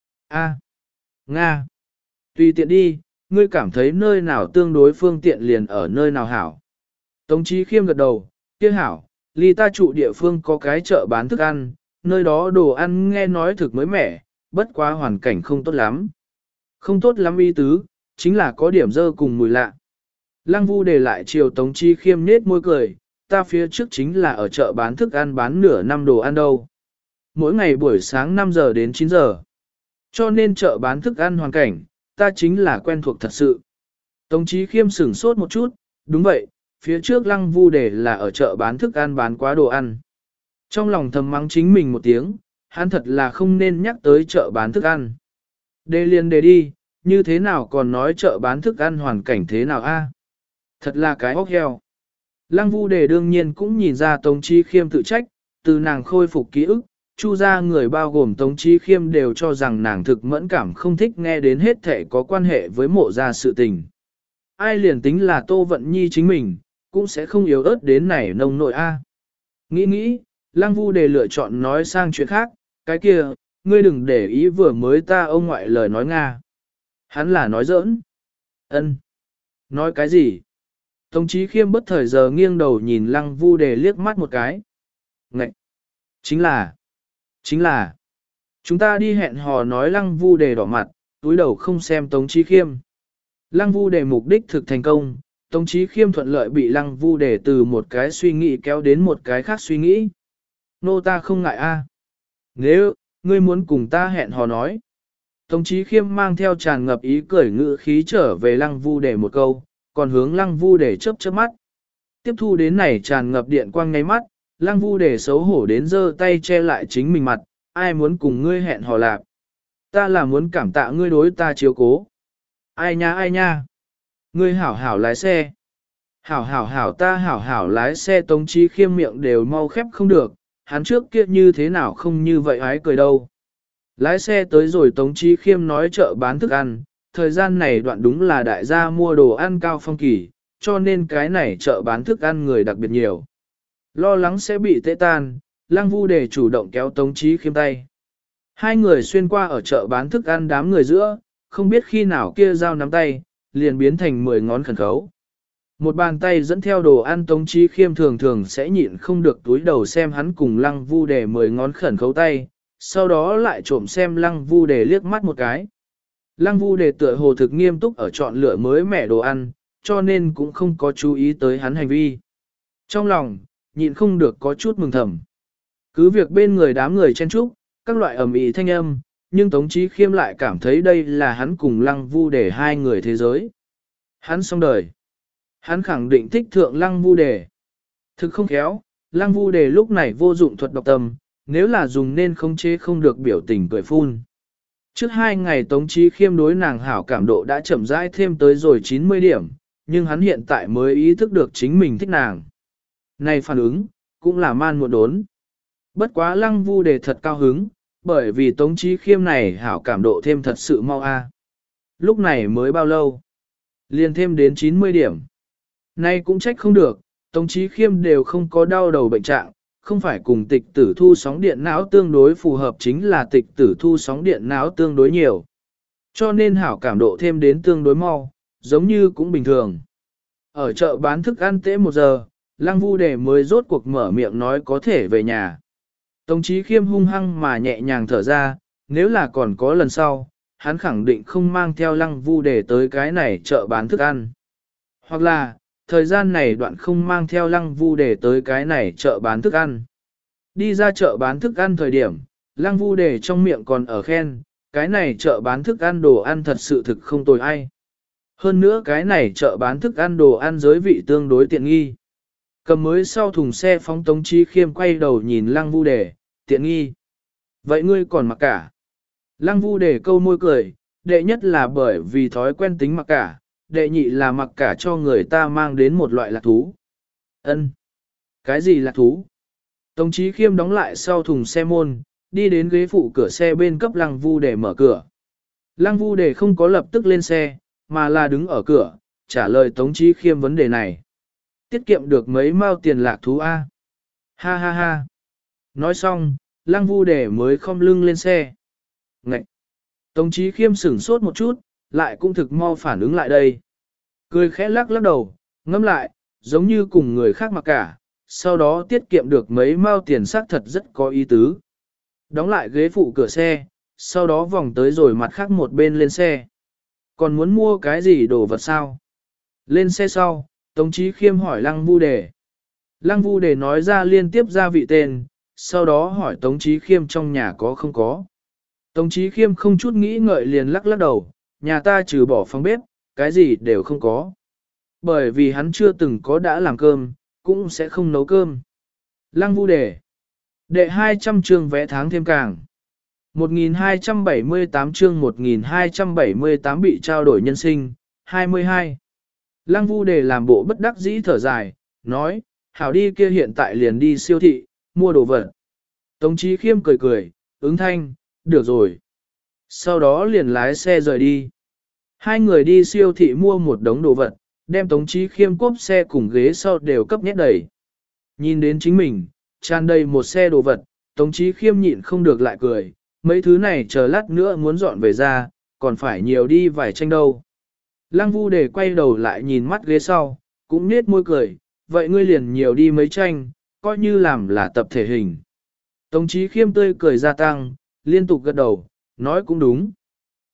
A. Nga. Tùy tiện đi, ngươi cảm thấy nơi nào tương đối phương tiện liền ở nơi nào hảo. Tống Chí Khiêm gật đầu, kia hảo, ly ta trụ địa phương có cái chợ bán thức ăn, nơi đó đồ ăn nghe nói thực mới mẻ, bất quá hoàn cảnh không tốt lắm. Không tốt lắm ý tứ, chính là có điểm dơ cùng mùi lạ. Lăng Vu Đề lại chiều Tống Chí Khiêm nết môi cười, ta phía trước chính là ở chợ bán thức ăn bán nửa năm đồ ăn đâu. Mỗi ngày buổi sáng năm giờ đến chín giờ. Cho nên chợ bán thức ăn hoàn cảnh, ta chính là quen thuộc thật sự. Tống Chí Khiêm sửng sốt một chút, đúng vậy, phía trước Lăng Vu Đề là ở chợ bán thức ăn bán quá đồ ăn. Trong lòng thầm mắng chính mình một tiếng, hắn thật là không nên nhắc tới chợ bán thức ăn. Đề liền đề đi, như thế nào còn nói chợ bán thức ăn hoàn cảnh thế nào a? Thật là cái óc heo. Lăng Vu Đề đương nhiên cũng nhìn ra Tống Chí Khiêm tự trách, từ nàng khôi phục ký ức, Chu gia người bao gồm Tống Chí Khiêm đều cho rằng nàng thực mẫn cảm không thích nghe đến hết thể có quan hệ với mộ gia sự tình. Ai liền tính là Tô Vận Nhi chính mình, cũng sẽ không yếu ớt đến này nông nội a. Nghĩ nghĩ, Lăng Vu Đề lựa chọn nói sang chuyện khác, cái kia, ngươi đừng để ý vừa mới ta ông ngoại lời nói Nga. Hắn là nói giỡn. Ân. Nói cái gì? Tống Chí Khiêm bất thời giờ nghiêng đầu nhìn Lăng Vu Đề liếc mắt một cái. Ngậy! Chính là, chính là, chúng ta đi hẹn hò nói Lăng Vu Đề đỏ mặt, túi đầu không xem Tống Chí Khiêm. Lăng Vu Đề mục đích thực thành công, Tống Chí Khiêm thuận lợi bị Lăng Vu Đề từ một cái suy nghĩ kéo đến một cái khác suy nghĩ. Nô ta không ngại a. Nếu, ngươi muốn cùng ta hẹn hò nói. Tống Chí Khiêm mang theo tràn ngập ý cười ngữ khí trở về Lăng Vu Đề một câu, còn hướng Lăng Vu Đề chớp chớp mắt. Tiếp thu đến này tràn ngập điện quang ngay mắt, Lăng Vu Đề xấu hổ đến giơ tay che lại chính mình mặt, ai muốn cùng ngươi hẹn hò lạp. Ta là muốn cảm tạ ngươi đối ta chiếu cố. Ai nha ai nha. Ngươi hảo hảo lái xe. Hảo hảo hảo ta hảo hảo lái xe. Tống Chí Khiêm miệng đều mau khép không được, hắn trước kia như thế nào không như vậy ái cười đâu. Lái xe tới rồi Tống Chí Khiêm nói chợ bán thức ăn, thời gian này đoạn đúng là đại gia mua đồ ăn cao phong kỳ, cho nên cái này chợ bán thức ăn người đặc biệt nhiều. Lo lắng sẽ bị tê tan, Lăng Vu Đề chủ động kéo Tống Chí Khiêm tay. Hai người xuyên qua ở chợ bán thức ăn đám người giữa, không biết khi nào kia dao nắm tay, liền biến thành mười ngón khẩn khấu. Một bàn tay dẫn theo đồ ăn Tống Chí Khiêm thường thường sẽ nhịn không được túi đầu xem hắn cùng Lăng Vu Đề mười ngón khẩn khấu tay, sau đó lại trộm xem Lăng Vu Đề liếc mắt một cái. Lăng Vu Đề tựa hồ thực nghiêm túc ở chọn lựa mới mẻ đồ ăn, cho nên cũng không có chú ý tới hắn hành vi. Trong lòng, nhịn không được có chút mừng thầm. Cứ việc bên người đám người chen chúc, các loại ầm ĩ thanh âm, nhưng Tống Chí Khiêm lại cảm thấy đây là hắn cùng Lăng Vu Đề hai người thế giới. Hắn xong đời. Hắn khẳng định thích thượng Lăng Vu Đề. Thực không khéo, Lăng Vu Đề lúc này vô dụng thuật độc tâm, nếu là dùng nên không chế không được biểu tình cười phun. Trước hai ngày Tống Chí Khiêm đối nàng hảo cảm độ đã chậm rãi thêm tới rồi chín mươi điểm, nhưng hắn hiện tại mới ý thức được chính mình thích nàng. Này phản ứng, cũng là man muộn đốn. Bất quá Lăng Vu Đề thật cao hứng, bởi vì Tống Chí Khiêm này hảo cảm độ thêm thật sự mau a. Lúc này mới bao lâu? Liền thêm đến chín mươi điểm. Nay cũng trách không được, Tống Chí Khiêm đều không có đau đầu bệnh trạng, không phải cùng tịch tử thu sóng điện não tương đối phù hợp, chính là tịch tử thu sóng điện não tương đối nhiều. Cho nên hảo cảm độ thêm đến tương đối mau, giống như cũng bình thường. Ở chợ bán thức ăn tễ một giờ, Lăng Vu Đề mới rốt cuộc mở miệng nói có thể về nhà. Tống Chí Khiêm hung hăng mà nhẹ nhàng thở ra, nếu là còn có lần sau, hắn khẳng định không mang theo Lăng Vu Đề tới cái này chợ bán thức ăn. Hoặc là, thời gian này đoạn không mang theo Lăng Vu Đề tới cái này chợ bán thức ăn. Đi ra chợ bán thức ăn thời điểm, Lăng Vu Đề trong miệng còn ở khen, cái này chợ bán thức ăn đồ ăn thật sự thực không tồi ai. Hơn nữa cái này chợ bán thức ăn đồ ăn giới vị tương đối tiện nghi. Cầm mới sau thùng xe phóng Tống Chí Khiêm quay đầu nhìn Lăng Vu Đề, tiện nghi. Vậy ngươi còn mặc cả. Lăng Vu Đề câu môi cười, đệ nhất là bởi vì thói quen tính mặc cả, đệ nhị là mặc cả cho người ta mang đến một loại lạc thú. Ân, cái gì lạc thú? Tống Chí Khiêm đóng lại sau thùng xe môn, đi đến ghế phụ cửa xe bên cấp Lăng Vu Đề mở cửa. Lăng Vu Đề không có lập tức lên xe, mà là đứng ở cửa, trả lời Tống Chí Khiêm vấn đề này. Tiết kiệm được mấy mao tiền lạc thú A. Ha ha ha. Nói xong, Lăng Vu Đề mới khom lưng lên xe. Ngậy. Tống Chí Khiêm sửng sốt một chút, lại cũng thực mau phản ứng lại đây. Cười khẽ lắc lắc đầu, ngẫm lại, giống như cùng người khác mặc cả, sau đó tiết kiệm được mấy mao tiền xác thật rất có ý tứ. Đóng lại ghế phụ cửa xe, sau đó vòng tới rồi mặt khác một bên lên xe. Còn muốn mua cái gì đồ vật sao? Lên xe sau, Tống Chí Khiêm hỏi Lăng Vu Đề. Lăng Vu Đề nói ra liên tiếp gia vị tên, sau đó hỏi Tống Chí Khiêm trong nhà có không có. Tống Chí Khiêm không chút nghĩ ngợi liền lắc lắc đầu, nhà ta trừ bỏ phòng bếp, cái gì đều không có. Bởi vì hắn chưa từng có đã làm cơm, cũng sẽ không nấu cơm. Lăng Vu Đề. Đệ hai trăm chương vẽ tháng thêm càng. một nghìn hai trăm bảy mươi tám chương một nghìn hai trăm bảy mươi tám bị trao đổi nhân sinh, hai mươi hai. Lăng Vu Đề làm bộ bất đắc dĩ thở dài, nói, hảo đi kia hiện tại liền đi siêu thị, mua đồ vật. Tống Chí Khiêm cười cười, ứng thanh, được rồi. Sau đó liền lái xe rời đi. Hai người đi siêu thị mua một đống đồ vật, đem Tống Chí Khiêm cốp xe cùng ghế sau đều cấp nhét đầy. Nhìn đến chính mình, tràn đầy một xe đồ vật, Tống Chí Khiêm nhịn không được lại cười, mấy thứ này chờ lát nữa muốn dọn về ra, còn phải nhiều đi vài tranh đâu. Lăng Vu Đề quay đầu lại nhìn mắt ghế sau, cũng nết môi cười, vậy ngươi liền nhiều đi mấy tranh, coi như làm là tập thể hình. Tống Chí Khiêm tươi cười gia tăng, liên tục gật đầu, nói cũng đúng.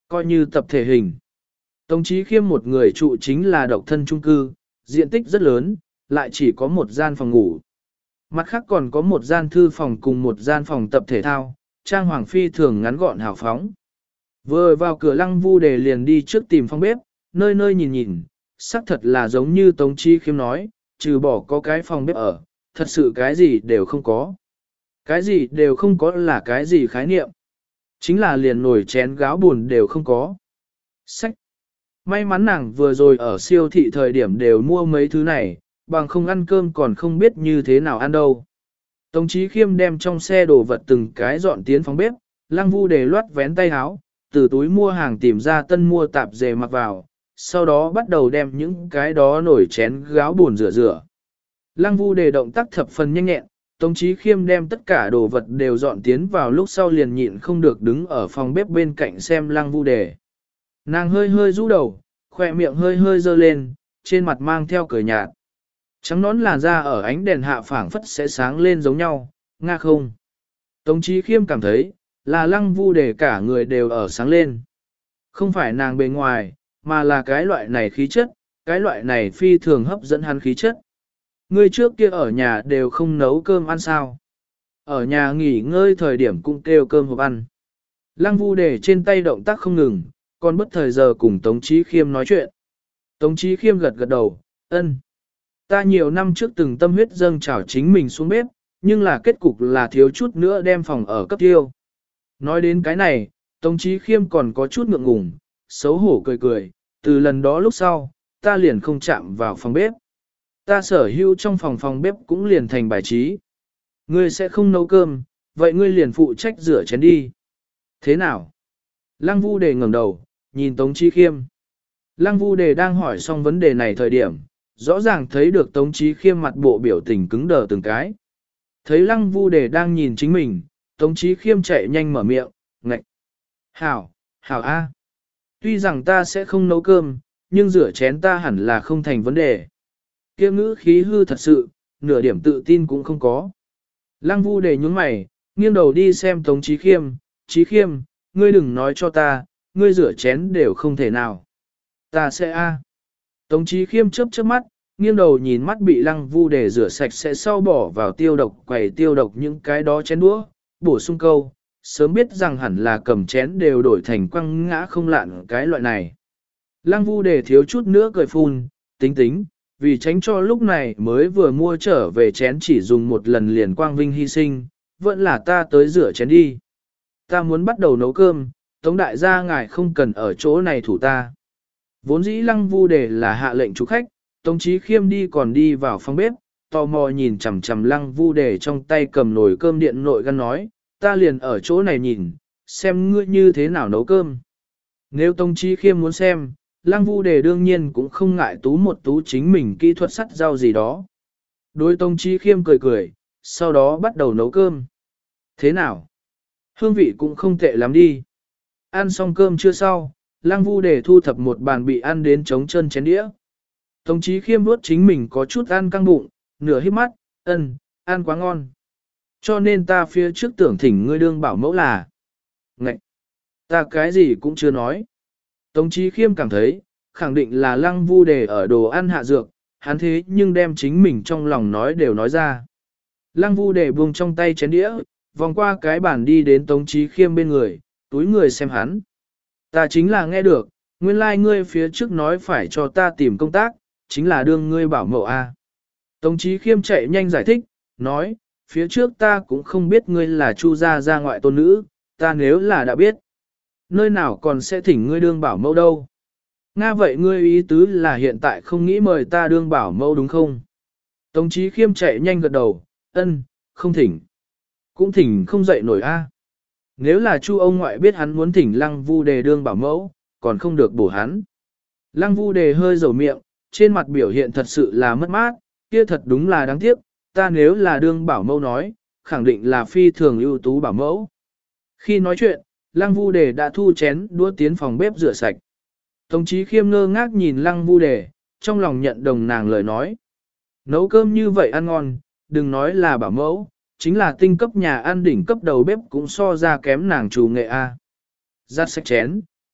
Coi như tập thể hình. Tống Chí Khiêm một người trụ chính là độc thân chung cư, diện tích rất lớn, lại chỉ có một gian phòng ngủ. Mặt khác còn có một gian thư phòng cùng một gian phòng tập thể thao, trang hoàng phi thường ngắn gọn hào phóng. Vừa vào cửa Lăng Vu Đề liền đi trước tìm phòng bếp, nơi nơi nhìn nhìn, xác thật là giống như Tống Chí Khiêm nói, trừ bỏ có cái phòng bếp ở, thật sự cái gì đều không có. Cái gì đều không có là cái gì khái niệm. Chính là liền nồi chén gáo buồn đều không có. Sách. May mắn nàng vừa rồi ở siêu thị thời điểm đều mua mấy thứ này, bằng không ăn cơm còn không biết như thế nào ăn đâu. Tống Chí Khiêm đem trong xe đồ vật từng cái dọn tiến phòng bếp, Lăng Vu Đề loát vén tay áo, từ túi mua hàng tìm ra tân mua tạp dề mặc vào, sau đó bắt đầu đem những cái đó nổi chén gáo buồn rửa rửa. Lăng Vu Đề động tác thập phần nhanh nhẹn, Tống Chí Khiêm đem tất cả đồ vật đều dọn tiến vào lúc sau liền nhịn không được đứng ở phòng bếp bên cạnh xem Lăng Vu Đề. Nàng hơi hơi rũ đầu, khỏe miệng hơi hơi dơ lên, trên mặt mang theo cười nhạt. Trắng nón làn da ở ánh đèn hạ phảng phất sẽ sáng lên giống nhau, nga không. Tống Chí Khiêm cảm thấy, là Lăng Vu Đề cả người đều ở sáng lên. Không phải nàng bề ngoài, mà là cái loại này khí chất, cái loại này phi thường hấp dẫn hắn khí chất. Người trước kia ở nhà đều không nấu cơm ăn sao. Ở nhà nghỉ ngơi thời điểm cũng kêu cơm hộp ăn. Lăng Vu Đề trên tay động tác không ngừng, còn bất thời giờ cùng Tống Chí Khiêm nói chuyện. Tống Chí Khiêm gật gật đầu, ân. Ta nhiều năm trước từng tâm huyết dâng trào chính mình xuống bếp, nhưng là kết cục là thiếu chút nữa đem phòng ở cấp tiêu. Nói đến cái này, Tống Chí Khiêm còn có chút ngượng ngùng, xấu hổ cười cười, từ lần đó lúc sau, ta liền không chạm vào phòng bếp. Ta sở hữu trong phòng phòng bếp cũng liền thành bài trí. Ngươi sẽ không nấu cơm, vậy ngươi liền phụ trách rửa chén đi. Thế nào? Lăng Vu Đề ngẩng đầu, nhìn Tống Chí Khiêm. Lăng Vu Đề đang hỏi xong vấn đề này thời điểm, rõ ràng thấy được Tống Chí Khiêm mặt bộ biểu tình cứng đờ từng cái. Thấy Lăng Vu Đề đang nhìn chính mình, Tống Chí Khiêm chạy nhanh mở miệng, ngạch. Hảo, hảo a. Tuy rằng ta sẽ không nấu cơm, nhưng rửa chén ta hẳn là không thành vấn đề. Kia ngữ khí hư thật sự, nửa điểm tự tin cũng không có. Lăng Vu Đề nhún mày, nghiêng đầu đi xem Tống Chí Khiêm, Chí Khiêm, ngươi đừng nói cho ta, ngươi rửa chén đều không thể nào. Ta sẽ a. Tống Chí Khiêm chớp chớp mắt, nghiêng đầu nhìn mắt bị Lăng Vu Đề rửa sạch sẽ sau bỏ vào tiêu độc quầy tiêu độc những cái đó chén đũa, bổ sung câu, sớm biết rằng hẳn là cầm chén đều đổi thành quăng ngã không lạn cái loại này. Lăng Vu Đề thiếu chút nữa cười phun, tính tính, vì tránh cho lúc này mới vừa mua trở về chén chỉ dùng một lần liền quang vinh hy sinh, vẫn là ta tới rửa chén đi. Ta muốn bắt đầu nấu cơm, Tống đại gia ngài không cần ở chỗ này thủ ta. Vốn dĩ Lăng Vu Đề là hạ lệnh chủ khách, Tống Chí Khiêm đi còn đi vào phòng bếp, tò mò nhìn chằm chằm Lăng Vu Đề trong tay cầm nồi cơm điện nội gan nói, ta liền ở chỗ này nhìn, xem ngươi như thế nào nấu cơm. Nếu Tống Chí Khiêm muốn xem, Lăng Vu Đề đương nhiên cũng không ngại tú một tú chính mình kỹ thuật sắt rau gì đó. Đối Tống Chí Khiêm cười cười, sau đó bắt đầu nấu cơm. Thế nào? Hương vị cũng không tệ lắm đi. Ăn xong cơm chưa sau, Lăng Vu Đề thu thập một bàn bị ăn đến trống chân chén đĩa. Tống Chí Khiêm nuốt chính mình có chút ăn căng bụng, nửa híp mắt, ân, ăn quá ngon. Cho nên ta phía trước tưởng thỉnh ngươi đương bảo mẫu là. Ngậy! Ta cái gì cũng chưa nói. Tống Chí Khiêm cảm thấy, khẳng định là Lăng Vu Đề ở đồ ăn hạ dược, hắn thế nhưng đem chính mình trong lòng nói đều nói ra. Lăng Vu Đề buông trong tay chén đĩa, vòng qua cái bàn đi đến Tống Chí Khiêm bên người, túi người xem hắn. Ta chính là nghe được, nguyên lai like ngươi phía trước nói phải cho ta tìm công tác, chính là đương ngươi bảo mẫu a. Tống Chí Khiêm chạy nhanh giải thích, nói, phía trước ta cũng không biết ngươi là Chu gia gia ngoại tôn nữ, ta nếu là đã biết, nơi nào còn sẽ thỉnh ngươi đương bảo mẫu đâu. Nga vậy ngươi ý tứ là hiện tại không nghĩ mời ta đương bảo mẫu đúng không? Tống Chí Khiêm chạy nhanh gật đầu, ân, không thỉnh. Cũng thỉnh không dậy nổi a. Nếu là Chu ông ngoại biết hắn muốn thỉnh Lăng Vu Đề đương bảo mẫu, còn không được bổ hắn. Lăng Vu Đề hơi dầu miệng, trên mặt biểu hiện thật sự là mất mát, kia thật đúng là đáng tiếc, ta nếu là đương bảo mẫu nói, khẳng định là phi thường ưu tú bảo mẫu. Khi nói chuyện, Lăng Vu Đề đã thu chén đũa tiến phòng bếp rửa sạch. Tống Chí Khiêm ngơ ngác nhìn Lăng Vu Đề, trong lòng nhận đồng nàng lời nói. Nấu cơm như vậy ăn ngon, đừng nói là bảo mẫu, chính là tinh cấp nhà ăn đỉnh cấp đầu bếp cũng so ra kém nàng chủ nghệ A. Giặt sạch chén,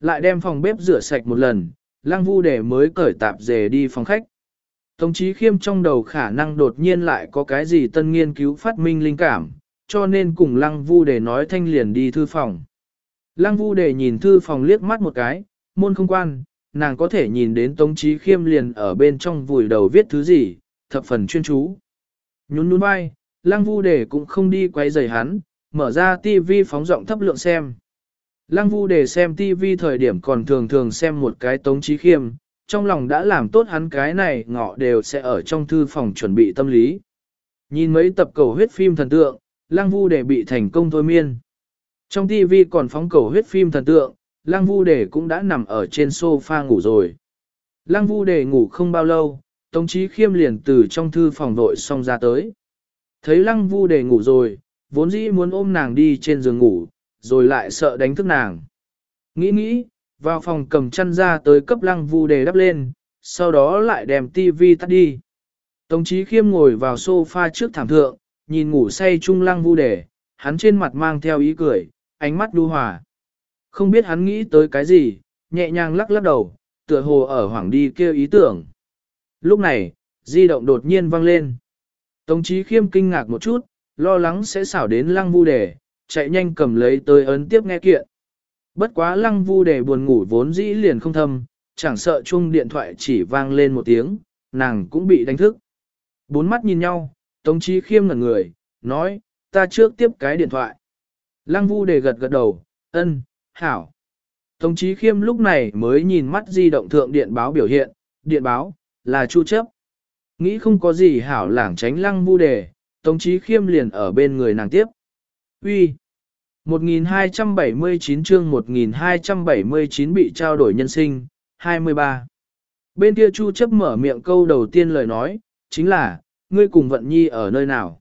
lại đem phòng bếp rửa sạch một lần, Lăng Vu Đề mới cởi tạp dề đi phòng khách. Tống Chí Khiêm trong đầu khả năng đột nhiên lại có cái gì tân nghiên cứu phát minh linh cảm, cho nên cùng Lăng Vu Đề nói thanh liền đi thư phòng. Lăng Vu Đề nhìn thư phòng liếc mắt một cái, môn không quan, nàng có thể nhìn đến Tống Chí Khiêm liền ở bên trong vùi đầu viết thứ gì, thập phần chuyên chú. Nhún nhún vai, Lăng Vu Đề cũng không đi quay rầy hắn, mở ra tivi phóng giọng thấp lượng xem. Lăng Vu Đề xem tivi thời điểm còn thường thường xem một cái Tống Chí Khiêm, trong lòng đã làm tốt hắn cái này ngọ đều sẽ ở trong thư phòng chuẩn bị tâm lý. Nhìn mấy tập cầu huyết phim thần tượng, Lăng Vu Đề bị thành công thôi miên. Trong tivi còn phóng cầu huyết phim thần tượng, Lăng Vu Đề cũng đã nằm ở trên sofa ngủ rồi. Lăng Vu Đề ngủ không bao lâu, Tống Chí Khiêm liền từ trong thư phòng vội xong ra tới. Thấy Lăng Vu Đề ngủ rồi, vốn dĩ muốn ôm nàng đi trên giường ngủ, rồi lại sợ đánh thức nàng. Nghĩ nghĩ, vào phòng cầm chăn ra tới cấp Lăng Vu Đề đắp lên, sau đó lại đem tivi tắt đi. Tống Chí Khiêm ngồi vào sofa trước thảm thượng, nhìn ngủ say chung Lăng Vu Đề, hắn trên mặt mang theo ý cười, ánh mắt đu hòa. Không biết hắn nghĩ tới cái gì, nhẹ nhàng lắc lắc đầu, tựa hồ ở hoảng đi kêu ý tưởng. Lúc này, di động đột nhiên vang lên. Tống Chí Khiêm kinh ngạc một chút, lo lắng sẽ xảo đến Lăng Vu Đề, chạy nhanh cầm lấy tới ấn tiếp nghe kiện. Bất quá Lăng Vu Đề buồn ngủ vốn dĩ liền không thâm, chẳng sợ chuông điện thoại chỉ vang lên một tiếng, nàng cũng bị đánh thức. Bốn mắt nhìn nhau, Tống Chí Khiêm ngẩn người, nói, ta trước tiếp cái điện thoại. Lăng Vu Đề gật gật đầu, ân, hảo. Tống Chí Khiêm lúc này mới nhìn mắt di động thượng điện báo biểu hiện, điện báo, là Chu Chấp. Nghĩ không có gì hảo lảng tránh Lăng Vu Đề, Tống Chí Khiêm liền ở bên người nàng tiếp. Uy, một nghìn hai trăm bảy mươi chín chương một nghìn hai trăm bảy mươi chín bị trao đổi nhân sinh, hai mươi ba. Bên kia Chu Chấp mở miệng câu đầu tiên lời nói, chính là, ngươi cùng Vận Nhi ở nơi nào?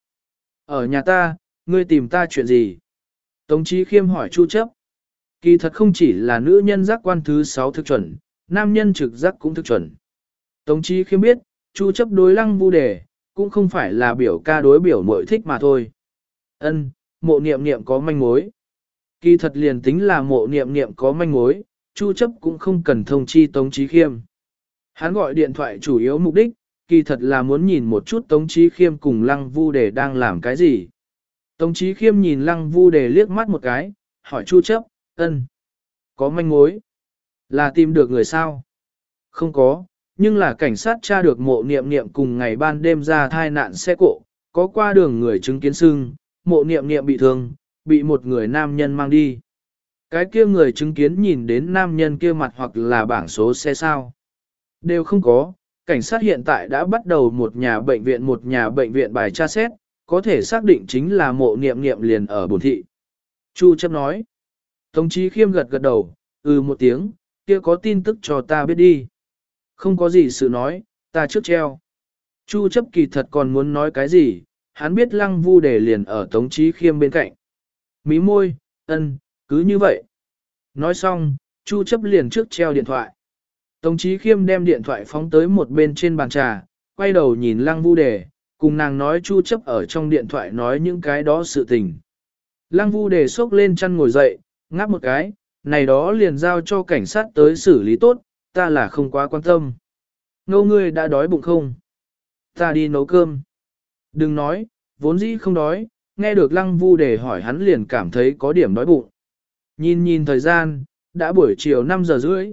Ở nhà ta, ngươi tìm ta chuyện gì? Tống Chí Khiêm hỏi Chu Chấp. Kỳ thật không chỉ là nữ nhân giác quan thứ sáu thực chuẩn, nam nhân trực giác cũng thực chuẩn. Tống Chí Khiêm biết, Chu Chấp đối Lăng Vu Đề, cũng không phải là biểu ca đối biểu muội thích mà thôi. Ân, Mộ Niệm Niệm có manh mối. Kỳ thật liền tính là Mộ Niệm Niệm có manh mối, Chu Chấp cũng không cần thông chi Tống Chí Khiêm. Hắn gọi điện thoại chủ yếu mục đích, kỳ thật là muốn nhìn một chút Tống Chí Khiêm cùng Lăng Vu Đề đang làm cái gì. Tống Chí Khiêm nhìn Lăng Vu Đề liếc mắt một cái, hỏi Chu Chấp, ân, có manh mối. Là tìm được người sao? Không có, nhưng là cảnh sát tra được Mộ Niệm Niệm cùng ngày ban đêm ra thai nạn xe cộ, có qua đường người chứng kiến xưng, Mộ Niệm Niệm bị thương, bị một người nam nhân mang đi. Cái kia người chứng kiến nhìn đến nam nhân kia mặt hoặc là bảng số xe sao. Đều không có, cảnh sát hiện tại đã bắt đầu một nhà bệnh viện một nhà bệnh viện bài tra xét, có thể xác định chính là Mộ Niệm Niệm liền ở Bồn Thị. Chu Chấp nói. Tống Chí Khiêm gật gật đầu, ừ một tiếng, kia có tin tức cho ta biết đi. Không có gì sự nói, ta trước treo. Chu Chấp kỳ thật còn muốn nói cái gì, hắn biết Lăng Vu Đề liền ở Tống Chí Khiêm bên cạnh. Mí môi, ân, cứ như vậy. Nói xong, Chu Chấp liền trước treo điện thoại. Tống Chí Khiêm đem điện thoại phóng tới một bên trên bàn trà, quay đầu nhìn Lăng Vu Đề, cùng nàng nói Chu Chấp ở trong điện thoại nói những cái đó sự tình. Lăng Vu Đề xốc lên chăn ngồi dậy, ngáp một cái, này đó liền giao cho cảnh sát tới xử lý tốt, ta là không quá quan tâm. Ngô ngươi đã đói bụng không? Ta đi nấu cơm. Đừng nói, vốn dĩ không đói, nghe được Lăng Vu Đề hỏi hắn liền cảm thấy có điểm đói bụng. Nhìn nhìn thời gian, đã buổi chiều năm giờ rưỡi.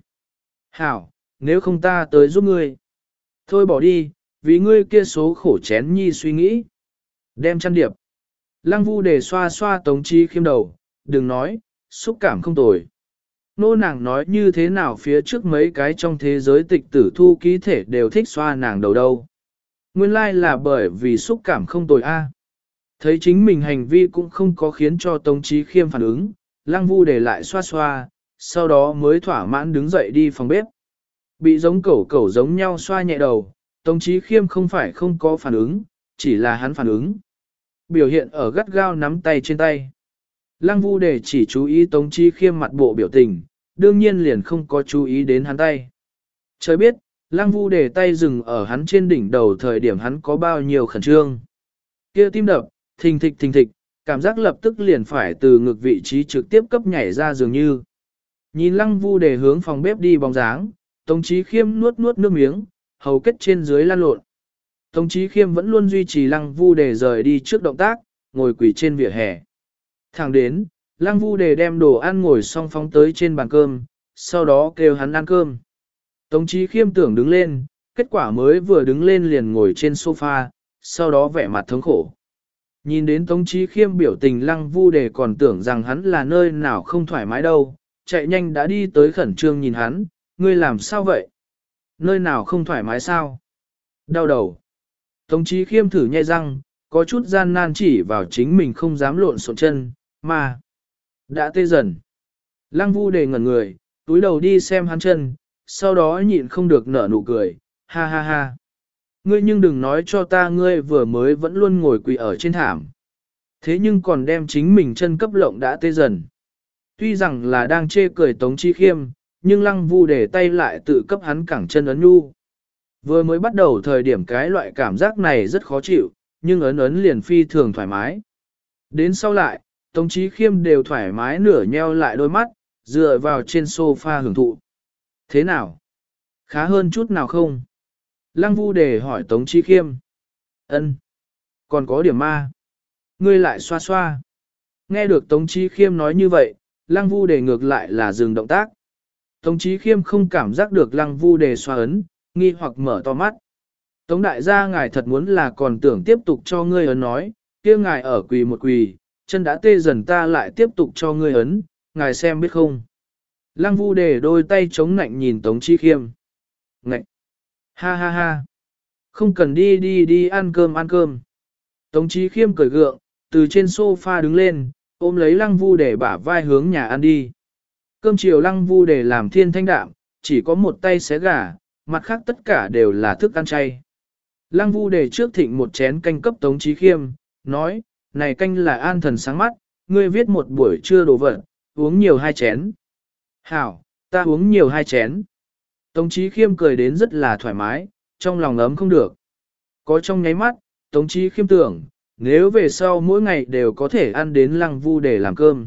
Hảo, nếu không ta tới giúp ngươi. Thôi bỏ đi, vì ngươi kia số khổ chén nhi suy nghĩ. Đem chăn điệp. Lăng Vu Đề xoa xoa Tống Chí Khiêm đầu, đừng nói, xúc cảm không tồi. Nô nàng nói như thế nào phía trước mấy cái trong thế giới tịch tử thu ký thể đều thích xoa nàng đầu đâu. Nguyên lai là bởi vì xúc cảm không tồi a. Thấy chính mình hành vi cũng không có khiến cho Tống Chí Khiêm phản ứng, Lăng Vu Đề lại xoa xoa, sau đó mới thỏa mãn đứng dậy đi phòng bếp. Bị giống cẩu cẩu giống nhau xoa nhẹ đầu, Tống Chí Khiêm không phải không có phản ứng, chỉ là hắn phản ứng. Biểu hiện ở gắt gao nắm tay trên tay. Lăng Vu Đề chỉ chú ý Tống Chí Khiêm mặt bộ biểu tình, đương nhiên liền không có chú ý đến hắn tay. Trời biết, Lăng Vu Đề tay dừng ở hắn trên đỉnh đầu thời điểm hắn có bao nhiêu khẩn trương. Kia tim đập, thình thịch thình thịch, cảm giác lập tức liền phải từ ngực vị trí trực tiếp cấp nhảy ra dường như. Nhìn Lăng Vu Đề hướng phòng bếp đi bóng dáng, Tống Chí Khiêm nuốt nuốt nước miếng, hầu kết trên dưới lan lộn. Tống Chí Khiêm vẫn luôn duy trì Lăng Vu Đề rời đi trước động tác, ngồi quỳ trên vỉa hè. Thẳng đến, Lăng Vu Đề đem đồ ăn ngồi xong phóng tới trên bàn cơm, sau đó kêu hắn ăn cơm. Tống Chí Khiêm tưởng đứng lên, kết quả mới vừa đứng lên liền ngồi trên sofa, sau đó vẻ mặt thống khổ. Nhìn đến Tống Chí Khiêm biểu tình, Lăng Vu Đề còn tưởng rằng hắn là nơi nào không thoải mái đâu, chạy nhanh đã đi tới khẩn trương nhìn hắn, ngươi làm sao vậy? Nơi nào không thoải mái sao? Đau đầu. Tống Chí Khiêm thử nhai răng, có chút gian nan chỉ vào chính mình không dám lộn xộn chân, mà đã tê dần. Lăng Vu Đề ngẩn người, túi đầu đi xem hắn chân, sau đó nhịn không được nở nụ cười, ha ha ha. Ngươi nhưng đừng nói cho ta ngươi vừa mới vẫn luôn ngồi quỳ ở trên thảm. Thế nhưng còn đem chính mình chân cấp lộng đã tê dần. Tuy rằng là đang chê cười Tống Chí Khiêm, nhưng Lăng Vu Đề tay lại tự cấp hắn cẳng chân ấn nhu. Vừa mới bắt đầu thời điểm cái loại cảm giác này rất khó chịu, nhưng ấn ấn liền phi thường thoải mái. Đến sau lại, Tống Chí Khiêm đều thoải mái nửa nheo lại đôi mắt, dựa vào trên sofa hưởng thụ. Thế nào? Khá hơn chút nào không? Lăng Vu Đề hỏi Tống Chí Khiêm. Ân, còn có điểm ma. Ngươi lại xoa xoa. Nghe được Tống Chí Khiêm nói như vậy, Lăng Vu Đề ngược lại là dừng động tác. Tống Chí Khiêm không cảm giác được Lăng Vu Đề xoa ấn, nghi hoặc mở to mắt. Tống đại gia ngài thật muốn là còn tưởng tiếp tục cho ngươi ấn nói, kia ngài ở quỳ một quỳ, chân đã tê dần ta lại tiếp tục cho ngươi ấn, ngài xem biết không. Lăng Vu Đề đôi tay chống nạnh nhìn Tống Chí Khiêm. Ngạnh! Ha ha ha! Không cần đi đi đi ăn cơm ăn cơm. Tống Chí Khiêm cười gượng, từ trên sofa đứng lên, ôm lấy Lăng Vu Đề bả vai hướng nhà ăn đi. Cơm chiều Lăng Vu Đề làm thiên thanh đạm, chỉ có một tay xé gà, mặt khác tất cả đều là thức ăn chay. Lăng Vu Đề trước thịnh một chén canh cấp Tống Chí Khiêm, nói, này canh là an thần sáng mắt, ngươi viết một buổi trưa đồ vật, uống nhiều hai chén. Hảo, ta uống nhiều hai chén. Tống Chí Khiêm cười đến rất là thoải mái, trong lòng ấm không được. Có trong nháy mắt, Tống Chí Khiêm tưởng, nếu về sau mỗi ngày đều có thể ăn đến Lăng Vu Đề làm cơm.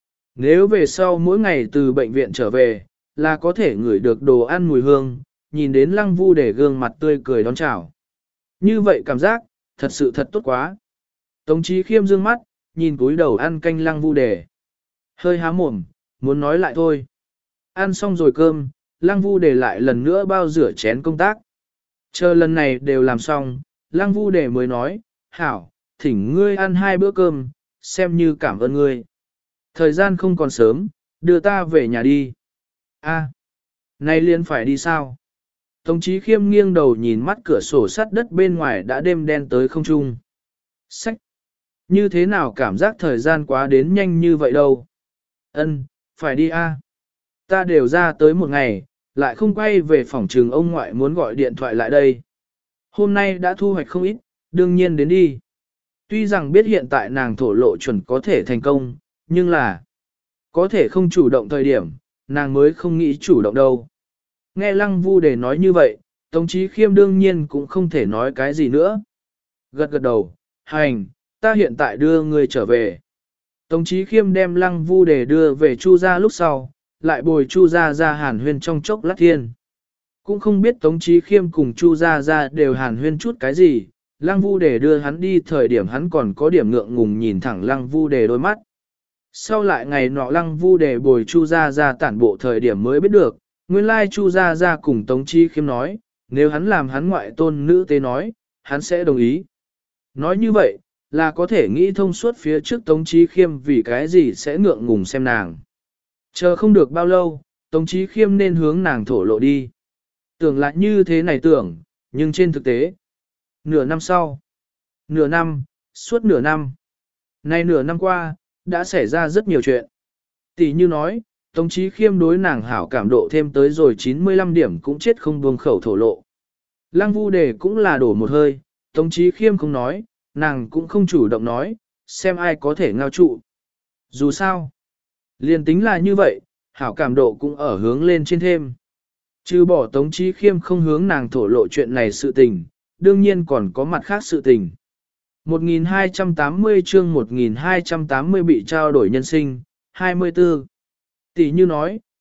Nếu về sau mỗi ngày từ bệnh viện trở về, là có thể ngửi được đồ ăn mùi hương, nhìn đến Lăng Vu Đề gương mặt tươi cười đón chào. Như vậy cảm giác, thật sự thật tốt quá. Tống Chí Khiêm dương mắt, nhìn túi đầu ăn canh Lăng Vu Đề. Hơi há mồm, muốn nói lại thôi. Ăn xong rồi cơm, Lăng Vu Đề lại lần nữa bao rửa chén công tác. Chờ lần này đều làm xong, Lăng Vu Đề mới nói, hảo, thỉnh ngươi ăn hai bữa cơm, xem như cảm ơn ngươi. Thời gian không còn sớm, đưa ta về nhà đi. A, nay liên phải đi sao? Tống Chí Khiêm nghiêng đầu nhìn mắt cửa sổ sắt đất bên ngoài đã đêm đen tới không trung. Sách! Như thế nào cảm giác thời gian quá đến nhanh như vậy đâu? Ân, phải đi a. Ta đều ra tới một ngày, lại không quay về phòng trường ông ngoại muốn gọi điện thoại lại đây. Hôm nay đã thu hoạch không ít, đương nhiên đến đi. Tuy rằng biết hiện tại nàng thổ lộ chuẩn có thể thành công, nhưng là có thể không chủ động thời điểm, nàng mới không nghĩ chủ động đâu. Nghe Lăng Vu Đề nói như vậy, Tống Chí Khiêm đương nhiên cũng không thể nói cái gì nữa. Gật gật đầu, hành, ta hiện tại đưa người trở về. Tống Chí Khiêm đem Lăng Vu Đề đưa về Chu gia lúc sau, lại bồi Chu gia ra hàn huyên trong chốc lát thiên. Cũng không biết Tống Chí Khiêm cùng Chu gia ra đều hàn huyên chút cái gì, Lăng Vu Đề đưa hắn đi thời điểm hắn còn có điểm ngượng ngùng nhìn thẳng Lăng Vu Đề đôi mắt. Sau lại ngày nọ Lăng Vu Đề bồi Chu gia ra tản bộ thời điểm mới biết được, nguyên lai Chu gia ra cùng Tống Chí Khiêm nói, nếu hắn làm hắn ngoại tôn nữ tế nói, hắn sẽ đồng ý. Nói như vậy, là có thể nghĩ thông suốt phía trước Tống Chí Khiêm vì cái gì sẽ ngượng ngùng xem nàng. Chờ không được bao lâu, Tống Chí Khiêm nên hướng nàng thổ lộ đi. Tưởng lại như thế này tưởng, nhưng trên thực tế, nửa năm sau, nửa năm, suốt nửa năm. Nay nửa năm qua, đã xảy ra rất nhiều chuyện. Tỷ như nói, Tống Chí Khiêm đối nàng hảo cảm độ thêm tới rồi chín mươi lăm điểm cũng chết không buông khẩu thổ lộ. Lăng Vu Đề cũng là đổ một hơi, Tống Chí Khiêm không nói, nàng cũng không chủ động nói, xem ai có thể ngao trụ. Dù sao, liền tính là như vậy, hảo cảm độ cũng ở hướng lên trên thêm. Trừ bỏ Tống Chí Khiêm không hướng nàng thổ lộ chuyện này sự tình, đương nhiên còn có mặt khác sự tình. một nghìn hai trăm tám mươi chương một nghìn hai trăm tám mươi bị trao đổi nhân sinh, hai mươi tư. Tỷ như nói,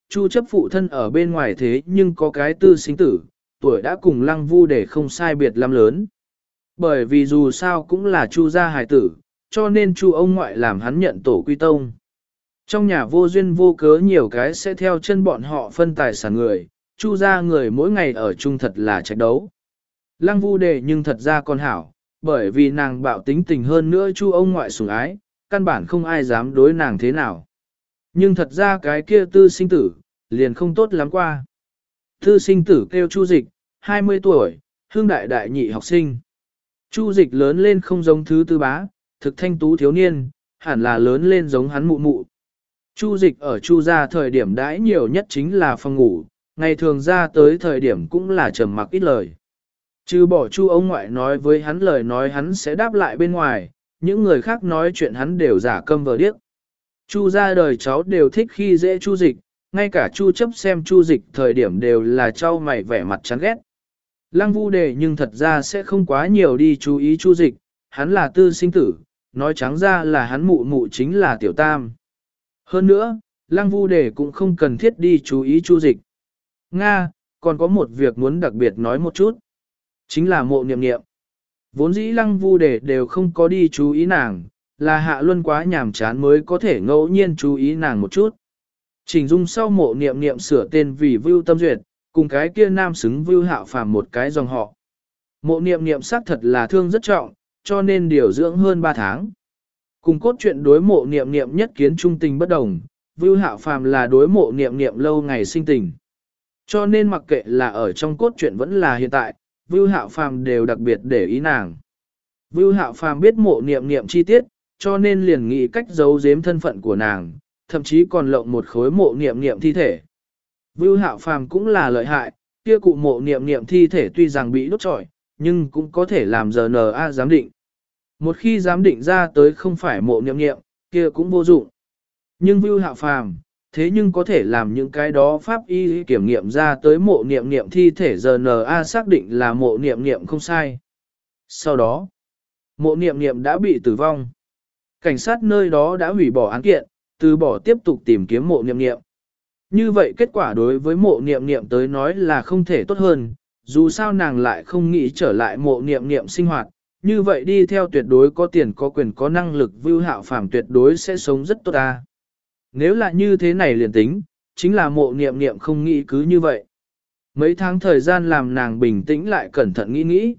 Chu chấp phụ thân ở bên ngoài thế nhưng có cái tư sinh tử, tuổi đã cùng Lăng Vu Đề không sai biệt lắm lớn. Bởi vì dù sao cũng là Chu gia hài tử, cho nên Chu ông ngoại làm hắn nhận tổ quy tông. Trong nhà vô duyên vô cớ nhiều cái sẽ theo chân bọn họ phân tài sản người, Chu gia người mỗi ngày ở chung thật là trạch đấu. Lăng Vu Đề nhưng thật ra còn hảo, bởi vì nàng bạo tính tình hơn nữa Chu ông ngoại sủng ái, căn bản không ai dám đối nàng thế nào. Nhưng thật ra cái kia tư sinh tử, liền không tốt lắm qua. Tư sinh tử kêu Chu Dịch, hai mươi tuổi, hương đại đại nhị học sinh. Chu Dịch lớn lên không giống thứ tư bá, thực thanh tú thiếu niên, hẳn là lớn lên giống hắn mụ mụ. Chu Dịch ở Chu gia thời điểm đãi nhiều nhất chính là phòng ngủ, ngày thường ra tới thời điểm cũng là trầm mặc ít lời. Trừ bỏ Chu ông ngoại nói với hắn lời nói hắn sẽ đáp lại bên ngoài, những người khác nói chuyện hắn đều giả câm vờ điếc. Chu gia đời cháu đều thích khi dễ Chu Dịch, ngay cả Chu chấp xem Chu Dịch thời điểm đều là trao mày vẻ mặt chán ghét. Lăng Vu Đề nhưng thật ra sẽ không quá nhiều đi chú ý Chu Dịch, hắn là tư sinh tử, nói trắng ra là hắn mụ mụ chính là tiểu tam. Hơn nữa, Lăng Vu Đề cũng không cần thiết đi chú ý Chu Dịch. Nga, còn có một việc muốn đặc biệt nói một chút. Chính là Mộ Niệm Niệm. Vốn dĩ Lăng Vu Đề đều không có đi chú ý nàng, là Hạ Luân quá nhàm chán mới có thể ngẫu nhiên chú ý nàng một chút. Trình Dung sau Mộ Niệm Niệm sửa tên vì Vưu Tâm Duyệt, cùng cái kia nam xứng Vưu Hạo Phàm một cái dòng họ. Mộ Niệm Niệm xác thật là thương rất trọng, cho nên điều dưỡng hơn ba tháng. Cùng cốt truyện đối Mộ Niệm Niệm nhất kiến trung tình bất đồng, Vưu Hạo Phàm là đối Mộ Niệm Niệm lâu ngày sinh tình. Cho nên mặc kệ là ở trong cốt truyện vẫn là hiện tại, Vưu Hạo Phàm đều đặc biệt để ý nàng. Vưu Hạo Phàm biết Mộ Niệm Niệm chi tiết, cho nên liền nghĩ cách giấu giếm thân phận của nàng, thậm chí còn lộng một khối Mộ Niệm Niệm thi thể. Vưu Hạo Phàm cũng là lợi hại, kia cụ Mộ Niệm Niệm thi thể tuy rằng bị đốt trọi, nhưng cũng có thể làm rờ en a giám định. Một khi giám định ra tới không phải Mộ Niệm Niệm, kia cũng vô dụng. Nhưng Vưu Hạo Phàm, thế nhưng có thể làm những cái đó pháp y kiểm nghiệm ra tới Mộ Niệm Niệm thi thể rờ en a xác định là Mộ Niệm Niệm không sai. Sau đó, Mộ Niệm Niệm đã bị tử vong. Cảnh sát nơi đó đã hủy bỏ án kiện, từ bỏ tiếp tục tìm kiếm Mộ Niệm Niệm. Như vậy kết quả đối với Mộ Niệm Niệm tới nói là không thể tốt hơn, dù sao nàng lại không nghĩ trở lại Mộ Niệm Niệm sinh hoạt, như vậy đi theo tuyệt đối có tiền có quyền có năng lực Vưu Hạo Phàm tuyệt đối sẽ sống rất tốt ta. Nếu là như thế này liền tính, chính là Mộ Niệm Niệm không nghĩ cứ như vậy. Mấy tháng thời gian làm nàng bình tĩnh lại cẩn thận nghĩ nghĩ.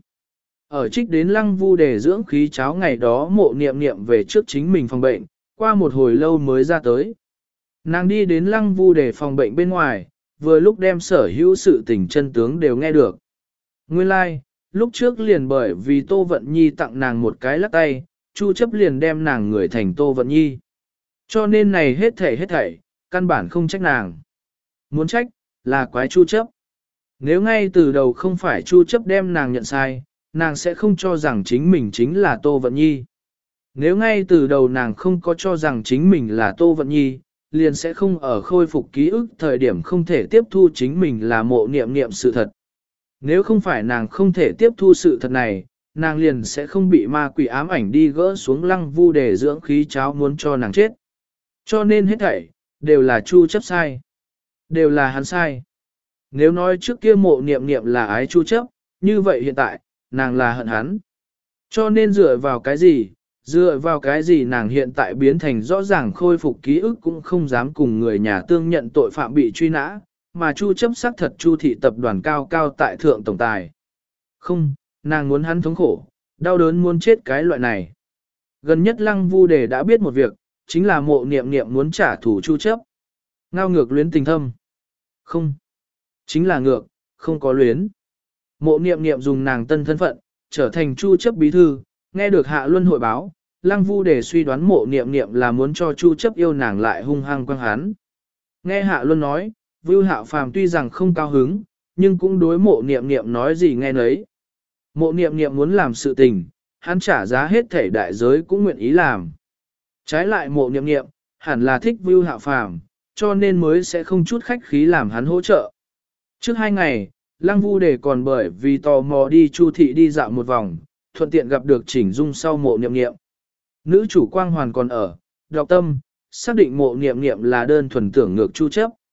Ở trích đến Lăng Vu Đề dưỡng khí cháo ngày đó Mộ Niệm Niệm về trước chính mình phòng bệnh, qua một hồi lâu mới ra tới. Nàng đi đến Lăng Vu Đề phòng bệnh bên ngoài, vừa lúc đem sở hữu sự tình chân tướng đều nghe được. Nguyên lai, like, lúc trước liền bởi vì Tô Vận Nhi tặng nàng một cái lắc tay, Chu chấp liền đem nàng người thành Tô Vận Nhi. Cho nên này hết thảy hết thảy, căn bản không trách nàng. Muốn trách, là quái Chu chấp. Nếu ngay từ đầu không phải Chu chấp đem nàng nhận sai, nàng sẽ không cho rằng chính mình chính là Tô Vận Nhi. Nếu ngay từ đầu nàng không có cho rằng chính mình là Tô Vận Nhi, liền sẽ không ở khôi phục ký ức thời điểm không thể tiếp thu chính mình là Mộ Niệm Niệm sự thật. Nếu không phải nàng không thể tiếp thu sự thật này, nàng liền sẽ không bị ma quỷ ám ảnh đi gỡ xuống Lăng Vu Đề dưỡng khí cháo muốn cho nàng chết. Cho nên hết thảy, đều là Chu chấp sai. Đều là hắn sai. Nếu nói trước kia Mộ Niệm Niệm là ái Chu chấp, như vậy hiện tại, nàng là hận hắn. Cho nên dựa vào cái gì, dựa vào cái gì nàng hiện tại biến thành rõ ràng khôi phục ký ức cũng không dám cùng người nhà tương nhận tội phạm bị truy nã, mà Chu chấp xác thật Chu thị tập đoàn cao cao tại thượng tổng tài. Không, nàng muốn hắn thống khổ, đau đớn muốn chết cái loại này. Gần nhất Lăng Vu Đề đã biết một việc, chính là Mộ Niệm Niệm muốn trả thù Chu chấp. Ngao ngược luyến tình thâm. Không, chính là ngược, không có luyến. Mộ Niệm Niệm dùng nàng tân thân phận, trở thành Chu chấp bí thư, nghe được Hạ Luân hội báo, Lăng Vu Đề suy đoán Mộ Niệm Niệm là muốn cho Chu chấp yêu nàng lại hung hăng quăng hắn. Nghe Hạ Luân nói, Vưu Hạo Phàm tuy rằng không cao hứng, nhưng cũng đối Mộ Niệm Niệm nói gì nghe nấy. Mộ Niệm Niệm muốn làm sự tình, hắn trả giá hết thể đại giới cũng nguyện ý làm. Trái lại Mộ Niệm Niệm, hẳn là thích Vưu Hạo Phàm, cho nên mới sẽ không chút khách khí làm hắn hỗ trợ. Trước hai ngày, Lăng Vu Đề còn bởi vì tò mò đi Chu thị đi dạo một vòng, thuận tiện gặp được Chỉnh Dung sau Mộ Niệm Niệm. Nữ chủ Quang Hoàn còn ở, đọc tâm, xác định Mộ Niệm Niệm là đơn thuần tưởng ngược Chu chấp.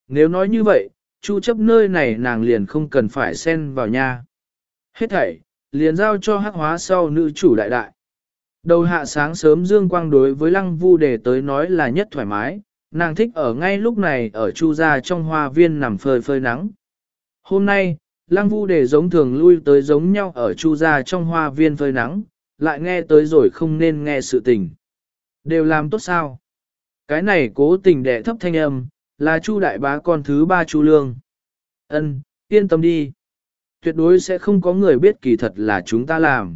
Nếu nói như vậy, Chu chấp nơi này nàng liền không cần phải xen vào nha. Hết thảy, liền giao cho hắc hóa sau nữ chủ đại đại. Đầu hạ sáng sớm dương quang đối với lăng vu đề tới nói là nhất thoải mái, nàng thích ở ngay lúc này ở Chu gia trong hoa viên nằm phơi phơi nắng. Hôm nay, lăng vu đề giống thường lui tới giống nhau ở Chu gia trong hoa viên phơi nắng, lại nghe tới rồi không nên nghe sự tình. Đều làm tốt sao? Cái này cố tình đẻ thấp thanh âm, là Chu đại bá con thứ ba Chu Lương. Ân, yên tâm đi. Tuyệt đối sẽ không có người biết kỳ thật là chúng ta làm.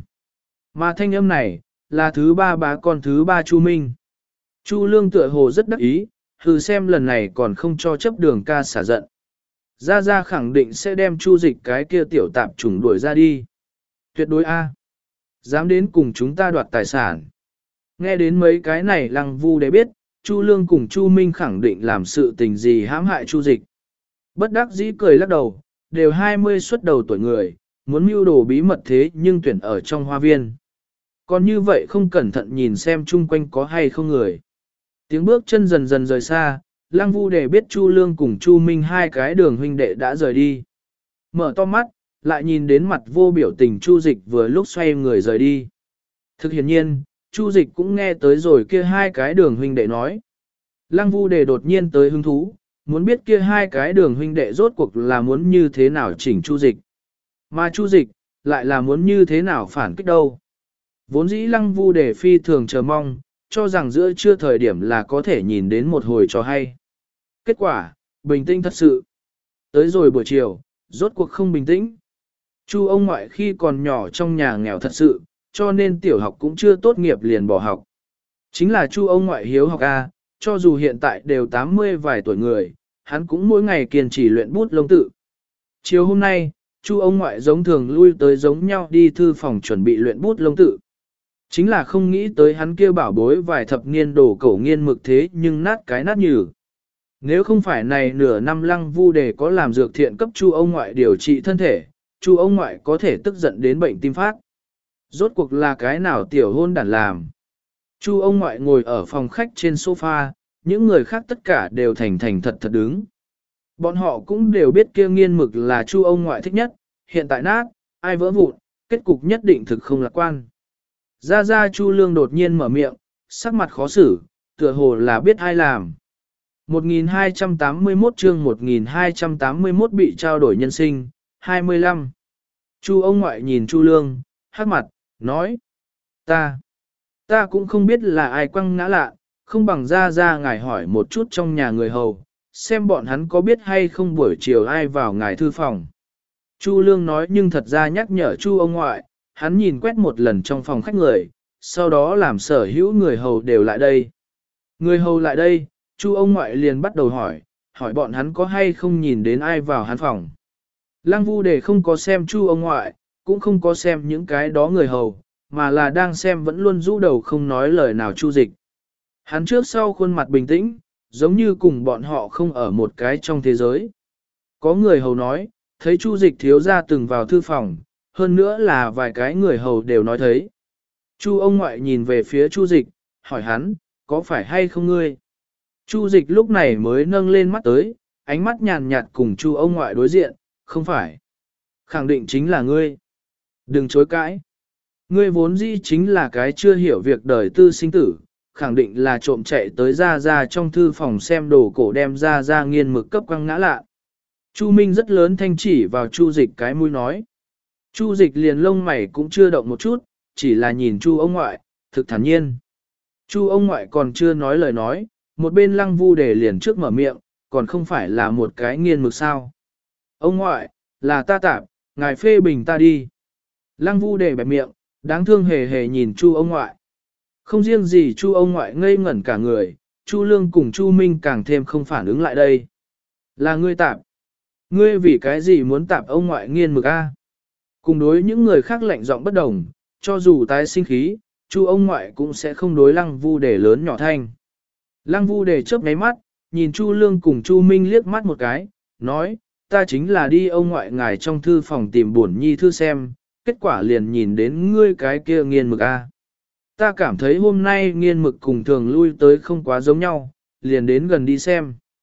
Mà thanh âm này, là thứ ba bá con thứ ba Chu Minh. Chu Lương tựa hồ rất đắc ý, thử xem lần này còn không cho chấp đường ca xả giận. Gia Gia khẳng định sẽ đem Chu Dịch cái kia tiểu tạp trùng đuổi ra đi. Tuyệt đối A. Dám đến cùng chúng ta đoạt tài sản. Nghe đến mấy cái này lăng vu để biết, Chu Lương cùng Chu Minh khẳng định làm sự tình gì hãm hại Chu Dịch. Bất đắc dĩ cười lắc đầu, đều hai mươi xuất đầu tuổi người, muốn mưu đồ bí mật thế nhưng tuyển ở trong hoa viên. Còn như vậy không cẩn thận nhìn xem chung quanh có hay không người. Tiếng bước chân dần dần rời xa, Lăng Vu để biết Chu Lương cùng Chu Minh hai cái đường huynh đệ đã rời đi. Mở to mắt, lại nhìn đến mặt vô biểu tình Chu Dịch vừa lúc xoay người rời đi. Thực hiện nhiên, Chu Dịch cũng nghe tới rồi kia hai cái đường huynh đệ nói. Lăng Vu để đột nhiên tới hứng thú, muốn biết kia hai cái đường huynh đệ rốt cuộc là muốn như thế nào chỉnh Chu Dịch. Mà Chu Dịch, lại là muốn như thế nào phản kích đâu. Vốn dĩ Lăng Vu để phi thường chờ mong, cho rằng giữa trưa thời điểm là có thể nhìn đến một hồi trò hay. Kết quả, bình tĩnh thật sự. Tới rồi buổi chiều, rốt cuộc không bình tĩnh. Chu ông ngoại khi còn nhỏ trong nhà nghèo thật sự, cho nên tiểu học cũng chưa tốt nghiệp liền bỏ học. Chính là Chu ông ngoại hiếu học A, cho dù hiện tại đều tám mươi vài tuổi người, hắn cũng mỗi ngày kiên trì luyện bút lông tự. Chiều hôm nay, Chu ông ngoại giống thường lui tới giống nhau đi thư phòng chuẩn bị luyện bút lông tự. Chính là không nghĩ tới hắn kia bảo bối vài thập niên đổ cổ nghiên mực thế nhưng nát cái nát nhừ. Nếu không phải này nửa năm Lăng Vu đề có làm dược thiện cấp Chu ông ngoại điều trị thân thể, Chu ông ngoại có thể tức giận đến bệnh tim phát. Rốt cuộc là cái nào tiểu hôn đản làm. Chu ông ngoại ngồi ở phòng khách trên sofa, những người khác tất cả đều thành thành thật thật đứng. Bọn họ cũng đều biết kia nghiên mực là Chu ông ngoại thích nhất, hiện tại nát, ai vỡ vụn, kết cục nhất định thực không lạc quan. Gia Gia Chu Lương đột nhiên mở miệng, sắc mặt khó xử, tựa hồ là biết ai làm. một nghìn hai trăm tám mươi mốt chương một nghìn hai trăm tám mươi mốt bị trao đổi nhân sinh, hai mươi lăm. Chu ông ngoại nhìn Chu Lương, hát mặt, nói. Ta, ta cũng không biết là ai quăng ngã lạ, không bằng Gia Gia ngài hỏi một chút trong nhà người hầu, xem bọn hắn có biết hay không buổi chiều ai vào ngài thư phòng. Chu Lương nói nhưng thật ra nhắc nhở Chu ông ngoại, hắn nhìn quét một lần trong phòng khách người, sau đó làm sở hữu người hầu đều lại đây. Người hầu lại đây, Chu ông ngoại liền bắt đầu hỏi, hỏi bọn hắn có hay không nhìn đến ai vào hắn phòng. Lăng Vu đề không có xem Chu ông ngoại, cũng không có xem những cái đó người hầu, mà là đang xem vẫn luôn rũ đầu không nói lời nào Chu Dịch. Hắn trước sau khuôn mặt bình tĩnh, giống như cùng bọn họ không ở một cái trong thế giới. Có người hầu nói, thấy Chu Dịch thiếu gia từng vào thư phòng, hơn nữa là vài cái người hầu đều nói thấy. Chu ông ngoại nhìn về phía Chu Dịch, hỏi hắn, có phải hay không ngươi? Chu Dịch lúc này mới nâng lên mắt tới, ánh mắt nhàn nhạt cùng Chu ông ngoại đối diện, không phải. Khẳng định chính là ngươi. Đừng chối cãi. Ngươi vốn dĩ chính là cái chưa hiểu việc đời tư sinh tử, khẳng định là trộm chạy tới Gia Gia trong thư phòng xem đồ cổ đem Gia Gia nghiên mực cấp quăng ngã lạ. Chu Minh rất lớn thanh chỉ vào Chu Dịch cái mũi nói. Chu Dịch liền lông mày cũng chưa động một chút, chỉ là nhìn Chu ông ngoại, thực thản nhiên. Chu ông ngoại còn chưa nói lời nói, một bên Lăng Vu đề liền trước mở miệng, còn không phải là một cái nghiên mực sao. Ông ngoại, là ta tạp, ngài phê bình ta đi. Lăng Vu đề bẹp miệng, đáng thương hề hề nhìn Chu ông ngoại. Không riêng gì Chu ông ngoại ngây ngẩn cả người, Chu Lương cùng Chu Minh càng thêm không phản ứng lại đây. Là ngươi tạp. Ngươi vì cái gì muốn tạp ông ngoại nghiên mực a? Cùng đối những người khác lạnh giọng bất đồng, cho dù tái sinh khí, Chu ông ngoại cũng sẽ không đối Lăng Vu đề lớn nhỏ thanh. Lăng Vu đề chớp nháy mắt, nhìn Chu Lương cùng Chu Minh liếc mắt một cái, nói, ta chính là đi ông ngoại ngài trong thư phòng tìm bổn nhi thư xem, kết quả liền nhìn đến ngươi cái kia nghiên mực a. Ta cảm thấy hôm nay nghiên mực cùng thường lui tới không quá giống nhau, liền đến gần đi xem.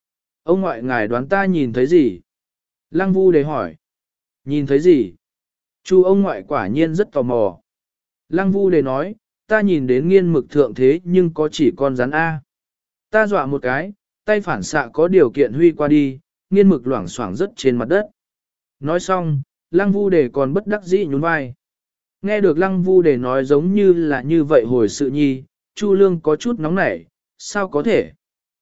Ông ngoại ngài đoán ta nhìn thấy gì? Lăng Vu Đề hỏi. Nhìn thấy gì? Chu ông ngoại quả nhiên rất tò mò. Lăng Vu Đề nói, ta nhìn đến nghiên mực thượng thế nhưng có chỉ con rắn A. Ta dọa một cái, tay phản xạ có điều kiện huy qua đi, nghiên mực loảng xoảng rất trên mặt đất. Nói xong, Lăng Vu Đề còn bất đắc dĩ nhún vai. Nghe được Lăng Vu Đề nói giống như là như vậy hồi sự nhi, Chu Lương có chút nóng nảy, sao có thể?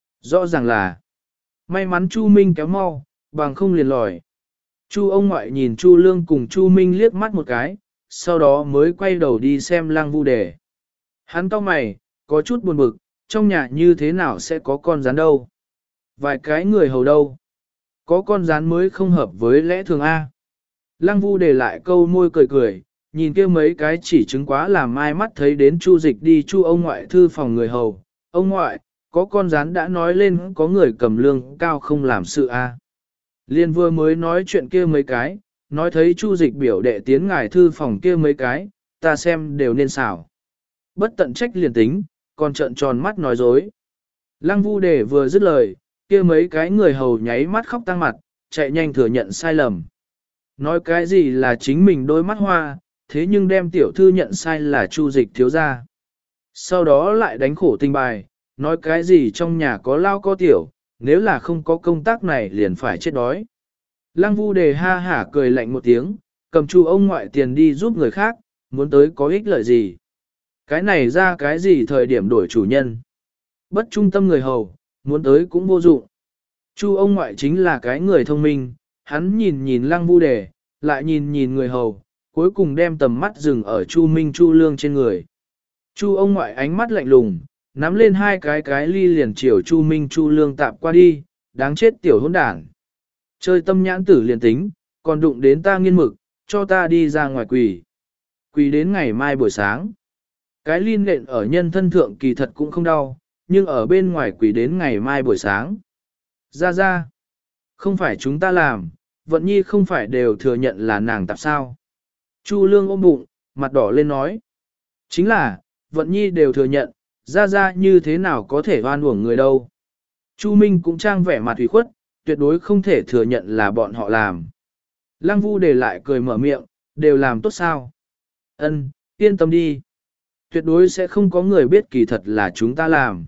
Rõ ràng là may mắn Chu Minh kéo mau, bằng không liền lòi. Chu ông ngoại nhìn Chu Lương cùng Chu Minh liếc mắt một cái, sau đó mới quay đầu đi xem Lăng Vu Đề. Hắn cau mày, có chút buồn bực, trong nhà như thế nào sẽ có con rắn đâu? Vài cái người hầu đâu? Có con rắn mới không hợp với lẽ thường A. Lăng Vu Đề lại câu môi cười cười, nhìn kia mấy cái chỉ chứng quá làm mai mắt thấy đến Chu Dịch đi Chu ông ngoại thư phòng người hầu. Ông ngoại, có con rắn đã nói lên có người cầm lương cao không làm sự A. Liên vừa mới nói chuyện kia mấy cái, nói thấy Chu Dịch biểu đệ tiến ngài thư phòng kia mấy cái, ta xem đều nên xảo. Bất tận trách liền tính, còn trợn tròn mắt nói dối. Lăng Vu Đề vừa dứt lời, kia mấy cái người hầu nháy mắt khóc tăng mặt, chạy nhanh thừa nhận sai lầm. Nói cái gì là chính mình đôi mắt hoa, thế nhưng đem tiểu thư nhận sai là Chu Dịch thiếu gia. Sau đó lại đánh khổ tinh bài, nói cái gì trong nhà có lao có tiểu, nếu là không có công tác này liền phải chết đói. Lăng Vu Đề ha hả cười lạnh một tiếng, cầm Chu ông ngoại tiền đi giúp người khác, muốn tới có ích lợi gì. Cái này ra cái gì thời điểm đổi chủ nhân. Bất trung tâm người hầu, muốn tới cũng vô dụng. Chu ông ngoại chính là cái người thông minh, hắn nhìn nhìn Lăng Vu Đề, lại nhìn nhìn người hầu, cuối cùng đem tầm mắt dừng ở Chu Minh Chu Lương trên người. Chu ông ngoại ánh mắt lạnh lùng, nắm lên hai cái cái ly liền chiều Chu Minh Chu Lương tạp qua đi, đáng chết tiểu hỗn đản. Chơi tâm nhãn tử liền tính, còn đụng đến ta nghiên mực, cho ta đi ra ngoài quỳ. Quỳ đến ngày mai buổi sáng. Cái ly nện ở nhân thân thượng kỳ thật cũng không đau, nhưng ở bên ngoài quỳ đến ngày mai buổi sáng. Ra ra, không phải chúng ta làm, Vận Nhi không phải đều thừa nhận là nàng tạp sao. Chu Lương ôm bụng, mặt đỏ lên nói. Chính là, Vận Nhi đều thừa nhận, ra ra như thế nào có thể oan uổng người đâu. Chu Minh cũng trang vẻ mặt ủy khuất, tuyệt đối không thể thừa nhận là bọn họ làm. Lăng Vu Đề lại cười mở miệng, đều làm tốt sao. Ân, yên tâm đi. Tuyệt đối sẽ không có người biết kỳ thật là chúng ta làm.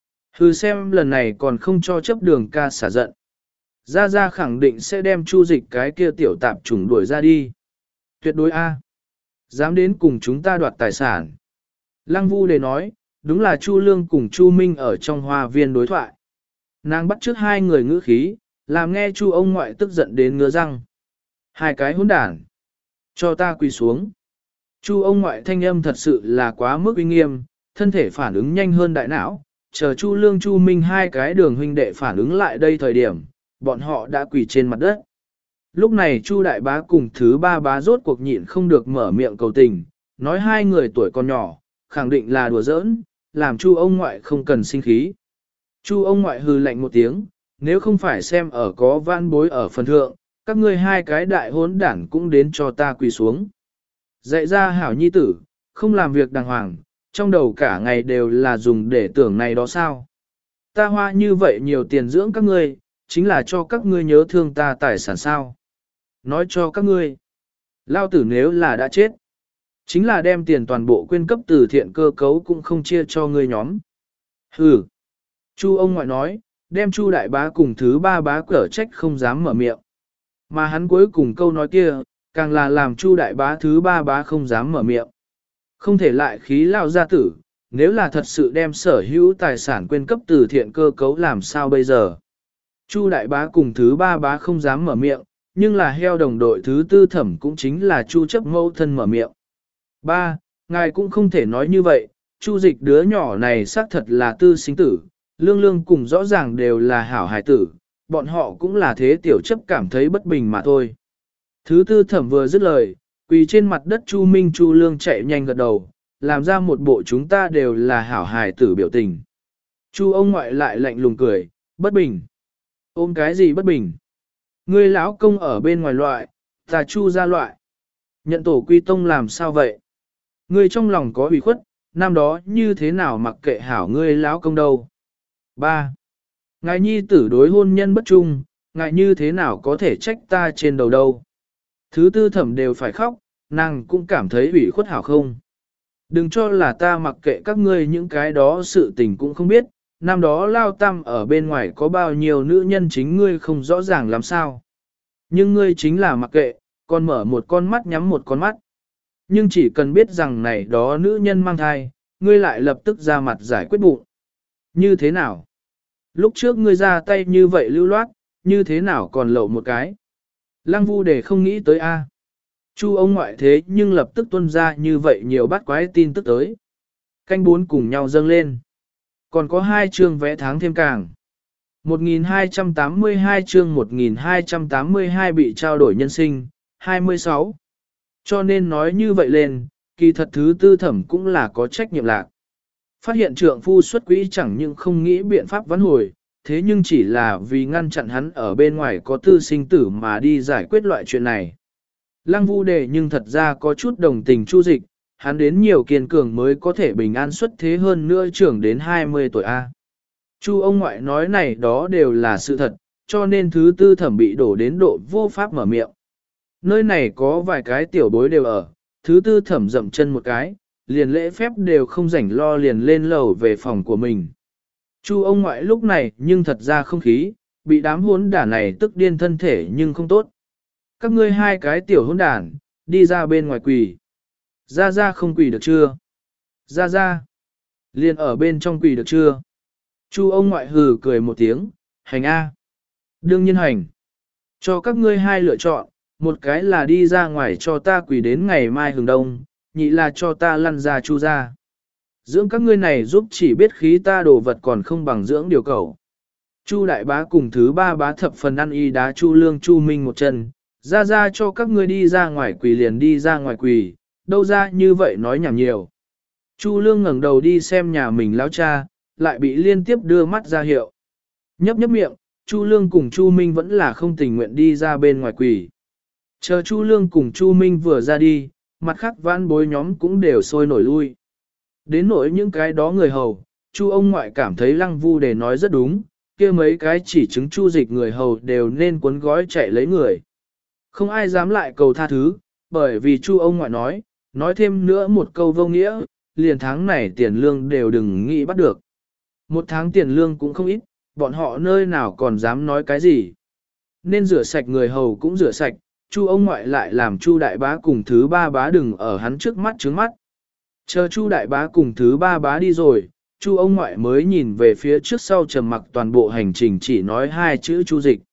Hừ xem lần này còn không cho chấp đường ca xả giận. Gia Gia khẳng định sẽ đem Chu Dịch cái kia tiểu tạp chủng đuổi ra đi. Tuyệt đối A. Dám đến cùng chúng ta đoạt tài sản. Lăng Vu Đề nói, đúng là Chu Lương cùng Chu Minh ở trong hoa viên đối thoại. Nàng bắt trước hai người ngữ khí, làm nghe Chu ông ngoại tức giận đến ngứa răng. Hai cái hỗn đản. Cho ta quỳ xuống. Chu ông ngoại thanh âm thật sự là quá mức uy nghiêm, thân thể phản ứng nhanh hơn đại não, chờ Chu Lương Chu Minh hai cái đường huynh đệ phản ứng lại đây thời điểm, bọn họ đã quỳ trên mặt đất. Lúc này Chu đại bá cùng thứ ba bá rốt cuộc nhịn không được mở miệng cầu tình, nói hai người tuổi còn nhỏ, khẳng định là đùa giỡn, làm Chu ông ngoại không cần sinh khí. Chu ông ngoại hừ lạnh một tiếng, nếu không phải xem ở có vãn bối ở phần thượng, các ngươi hai cái đại hỗn đản cũng đến cho ta quỳ xuống. Dạy ra hảo nhi tử, không làm việc đàng hoàng, trong đầu cả ngày đều là dùng để tưởng này đó sao. Ta hoa như vậy nhiều tiền dưỡng các ngươi, chính là cho các ngươi nhớ thương ta tài sản sao. Nói cho các ngươi, lao tử nếu là đã chết, chính là đem tiền toàn bộ quyên cấp từ thiện cơ cấu cũng không chia cho ngươi nhóm. Hừ. Chu ông ngoại nói, đem Chu đại bá cùng thứ ba bá cở trách không dám mở miệng. Mà hắn cuối cùng câu nói kia, càng là làm Chu đại bá thứ ba bá không dám mở miệng. Không thể lại khí lao gia tử, nếu là thật sự đem sở hữu tài sản quyên cấp từ thiện cơ cấu làm sao bây giờ. Chu đại bá cùng thứ ba bá không dám mở miệng, nhưng là heo đồng đội thứ tư thẩm cũng chính là Chu chấp mẫu thân mở miệng. Ba, ngài cũng không thể nói như vậy, Chu Dịch đứa nhỏ này xác thật là tư sinh tử, lương lương cùng rõ ràng đều là hảo hài tử, bọn họ cũng là thế tiểu chấp cảm thấy bất bình mà thôi. Thứ tư thẩm vừa dứt lời, quỳ trên mặt đất Chu Minh Chu Lương chạy nhanh gật đầu, làm ra một bộ chúng ta đều là hảo hài tử biểu tình. Chu ông ngoại lại lạnh lùng cười, bất bình. Ôm cái gì bất bình? Ngươi lão công ở bên ngoài loại, ta Chu ra loại. Nhận tổ quy tông làm sao vậy? Ngươi trong lòng có ủy khuất, năm đó như thế nào mặc kệ hảo ngươi lão công đâu? Ba. Ngài nhi tử đối hôn nhân bất trung, ngài như thế nào có thể trách ta trên đầu đâu. Thứ tư thẩm đều phải khóc, nàng cũng cảm thấy ủy khuất hảo không. Đừng cho là ta mặc kệ các ngươi những cái đó sự tình cũng không biết, năm đó lao tam ở bên ngoài có bao nhiêu nữ nhân chính ngươi không rõ ràng làm sao. Nhưng ngươi chính là mặc kệ, còn mở một con mắt nhắm một con mắt. Nhưng chỉ cần biết rằng này đó nữ nhân mang thai, ngươi lại lập tức ra mặt giải quyết bụng. Như thế nào? Lúc trước ngươi ra tay như vậy lưu loát, như thế nào còn lậu một cái? Lăng Vu Đề không nghĩ tới a. Chu ông ngoại thế nhưng lập tức tuân ra như vậy nhiều bắt quái tin tức tới. Canh bốn cùng nhau dâng lên. Còn có hai chương vẽ tháng thêm càng. một nghìn hai trăm tám mươi hai chương một nghìn hai trăm tám mươi hai bị trao đổi nhân sinh, hai mươi sáu. Cho nên nói như vậy lên, kỳ thật thứ tư thẩm cũng là có trách nhiệm lạc. Phát hiện trượng phu xuất quỹ chẳng những không nghĩ biện pháp vãn hồi, thế nhưng chỉ là vì ngăn chặn hắn ở bên ngoài có tư sinh tử mà đi giải quyết loại chuyện này. Lăng Vu Đề nhưng thật ra có chút đồng tình Chu Dịch, hắn đến nhiều kiên cường mới có thể bình an xuất thế hơn nữa trưởng đến hai mươi tuổi A. Chu ông ngoại nói này đó đều là sự thật, cho nên thứ tư thẩm bị đổ đến độ vô pháp mở miệng. Nơi này có vài cái tiểu bối đều ở, thứ tư thẩm dậm chân một cái, liền lễ phép đều không rảnh lo liền lên lầu về phòng của mình. Chu ông ngoại lúc này nhưng thật ra không khí, bị đám hỗn đản này tức điên thân thể nhưng không tốt. Các ngươi hai cái tiểu hỗn đản, đi ra bên ngoài quỳ. Ra ra không quỳ được chưa? Ra ra. Liền ở bên trong quỳ được chưa? Chu ông ngoại hừ cười một tiếng, hành A. Đương nhiên hành. Cho các ngươi hai lựa chọn, một cái là đi ra ngoài cho ta quỳ đến ngày mai hừng đông, nhị là cho ta lăn ra chu ra. Dưỡng các ngươi này giúp chỉ biết khí ta đồ vật còn không bằng dưỡng điều cầu. Chu đại bá cùng thứ ba bá thập phần ăn y đá Chu Lương Chu Minh một chân, ra ra cho các ngươi đi ra ngoài quỳ liền đi ra ngoài quỳ, đâu ra như vậy nói nhảm nhiều. Chu Lương ngẩng đầu đi xem nhà mình lão cha, lại bị liên tiếp đưa mắt ra hiệu. Nhấp nhấp miệng, Chu Lương cùng Chu Minh vẫn là không tình nguyện đi ra bên ngoài quỳ. Chờ Chu Lương cùng Chu Minh vừa ra đi, mặt khác vãn bối nhóm cũng đều sôi nổi lui. Đến nỗi những cái đó người hầu, Chu ông ngoại cảm thấy Lăng Vu Đề nói rất đúng, kia mấy cái chỉ chứng Chu Dịch người hầu đều nên cuốn gói chạy lấy người. Không ai dám lại cầu tha thứ, bởi vì Chu ông ngoại nói, nói thêm nữa một câu vô nghĩa, liền tháng này tiền lương đều đừng nghĩ bắt được. Một tháng tiền lương cũng không ít, bọn họ nơi nào còn dám nói cái gì. Nên rửa sạch người hầu cũng rửa sạch, Chu ông ngoại lại làm Chu đại bá cùng thứ ba bá đừng ở hắn trước mắt trước mắt. Chờ Chu đại bá cùng thứ ba bá đi rồi, Chu ông ngoại mới nhìn về phía trước sau trầm mặc toàn bộ hành trình chỉ nói hai chữ Chu Dịch.